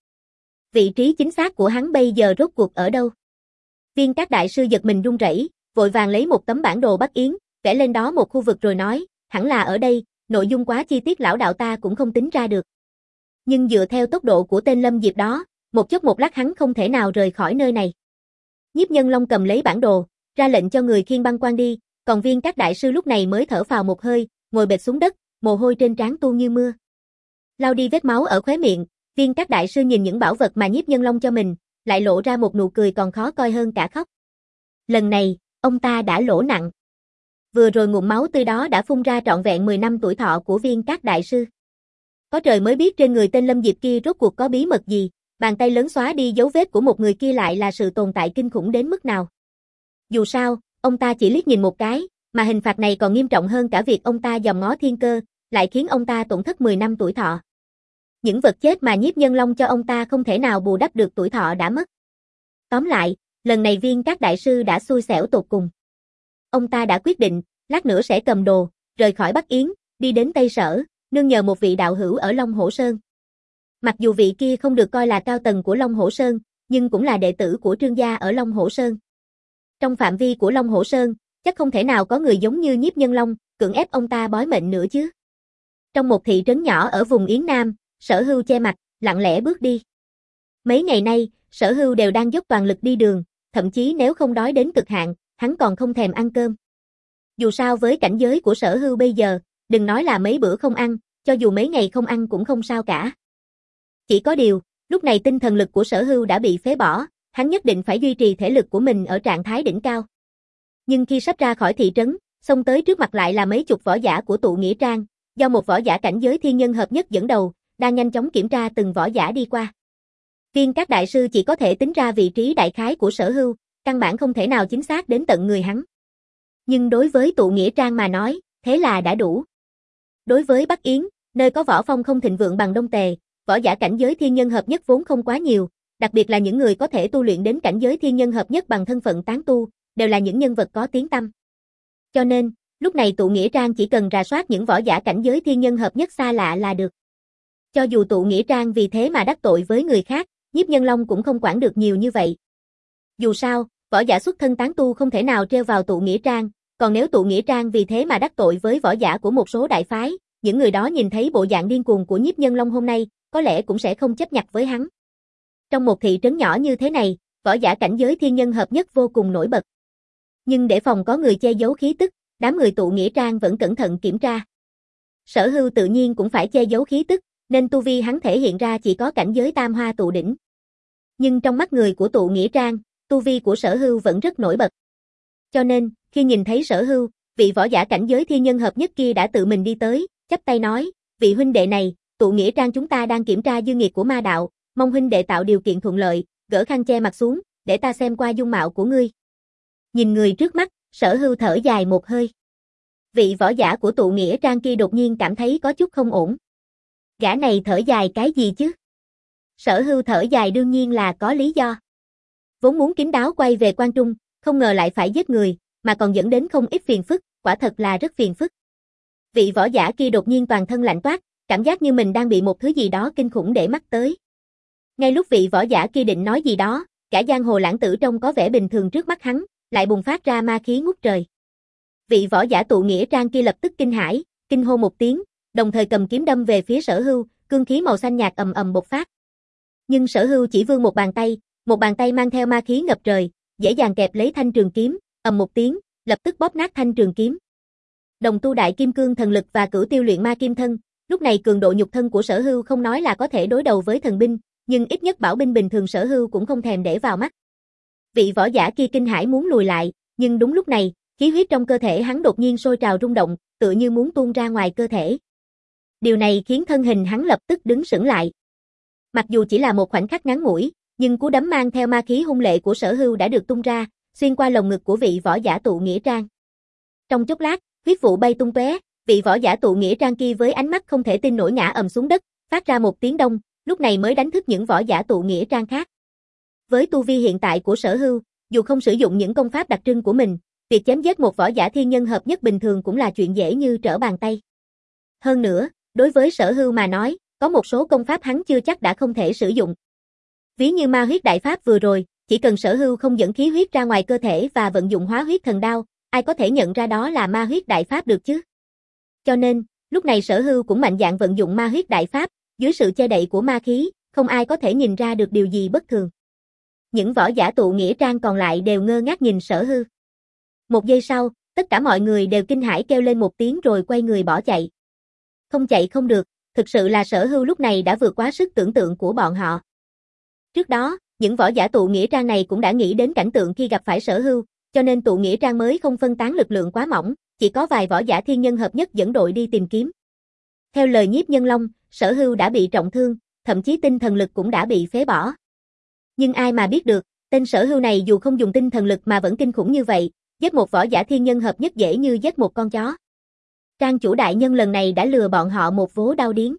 Vị trí chính xác của hắn bây giờ rốt cuộc ở đâu? Viên Các đại sư giật mình run rẩy, vội vàng lấy một tấm bản đồ Bắc Yến, vẽ lên đó một khu vực rồi nói, hẳn là ở đây, nội dung quá chi tiết lão đạo ta cũng không tính ra được. Nhưng dựa theo tốc độ của tên Lâm Diệp đó, một chốc một lát hắn không thể nào rời khỏi nơi này. Nhiếp Nhân Long cầm lấy bản đồ, ra lệnh cho người khiêng băng quan đi, còn Viên Các đại sư lúc này mới thở phào một hơi, ngồi bệt xuống đất, mồ hôi trên trán tuôn như mưa. Lau đi vết máu ở khóe miệng, Viên Các đại sư nhìn những bảo vật mà Nhiếp Nhân Long cho mình, lại lộ ra một nụ cười còn khó coi hơn cả khóc. Lần này, ông ta đã lỗ nặng. Vừa rồi ngụm máu tươi đó đã phun ra trọn vẹn mười năm tuổi thọ của Viên Các đại sư. Có trời mới biết trên người tên Lâm Diệp kia rốt cuộc có bí mật gì, bàn tay lớn xóa đi dấu vết của một người kia lại là sự tồn tại kinh khủng đến mức nào. Dù sao, ông ta chỉ liếc nhìn một cái, mà hình phạt này còn nghiêm trọng hơn cả việc ông ta dòm ngó thiên cơ, lại khiến ông ta tổn thất mười năm tuổi thọ. Những vật chết mà Nhiếp Nhân Long cho ông ta không thể nào bù đắp được tuổi thọ đã mất. Tóm lại, lần này Viên Các đại sư đã xui xẻo tột cùng. Ông ta đã quyết định, lát nữa sẽ cầm đồ, rời khỏi Bắc Yến, đi đến Tây Sở, nương nhờ một vị đạo hữu ở Long Hổ Sơn. Mặc dù vị kia không được coi là cao tầng của Long Hổ Sơn, nhưng cũng là đệ tử của Trương gia ở Long Hổ Sơn. Trong phạm vi của Long Hổ Sơn, chắc không thể nào có người giống như Nhiếp Nhân Long, cưỡng ép ông ta bói mệnh nữa chứ. Trong một thị trấn nhỏ ở vùng Yến Nam, Sở Hưu che mặt, lặng lẽ bước đi. Mấy ngày nay, Sở Hưu đều đang dốc toàn lực đi đường, thậm chí nếu không đói đến cực hạn, hắn còn không thèm ăn cơm. Dù sao với cảnh giới của Sở Hưu bây giờ, đừng nói là mấy bữa không ăn, cho dù mấy ngày không ăn cũng không sao cả. Chỉ có điều, lúc này tinh thần lực của Sở Hưu đã bị phế bỏ, hắn nhất định phải duy trì thể lực của mình ở trạng thái đỉnh cao. Nhưng khi sắp ra khỏi thị trấn, xông tới trước mặt lại là mấy chục võ giả của tụ nghĩa trang, do một võ giả cảnh giới thiên nhân hợp nhất dẫn đầu, đang nhanh chóng kiểm tra từng võ giả đi qua. Viên Các đại sư chỉ có thể tính ra vị trí đại khái của Sở Hưu, căn bản không thể nào chính xác đến tận người hắn. Nhưng đối với tụ nghĩa trang mà nói, thế là đã đủ. Đối với Bắc Yến, nơi có võ phong không thịnh vượng bằng Đông Tề, võ giả cảnh giới thiên nhân hợp nhất vốn không quá nhiều, đặc biệt là những người có thể tu luyện đến cảnh giới thiên nhân hợp nhất bằng thân phận tán tu, đều là những nhân vật có tiếng tăm. Cho nên, lúc này tụ nghĩa trang chỉ cần rà soát những võ giả cảnh giới thiên nhân hợp nhất xa lạ là được. Cho dù tụ nghĩa trang vì thế mà đắc tội với người khác, Nhiếp Nhân Long cũng không quản được nhiều như vậy. Dù sao, võ giả xuất thân tán tu không thể nào treo vào tụ nghĩa trang, còn nếu tụ nghĩa trang vì thế mà đắc tội với võ giả của một số đại phái, những người đó nhìn thấy bộ dạng điên cuồng của Nhiếp Nhân Long hôm nay, có lẽ cũng sẽ không chấp nhặt với hắn. Trong một thị trấn nhỏ như thế này, võ giả cảnh giới thiên nhân hợp nhất vô cùng nổi bật. Nhưng để phòng có người che giấu khí tức, đám người tụ nghĩa trang vẫn cẩn thận kiểm tra. Sở Hưu tự nhiên cũng phải che giấu khí tức, nên tu vi hắn thể hiện ra chỉ có cảnh giới tam hoa tụ đỉnh. Nhưng trong mắt người của tụ nghĩa trang, tu vi của Sở Hưu vẫn rất nổi bật. Cho nên, khi nhìn thấy Sở Hưu, vị võ giả cảnh giới thiên nhân hợp nhất kia đã tự mình đi tới, chắp tay nói, vị huynh đệ này, tụ nghĩa trang chúng ta đang kiểm tra dư nghiệt của ma đạo, mong huynh đệ tạo điều kiện thuận lợi, gỡ khăn che mặt xuống, để ta xem qua dung mạo của ngươi. Nhìn người trước mắt, Sở Hưu thở dài một hơi. Vị võ giả của tụ nghĩa trang kia đột nhiên cảm thấy có chút không ổn. Gã này thở dài cái gì chứ? Sở Hưu thở dài đương nhiên là có lý do. Vốn muốn kín đáo quay về Quan Trung, không ngờ lại phải giết người, mà còn dẫn đến không ít phiền phức, quả thật là rất phiền phức. Vị võ giả kia đột nhiên toàn thân lạnh toát, cảm giác như mình đang bị một thứ gì đó kinh khủng để mắt tới. Ngay lúc vị võ giả kia định nói gì đó, cả giang hồ lãng tử trông có vẻ bình thường trước mắt hắn, lại bùng phát ra ma khí ngút trời. Vị võ giả tụ nghĩa trang kia lập tức kinh hãi, kinh hô một tiếng, đồng thời cầm kiếm đâm về phía Sở Hưu, cương khí màu xanh nhạt ầm ầm bộc phát. Nhưng Sở Hưu chỉ vươn một bàn tay, một bàn tay mang theo ma khí ngập trời, dễ dàng kẹp lấy thanh trường kiếm, ầm một tiếng, lập tức bóp nát thanh trường kiếm. Đồng tu đại kim cương thần lực và cửu tiêu luyện ma kim thân, lúc này cường độ nhục thân của Sở Hưu không nói là có thể đối đầu với thần binh, nhưng ít nhất bảo binh bình thường Sở Hưu cũng không thèm để vào mắt. Vị võ giả kia kinh hãi muốn lùi lại, nhưng đúng lúc này, khí huyết trong cơ thể hắn đột nhiên sôi trào rung động, tựa như muốn tuôn ra ngoài cơ thể. Điều này khiến thân hình hắn lập tức đứng sững lại. Mặc dù chỉ là một khoảnh khắc ngắn ngủi, nhưng cú đấm mang theo ma khí hung lệ của Sở Hưu đã được tung ra, xuyên qua lồng ngực của vị võ giả tụ nghĩa trang. Trong chốc lát, huyết vụ bay tung tóe, vị võ giả tụ nghĩa trang kia với ánh mắt không thể tin nổi ngã ầm xuống đất, phát ra một tiếng đông, lúc này mới đánh thức những võ giả tụ nghĩa trang khác. Với tu vi hiện tại của Sở Hưu, dù không sử dụng những công pháp đặc trưng của mình, việc chém giết một võ giả thiên nhân hợp nhất bình thường cũng là chuyện dễ như trở bàn tay. Hơn nữa, đối với Sở Hưu mà nói, có một số công pháp hắn chưa chắc đã không thể sử dụng. Ví như ma huyết đại pháp vừa rồi, chỉ cần Sở Hưu không dẫn khí huyết ra ngoài cơ thể và vận dụng hóa huyết thần đao, ai có thể nhận ra đó là ma huyết đại pháp được chứ? Cho nên, lúc này Sở Hưu cũng mạnh dạn vận dụng ma huyết đại pháp, dưới sự che đậy của ma khí, không ai có thể nhìn ra được điều gì bất thường. Những võ giả tụ nghĩa trang còn lại đều ngơ ngác nhìn Sở Hưu. Một giây sau, tất cả mọi người đều kinh hãi kêu lên một tiếng rồi quay người bỏ chạy. Không chạy không được, thực sự là Sở Hưu lúc này đã vượt quá sức tưởng tượng của bọn họ. Trước đó, những võ giả tụ nghĩa trang này cũng đã nghĩ đến cảnh tượng khi gặp phải Sở Hưu, cho nên tụ nghĩa trang mới không phân tán lực lượng quá mỏng, chỉ có vài võ giả thiên nhân hợp nhất dẫn đội đi tìm kiếm. Theo lời Nhiếp Nhân Long, Sở Hưu đã bị trọng thương, thậm chí tinh thần lực cũng đã bị phế bỏ. Nhưng ai mà biết được, tên Sở Hưu này dù không dùng tinh thần lực mà vẫn kinh khủng như vậy, giết một võ giả thiên nhân hợp nhất dễ như giết một con chó. Trang chủ đại nhân lần này đã lừa bọn họ một vố đau điếng.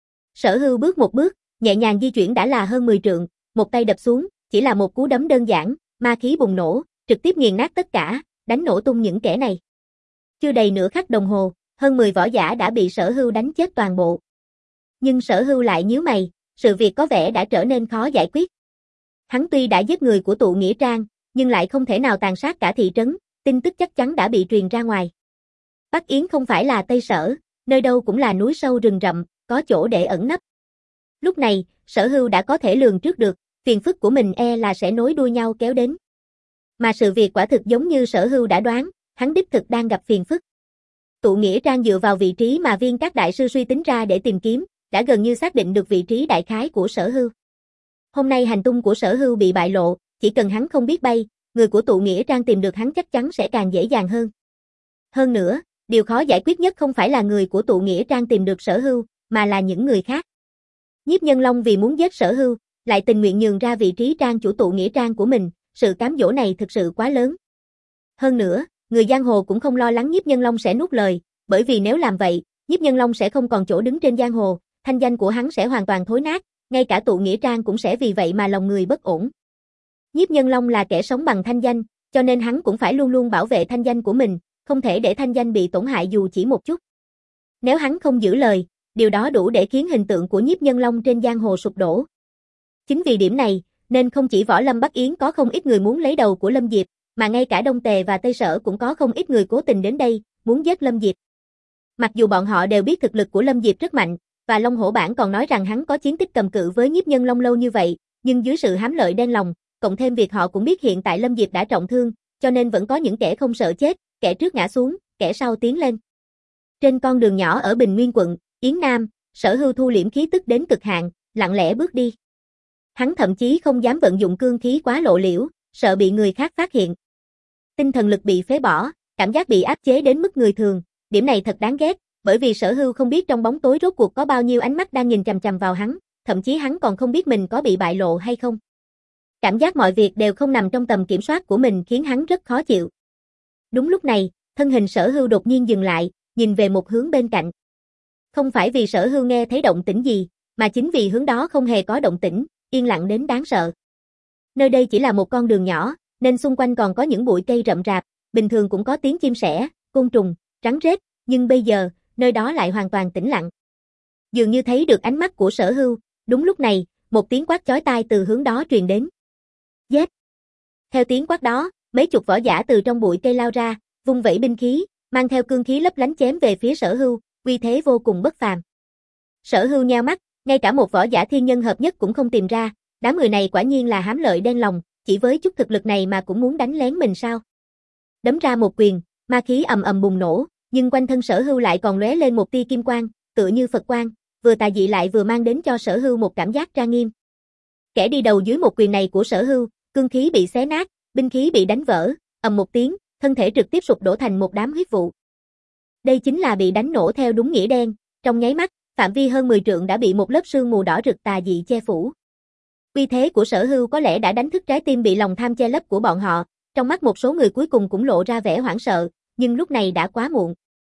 Sở Hưu bước một bước, nhẹ nhàng di chuyển đã là hơn mười trượng, một tay đập xuống, chỉ là một cú đấm đơn giản, ma khí bùng nổ, trực tiếp nghiền nát tất cả, đánh nổ tung những kẻ này. Chưa đầy nửa khắc đồng hồ, hơn mười võ giả đã bị Sở Hưu đánh chết toàn bộ. Nhưng Sở Hưu lại nhíu mày, sự việc có vẻ đã trở nên khó giải quyết. Hắn tuy đã giết người của tụ nghĩa trang, nhưng lại không thể nào tàn sát cả thị trấn, tin tức chắc chắn đã bị truyền ra ngoài. Bắc Yến không phải là Tây Sở, nơi đâu cũng là núi sâu rừng rậm, có chỗ để ẩn nấp. Lúc này, Sở Hưu đã có thể lường trước được, phiền phức của mình e là sẽ nối đuôi nhau kéo đến. Mà sự việc quả thực giống như Sở Hưu đã đoán, hắn đích thực đang gặp phiền phức. Tụ nghĩa trang dựa vào vị trí mà Viên các đại sư suy tính ra để tìm kiếm, đã gần như xác định được vị trí đại khái của Sở Hưu. Hôm nay hành tung của Sở Hưu bị bại lộ, chỉ cần hắn không biết bay, người của tụ nghĩa trang tìm được hắn chắc chắn sẽ càng dễ dàng hơn. Hơn nữa, điều khó giải quyết nhất không phải là người của tụ nghĩa trang tìm được Sở Hưu, mà là những người khác. Nhiếp Nhân Long vì muốn giết Sở Hưu, lại tình nguyện nhường ra vị trí trang chủ tụ nghĩa trang của mình, sự cám dỗ này thực sự quá lớn. Hơn nữa, người giang hồ cũng không lo lắng Nhiếp Nhân Long sẽ nuốt lời, bởi vì nếu làm vậy, Nhiếp Nhân Long sẽ không còn chỗ đứng trên giang hồ, thanh danh của hắn sẽ hoàn toàn thối nát, ngay cả tụ nghĩa trang cũng sẽ vì vậy mà lòng người bất ổn. Nhiếp Nhân Long là kẻ sống bằng thanh danh, cho nên hắn cũng phải luôn luôn bảo vệ thanh danh của mình, không thể để thanh danh bị tổn hại dù chỉ một chút. Nếu hắn không giữ lời, điều đó đủ để khiến hình tượng của Nhiếp Nhân Long trên giang hồ sụp đổ. Chính vì điểm này, nên không chỉ Võ Lâm Bắc Yến có không ít người muốn lấy đầu của Lâm Diệp, mà ngay cả Đông Tề và Tây Sở cũng có không ít người cố tình đến đây, muốn giết Lâm Diệp. Mặc dù bọn họ đều biết thực lực của Lâm Diệp rất mạnh, và Long Hổ Bản còn nói rằng hắn có chiến tích cầm cự với Nhiếp Nhân Long lâu như vậy, nhưng dưới sự hám lợi đen lòng, cộng thêm việc họ cũng biết hiện tại Lâm Diệp đã trọng thương, cho nên vẫn có những kẻ không sợ chết, kẻ trước ngã xuống, kẻ sau tiến lên. Trên con đường nhỏ ở Bình Nguyên quận, Yến Nam, Sở Hưu thu liễm khí tức đến cực hạn, lặng lẽ bước đi. Hắn thậm chí không dám vận dụng cương khí quá lộ liễu, sợ bị người khác phát hiện. Tinh thần lực bị phế bỏ, cảm giác bị áp chế đến mức người thường, điểm này thật đáng ghét, bởi vì Sở Hưu không biết trong bóng tối rốt cuộc có bao nhiêu ánh mắt đang nhìn chằm chằm vào hắn, thậm chí hắn còn không biết mình có bị bại lộ hay không. Cảm giác mọi việc đều không nằm trong tầm kiểm soát của mình khiến hắn rất khó chịu. Đúng lúc này, thân hình Sở Hưu đột nhiên dừng lại, nhìn về một hướng bên cạnh. Không phải vì Sở Hưu nghe thấy động tĩnh gì, mà chính vì hướng đó không hề có động tĩnh, yên lặng đến đáng sợ. Nơi đây chỉ là một con đường nhỏ, nên xung quanh còn có những bụi cây rậm rạp, bình thường cũng có tiếng chim sẻ, côn trùng, rắn rết, nhưng bây giờ, nơi đó lại hoàn toàn tĩnh lặng. Dường như thấy được ánh mắt của Sở Hưu, đúng lúc này, một tiếng quát chói tai từ hướng đó truyền đến. Giết! Theo tiếng quát đó, mấy chục võ giả từ trong bụi cây lao ra, vung vẩy binh khí, mang theo cương khí lấp lánh chém về phía Sở Hưu, uy thế vô cùng bất phàm. Sở Hưu nheo mắt, ngay cả một võ giả thiên nhân hợp nhất cũng không tìm ra, đám người này quả nhiên là hám lợi đen lòng, chỉ với chút thực lực này mà cũng muốn đánh lén mình sao? Đấm ra một quyền, ma khí ầm ầm bùng nổ, nhưng quanh thân Sở Hưu lại còn lóe lên một tia kim quang, tựa như Phật quang, vừa tà dị lại vừa mang đến cho Sở Hưu một cảm giác trang nghiêm. Kẻ đi đầu dưới một quyền này của Sở Hưu, cương khí bị xé nát, binh khí bị đánh vỡ, ầm một tiếng, thân thể trực tiếp sụp đổ thành một đám huyết vụ. Đây chính là bị đánh nổ theo đúng nghĩa đen, trong nháy mắt, phạm vi hơn mười trượng đã bị một lớp sương mù đỏ rực tà dị che phủ. Uy thế của Sở Hưu có lẽ đã đánh thức trái tim bị lòng tham che lấp của bọn họ, trong mắt một số người cuối cùng cũng lộ ra vẻ hoảng sợ, nhưng lúc này đã quá muộn.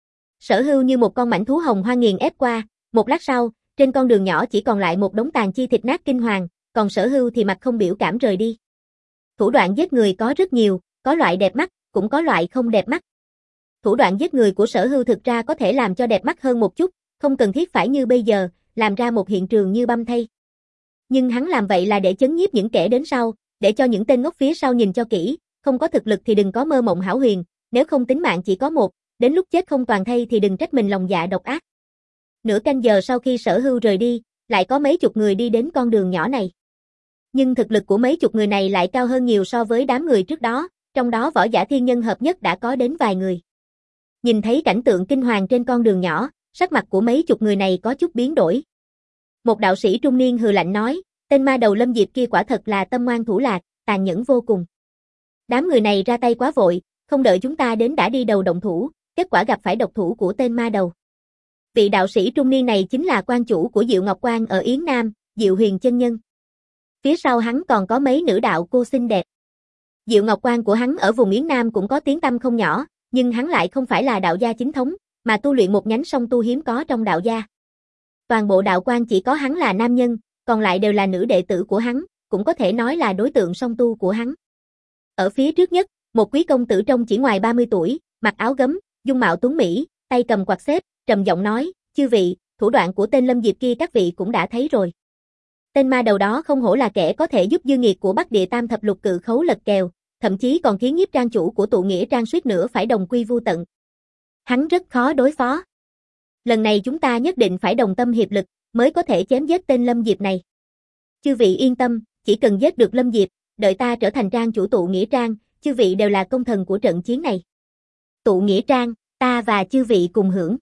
Sở Hưu như một con mãnh thú hồng hoang nghiền ép qua, một lát sau, trên con đường nhỏ chỉ còn lại một đống tàn chi thịt nát kinh hoàng, còn Sở Hưu thì mặt không biểu cảm rời đi. Thủ đoạn giết người có rất nhiều, có loại đẹp mắt, cũng có loại không đẹp mắt. Thủ đoạn giết người của Sở Hưu thực ra có thể làm cho đẹp mắt hơn một chút, không cần thiết phải như bây giờ, làm ra một hiện trường như băm thây. Nhưng hắn làm vậy là để chấn nhiếp những kẻ đến sau, để cho những tên ngốc phía sau nhìn cho kỹ, không có thực lực thì đừng có mơ mộng hão huyền, nếu không tính mạng chỉ có một, đến lúc chết không toàn thây thì đừng trách mình lòng dạ độc ác. Nửa canh giờ sau khi Sở Hưu rời đi, lại có mấy chục người đi đến con đường nhỏ này. Nhưng thực lực của mấy chục người này lại cao hơn nhiều so với đám người trước đó, trong đó võ giả thiên nhân hợp nhất đã có đến vài người. Nhìn thấy cảnh tượng kinh hoàng trên con đường nhỏ, sắc mặt của mấy chục người này có chút biến đổi. Một đạo sĩ trung niên hừ lạnh nói, tên ma đầu Lâm Diệp kia quả thật là tâm ngoan thủ lạt, tàn nhẫn vô cùng. Đám người này ra tay quá vội, không đợi chúng ta đến đã đi đầu động thủ, kết quả gặp phải độc thủ của tên ma đầu. Vị đạo sĩ trung niên này chính là quan chủ của Diệu Ngọc Quan ở Yến Nam, Diệu Huyền chân nhân. Phía sau hắn còn có mấy nữ đạo cô xinh đẹp. Diệu Ngọc Quan của hắn ở vùng Yến Nam cũng có tiếng tăm không nhỏ, nhưng hắn lại không phải là đạo gia chính thống, mà tu luyện một nhánh song tu hiếm có trong đạo gia. Toàn bộ đạo quan chỉ có hắn là nam nhân, còn lại đều là nữ đệ tử của hắn, cũng có thể nói là đối tượng song tu của hắn. Ở phía trước nhất, một quý công tử trông chỉ ngoài ba mươi tuổi, mặc áo gấm, dung mạo tuấn mỹ, tay cầm quạt xếp, trầm giọng nói, chư vị, thủ đoạn của tên Lâm Diệp kia các vị cũng đã thấy rồi. Tên ma đầu đó không hổ là kẻ có thể giúp dư nghiệt của Bắc Địa Tam thập lục cự khấu lật kèo, thậm chí còn khiến nhiếp trang chủ của tụ nghĩa trang suýt nữa phải đồng quy vu tận. Hắn rất khó đối phó. Lần này chúng ta nhất định phải đồng tâm hiệp lực, mới có thể chém giết tên Lâm Diệp này. Chư vị yên tâm, chỉ cần giết được Lâm Diệp, đợi ta trở thành trang chủ tụ nghĩa trang, chư vị đều là công thần của trận chiến này. Tụ nghĩa trang, ta và chư vị cùng hưởng.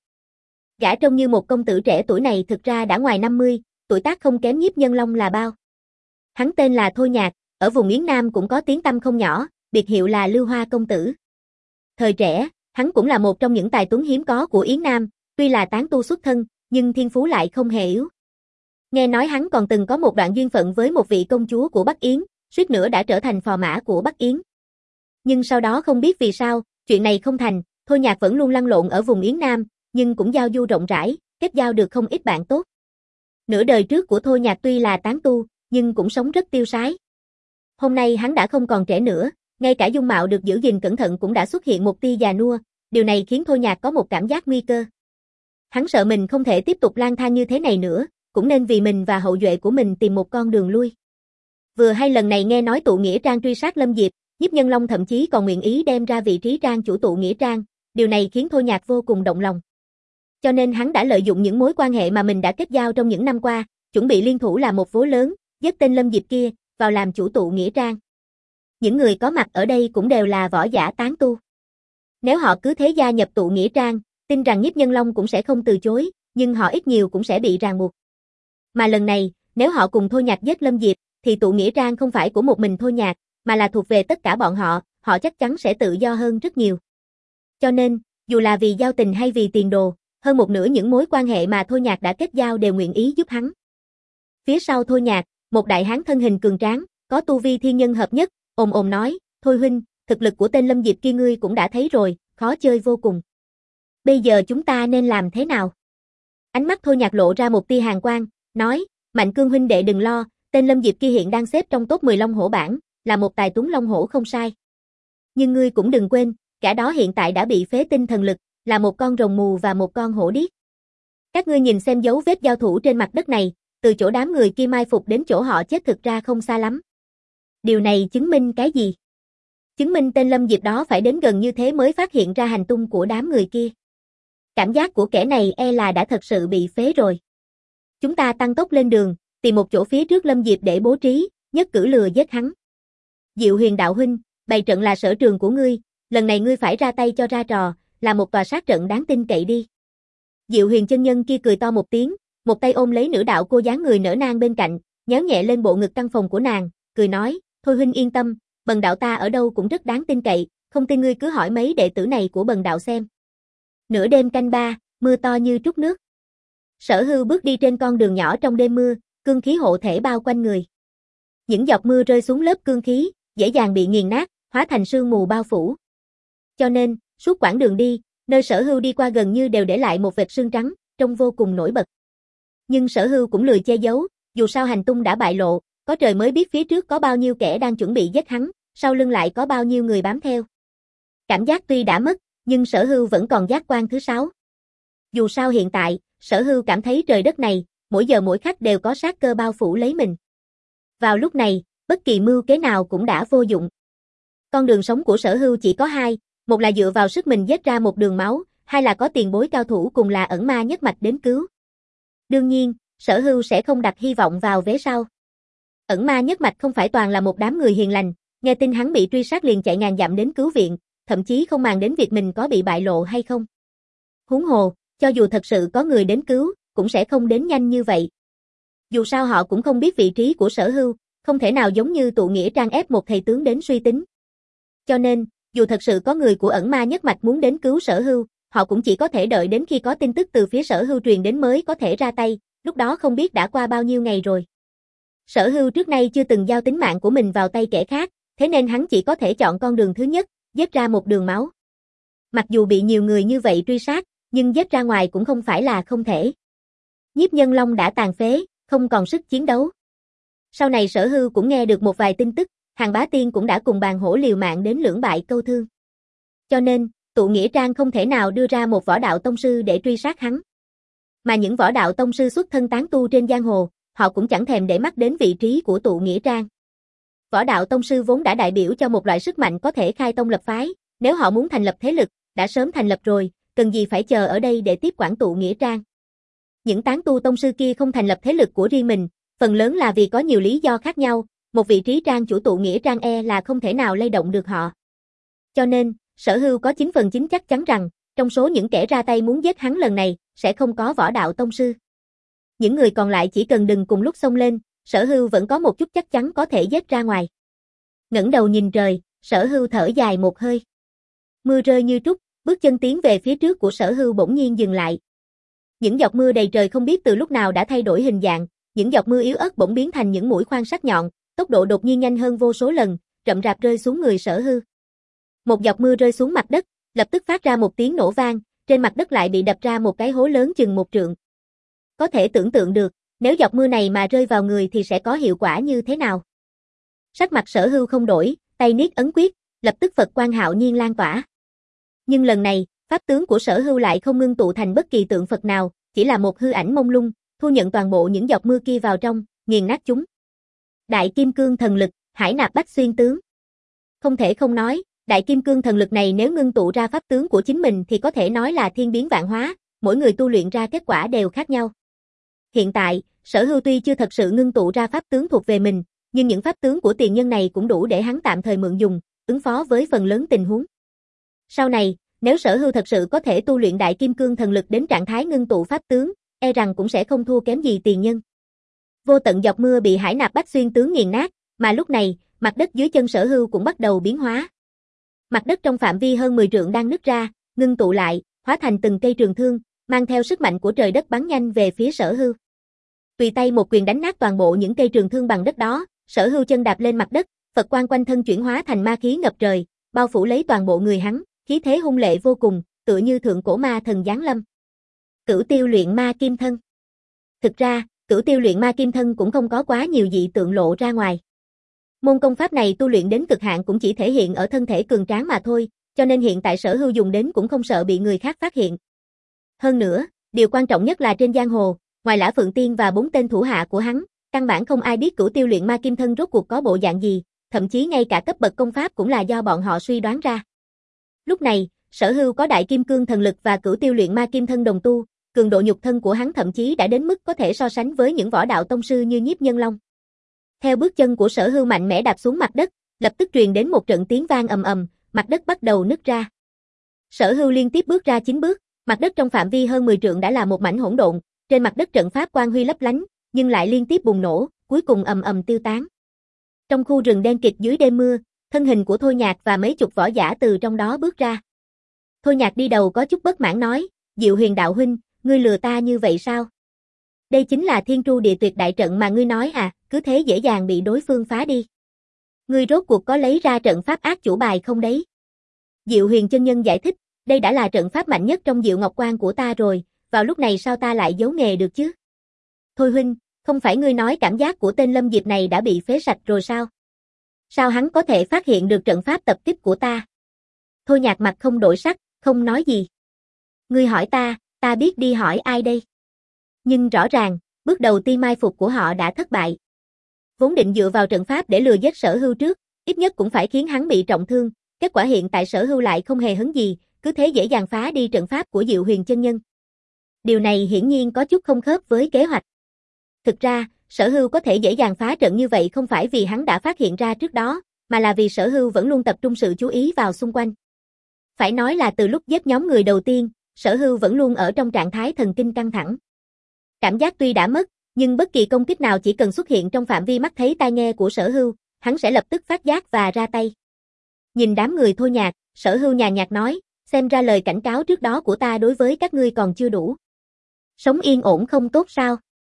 Gã trông như một công tử trẻ tuổi này thực ra đã ngoài năm mươi, tuổi tác không kém Nhiếp Nhân Long là bao. Hắn tên là Thôi Nhạc, ở vùng Yến Nam cũng có tiếng tăm không nhỏ, biệt hiệu là Lưu Hoa công tử. Thời trẻ, hắn cũng là một trong những tài tuấn hiếm có của Yến Nam, tuy là tán tu xuất thân, nhưng thiên phú lại không hề yếu. Nghe nói hắn còn từng có một đoạn duyên phận với một vị công chúa của Bắc Yến, suýt nữa đã trở thành phò mã của Bắc Yến. Nhưng sau đó không biết vì sao, chuyện này không thành, Thôi Nhạc vẫn luôn lăn lộn ở vùng Yến Nam, nhưng cũng giao du rộng rãi, kết giao được không ít bạn tốt. Nửa đời trước của Thôi Nhạc tuy là tán tu, nhưng cũng sống rất tiêu sái. Hôm nay hắn đã không còn trẻ nữa, ngay cả dung mạo được giữ gìn cẩn thận cũng đã xuất hiện một tia già nua, điều này khiến Thôi Nhạc có một cảm giác nguy cơ. Hắn sợ mình không thể tiếp tục lang thang như thế này nữa, cũng nên vì mình và hậu duệ của mình tìm một con đường lui. Vừa hay lần này nghe nói tụ nghĩa trang truy sát Lâm Diệp, Nhiếp Nhân Long thậm chí còn nguyện ý đem ra vị trí trang chủ tụ nghĩa trang, điều này khiến Thôi Nhạc vô cùng động lòng. Cho nên hắn đã lợi dụng những mối quan hệ mà mình đã kết giao trong những năm qua, chuẩn bị liên thủ làm một vố lớn, giết tên Lâm Diệp kia, vào làm chủ tụ nghĩa trang. Những người có mặt ở đây cũng đều là võ giả tán tu. Nếu họ cứ thế gia nhập tụ nghĩa trang, tin rằng Nhiếp Nhân Long cũng sẽ không từ chối, nhưng họ ít nhiều cũng sẽ bị ràng buộc. Mà lần này, nếu họ cùng Thôi Nhạc giết Lâm Diệp, thì tụ nghĩa trang không phải của một mình Thôi Nhạc, mà là thuộc về tất cả bọn họ, họ chắc chắn sẽ tự do hơn rất nhiều. Cho nên, dù là vì giao tình hay vì tiền đồ, hơn một nửa những mối quan hệ mà Thôi Nhạc đã kết giao đều nguyện ý giúp hắn. Phía sau Thôi Nhạc, một đại hán thân hình cường tráng, có tu vi thiên nhân hợp nhất, ồm ồm nói, Thôi huynh, thực lực của tên Lâm Diệp kia ngươi cũng đã thấy rồi, khó chơi vô cùng. Bây giờ chúng ta nên làm thế nào? Ánh mắt Thôi Nhạc lộ ra một tia hàn quang, nói, Mạnh Cương huynh đệ đừng lo, tên Lâm Diệp kia hiện đang xếp trong top mười Long Hổ bảng, là một tài tuấn Long Hổ không sai. Nhưng ngươi cũng đừng quên, cả đó hiện tại đã bị phế tinh thần lực, là một con rồng mù và một con hổ điếc. Các ngươi nhìn xem dấu vết giao thủ trên mặt đất này, từ chỗ đám người kia mai phục đến chỗ họ chết thực ra không xa lắm. Điều này chứng minh cái gì? Chứng minh tên Lâm Diệp đó phải đến gần như thế mới phát hiện ra hành tung của đám người kia. Cảm giác của kẻ này e là đã thật sự bị phế rồi. Chúng ta tăng tốc lên đường, tìm một chỗ phía trước Lâm Diệp để bố trí, nhất cử lừa giết hắn. Diệu Huyền đạo huynh, bày trận là sở trường của ngươi, lần này ngươi phải ra tay cho ra trò, là một tòa sát trận đáng tin cậy đi. Diệu Huyền chân nhân kia cười to một tiếng, một tay ôm lấy nữ đạo cô dáng người nở nang bên cạnh, nhéo nhẹ lên bộ ngực căng phồng của nàng, cười nói, Thôi huynh yên tâm, bần đạo ta ở đâu cũng rất đáng tin cậy, không tin ngươi cứ hỏi mấy đệ tử này của bần đạo xem. Nửa đêm canh ba, mưa to như trút nước. Sở Hưu bước đi trên con đường nhỏ trong đêm mưa, cương khí hộ thể bao quanh người. Những giọt mưa rơi xuống lớp cương khí, dễ dàng bị nghiền nát, hóa thành sương mù bao phủ. Cho nên, suốt quãng đường đi, nơi Sở Hưu đi qua gần như đều để lại một vệt sương trắng, trông vô cùng nổi bật. Nhưng Sở Hưu cũng lười che giấu, dù sao hành tung đã bại lộ, có trời mới biết phía trước có bao nhiêu kẻ đang chuẩn bị giết hắn, sau lưng lại có bao nhiêu người bám theo. Cảm giác tuy đã mất, nhưng Sở Hưu vẫn còn giác quan thứ sáu. Dù sao hiện tại, Sở Hưu cảm thấy trời đất này, mỗi giờ mỗi khắc đều có sát cơ bao phủ lấy mình. Vào lúc này, bất kỳ mưu kế nào cũng đã vô dụng. Con đường sống của Sở Hưu chỉ có hai, một là dựa vào sức mình giết ra một đường máu, hai là có tiền bối cao thủ cùng là ẩn ma nhất mạch đến cứu. Đương nhiên, Sở Hưu sẽ không đặt hy vọng vào vế sau. Ẩn ma nhất mạch không phải toàn là một đám người hiền lành, nghe tin hắn bị truy sát liền chạy ngàn dặm đến cứu viện, thậm chí không màng đến việc mình có bị bại lộ hay không. Huống hồ, cho dù thật sự có người đến cứu, cũng sẽ không đến nhanh như vậy. Dù sao họ cũng không biết vị trí của Sở Hưu, không thể nào giống như tụ nghĩa trang ép một thầy tướng đến suy tính. Cho nên, dù thật sự có người của ẩn ma nhất mạch muốn đến cứu Sở Hưu, họ cũng chỉ có thể đợi đến khi có tin tức từ phía Sở Hưu truyền đến mới có thể ra tay, lúc đó không biết đã qua bao nhiêu ngày rồi. Sở Hưu trước nay chưa từng giao tính mạng của mình vào tay kẻ khác, thế nên hắn chỉ có thể chọn con đường thứ nhất, giết ra một đường máu. Mặc dù bị nhiều người như vậy truy sát, nhưng giết ra ngoài cũng không phải là không thể. Nhiếp Nhân Long đã tàn phế, không còn sức chiến đấu. Sau này Sở Hưu cũng nghe được một vài tin tức, Hàng Bá Tiên cũng đã cùng bàn hổ liều mạng đến lưỡng bại câu thương. Cho nên, tụ nghĩa trang không thể nào đưa ra một võ đạo tông sư để truy sát hắn. Mà những võ đạo tông sư xuất thân tán tu trên giang hồ, họ cũng chẳng thèm để mắt đến vị trí của tụ nghĩa trang. Võ đạo tông sư vốn đã đại biểu cho một loại sức mạnh có thể khai tông lập phái, nếu họ muốn thành lập thế lực, đã sớm thành lập rồi, cần gì phải chờ ở đây để tiếp quản tụ nghĩa trang. Những tán tu tông sư kia không thành lập thế lực của riêng mình, phần lớn là vì có nhiều lý do khác nhau, một vị trí trang chủ tụ nghĩa trang e là không thể nào lay động được họ. Cho nên, Sở Hưu có chín phần chín chắc chắn rằng, trong số những kẻ ra tay muốn giết hắn lần này, sẽ không có võ đạo tông sư. Những người còn lại chỉ cần đừng cùng lúc xông lên, Sở Hưu vẫn có một chút chắc chắn có thể giết ra ngoài. Ngẩng đầu nhìn trời, Sở Hưu thở dài một hơi. Mưa rơi như trút, bước chân tiến về phía trước của Sở Hưu bỗng nhiên dừng lại. Những giọt mưa đầy trời không biết từ lúc nào đã thay đổi hình dạng, những giọt mưa yếu ớt bỗng biến thành những mũi khoan sắc nhọn, tốc độ đột nhiên nhanh hơn vô số lần, rậm rạp rơi xuống người Sở Hưu. Một giọt mưa rơi xuống mặt đất, lập tức phát ra một tiếng nổ vang, trên mặt đất lại bị đập ra một cái hố lớn chừng một trượng. Có thể tưởng tượng được, nếu giọt mưa này mà rơi vào người thì sẽ có hiệu quả như thế nào. Sắc mặt Sở Hưu không đổi, tay niết ấn quyết, lập tức Phật quang hạo nhiên lan tỏa. Nhưng lần này, pháp tướng của Sở Hưu lại không ngưng tụ thành bất kỳ tượng Phật nào, chỉ là một hư ảnh mông lung, thu nhận toàn bộ những giọt mưa kia vào trong, nghiền nát chúng. Đại Kim Cương thần lực, hải nạp bách xuyên tướng. Không thể không nói, Đại Kim Cương thần lực này nếu ngưng tụ ra pháp tướng của chính mình thì có thể nói là thiên biến vạn hóa, mỗi người tu luyện ra kết quả đều khác nhau. Hiện tại, Sở Hưu tuy chưa thật sự ngưng tụ ra pháp tướng thuộc về mình, nhưng những pháp tướng của tiền nhân này cũng đủ để hắn tạm thời mượn dùng, ứng phó với phần lớn tình huống. Sau này, nếu Sở Hưu thật sự có thể tu luyện Đại Kim Cương thần lực đến trạng thái ngưng tụ pháp tướng, e rằng cũng sẽ không thua kém gì tiền nhân. Vô tận giọt mưa bị hải nạp bách xuyên tướng nghiền nát, mà lúc này, mặt đất dưới chân Sở Hưu cũng bắt đầu biến hóa. Mặt đất trong phạm vi hơn mười trượng đang nứt ra, ngưng tụ lại, hóa thành từng cây trường thương, mang theo sức mạnh của trời đất bắn nhanh về phía Sở Hưu. Tùy tay một quyền đánh nát toàn bộ những cây trường thương bằng đất đó, Sở Hưu chân đạp lên mặt đất, Phật quang quanh thân chuyển hóa thành ma khí ngập trời, bao phủ lấy toàn bộ người hắn, khí thế hung lệ vô cùng, tựa như thượng cổ ma thần giáng lâm. Cửu Tiêu luyện ma kim thân. Thực ra, Cửu Tiêu luyện ma kim thân cũng không có quá nhiều dị tượng lộ ra ngoài. Môn công pháp này tu luyện đến cực hạn cũng chỉ thể hiện ở thân thể cường tráng mà thôi, cho nên hiện tại Sở Hưu dùng đến cũng không sợ bị người khác phát hiện. Hơn nữa, điều quan trọng nhất là trên giang hồ, ngoài Lã Phượng Tiên và bốn tên thủ hạ của hắn, căn bản không ai biết Cửu Tiêu luyện ma kim thân rốt cuộc có bộ dạng gì, thậm chí ngay cả cấp bậc công pháp cũng là do bọn họ suy đoán ra. Lúc này, Sở Hưu có Đại Kim Cương thần lực và Cửu Tiêu luyện ma kim thân đồng tu, cường độ nhục thân của hắn thậm chí đã đến mức có thể so sánh với những võ đạo tông sư như Nhiếp Nhân Long. Theo bước chân của Sở Hưu mạnh mẽ đạp xuống mặt đất, lập tức truyền đến một trận tiếng vang ầm ầm, mặt đất bắt đầu nứt ra. Sở Hưu liên tiếp bước ra chín bước, mặt đất trong phạm vi hơn mười trượng đã là một mảnh hỗn độn, trên mặt đất trận pháp quang huy lấp lánh, nhưng lại liên tiếp bùng nổ, cuối cùng ầm ầm tiêu tán. Trong khu rừng đen kịt dưới đêm mưa, Thân hình của Thôi Nhạc và mấy chục võ giả từ trong đó bước ra. Thôi Nhạc đi đầu có chút bất mãn nói, Diệu Huyền đạo huynh, ngươi lừa ta như vậy sao? Đây chính là Thiên Tru Địa Tuyệt đại trận mà ngươi nói à, cứ thế dễ dàng bị đối phương phá đi. Ngươi rốt cuộc có lấy ra trận pháp ác chủ bài không đấy? Diệu Huyền chân nhân giải thích, đây đã là trận pháp mạnh nhất trong Diệu Ngọc Quan của ta rồi, vào lúc này sao ta lại giấu nghề được chứ? Thôi huynh, không phải ngươi nói cảm giác của tên Lâm Diệp này đã bị phế sạch rồi sao? Sao hắn có thể phát hiện được trận pháp tập kích của ta? Thôi Nhạc mặt không đổi sắc, không nói gì. Ngươi hỏi ta, ta biết đi hỏi ai đây? Nhưng rõ ràng, bước đầu tiên mai phục của họ đã thất bại. Vốn định dựa vào trận pháp để lừa giết Sở Hưu trước, ít nhất cũng phải khiến hắn bị trọng thương, kết quả hiện tại Sở Hưu lại không hề hấn gì, cứ thế dễ dàng phá đi trận pháp của Diệu Huyền chân nhân. Điều này hiển nhiên có chút không khớp với kế hoạch. Thực ra, Sở Hưu có thể dễ dàng phá trận như vậy không phải vì hắn đã phát hiện ra trước đó, mà là vì Sở Hưu vẫn luôn tập trung sự chú ý vào xung quanh. Phải nói là từ lúc giết nhóm người đầu tiên, Sở Hưu vẫn luôn ở trong trạng thái thần kinh căng thẳng. Cảm giác tuy đã mất, nhưng bất kỳ công kích nào chỉ cần xuất hiện trong phạm vi mắt thấy tai nghe của Sở Hưu, hắn sẽ lập tức phát giác và ra tay. Nhìn đám người Thôi Nhạc, Sở Hưu nhàn nhạt nói, xem ra lời cảnh cáo trước đó của ta đối với các ngươi còn chưa đủ. Sống yên ổn không tốt sao?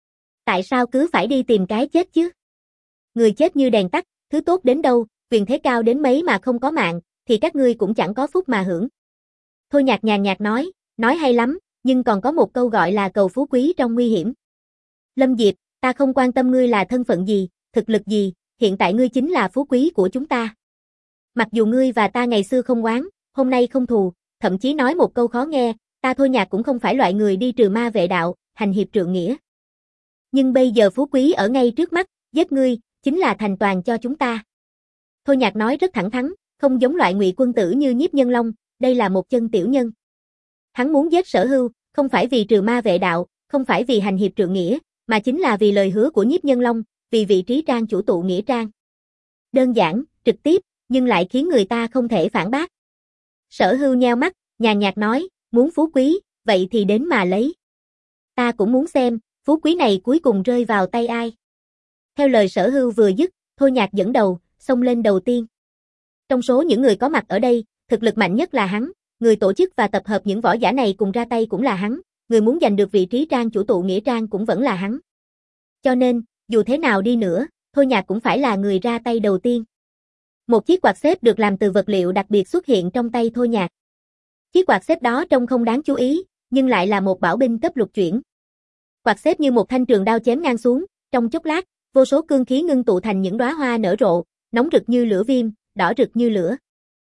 Tại sao cứ phải đi tìm cái chết chứ? Người chết như đèn tắt, thứ tốt đến đâu, quyền thế cao đến mấy mà không có mạng, thì các ngươi cũng chẳng có phúc mà hưởng. Thôi Nhạc nhàn nhạt nói, nói hay lắm, nhưng còn có một câu gọi là cầu phú quý trong nguy hiểm. Lâm Diệp, ta không quan tâm ngươi là thân phận gì, thực lực gì, hiện tại ngươi chính là phú quý của chúng ta. Mặc dù ngươi và ta ngày xưa không oán, hôm nay không thù, thậm chí nói một câu khó nghe, ta Thôi Nhạc cũng không phải loại người đi trừ ma vệ đạo, hành hiệp trượng nghĩa. Nhưng bây giờ phú quý ở ngay trước mắt, giết ngươi, chính là thành toàn cho chúng ta. Thôi Nhạc nói rất thẳng thắn, không giống loại Ngụy quân tử như Nhiếp Nhân Long, đây là một chân tiểu nhân. Hắn muốn giết Sở Hưu, không phải vì trừ ma vệ đạo, không phải vì hành hiệp trượng nghĩa, mà chính là vì lời hứa của Nhiếp Nhân Long, vì vị trí trang chủ tụ nghĩa trang. Đơn giản, trực tiếp, nhưng lại khiến người ta không thể phản bác. Sở Hưu nheo mắt, nhàn nhạt nói, muốn phú quý, vậy thì đến mà lấy. Ta cũng muốn xem, phú quý này cuối cùng rơi vào tay ai. Theo lời Sở Hưu vừa dứt, Thôi Nhạc dẫn đầu, xông lên đầu tiên. Trong số những người có mặt ở đây, thực lực mạnh nhất là hắn, người tổ chức và tập hợp những võ giả này cùng ra tay cũng là hắn, người muốn giành được vị trí trang chủ tụ nghĩa trang cũng vẫn là hắn. Cho nên, dù thế nào đi nữa, Thôi Nhạc cũng phải là người ra tay đầu tiên. Một chiếc quạt xếp được làm từ vật liệu đặc biệt xuất hiện trong tay Thôi Nhạc. Chiếc quạt xếp đó trông không đáng chú ý, nhưng lại là một bảo binh cấp lục chuyển. Quạt xếp như một thanh trường đao chém ngang xuống, trong chốc lát, vô số cương khí ngưng tụ thành những đóa hoa nở rộ, nóng rực như lửa viêm, đỏ rực như lửa.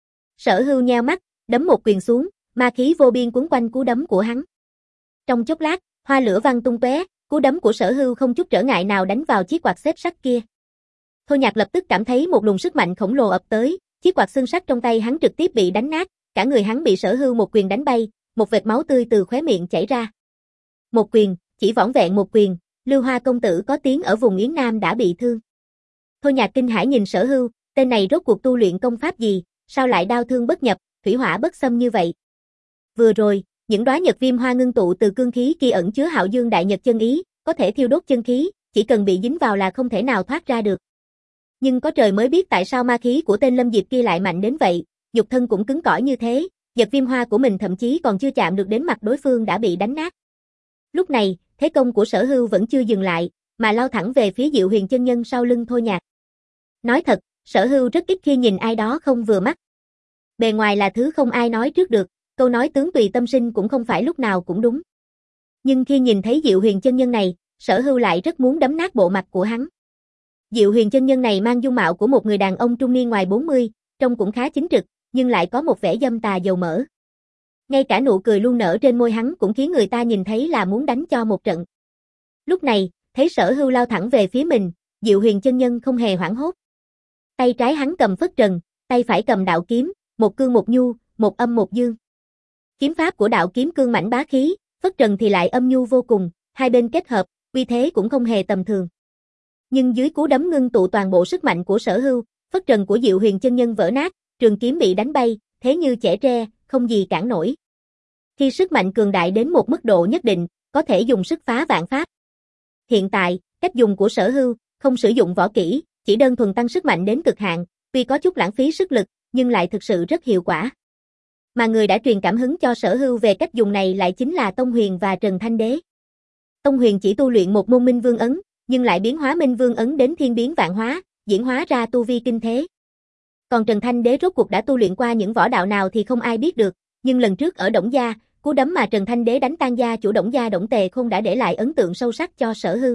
Sở Hưu nheo mắt, đấm một quyền xuống, ma khí vô biên quấn quanh cú đấm của hắn. Trong chốc lát, hoa lửa văng tung tóe, cú đấm của Sở Hưu không chút trở ngại nào đánh vào chiếc quạt xếp sắt kia. Thôi Nhạc lập tức cảm thấy một luồng sức mạnh khổng lồ ập tới, chiếc quạt xương sắt trong tay hắn trực tiếp bị đánh nát, cả người hắn bị Sở Hưu một quyền đánh bay, một vệt máu tươi từ khóe miệng chảy ra. Một quyền, chỉ vỏn vẹn một quyền, Lưu Hoa công tử có tiếng ở vùng Yến Nam đã bị thương. Thôi Nhạc kinh hãi nhìn Sở Hưu, tên này rốt cuộc tu luyện công pháp gì, sao lại đao thương bất nhập, thủy hỏa bất xâm như vậy. Vừa rồi, những đóa nhật viêm hoa ngưng tụ từ cương khí kia ẩn chứa Hạo Dương đại nhật chân ý, có thể thiêu đốt chân khí, chỉ cần bị dính vào là không thể nào thoát ra được. Nhưng có trời mới biết tại sao ma khí của tên Lâm Diệp kia lại mạnh đến vậy, nhục thân cũng cứng cỏi như thế, nhật viêm hoa của mình thậm chí còn chưa chạm được đến mặt đối phương đã bị đánh nát. Lúc này, thế công của Sở Hưu vẫn chưa dừng lại, mà lao thẳng về phía Diệu Huyền chân nhân sau lưng Thôi Nhạc. Nói thật, Sở Hưu rất ít khi nhìn ai đó không vừa mắt. Bề ngoài là thứ không ai nói trước được, câu nói tướng tùy tâm sinh cũng không phải lúc nào cũng đúng. Nhưng khi nhìn thấy Diệu Huyền chân nhân này, Sở Hưu lại rất muốn đấm nát bộ mặt của hắn. Diệu Huyền chân nhân này mang dung mạo của một người đàn ông trung niên ngoài bốn mươi, trông cũng khá chính trực, nhưng lại có một vẻ dâm tà dầu mỡ. Ngay cả nụ cười luôn nở trên môi hắn cũng khiến người ta nhìn thấy là muốn đánh cho một trận. Lúc này, thấy Sở Hưu lao thẳng về phía mình, Diệu Huyền chân nhân không hề hoảng hốt. Tay trái hắn cầm phất trần, tay phải cầm đạo kiếm, một cương một nhu, một âm một dương. Kiếm pháp của đạo kiếm cương mãnh bá khí, phất trần thì lại âm nhu vô cùng, hai bên kết hợp, uy thế cũng không hề tầm thường. Nhưng dưới cú đấm ngưng tụ toàn bộ sức mạnh của Sở Hưu, phất trần của Diệu Huyền chân nhân vỡ nát, trường kiếm bị đánh bay, thế như chẻ tre, không gì cản nổi. Khi sức mạnh cường đại đến một mức độ nhất định, có thể dùng sức phá vạn pháp. Hiện tại, cách dùng của Sở Hưu, không sử dụng võ kỹ, chỉ đơn thuần tăng sức mạnh đến cực hạn, Tuy có chút lãng phí sức lực, nhưng lại thực sự rất hiệu quả. Mà người đã truyền cảm hứng cho Sở Hưu về cách dùng này lại chính là Tông Huyền và Trần Thanh Đế. Tông Huyền chỉ tu luyện một môn Minh Vương ấn, nhưng lại biến hóa Minh Vương ấn đến thiên biến vạn hóa, diễn hóa ra tu vi kinh thế. Còn Trần Thanh Đế rốt cuộc đã tu luyện qua những võ đạo nào thì không ai biết được, nhưng lần trước ở Đổng Gia, cú đấm mà Trần Thanh Đế đánh tan gia chủ Đổng Gia Đổng Tề Khôn đã để lại ấn tượng sâu sắc cho Sở Hưu.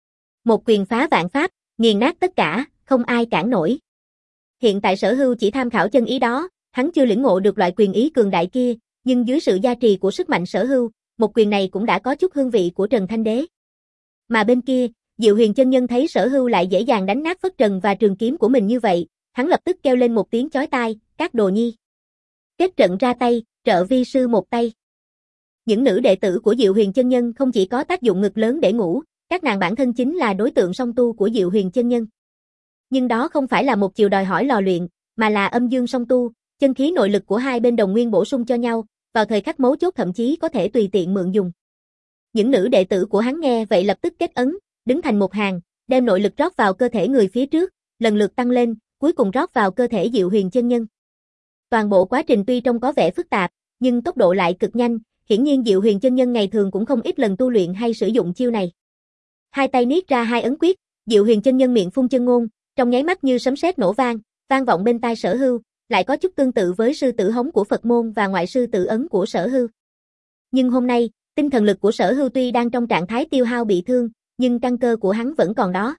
Một quyền phá vạn pháp, nghiền nát tất cả, không ai cản nổi. Hiện tại Sở Hưu chỉ tham khảo chân ý đó, hắn chưa lĩnh ngộ được loại quyền ý cường đại kia, nhưng dưới sự gia trì của sức mạnh Sở Hưu, một quyền này cũng đã có chút hương vị của Trần Thanh Đế. Mà bên kia, Diệu Huyền chân nhân thấy Sở Hưu lại dễ dàng đánh nát phất trần và trường kiếm của mình như vậy, hắn lập tức kêu lên một tiếng chói tai, các đồ nhi. Kết trận ra tay, trợ vi sư một tay. Những nữ đệ tử của Diệu Huyền chân nhân không chỉ có tác dụng ngực lớn để ngủ, các nàng bản thân chính là đối tượng song tu của Diệu Huyền chân nhân. Nhưng đó không phải là một chiều đòi hỏi lò luyện, mà là âm dương song tu, chân khí nội lực của hai bên đồng nguyên bổ sung cho nhau, vào thời khắc mấu chốt thậm chí có thể tùy tiện mượn dùng. Những nữ đệ tử của hắn nghe vậy lập tức kết ấn, đứng thành một hàng, đem nội lực rót vào cơ thể người phía trước, lần lượt tăng lên, cuối cùng rót vào cơ thể Diệu Huyền chân nhân. Toàn bộ quá trình tuy trông có vẻ phức tạp, nhưng tốc độ lại cực nhanh, hiển nhiên Diệu Huyền chân nhân ngày thường cũng không ít lần tu luyện hay sử dụng chiêu này. Hai tay niết ra hai ấn quyết, Diệu Huyền chân nhân miệng phun chân ngôn, trong nháy mắt như sấm sét nổ vang, vang vọng bên tai Sở Hưu, lại có chút tương tự với sư tử hống của Phật môn và ngoại sư tự ấn của Sở Hưu. Nhưng hôm nay, tinh thần lực của Sở Hưu tuy đang trong trạng thái tiêu hao bị thương, nhưng căn cơ của hắn vẫn còn đó.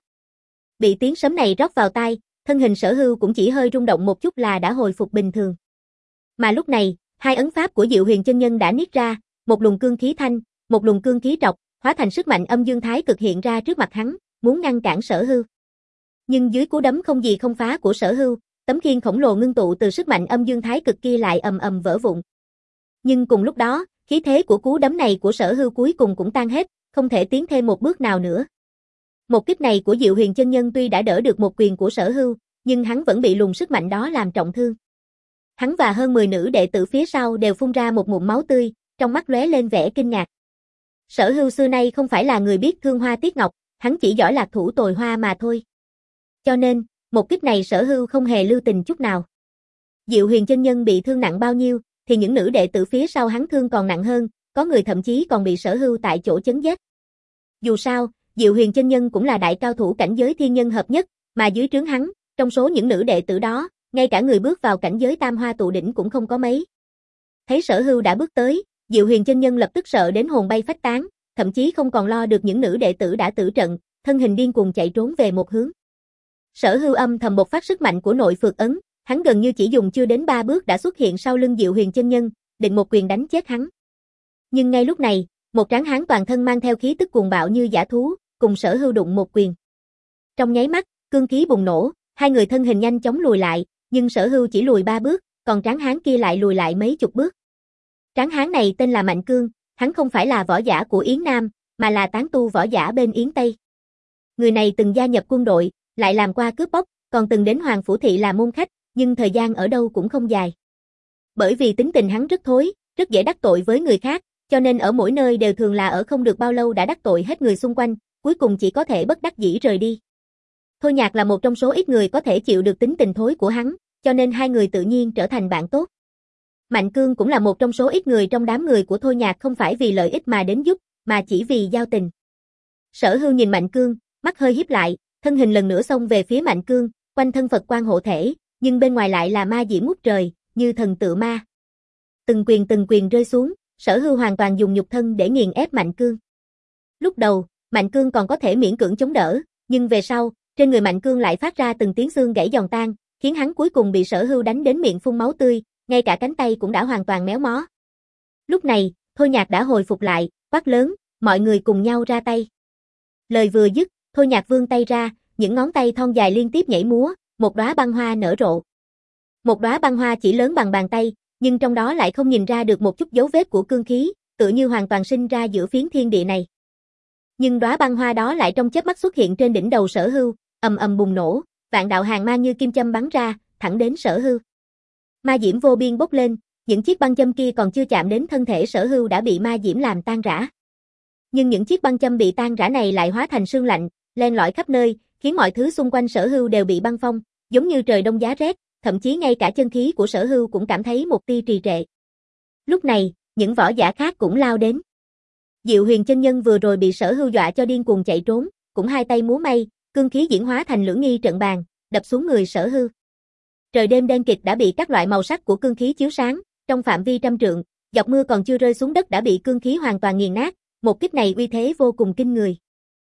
Bị tiếng sấm này rót vào tai, thân hình Sở Hưu cũng chỉ hơi rung động một chút là đã hồi phục bình thường. Mà lúc này, hai ấn pháp của Diệu Huyền chân nhân đã niết ra, một luồng cương khí thanh, một luồng cương khí trọc, hóa thành sức mạnh âm dương thái cực hiện ra trước mặt hắn, muốn ngăn cản Sở Hưu. Nhưng dưới cú đấm không gì không phá của Sở Hưu, tấm khiên khổng lồ ngưng tụ từ sức mạnh âm dương thái cực kia lại ầm ầm vỡ vụn. Nhưng cùng lúc đó, khí thế của cú đấm này của Sở Hưu cuối cùng cũng tan hết, không thể tiến thêm một bước nào nữa. Một kích này của Diệu Huyền chân nhân tuy đã đỡ được một quyền của Sở Hưu, nhưng hắn vẫn bị luồng sức mạnh đó làm trọng thương. Hắn và hơn mười nữ đệ tử phía sau đều phun ra một ngụm máu tươi, trong mắt lóe lên vẻ kinh ngạc. Sở Hưu xưa nay không phải là người biết thương hoa tiếc ngọc, hắn chỉ giỏi lạc thủ tồi hoa mà thôi. Cho nên, một kích này Sở Hưu không hề lưu tình chút nào. Diệu Huyền chân nhân bị thương nặng bao nhiêu, thì những nữ đệ tử phía sau hắn thương còn nặng hơn, có người thậm chí còn bị Sở Hưu tại chỗ chấn giết. Dù sao, Diệu Huyền chân nhân cũng là đại cao thủ cảnh giới thiên nhân hợp nhất, mà dưới trướng hắn, trong số những nữ đệ tử đó, ngay cả người bước vào cảnh giới tam hoa tụ đỉnh cũng không có mấy. Thấy Sở Hưu đã bước tới, Diệu Huyền chân nhân lập tức sợ đến hồn bay phách tán, thậm chí không còn lo được những nữ đệ tử đã tử trận, thân hình điên cuồng chạy trốn về một hướng. Sở Hưu âm thầm bộc phát sức mạnh của nội phược ấn, hắn gần như chỉ dùng chưa đến ba bước đã xuất hiện sau lưng Diệu Huyền chân nhân, định một quyền đánh chết hắn. Nhưng ngay lúc này, một tráng hán toàn thân mang theo khí tức cuồng bạo như dã thú, cùng Sở Hưu đụng một quyền. Trong nháy mắt, cương khí bùng nổ, hai người thân hình nhanh chóng lùi lại, nhưng Sở Hưu chỉ lùi ba bước, còn tráng hán kia lại lùi lại mấy chục bước. Tráng hán này tên là Mạnh Cương, hắn không phải là võ giả của Yến Nam, mà là tán tu võ giả bên Yến Tây. Người này từng gia nhập quân đội, lại làm qua cướp bóc, còn từng đến Hoàng Phủ Thị làm môn khách, nhưng thời gian ở đâu cũng không dài. Bởi vì tính tình hắn rất thối, rất dễ đắc tội với người khác, cho nên ở mỗi nơi đều thường là ở không được bao lâu đã đắc tội hết người xung quanh, cuối cùng chỉ có thể bất đắc dĩ rời đi. Thôi Nhạc là một trong số ít người có thể chịu được tính tình thối của hắn, cho nên hai người tự nhiên trở thành bạn tốt. Mạnh Cương cũng là một trong số ít người trong đám người của Thôi Nhạc không phải vì lợi ích mà đến giúp, mà chỉ vì giao tình. Sở Hưu nhìn Mạnh Cương, mắt hơi híp lại, thân hình lần nữa xông về phía Mạnh Cương, quanh thân Phật quang hộ thể, nhưng bên ngoài lại là ma diễm ngút trời, như thần tự ma. Từng quyền từng quyền rơi xuống, Sở Hưu hoàn toàn dùng nhục thân để nghiền ép Mạnh Cương. Lúc đầu, Mạnh Cương còn có thể miễn cưỡng chống đỡ, nhưng về sau, trên người Mạnh Cương lại phát ra từng tiếng xương gãy giòn tan, khiến hắn cuối cùng bị Sở Hưu đánh đến miệng phun máu tươi, ngay cả cánh tay cũng đã hoàn toàn méo mó. Lúc này, Thôi Nhạc đã hồi phục lại, quát lớn, mọi người cùng nhau ra tay. Lời vừa dứt, Thôi Nhạc vươn tay ra, những ngón tay thon dài liên tiếp nhảy múa, một đóa băng hoa nở rộ. Một đóa băng hoa chỉ lớn bằng bàn tay, nhưng trong đó lại không nhìn ra được một chút dấu vết của cương khí, tựa như hoàn toàn sinh ra giữa phiến thiên địa này. Nhưng đóa băng hoa đó lại trong chớp mắt xuất hiện trên đỉnh đầu Sở Hưu, ầm ầm bùng nổ, vạn đạo hàng ma như kim châm bắn ra, thẳng đến Sở Hưu. Ma diễm vô biên bốc lên, những chiếc băng châm kia còn chưa chạm đến thân thể Sở Hưu đã bị ma diễm làm tan rã. Nhưng những chiếc băng châm bị tan rã này lại hóa thành sương lạnh, len lỏi khắp nơi, khiến mọi thứ xung quanh Sở Hưu đều bị băng phong, giống như trời đông giá rét, thậm chí ngay cả chân khí của Sở Hưu cũng cảm thấy một tia trì trệ. Lúc này, những võ giả khác cũng lao đến. Diệu Huyền chân nhân vừa rồi bị Sở Hưu dọa cho điên cuồng chạy trốn, cũng hai tay múa may, cương khí diễn hóa thành lưỡng nghi trận bàn, đập xuống người Sở Hưu. Trời đêm đen kịt đã bị các loại màu sắc của cương khí chiếu sáng, trong phạm vi trăm trượng, giọt mưa còn chưa rơi xuống đất đã bị cương khí hoàn toàn nghiền nát, một kích này uy thế vô cùng kinh người.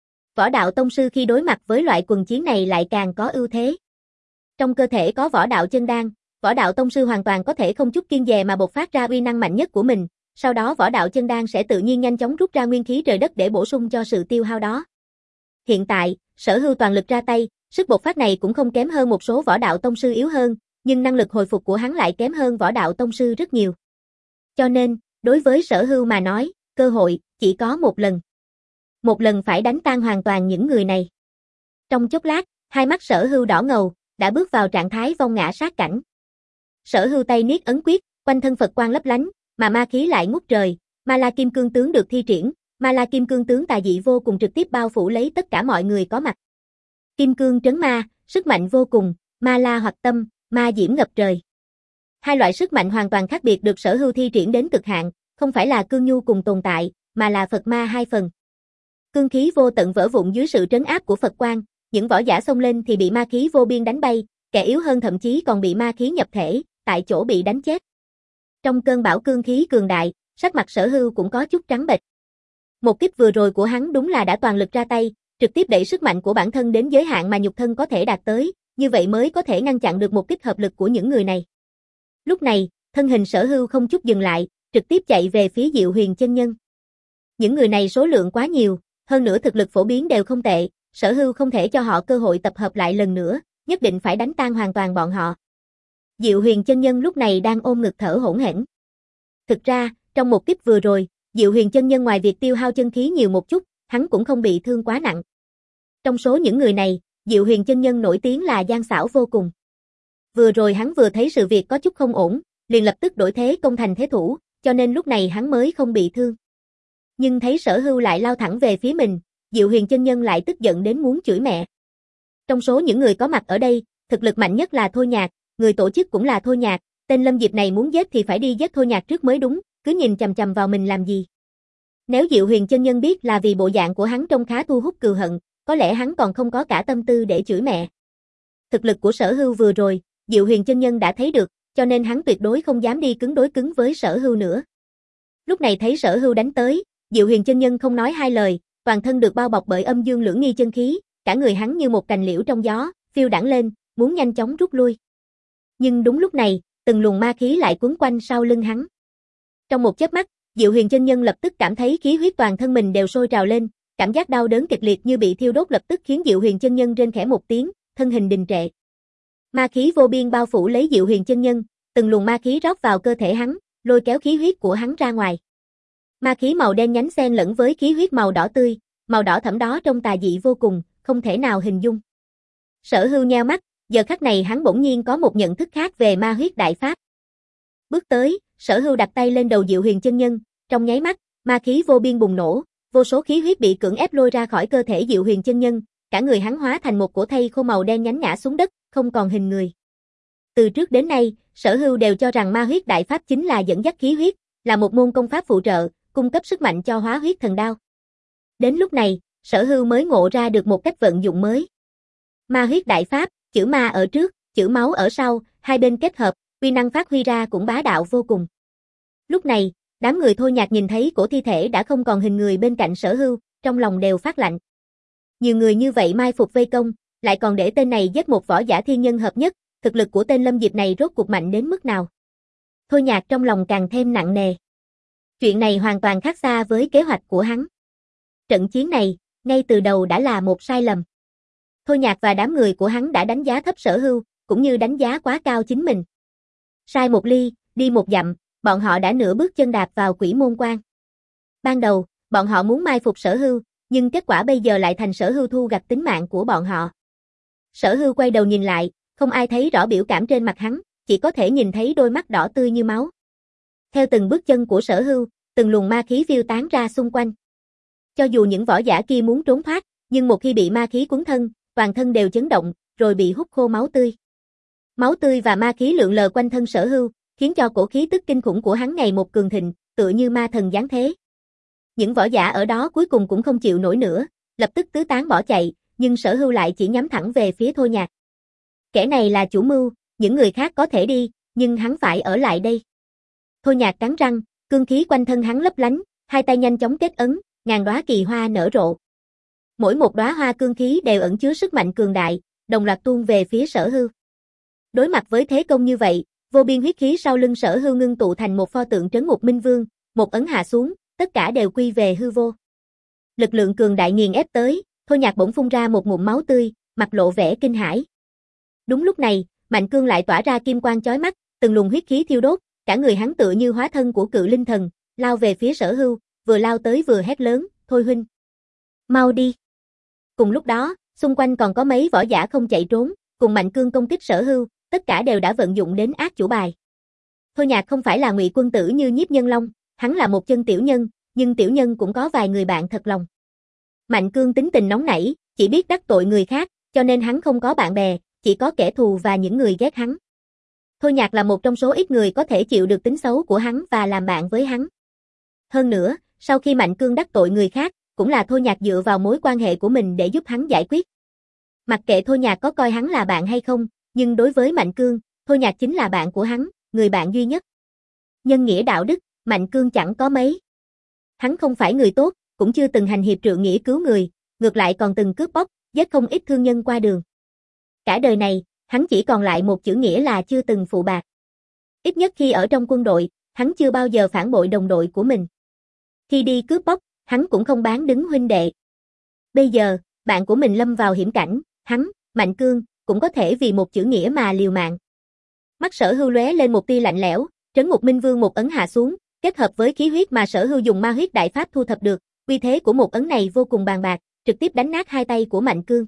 Võ đạo tông sư khi đối mặt với loại quần chiến này lại càng có ưu thế. Trong cơ thể có võ đạo chân đan, võ đạo tông sư hoàn toàn có thể không chút kiêng dè mà bộc phát ra uy năng mạnh nhất của mình, sau đó võ đạo chân đan sẽ tự nhiên nhanh chóng rút ra nguyên khí trời đất để bổ sung cho sự tiêu hao đó. Hiện tại, Sở Hưu toàn lực ra tay, sức bộc phát này cũng không kém hơn một số võ đạo tông sư yếu hơn, nhưng năng lực hồi phục của hắn lại kém hơn võ đạo tông sư rất nhiều. Cho nên, đối với Sở Hưu mà nói, cơ hội chỉ có một lần. Một lần phải đánh tan hoàn toàn những người này. Trong chốc lát, hai mắt Sở Hưu đỏ ngầu, đã bước vào trạng thái vong ngã sát cảnh. Sở Hưu tay niết ấn quyết, quanh thân Phật quang lấp lánh, mà ma khí lại ngút trời, Ma La Kim Cương tướng được thi triển, Ma La Kim Cương tướng tà dị vô cùng trực tiếp bao phủ lấy tất cả mọi người có mặt. Kim cương trấn ma, sức mạnh vô cùng, Ma La hoặc tâm, ma diễm ngập trời. Hai loại sức mạnh hoàn toàn khác biệt được Sở Hưu thi triển đến cực hạn, không phải là cương nhu cùng tồn tại, mà là Phật ma hai phần. Cương khí vô tận vỡ vụn dưới sự trấn áp của Phật quang, những võ giả xông lên thì bị ma khí vô biên đánh bay, kẻ yếu hơn thậm chí còn bị ma khí nhập thể, tại chỗ bị đánh chết. Trong cơn bão cương khí cường đại, sắc mặt Sở Hưu cũng có chút trắng bệch. Một kích vừa rồi của hắn đúng là đã toàn lực ra tay, trực tiếp đẩy sức mạnh của bản thân đến giới hạn mà nhục thân có thể đạt tới, như vậy mới có thể ngăn chặn được một kích hợp lực của những người này. Lúc này, thân hình Sở Hưu không chút dừng lại, trực tiếp chạy về phía Diệu Huyền chân nhân. Những người này số lượng quá nhiều, hơn nữa thực lực phổ biến đều không tệ, Sở Hưu không thể cho họ cơ hội tập hợp lại lần nữa, nhất định phải đánh tan hoàn toàn bọn họ. Diệu Huyền chân nhân lúc này đang ôm ngực thở hổn hển. Thực ra, trong một kích vừa rồi, Diệu Huyền chân nhân ngoài việc tiêu hao chân khí nhiều một chút, hắn cũng không bị thương quá nặng. Trong số những người này, Diệu Huyền chân nhân nổi tiếng là gian xảo vô cùng. Vừa rồi hắn vừa thấy sự việc có chút không ổn, liền lập tức đổi thế công thành thế thủ, cho nên lúc này hắn mới không bị thương. Nhưng thấy Sở Hưu lại lao thẳng về phía mình, Diệu Huyền chân nhân lại tức giận đến muốn chửi mẹ. Trong số những người có mặt ở đây, thực lực mạnh nhất là Thôi Nhạc, người tổ chức cũng là Thôi Nhạc, tên Lâm Diệp này muốn giết thì phải đi giết Thôi Nhạc trước mới đúng, cứ nhìn chằm chằm vào mình làm gì. Nếu Diệu Huyền chân nhân biết là vì bộ dạng của hắn trông khá thu hút cừu hận, có lẽ hắn còn không có cả tâm tư để chửi mẹ. Thực lực của Sở Hưu vừa rồi, Diệu Huyền chân nhân đã thấy được, cho nên hắn tuyệt đối không dám đi cứng đối cứng với Sở Hưu nữa. Lúc này thấy Sở Hưu đánh tới, Diệu Huyền chân nhân không nói hai lời, toàn thân được bao bọc bởi âm dương lưỡng nghi chân khí, cả người hắn như một cành liễu trong gió, phiêu đãng lên, muốn nhanh chóng rút lui. Nhưng đúng lúc này, từng luồng ma khí lại quấn quanh sau lưng hắn. Trong một chớp mắt, Diệu Huyền chân nhân lập tức cảm thấy khí huyết toàn thân mình đều sôi trào lên, cảm giác đau đớn kịch liệt như bị thiêu đốt lập tức khiến Diệu Huyền chân nhân rên khẽ một tiếng, thân hình đình trệ. Ma khí vô biên bao phủ lấy Diệu Huyền chân nhân, từng luồng ma khí rót vào cơ thể hắn, lôi kéo khí huyết của hắn ra ngoài. Ma khí màu đen nhánh xen lẫn với khí huyết màu đỏ tươi, màu đỏ thẫm đó trông tà dị vô cùng, không thể nào hình dung. Sở Hưu nheo mắt, giờ khắc này hắn bỗng nhiên có một nhận thức khác về ma huyết đại pháp. Bước tới, Sở Hưu đặt tay lên đầu Diệu Huyền chân nhân, trong nháy mắt, ma khí vô biên bùng nổ, vô số khí huyết bị cưỡng ép lôi ra khỏi cơ thể Diệu Huyền chân nhân, cả người hắn hóa thành một cổ thây khô màu đen nhánh ngã xuống đất, không còn hình người. Từ trước đến nay, Sở Hưu đều cho rằng ma huyết đại pháp chính là dẫn dắt khí huyết, là một môn công pháp phụ trợ, cung cấp sức mạnh cho hóa huyết thần đao. Đến lúc này, Sở Hưu mới ngộ ra được một cách vận dụng mới. Ma huyết đại pháp, chữ ma ở trước, chữ máu ở sau, hai bên kết hợp, uy năng phát huy ra cũng bá đạo vô cùng. Lúc này, đám người Thôi Nhạc nhìn thấy cổ thi thể đã không còn hình người bên cạnh Sở Hưu, trong lòng đều phát lạnh. Nhiều người như vậy mai phục vây công, lại còn để tên này giết một võ giả thiên nhân hợp nhất, thực lực của tên Lâm Diệp này rốt cuộc mạnh đến mức nào. Thôi Nhạc trong lòng càng thêm nặng nề. Chuyện này hoàn toàn khác xa với kế hoạch của hắn. Trận chiến này, ngay từ đầu đã là một sai lầm. Thôi Nhạc và đám người của hắn đã đánh giá thấp Sở Hưu, cũng như đánh giá quá cao chính mình. Sai một ly, đi một dặm, bọn họ đã nửa bước chân đạp vào Quỷ Môn Quan. Ban đầu, bọn họ muốn mai phục Sở Hưu, nhưng kết quả bây giờ lại thành Sở Hưu thu gặt tính mạng của bọn họ. Sở Hưu quay đầu nhìn lại, không ai thấy rõ biểu cảm trên mặt hắn, chỉ có thể nhìn thấy đôi mắt đỏ tươi như máu. Theo từng bước chân của Sở Hưu, từng luồng ma khí phiêu tán ra xung quanh. Cho dù những võ giả kia muốn trốn thoát, nhưng một khi bị ma khí cuốn thân, toàn thân đều chấn động, rồi bị hút khô máu tươi. Máu tươi và ma khí lượn lờ quanh thân Sở Hưu, khiến cho cổ khí tức kinh khủng của hắn ngày một cường thịnh, tựa như ma thần giáng thế. Những võ giả ở đó cuối cùng cũng không chịu nổi nữa, lập tức tứ tán bỏ chạy, nhưng Sở Hưu lại chỉ nhắm thẳng về phía Thôi Nhạc. Kẻ này là chủ mưu, những người khác có thể đi, nhưng hắn phải ở lại đây. Thôi Nhạc cắn răng, cương khí quanh thân hắn lấp lánh, hai tay nhanh chóng kết ấn, ngàn đóa kỳ hoa nở rộ. Mỗi một đóa hoa cương khí đều ẩn chứa sức mạnh cường đại, đồng loạt tuôn về phía Sở Hưu. Đối mặt với thế công như vậy, vô biên huyết khí sau lưng Sở Hưu ngưng tụ thành một pho tượng trấn ngục minh vương, một ấn hạ xuống, tất cả đều quy về hư vô. Lực lượng cường đại nghiền ép tới, Thôi Nhạc bỗng phun ra một ngụm máu tươi, mặt lộ vẻ kinh hãi. Đúng lúc này, Mạnh Cương lại tỏa ra kim quang chói mắt, từng luồng huyết khí thiêu đốt, cả người hắn tựa như hóa thân của cự linh thần, lao về phía Sở Hưu, vừa lao tới vừa hét lớn, "Thôi huynh, mau đi!" Cùng lúc đó, xung quanh còn có mấy võ giả không chạy trốn, cùng Mạnh Cương công kích Sở Hưu, tất cả đều đã vận dụng đến ác chủ bài. Thôi Nhạc không phải là Ngụy Quân Tử như Nhiếp Nhân Long, hắn là một chân tiểu nhân, nhưng tiểu nhân cũng có vài người bạn thật lòng. Mạnh Cương tính tình nóng nảy, chỉ biết đắc tội người khác, cho nên hắn không có bạn bè, chỉ có kẻ thù và những người ghét hắn. Thôi Nhạc là một trong số ít người có thể chịu được tính xấu của hắn và làm bạn với hắn. Hơn nữa, sau khi Mạnh Cương đắc tội người khác, cũng là Thôi Nhạc dựa vào mối quan hệ của mình để giúp hắn giải quyết. Mặc kệ Thôi Nhạc có coi hắn là bạn hay không, nhưng đối với Mạnh Cương, Thôi Nhạc chính là bạn của hắn, người bạn duy nhất. Nhân nghĩa đạo đức, Mạnh Cương chẳng có mấy. Hắn không phải người tốt, cũng chưa từng hành hiệp trượng nghĩa cứu người, ngược lại còn từng cướp bóc, giết không ít thương nhân qua đường. Cả đời này, hắn chỉ còn lại một chữ nghĩa là chưa từng phụ bạc. Ít nhất khi ở trong quân đội, hắn chưa bao giờ phản bội đồng đội của mình. Khi đi cướp bóc, hắn cũng không bán đứng huynh đệ. Bây giờ, bạn của mình lâm vào hiểm cảnh, hắn, Mạnh Cương, cũng có thể vì một chữ nghĩa mà liều mạng. Mắt Sở Hưu lóe lên một tia lạnh lẽo, trấn ngục minh vương một ấn hạ xuống, kết hợp với khí huyết mà Sở Hưu dùng ma huyết đại pháp thu thập được, uy thế của một ấn này vô cùng bàn bạc, trực tiếp đánh nát hai tay của Mạnh Cương.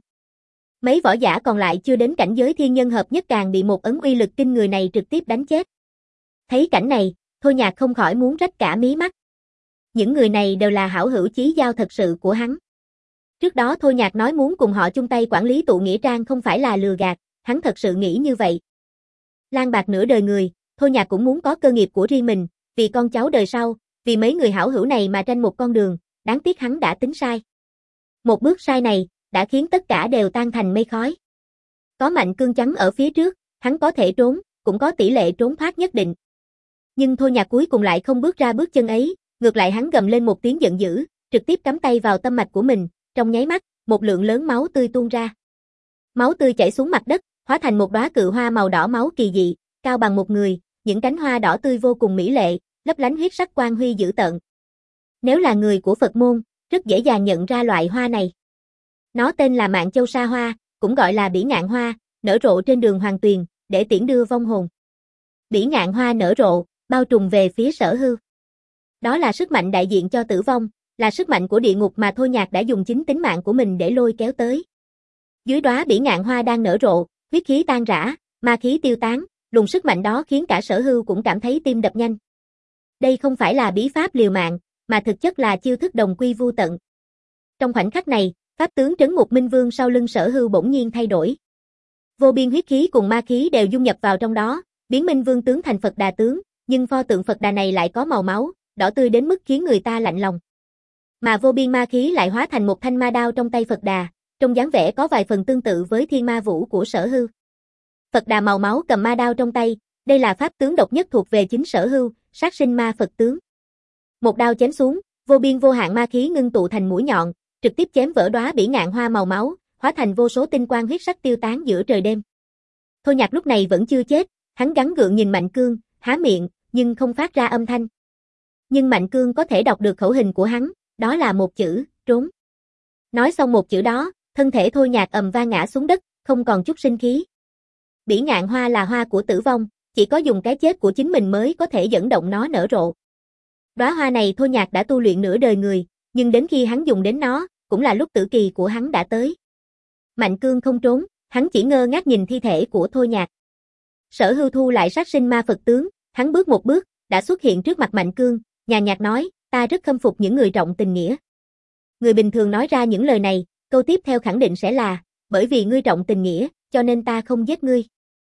Mấy võ giả còn lại chưa đến cảnh giới thiên nhân hợp nhất càng bị một ấn uy lực kinh người này trực tiếp đánh chết. Thấy cảnh này, Thôi Nhạc không khỏi muốn rách cả mí mắt. Những người này đều là hảo hữu chí giao thật sự của hắn. Trước đó Thôi Nhạc nói muốn cùng họ chung tay quản lý tụ nghĩa trang không phải là lừa gạt, hắn thật sự nghĩ như vậy. Lang bạc nửa đời người, Thôi Nhạc cũng muốn có cơ nghiệp của riêng mình, vì con cháu đời sau, vì mấy người hảo hữu này mà tranh một con đường, đáng tiếc hắn đã tính sai. Một bước sai này, đã khiến tất cả đều tan thành mây khói. Có Mạnh Cương chắn ở phía trước, hắn có thể trốn, cũng có tỷ lệ trốn thoát nhất định. Nhưng Thôi Nhạc cuối cùng lại không bước ra bước chân ấy, ngược lại hắn gầm lên một tiếng giận dữ, trực tiếp cắm tay vào tâm mạch của mình, trong nháy mắt, một lượng lớn máu tươi tuôn ra. Máu tươi chảy xuống mặt đất, hóa thành một đóa cự hoa màu đỏ máu kỳ dị, cao bằng một người, những cánh hoa đỏ tươi vô cùng mỹ lệ, lấp lánh huyết sắc quang huy dữ tợn. Nếu là người của Phật môn, rất dễ dàng nhận ra loại hoa này. Nó tên là Mạn Châu Sa Hoa, cũng gọi là Bỉ Ngạn Hoa, nở rộ trên đường Hoàng Tuyền, để tiễn đưa vong hồn. Bỉ Ngạn Hoa nở rộ, bao trùm về phía Sở Hưu. Đó là sức mạnh đại diện cho tử vong, là sức mạnh của địa ngục mà Thôi Nhạc đã dùng chính tính mạng của mình để lôi kéo tới. Dưới đóa Bỉ Ngạn Hoa đang nở rộ, huyết khí tan rã, ma khí tiêu tán, luồng sức mạnh đó khiến cả Sở Hưu cũng cảm thấy tim đập nhanh. Đây không phải là bí pháp liều mạng, mà thực chất là chiêu thức đồng quy vu tận. Trong khoảnh khắc này, pháp tướng trấn ngục minh vương sau lưng Sở Hưu bỗng nhiên thay đổi. Vô biên huyết khí cùng ma khí đều dung nhập vào trong đó, biến minh vương tướng thành Phật Đà tướng, nhưng pho tượng Phật Đà này lại có màu máu, đỏ tươi đến mức khiến người ta lạnh lòng. Mà vô biên ma khí lại hóa thành một thanh ma đao trong tay Phật Đà, trong dáng vẻ có vài phần tương tự với thiên ma vũ của Sở Hưu. Phật Đà màu máu cầm ma đao trong tay, đây là pháp tướng độc nhất thuộc về chính Sở Hưu, sát sinh ma Phật tướng. Một đao chém xuống, vô biên vô hạn ma khí ngưng tụ thành mũi nhọn, trực tiếp chém vỡ đóa Bỉ Ngạn Hoa màu máu, hóa thành vô số tinh quang huyết sắc tiêu tán giữa trời đêm. Thôi Nhạc lúc này vẫn chưa chết, hắn gắng gượng nhìn Mạnh Cương, há miệng, nhưng không phát ra âm thanh. Nhưng Mạnh Cương có thể đọc được khẩu hình của hắn, đó là một chữ, trốn. Nói xong một chữ đó, thân thể Thôi Nhạc ầm vang ngã xuống đất, không còn chút sinh khí. Bỉ Ngạn Hoa là hoa của tử vong, chỉ có dùng cái chết của chính mình mới có thể dẫn động nó nở rộ. Đóa hoa này Thôi Nhạc đã tu luyện nửa đời người, nhưng đến khi hắn dùng đến nó, cũng là lúc tử kỳ của hắn đã tới. Mạnh Cương không trốn, hắn chỉ ngơ ngác nhìn thi thể của Thôi Nhạc. Sở Hưu thu lại sát sinh ma Phật tướng, hắn bước một bước, đã xuất hiện trước mặt Mạnh Cương, nhàn nhạt nói, ta rất khâm phục những người trọng tình nghĩa. Người bình thường nói ra những lời này, câu tiếp theo khẳng định sẽ là, bởi vì ngươi trọng tình nghĩa, cho nên ta không giết ngươi.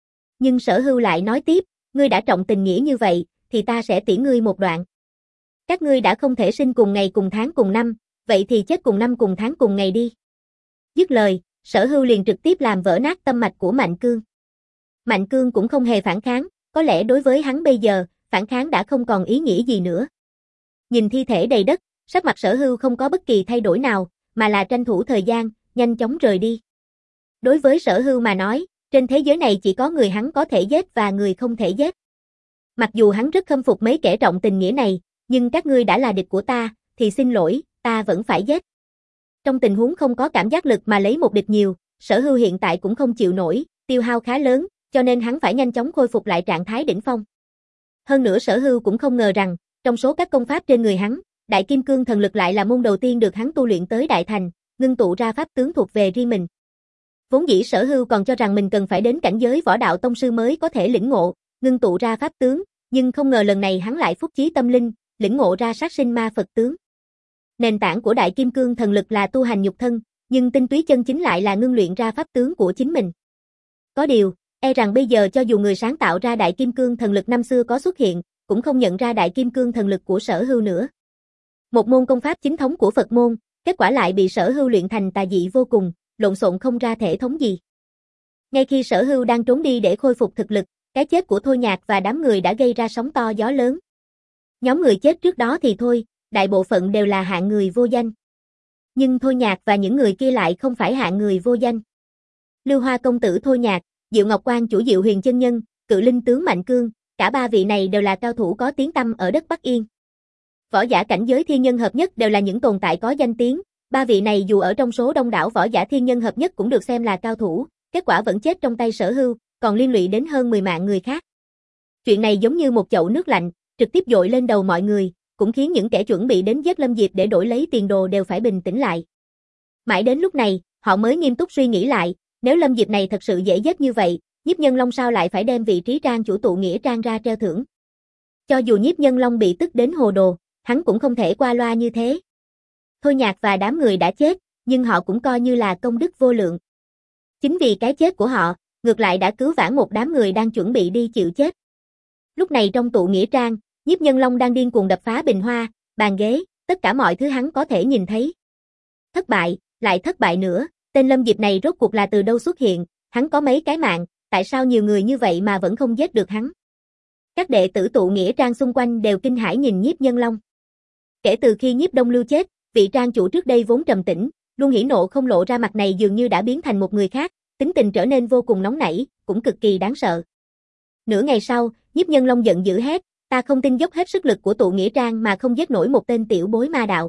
Nhưng Sở Hưu lại nói tiếp, ngươi đã trọng tình nghĩa như vậy, thì ta sẽ tiễn ngươi một đoạn. Các ngươi đã không thể sinh cùng ngày cùng tháng cùng năm, vậy thì chết cùng năm cùng tháng cùng ngày đi. Dứt lời, Sở Hưu liền trực tiếp làm vỡ nát tâm mạch của Mạnh Cương. Mạnh Cương cũng không hề phản kháng, có lẽ đối với hắn bây giờ, phản kháng đã không còn ý nghĩa gì nữa. Nhìn thi thể đầy đất, sắc mặt Sở Hưu không có bất kỳ thay đổi nào, mà là tranh thủ thời gian, nhanh chóng rời đi. Đối với Sở Hưu mà nói, trên thế giới này chỉ có người hắn có thể giết và người không thể giết. Mặc dù hắn rất khâm phục mấy kẻ trọng tình nghĩa này, nhưng các ngươi đã là địch của ta, thì xin lỗi, ta vẫn phải giết. Trong tình huống không có cảm giác lực mà lấy một địch nhiều, Sở Hưu hiện tại cũng không chịu nổi, tiêu hao khá lớn, cho nên hắn phải nhanh chóng khôi phục lại trạng thái đỉnh phong. Hơn nữa Sở Hưu cũng không ngờ rằng, trong số các công pháp trên người hắn, Đại Kim Cương Thần Lực lại là môn đầu tiên được hắn tu luyện tới đại thành, ngưng tụ ra pháp tướng thuộc về riêng mình. Vốn dĩ Sở Hưu còn cho rằng mình cần phải đến cảnh giới võ đạo tông sư mới có thể lĩnh ngộ, ngưng tụ ra pháp tướng, nhưng không ngờ lần này hắn lại phúc chí tâm linh, lĩnh ngộ ra sát sinh ma Phật tướng. Nền tảng của Đại Kim Cương Thần Lực là tu hành nhục thân, nhưng tinh túy chân chính lại là ngưng luyện ra pháp tướng của chính mình. Có điều, e rằng bây giờ cho dù người sáng tạo ra Đại Kim Cương Thần Lực năm xưa có xuất hiện, cũng không nhận ra Đại Kim Cương Thần Lực của Sở Hưu nữa. Một môn công pháp chính thống của Phật môn, kết quả lại bị Sở Hưu luyện thành tà dị vô cùng, lộn xộn không ra thể thống gì. Ngay khi Sở Hưu đang trốn đi để khôi phục thực lực, cái chết của Thôi Nhạc và đám người đã gây ra sóng to gió lớn. Nhóm người chết trước đó thì thôi, đại bộ phận đều là hạng người vô danh. Nhưng Thôi Nhạc và những người kia lại không phải hạng người vô danh. Lưu Hoa công tử Thôi Nhạc, Diệu Ngọc Quan chủ Diệu Huyền chân nhân, Cự Linh tướng Mạnh Cương, cả ba vị này đều là cao thủ có tiếng tăm ở đất Bắc Yên. Võ giả cảnh giới thiên nhân hợp nhất đều là những tồn tại có danh tiếng, ba vị này dù ở trong số đông đảo võ giả thiên nhân hợp nhất cũng được xem là cao thủ, kết quả vẫn chết trong tay Sở Hưu, còn liên lụy đến hơn mười mạng người khác. Chuyện này giống như một chậu nước lạnh, trực tiếp dội lên đầu mọi người, cũng khiến những kẻ chuẩn bị đến giết Lâm Diệp để đổi lấy tiền đồ đều phải bình tĩnh lại. Mãi đến lúc này, họ mới nghiêm túc suy nghĩ lại, nếu Lâm Diệp này thật sự dễ giết như vậy, Nhiếp Nhân Long sao lại phải đem vị trí trang chủ tụ nghĩa trang ra treo thưởng. Cho dù Nhiếp Nhân Long bị tức đến hồ đồ, hắn cũng không thể qua loa như thế. Thôi Nhạc và đám người đã chết, nhưng họ cũng coi như là công đức vô lượng. Chính vì cái chết của họ, ngược lại đã cứu vãn một đám người đang chuẩn bị đi chịu chết. Lúc này trong tụ nghĩa trang, Nhiếp Nhân Long đang điên cuồng đập phá bình hoa, bàn ghế, tất cả mọi thứ hắn có thể nhìn thấy. Thất bại, lại thất bại nữa, tên Lâm Diệp này rốt cuộc là từ đâu xuất hiện, hắn có mấy cái mạng, tại sao nhiều người như vậy mà vẫn không giết được hắn. Các đệ tử tụ nghĩa trang xung quanh đều kinh hãi nhìn Nhiếp Nhân Long. Kể từ khi Nhiếp Đông Lưu chết, vị trang chủ trước đây vốn trầm tĩnh, luôn hỉ nộ không lộ ra mặt này dường như đã biến thành một người khác, tính tình trở nên vô cùng nóng nảy, cũng cực kỳ đáng sợ. Nửa ngày sau, Nhiếp Nhân Long giận dữ hét, ta không tin dốc hết sức lực của tụ nghĩa trang mà không giết nổi một tên tiểu bối ma đạo.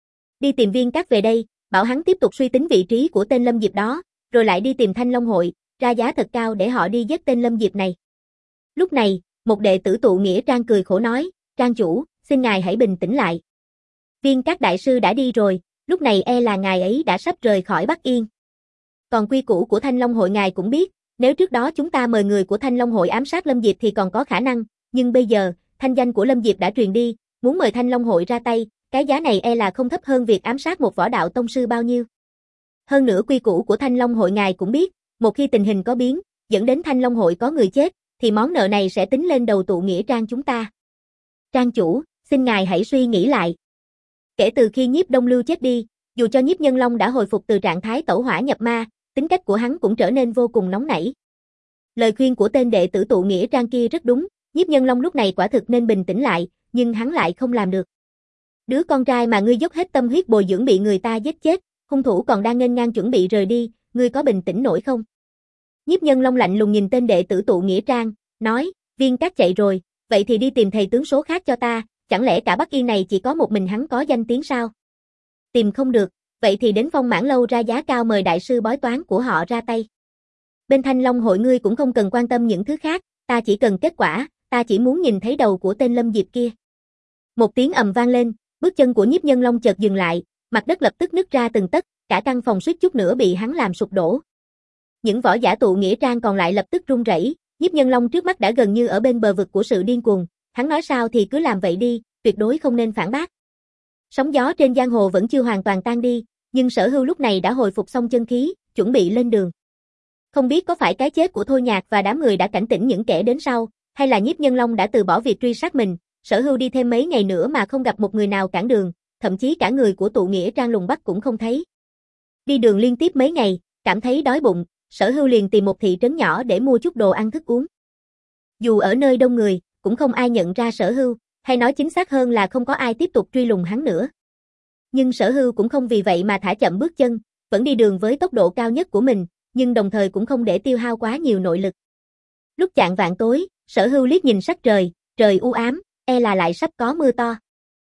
Đi tìm Viên Các về đây, bảo hắn tiếp tục suy tính vị trí của tên Lâm Diệp đó, rồi lại đi tìm Thanh Long hội, ra giá thật cao để họ đi giết tên Lâm Diệp này. Lúc này, một đệ tử tụ nghĩa trang cười khổ nói, trang chủ, xin ngài hãy bình tĩnh lại. Viên Các đại sư đã đi rồi, lúc này e là ngài ấy đã sắp rời khỏi Bắc Yên. Còn quy củ của Thanh Long hội ngài cũng biết, nếu trước đó chúng ta mời người của Thanh Long hội ám sát Lâm Diệp thì còn có khả năng, nhưng bây giờ, thanh danh của Lâm Diệp đã truyền đi, muốn mời Thanh Long hội ra tay, cái giá này e là không thấp hơn việc ám sát một võ đạo tông sư bao nhiêu. Hơn nữa quy củ của Thanh Long hội ngài cũng biết, một khi tình hình có biến, dẫn đến Thanh Long hội có người chết, thì món nợ này sẽ tính lên đầu tụ nghĩa trang chúng ta. Trang chủ, xin ngài hãy suy nghĩ lại. Kể từ khi Nhiếp Đông Lưu chết đi, dù cho Nhiếp Nhân Long đã hồi phục từ trạng thái tẩu hỏa nhập ma, tính cách của hắn cũng trở nên vô cùng nóng nảy. Lời khuyên của tên đệ tử tụ nghĩa trang kia rất đúng, Nhiếp Nhân Long lúc này quả thực nên bình tĩnh lại, nhưng hắn lại không làm được. Đứa con trai mà ngươi dốc hết tâm huyết bồi dưỡng bị người ta giết chết, hung thủ còn đang nghênh ngang chuẩn bị rời đi, ngươi có bình tĩnh nổi không? Nhiếp Nhân Long lạnh lùng nhìn tên đệ tử tụ nghĩa trang, nói, Viên Các chạy rồi, vậy thì đi tìm thầy tướng số khác cho ta, chẳng lẽ cả Bắc Yên này chỉ có một mình hắn có danh tiếng sao? Tìm không được, vậy thì đến Phong Mãn lâu ra giá cao mời đại sư bói toán của họ ra tay. Bên Thanh Long hội ngươi cũng không cần quan tâm những thứ khác, ta chỉ cần kết quả, ta chỉ muốn nhìn thấy đầu của tên Lâm Diệp kia. Một tiếng ầm vang lên, bước chân của Nhiếp Nhân Long chợt dừng lại, mặt đất lập tức nứt ra từng tấc, cả căn phòng suýt chút nữa bị hắn làm sụp đổ. Những võ giả tụ nghĩa trang còn lại lập tức run rẩy, Nhiếp Nhân Long trước mắt đã gần như ở bên bờ vực của sự điên cuồng, hắn nói sao thì cứ làm vậy đi, tuyệt đối không nên phản bác. Sóng gió trên giang hồ vẫn chưa hoàn toàn tan đi, nhưng Sở Hưu lúc này đã hồi phục xong chân khí, chuẩn bị lên đường. Không biết có phải cái chết của Thôi Nhạc và đám người đã cảnh tỉnh những kẻ đến sau, hay là Nhiếp Nhân Long đã từ bỏ việc truy sát mình, Sở Hưu đi thêm mấy ngày nữa mà không gặp một người nào cản đường, thậm chí cả người của tụ nghĩa trang lùng bắt cũng không thấy. Đi đường liên tiếp mấy ngày, cảm thấy đói bụng, Sở Hưu liền tìm một thị trấn nhỏ để mua chút đồ ăn thức uống. Dù ở nơi đông người, cũng không ai nhận ra Sở Hưu, hay nói chính xác hơn là không có ai tiếp tục truy lùng hắn nữa. Nhưng Sở Hưu cũng không vì vậy mà thả chậm bước chân, vẫn đi đường với tốc độ cao nhất của mình, nhưng đồng thời cũng không để tiêu hao quá nhiều nội lực. Lúc chạng vạng tối, Sở Hưu liếc nhìn sắc trời, trời u ám, e là lại sắp có mưa to.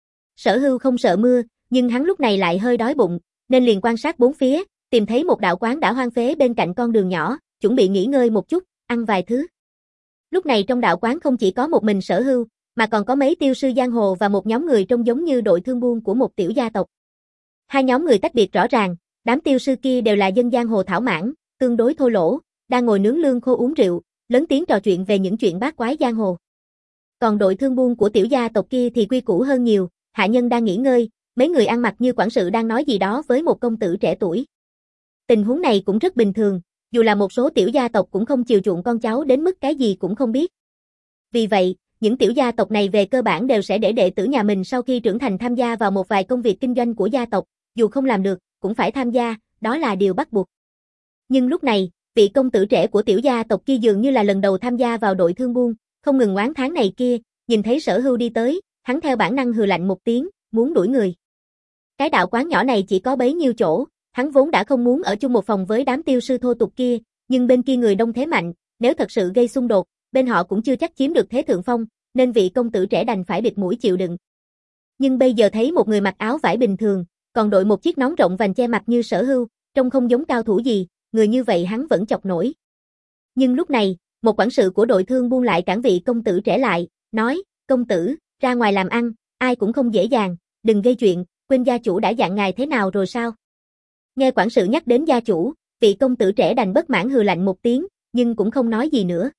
Sở Hưu không sợ mưa, nhưng hắn lúc này lại hơi đói bụng, nên liền quan sát bốn phía, tìm thấy một đạo quán đã hoang phế bên cạnh con đường nhỏ, chuẩn bị nghỉ ngơi một chút, ăn vài thứ. Lúc này trong đạo quán không chỉ có một mình Sở Hưu, mà còn có mấy tiêu sư giang hồ và một nhóm người trông giống như đội thương buôn của một tiểu gia tộc. Hai nhóm người tách biệt rõ ràng, đám tiêu sư kia đều là dân giang hồ thảo mãn, tương đối thô lỗ, đang ngồi nướng lương khô uống rượu, lớn tiếng trò chuyện về những chuyện bát quái giang hồ. Còn đội thương buôn của tiểu gia tộc kia thì quy củ hơn nhiều, hạ nhân đang nghỉ ngơi, mấy người ăn mặc như quản sự đang nói gì đó với một công tử trẻ tuổi. Tình huống này cũng rất bình thường, dù là một số tiểu gia tộc cũng không chiều chuộng con cháu đến mức cái gì cũng không biết. Vì vậy, những tiểu gia tộc này về cơ bản đều sẽ để đệ tử nhà mình sau khi trưởng thành tham gia vào một vài công việc kinh doanh của gia tộc, dù không làm được, cũng phải tham gia, đó là điều bắt buộc. Nhưng lúc này, vị công tử trẻ của tiểu gia tộc kia dường như là lần đầu tham gia vào đội thương buôn, không ngừng oán thán này kia, nhìn thấy Sở Hưu đi tới, hắn theo bản năng hừ lạnh một tiếng, muốn đuổi người. Cái đạo quán nhỏ này chỉ có bấy nhiêu chỗ, hắn vốn đã không muốn ở chung một phòng với đám tiêu sư thô tục kia, nhưng bên kia người đông thế mạnh, nếu thật sự gây xung đột, bên họ cũng chưa chắc chiếm được thế thượng phong, nên vị công tử trẻ đành phải bịt mũi chịu đựng. Nhưng bây giờ thấy một người mặc áo vải bình thường, còn đội một chiếc nón rộng vành che mặt như Sở Hưu, trông không giống cao thủ gì, người như vậy hắn vẫn chọc nổi. Nhưng lúc này, một quản sự của đội thương buôn lại cản vị công tử trẻ lại, nói, công tử, ra ngoài làm ăn, ai cũng không dễ dàng, đừng gây chuyện, quên gia chủ đã dặn ngài thế nào rồi sao? Nghe quản sự nhắc đến gia chủ, vị công tử trẻ đành bất mãn hừ lạnh một tiếng, nhưng cũng không nói gì nữa.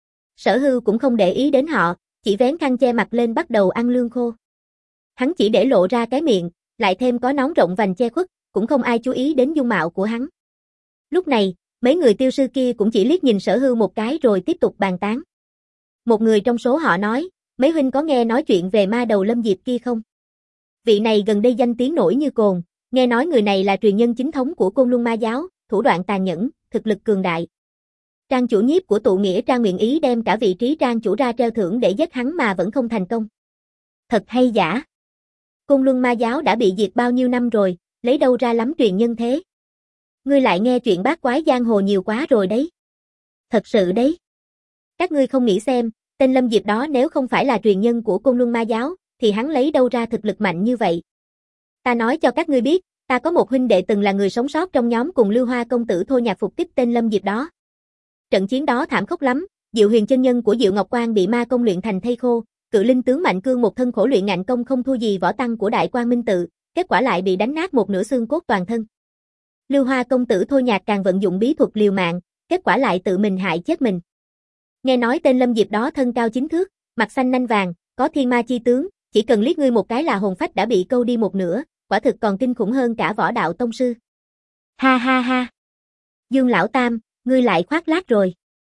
Sở Hưu cũng không để ý đến họ, chỉ vén khăn che mặt lên bắt đầu ăn lương khô. Hắn chỉ để lộ ra cái miệng, lại thêm có nón rộng vành che khuất, cũng không ai chú ý đến dung mạo của hắn. Lúc này, mấy người tiêu sư kia cũng chỉ liếc nhìn Sở Hưu một cái rồi tiếp tục bàn tán. Một người trong số họ nói, mấy huynh có nghe nói chuyện về ma đầu Lâm Diệp kia không? Vị này gần đây danh tiếng nổi như cồn, nghe nói người này là truyền nhân chính thống của Côn Luân Ma giáo, thủ đoạn tàn nhẫn, thực lực cường đại. Trang chủ nhiếp của tụ nghĩa trang nguyện ý đem cả vị trí trang chủ ra treo thưởng để giết hắn mà vẫn không thành công. Thật hay giả? Côn Luân Ma giáo đã bị diệt bao nhiêu năm rồi, lấy đâu ra lắm truyền nhân thế? Ngươi lại nghe chuyện bát quái giang hồ nhiều quá rồi đấy. Thật sự đấy. Các ngươi không nghĩ xem, tên Lâm Diệp đó nếu không phải là truyền nhân của Côn Luân Ma giáo, thì hắn lấy đâu ra thực lực mạnh như vậy? Ta nói cho các ngươi biết, ta có một huynh đệ từng là người sống sót trong nhóm cùng Lưu Hoa công tử Thôi Nhạc phục kích tên Lâm Diệp đó. Trận chiến đó thảm khốc lắm, Diệu Huyền chân nhân của Diệu Ngọc Quan bị ma công luyện thành thây khô, Cự Linh tướng Mạnh Cương một thân khổ luyện ngạnh công không thua gì võ tăng của Đại Quang Minh Tự, kết quả lại bị đánh nát một nửa xương cốt toàn thân. Lưu Hoa công tử Thôi Nhạc càng vận dụng bí thuật liều mạng, kết quả lại tự mình hại chết mình. Nghe nói tên Lâm Diệp đó thân cao chín thước, mặt xanh nanh vàng, có thiên ma chi tướng, chỉ cần liếc ngươi một cái là hồn phách đã bị câu đi một nửa, quả thực còn kinh khủng hơn cả võ đạo tông sư. Ha ha ha. Dương lão tam, ngươi lại khoác lác rồi.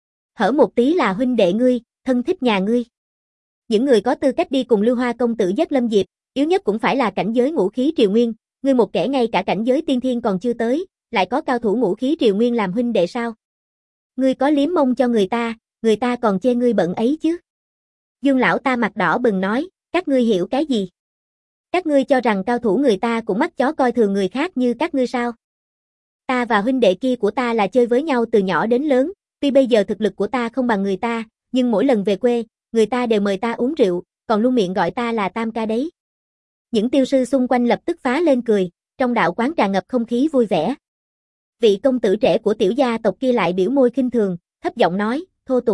Hở một tí là huynh đệ ngươi, thân thích nhà ngươi. Những người có tư cách đi cùng Lưu Hoa công tử giết Lâm Diệp, yếu nhất cũng phải là cảnh giới ngũ khí triều nguyên, ngươi một kẻ ngay cả cảnh giới tiên thiên còn chưa tới, lại có cao thủ ngũ khí triều nguyên làm huynh đệ sao? Ngươi có liếm mông cho người ta, người ta còn chê ngươi bận ấy chứ. Dương lão ta mặt đỏ bừng nói, các ngươi hiểu cái gì? Các ngươi cho rằng cao thủ người ta cũng mắt chó coi thường người khác như các ngươi sao? Ta và huynh đệ kia của ta là chơi với nhau từ nhỏ đến lớn, tuy bây giờ thực lực của ta không bằng người ta, nhưng mỗi lần về quê, người ta đều mời ta uống rượu, còn luôn miệng gọi ta là tam ca đấy. Những tiêu sư xung quanh lập tức phá lên cười, trong đạo quán tràn ngập không khí vui vẻ. Vị công tử trẻ của tiểu gia tộc kia lại biểu môi khinh thường, thấp giọng nói, thô tục.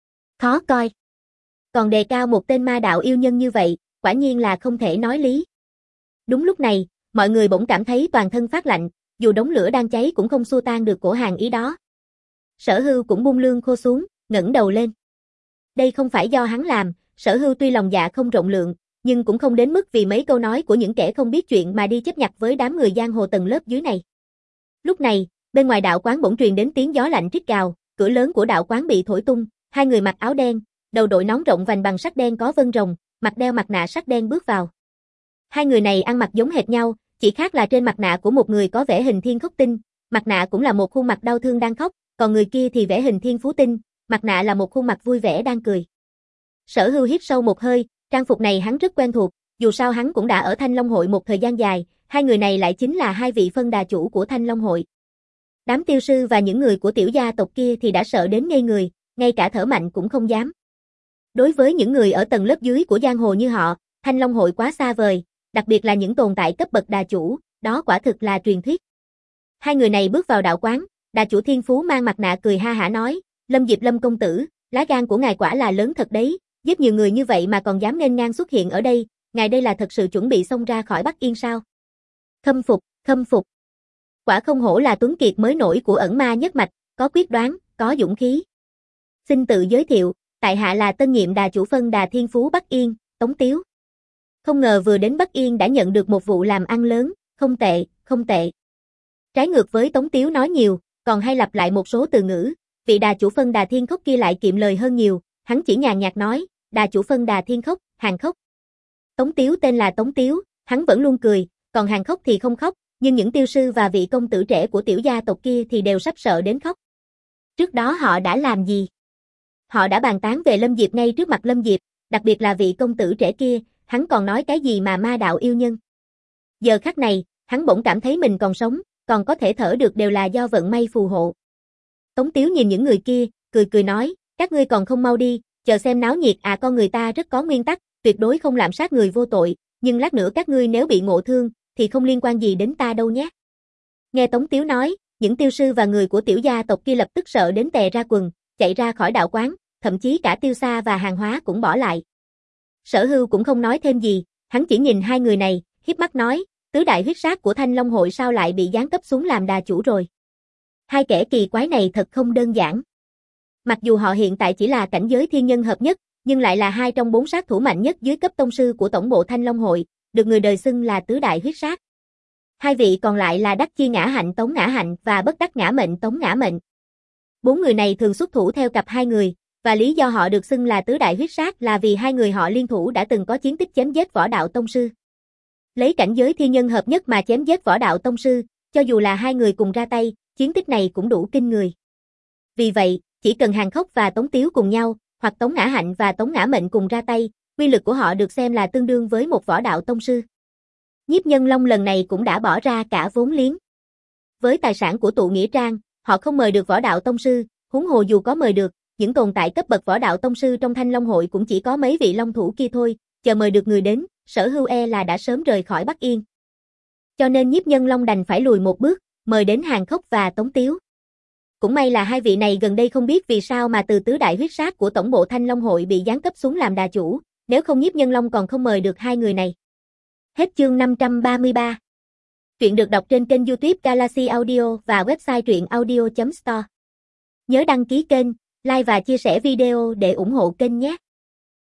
Khó coi. Còn đề cao một tên ma đạo yêu nhân như vậy, quả nhiên là không thể nói lý. Đúng lúc này, mọi người bỗng cảm thấy toàn thân phát lạnh, dù đống lửa đang cháy cũng không xua tan được cổ hàng ý đó. Sở Hưu cũng bung lương khô xuống, ngẩng đầu lên. Đây không phải do hắn làm, Sở Hưu tuy lòng dạ không rộng lượng, nhưng cũng không đến mức vì mấy câu nói của những kẻ không biết chuyện mà đi chấp nhặt với đám người giang hồ tầng lớp dưới này. Lúc này, Bên ngoài đạo quán bỗng truyền đến tiếng gió lạnh rít gào, cửa lớn của đạo quán bị thổi tung, hai người mặc áo đen, đầu đội nón rộng vành bằng sắt đen có vân rồng, mặt đeo mặt nạ sắt đen bước vào. Hai người này ăn mặc giống hệt nhau, chỉ khác là trên mặt nạ của một người có vẽ hình thiên khốc tinh, mặt nạ cũng là một khuôn mặt đau thương đang khóc, còn người kia thì vẽ hình thiên phú tinh, mặt nạ là một khuôn mặt vui vẻ đang cười. Sở Hưu hít sâu một hơi, trang phục này hắn rất quen thuộc, dù sao hắn cũng đã ở Thanh Long hội một thời gian dài, hai người này lại chính là hai vị phân đà chủ của Thanh Long hội. Đám tiêu sư và những người của tiểu gia tộc kia thì đã sợ đến ngây người, ngay cả thở mạnh cũng không dám. Đối với những người ở tầng lớp dưới của giang hồ như họ, Thanh Long hội quá xa vời, đặc biệt là những tồn tại cấp bậc đà chủ, đó quả thực là truyền thuyết. Hai người này bước vào đạo quán, đà chủ Thiên Phú mang mặt nạ cười ha hả nói, Lâm Diệp Lâm công tử, lá gan của ngài quả là lớn thật đấy, giết nhiều người như vậy mà còn dám nên ngang xuất hiện ở đây, ngài đây là thật sự chuẩn bị xông ra khỏi Bắc Yên sao? Khâm phục, khâm phục. Quả không hổ là tuấn kiệt mới nổi của ẩn ma nhất mạch, có quyết đoán, có dũng khí. Xin tự giới thiệu, tại hạ là tân nhiệm đà chủ phân đà Thiên Phú Bắc Yên, Tống Tiếu. Không ngờ vừa đến Bắc Yên đã nhận được một vụ làm ăn lớn, không tệ, không tệ. Trái ngược với Tống Tiếu nói nhiều, còn hay lặp lại một số từ ngữ, vị đà chủ phân đà Thiên Khốc kia lại kiệm lời hơn nhiều, hắn chỉ nhàn nhạt nói, đà chủ phân đà Thiên Khốc, Hàn Khốc. Tống Tiếu tên là Tống Tiếu, hắn vẫn luôn cười, còn Hàn Khốc thì không khóc, nhưng những tiêu sư và vị công tử trẻ của tiểu gia tộc kia thì đều sắp sợ đến khóc. Trước đó họ đã làm gì? Họ đã bàn tán về Lâm Diệp ngay trước mặt Lâm Diệp, đặc biệt là vị công tử trẻ kia, hắn còn nói cái gì mà ma đạo yêu nhân. Giờ khắc này, hắn bỗng cảm thấy mình còn sống, còn có thể thở được đều là do vận may phù hộ. Tống Tiếu nhìn những người kia, cười cười nói, các ngươi còn không mau đi, chờ xem náo nhiệt à, con người ta rất có nguyên tắc, tuyệt đối không lạm sát người vô tội, nhưng lát nữa các ngươi nếu bị ngộ thương, thì không liên quan gì đến ta đâu nhé. Nghe Tống Tiếu nói, những tiêu sư và người của tiểu gia tộc kia lập tức sợ đến tè ra quần, chạy ra khỏi đạo quán, thậm chí cả tiêu xa và hàng hóa cũng bỏ lại. Sở Hưu cũng không nói thêm gì, hắn chỉ nhìn hai người này, hiếp mắt nói, tứ đại huyết sát của Thanh Long hội sao lại bị giáng cấp xuống làm đà chủ rồi. Hai kẻ kỳ quái này thật không đơn giản. Mặc dù họ hiện tại chỉ là cảnh giới thiên nhân hợp nhất, nhưng lại là hai trong bốn sát thủ mạnh nhất dưới cấp tông sư của tổng bộ Thanh Long hội, được người đời xưng là tứ đại huyết sát. Hai vị còn lại là Đắc Chi Ngã Hạnh Tống Ngã Hạnh và Bất Đắc Ngã Mệnh Tống Ngã Mệnh. Bốn người này thường xuất thủ theo cặp hai người, và lý do họ được xưng là tứ đại huyết sát là vì hai người họ liên thủ đã từng có chiến tích chém giết võ đạo tông sư. Lấy cảnh giới thiên nhân hợp nhất mà chém giết võ đạo tông sư, cho dù là hai người cùng ra tay, chiến tích này cũng đủ kinh người. Vì vậy, chỉ cần Hàn Khốc và Tống Tiếu cùng nhau, hoặc Tống Ngã Hạnh và Tống Ngã Mệnh cùng ra tay, uy lực của họ được xem là tương đương với một võ đạo tông sư. Nhiếp Nhân Long lần này cũng đã bỏ ra cả vốn liếng. Với tài sản của tụ nghĩa trang, họ không mời được võ đạo tông sư, huống hồ dù có mời được, những tồn tại cấp bậc võ đạo tông sư trong Thanh Long hội cũng chỉ có mấy vị long thủ kia thôi, chờ mời được người đến, Sở Hưu e là đã sớm rời khỏi Bắc Yên. Cho nên Nhiếp Nhân Long đành phải lùi một bước, mời đến Hàn Khốc và Tống Tiếu. Cũng may là hai vị này gần đây không biết vì sao mà từ tứ đại huyết sát của tổng bộ Thanh Long hội bị giáng cấp xuống làm đà chủ, nếu không Nhiếp Nhân Long còn không mời được hai người này. Hết chương năm trăm ba mươi ba. Truyện được đọc trên kênh YouTube Galaxy Audio và website truyện audio chấm store. Nhớ đăng ký kênh, like và chia sẻ video để ủng hộ kênh nhé.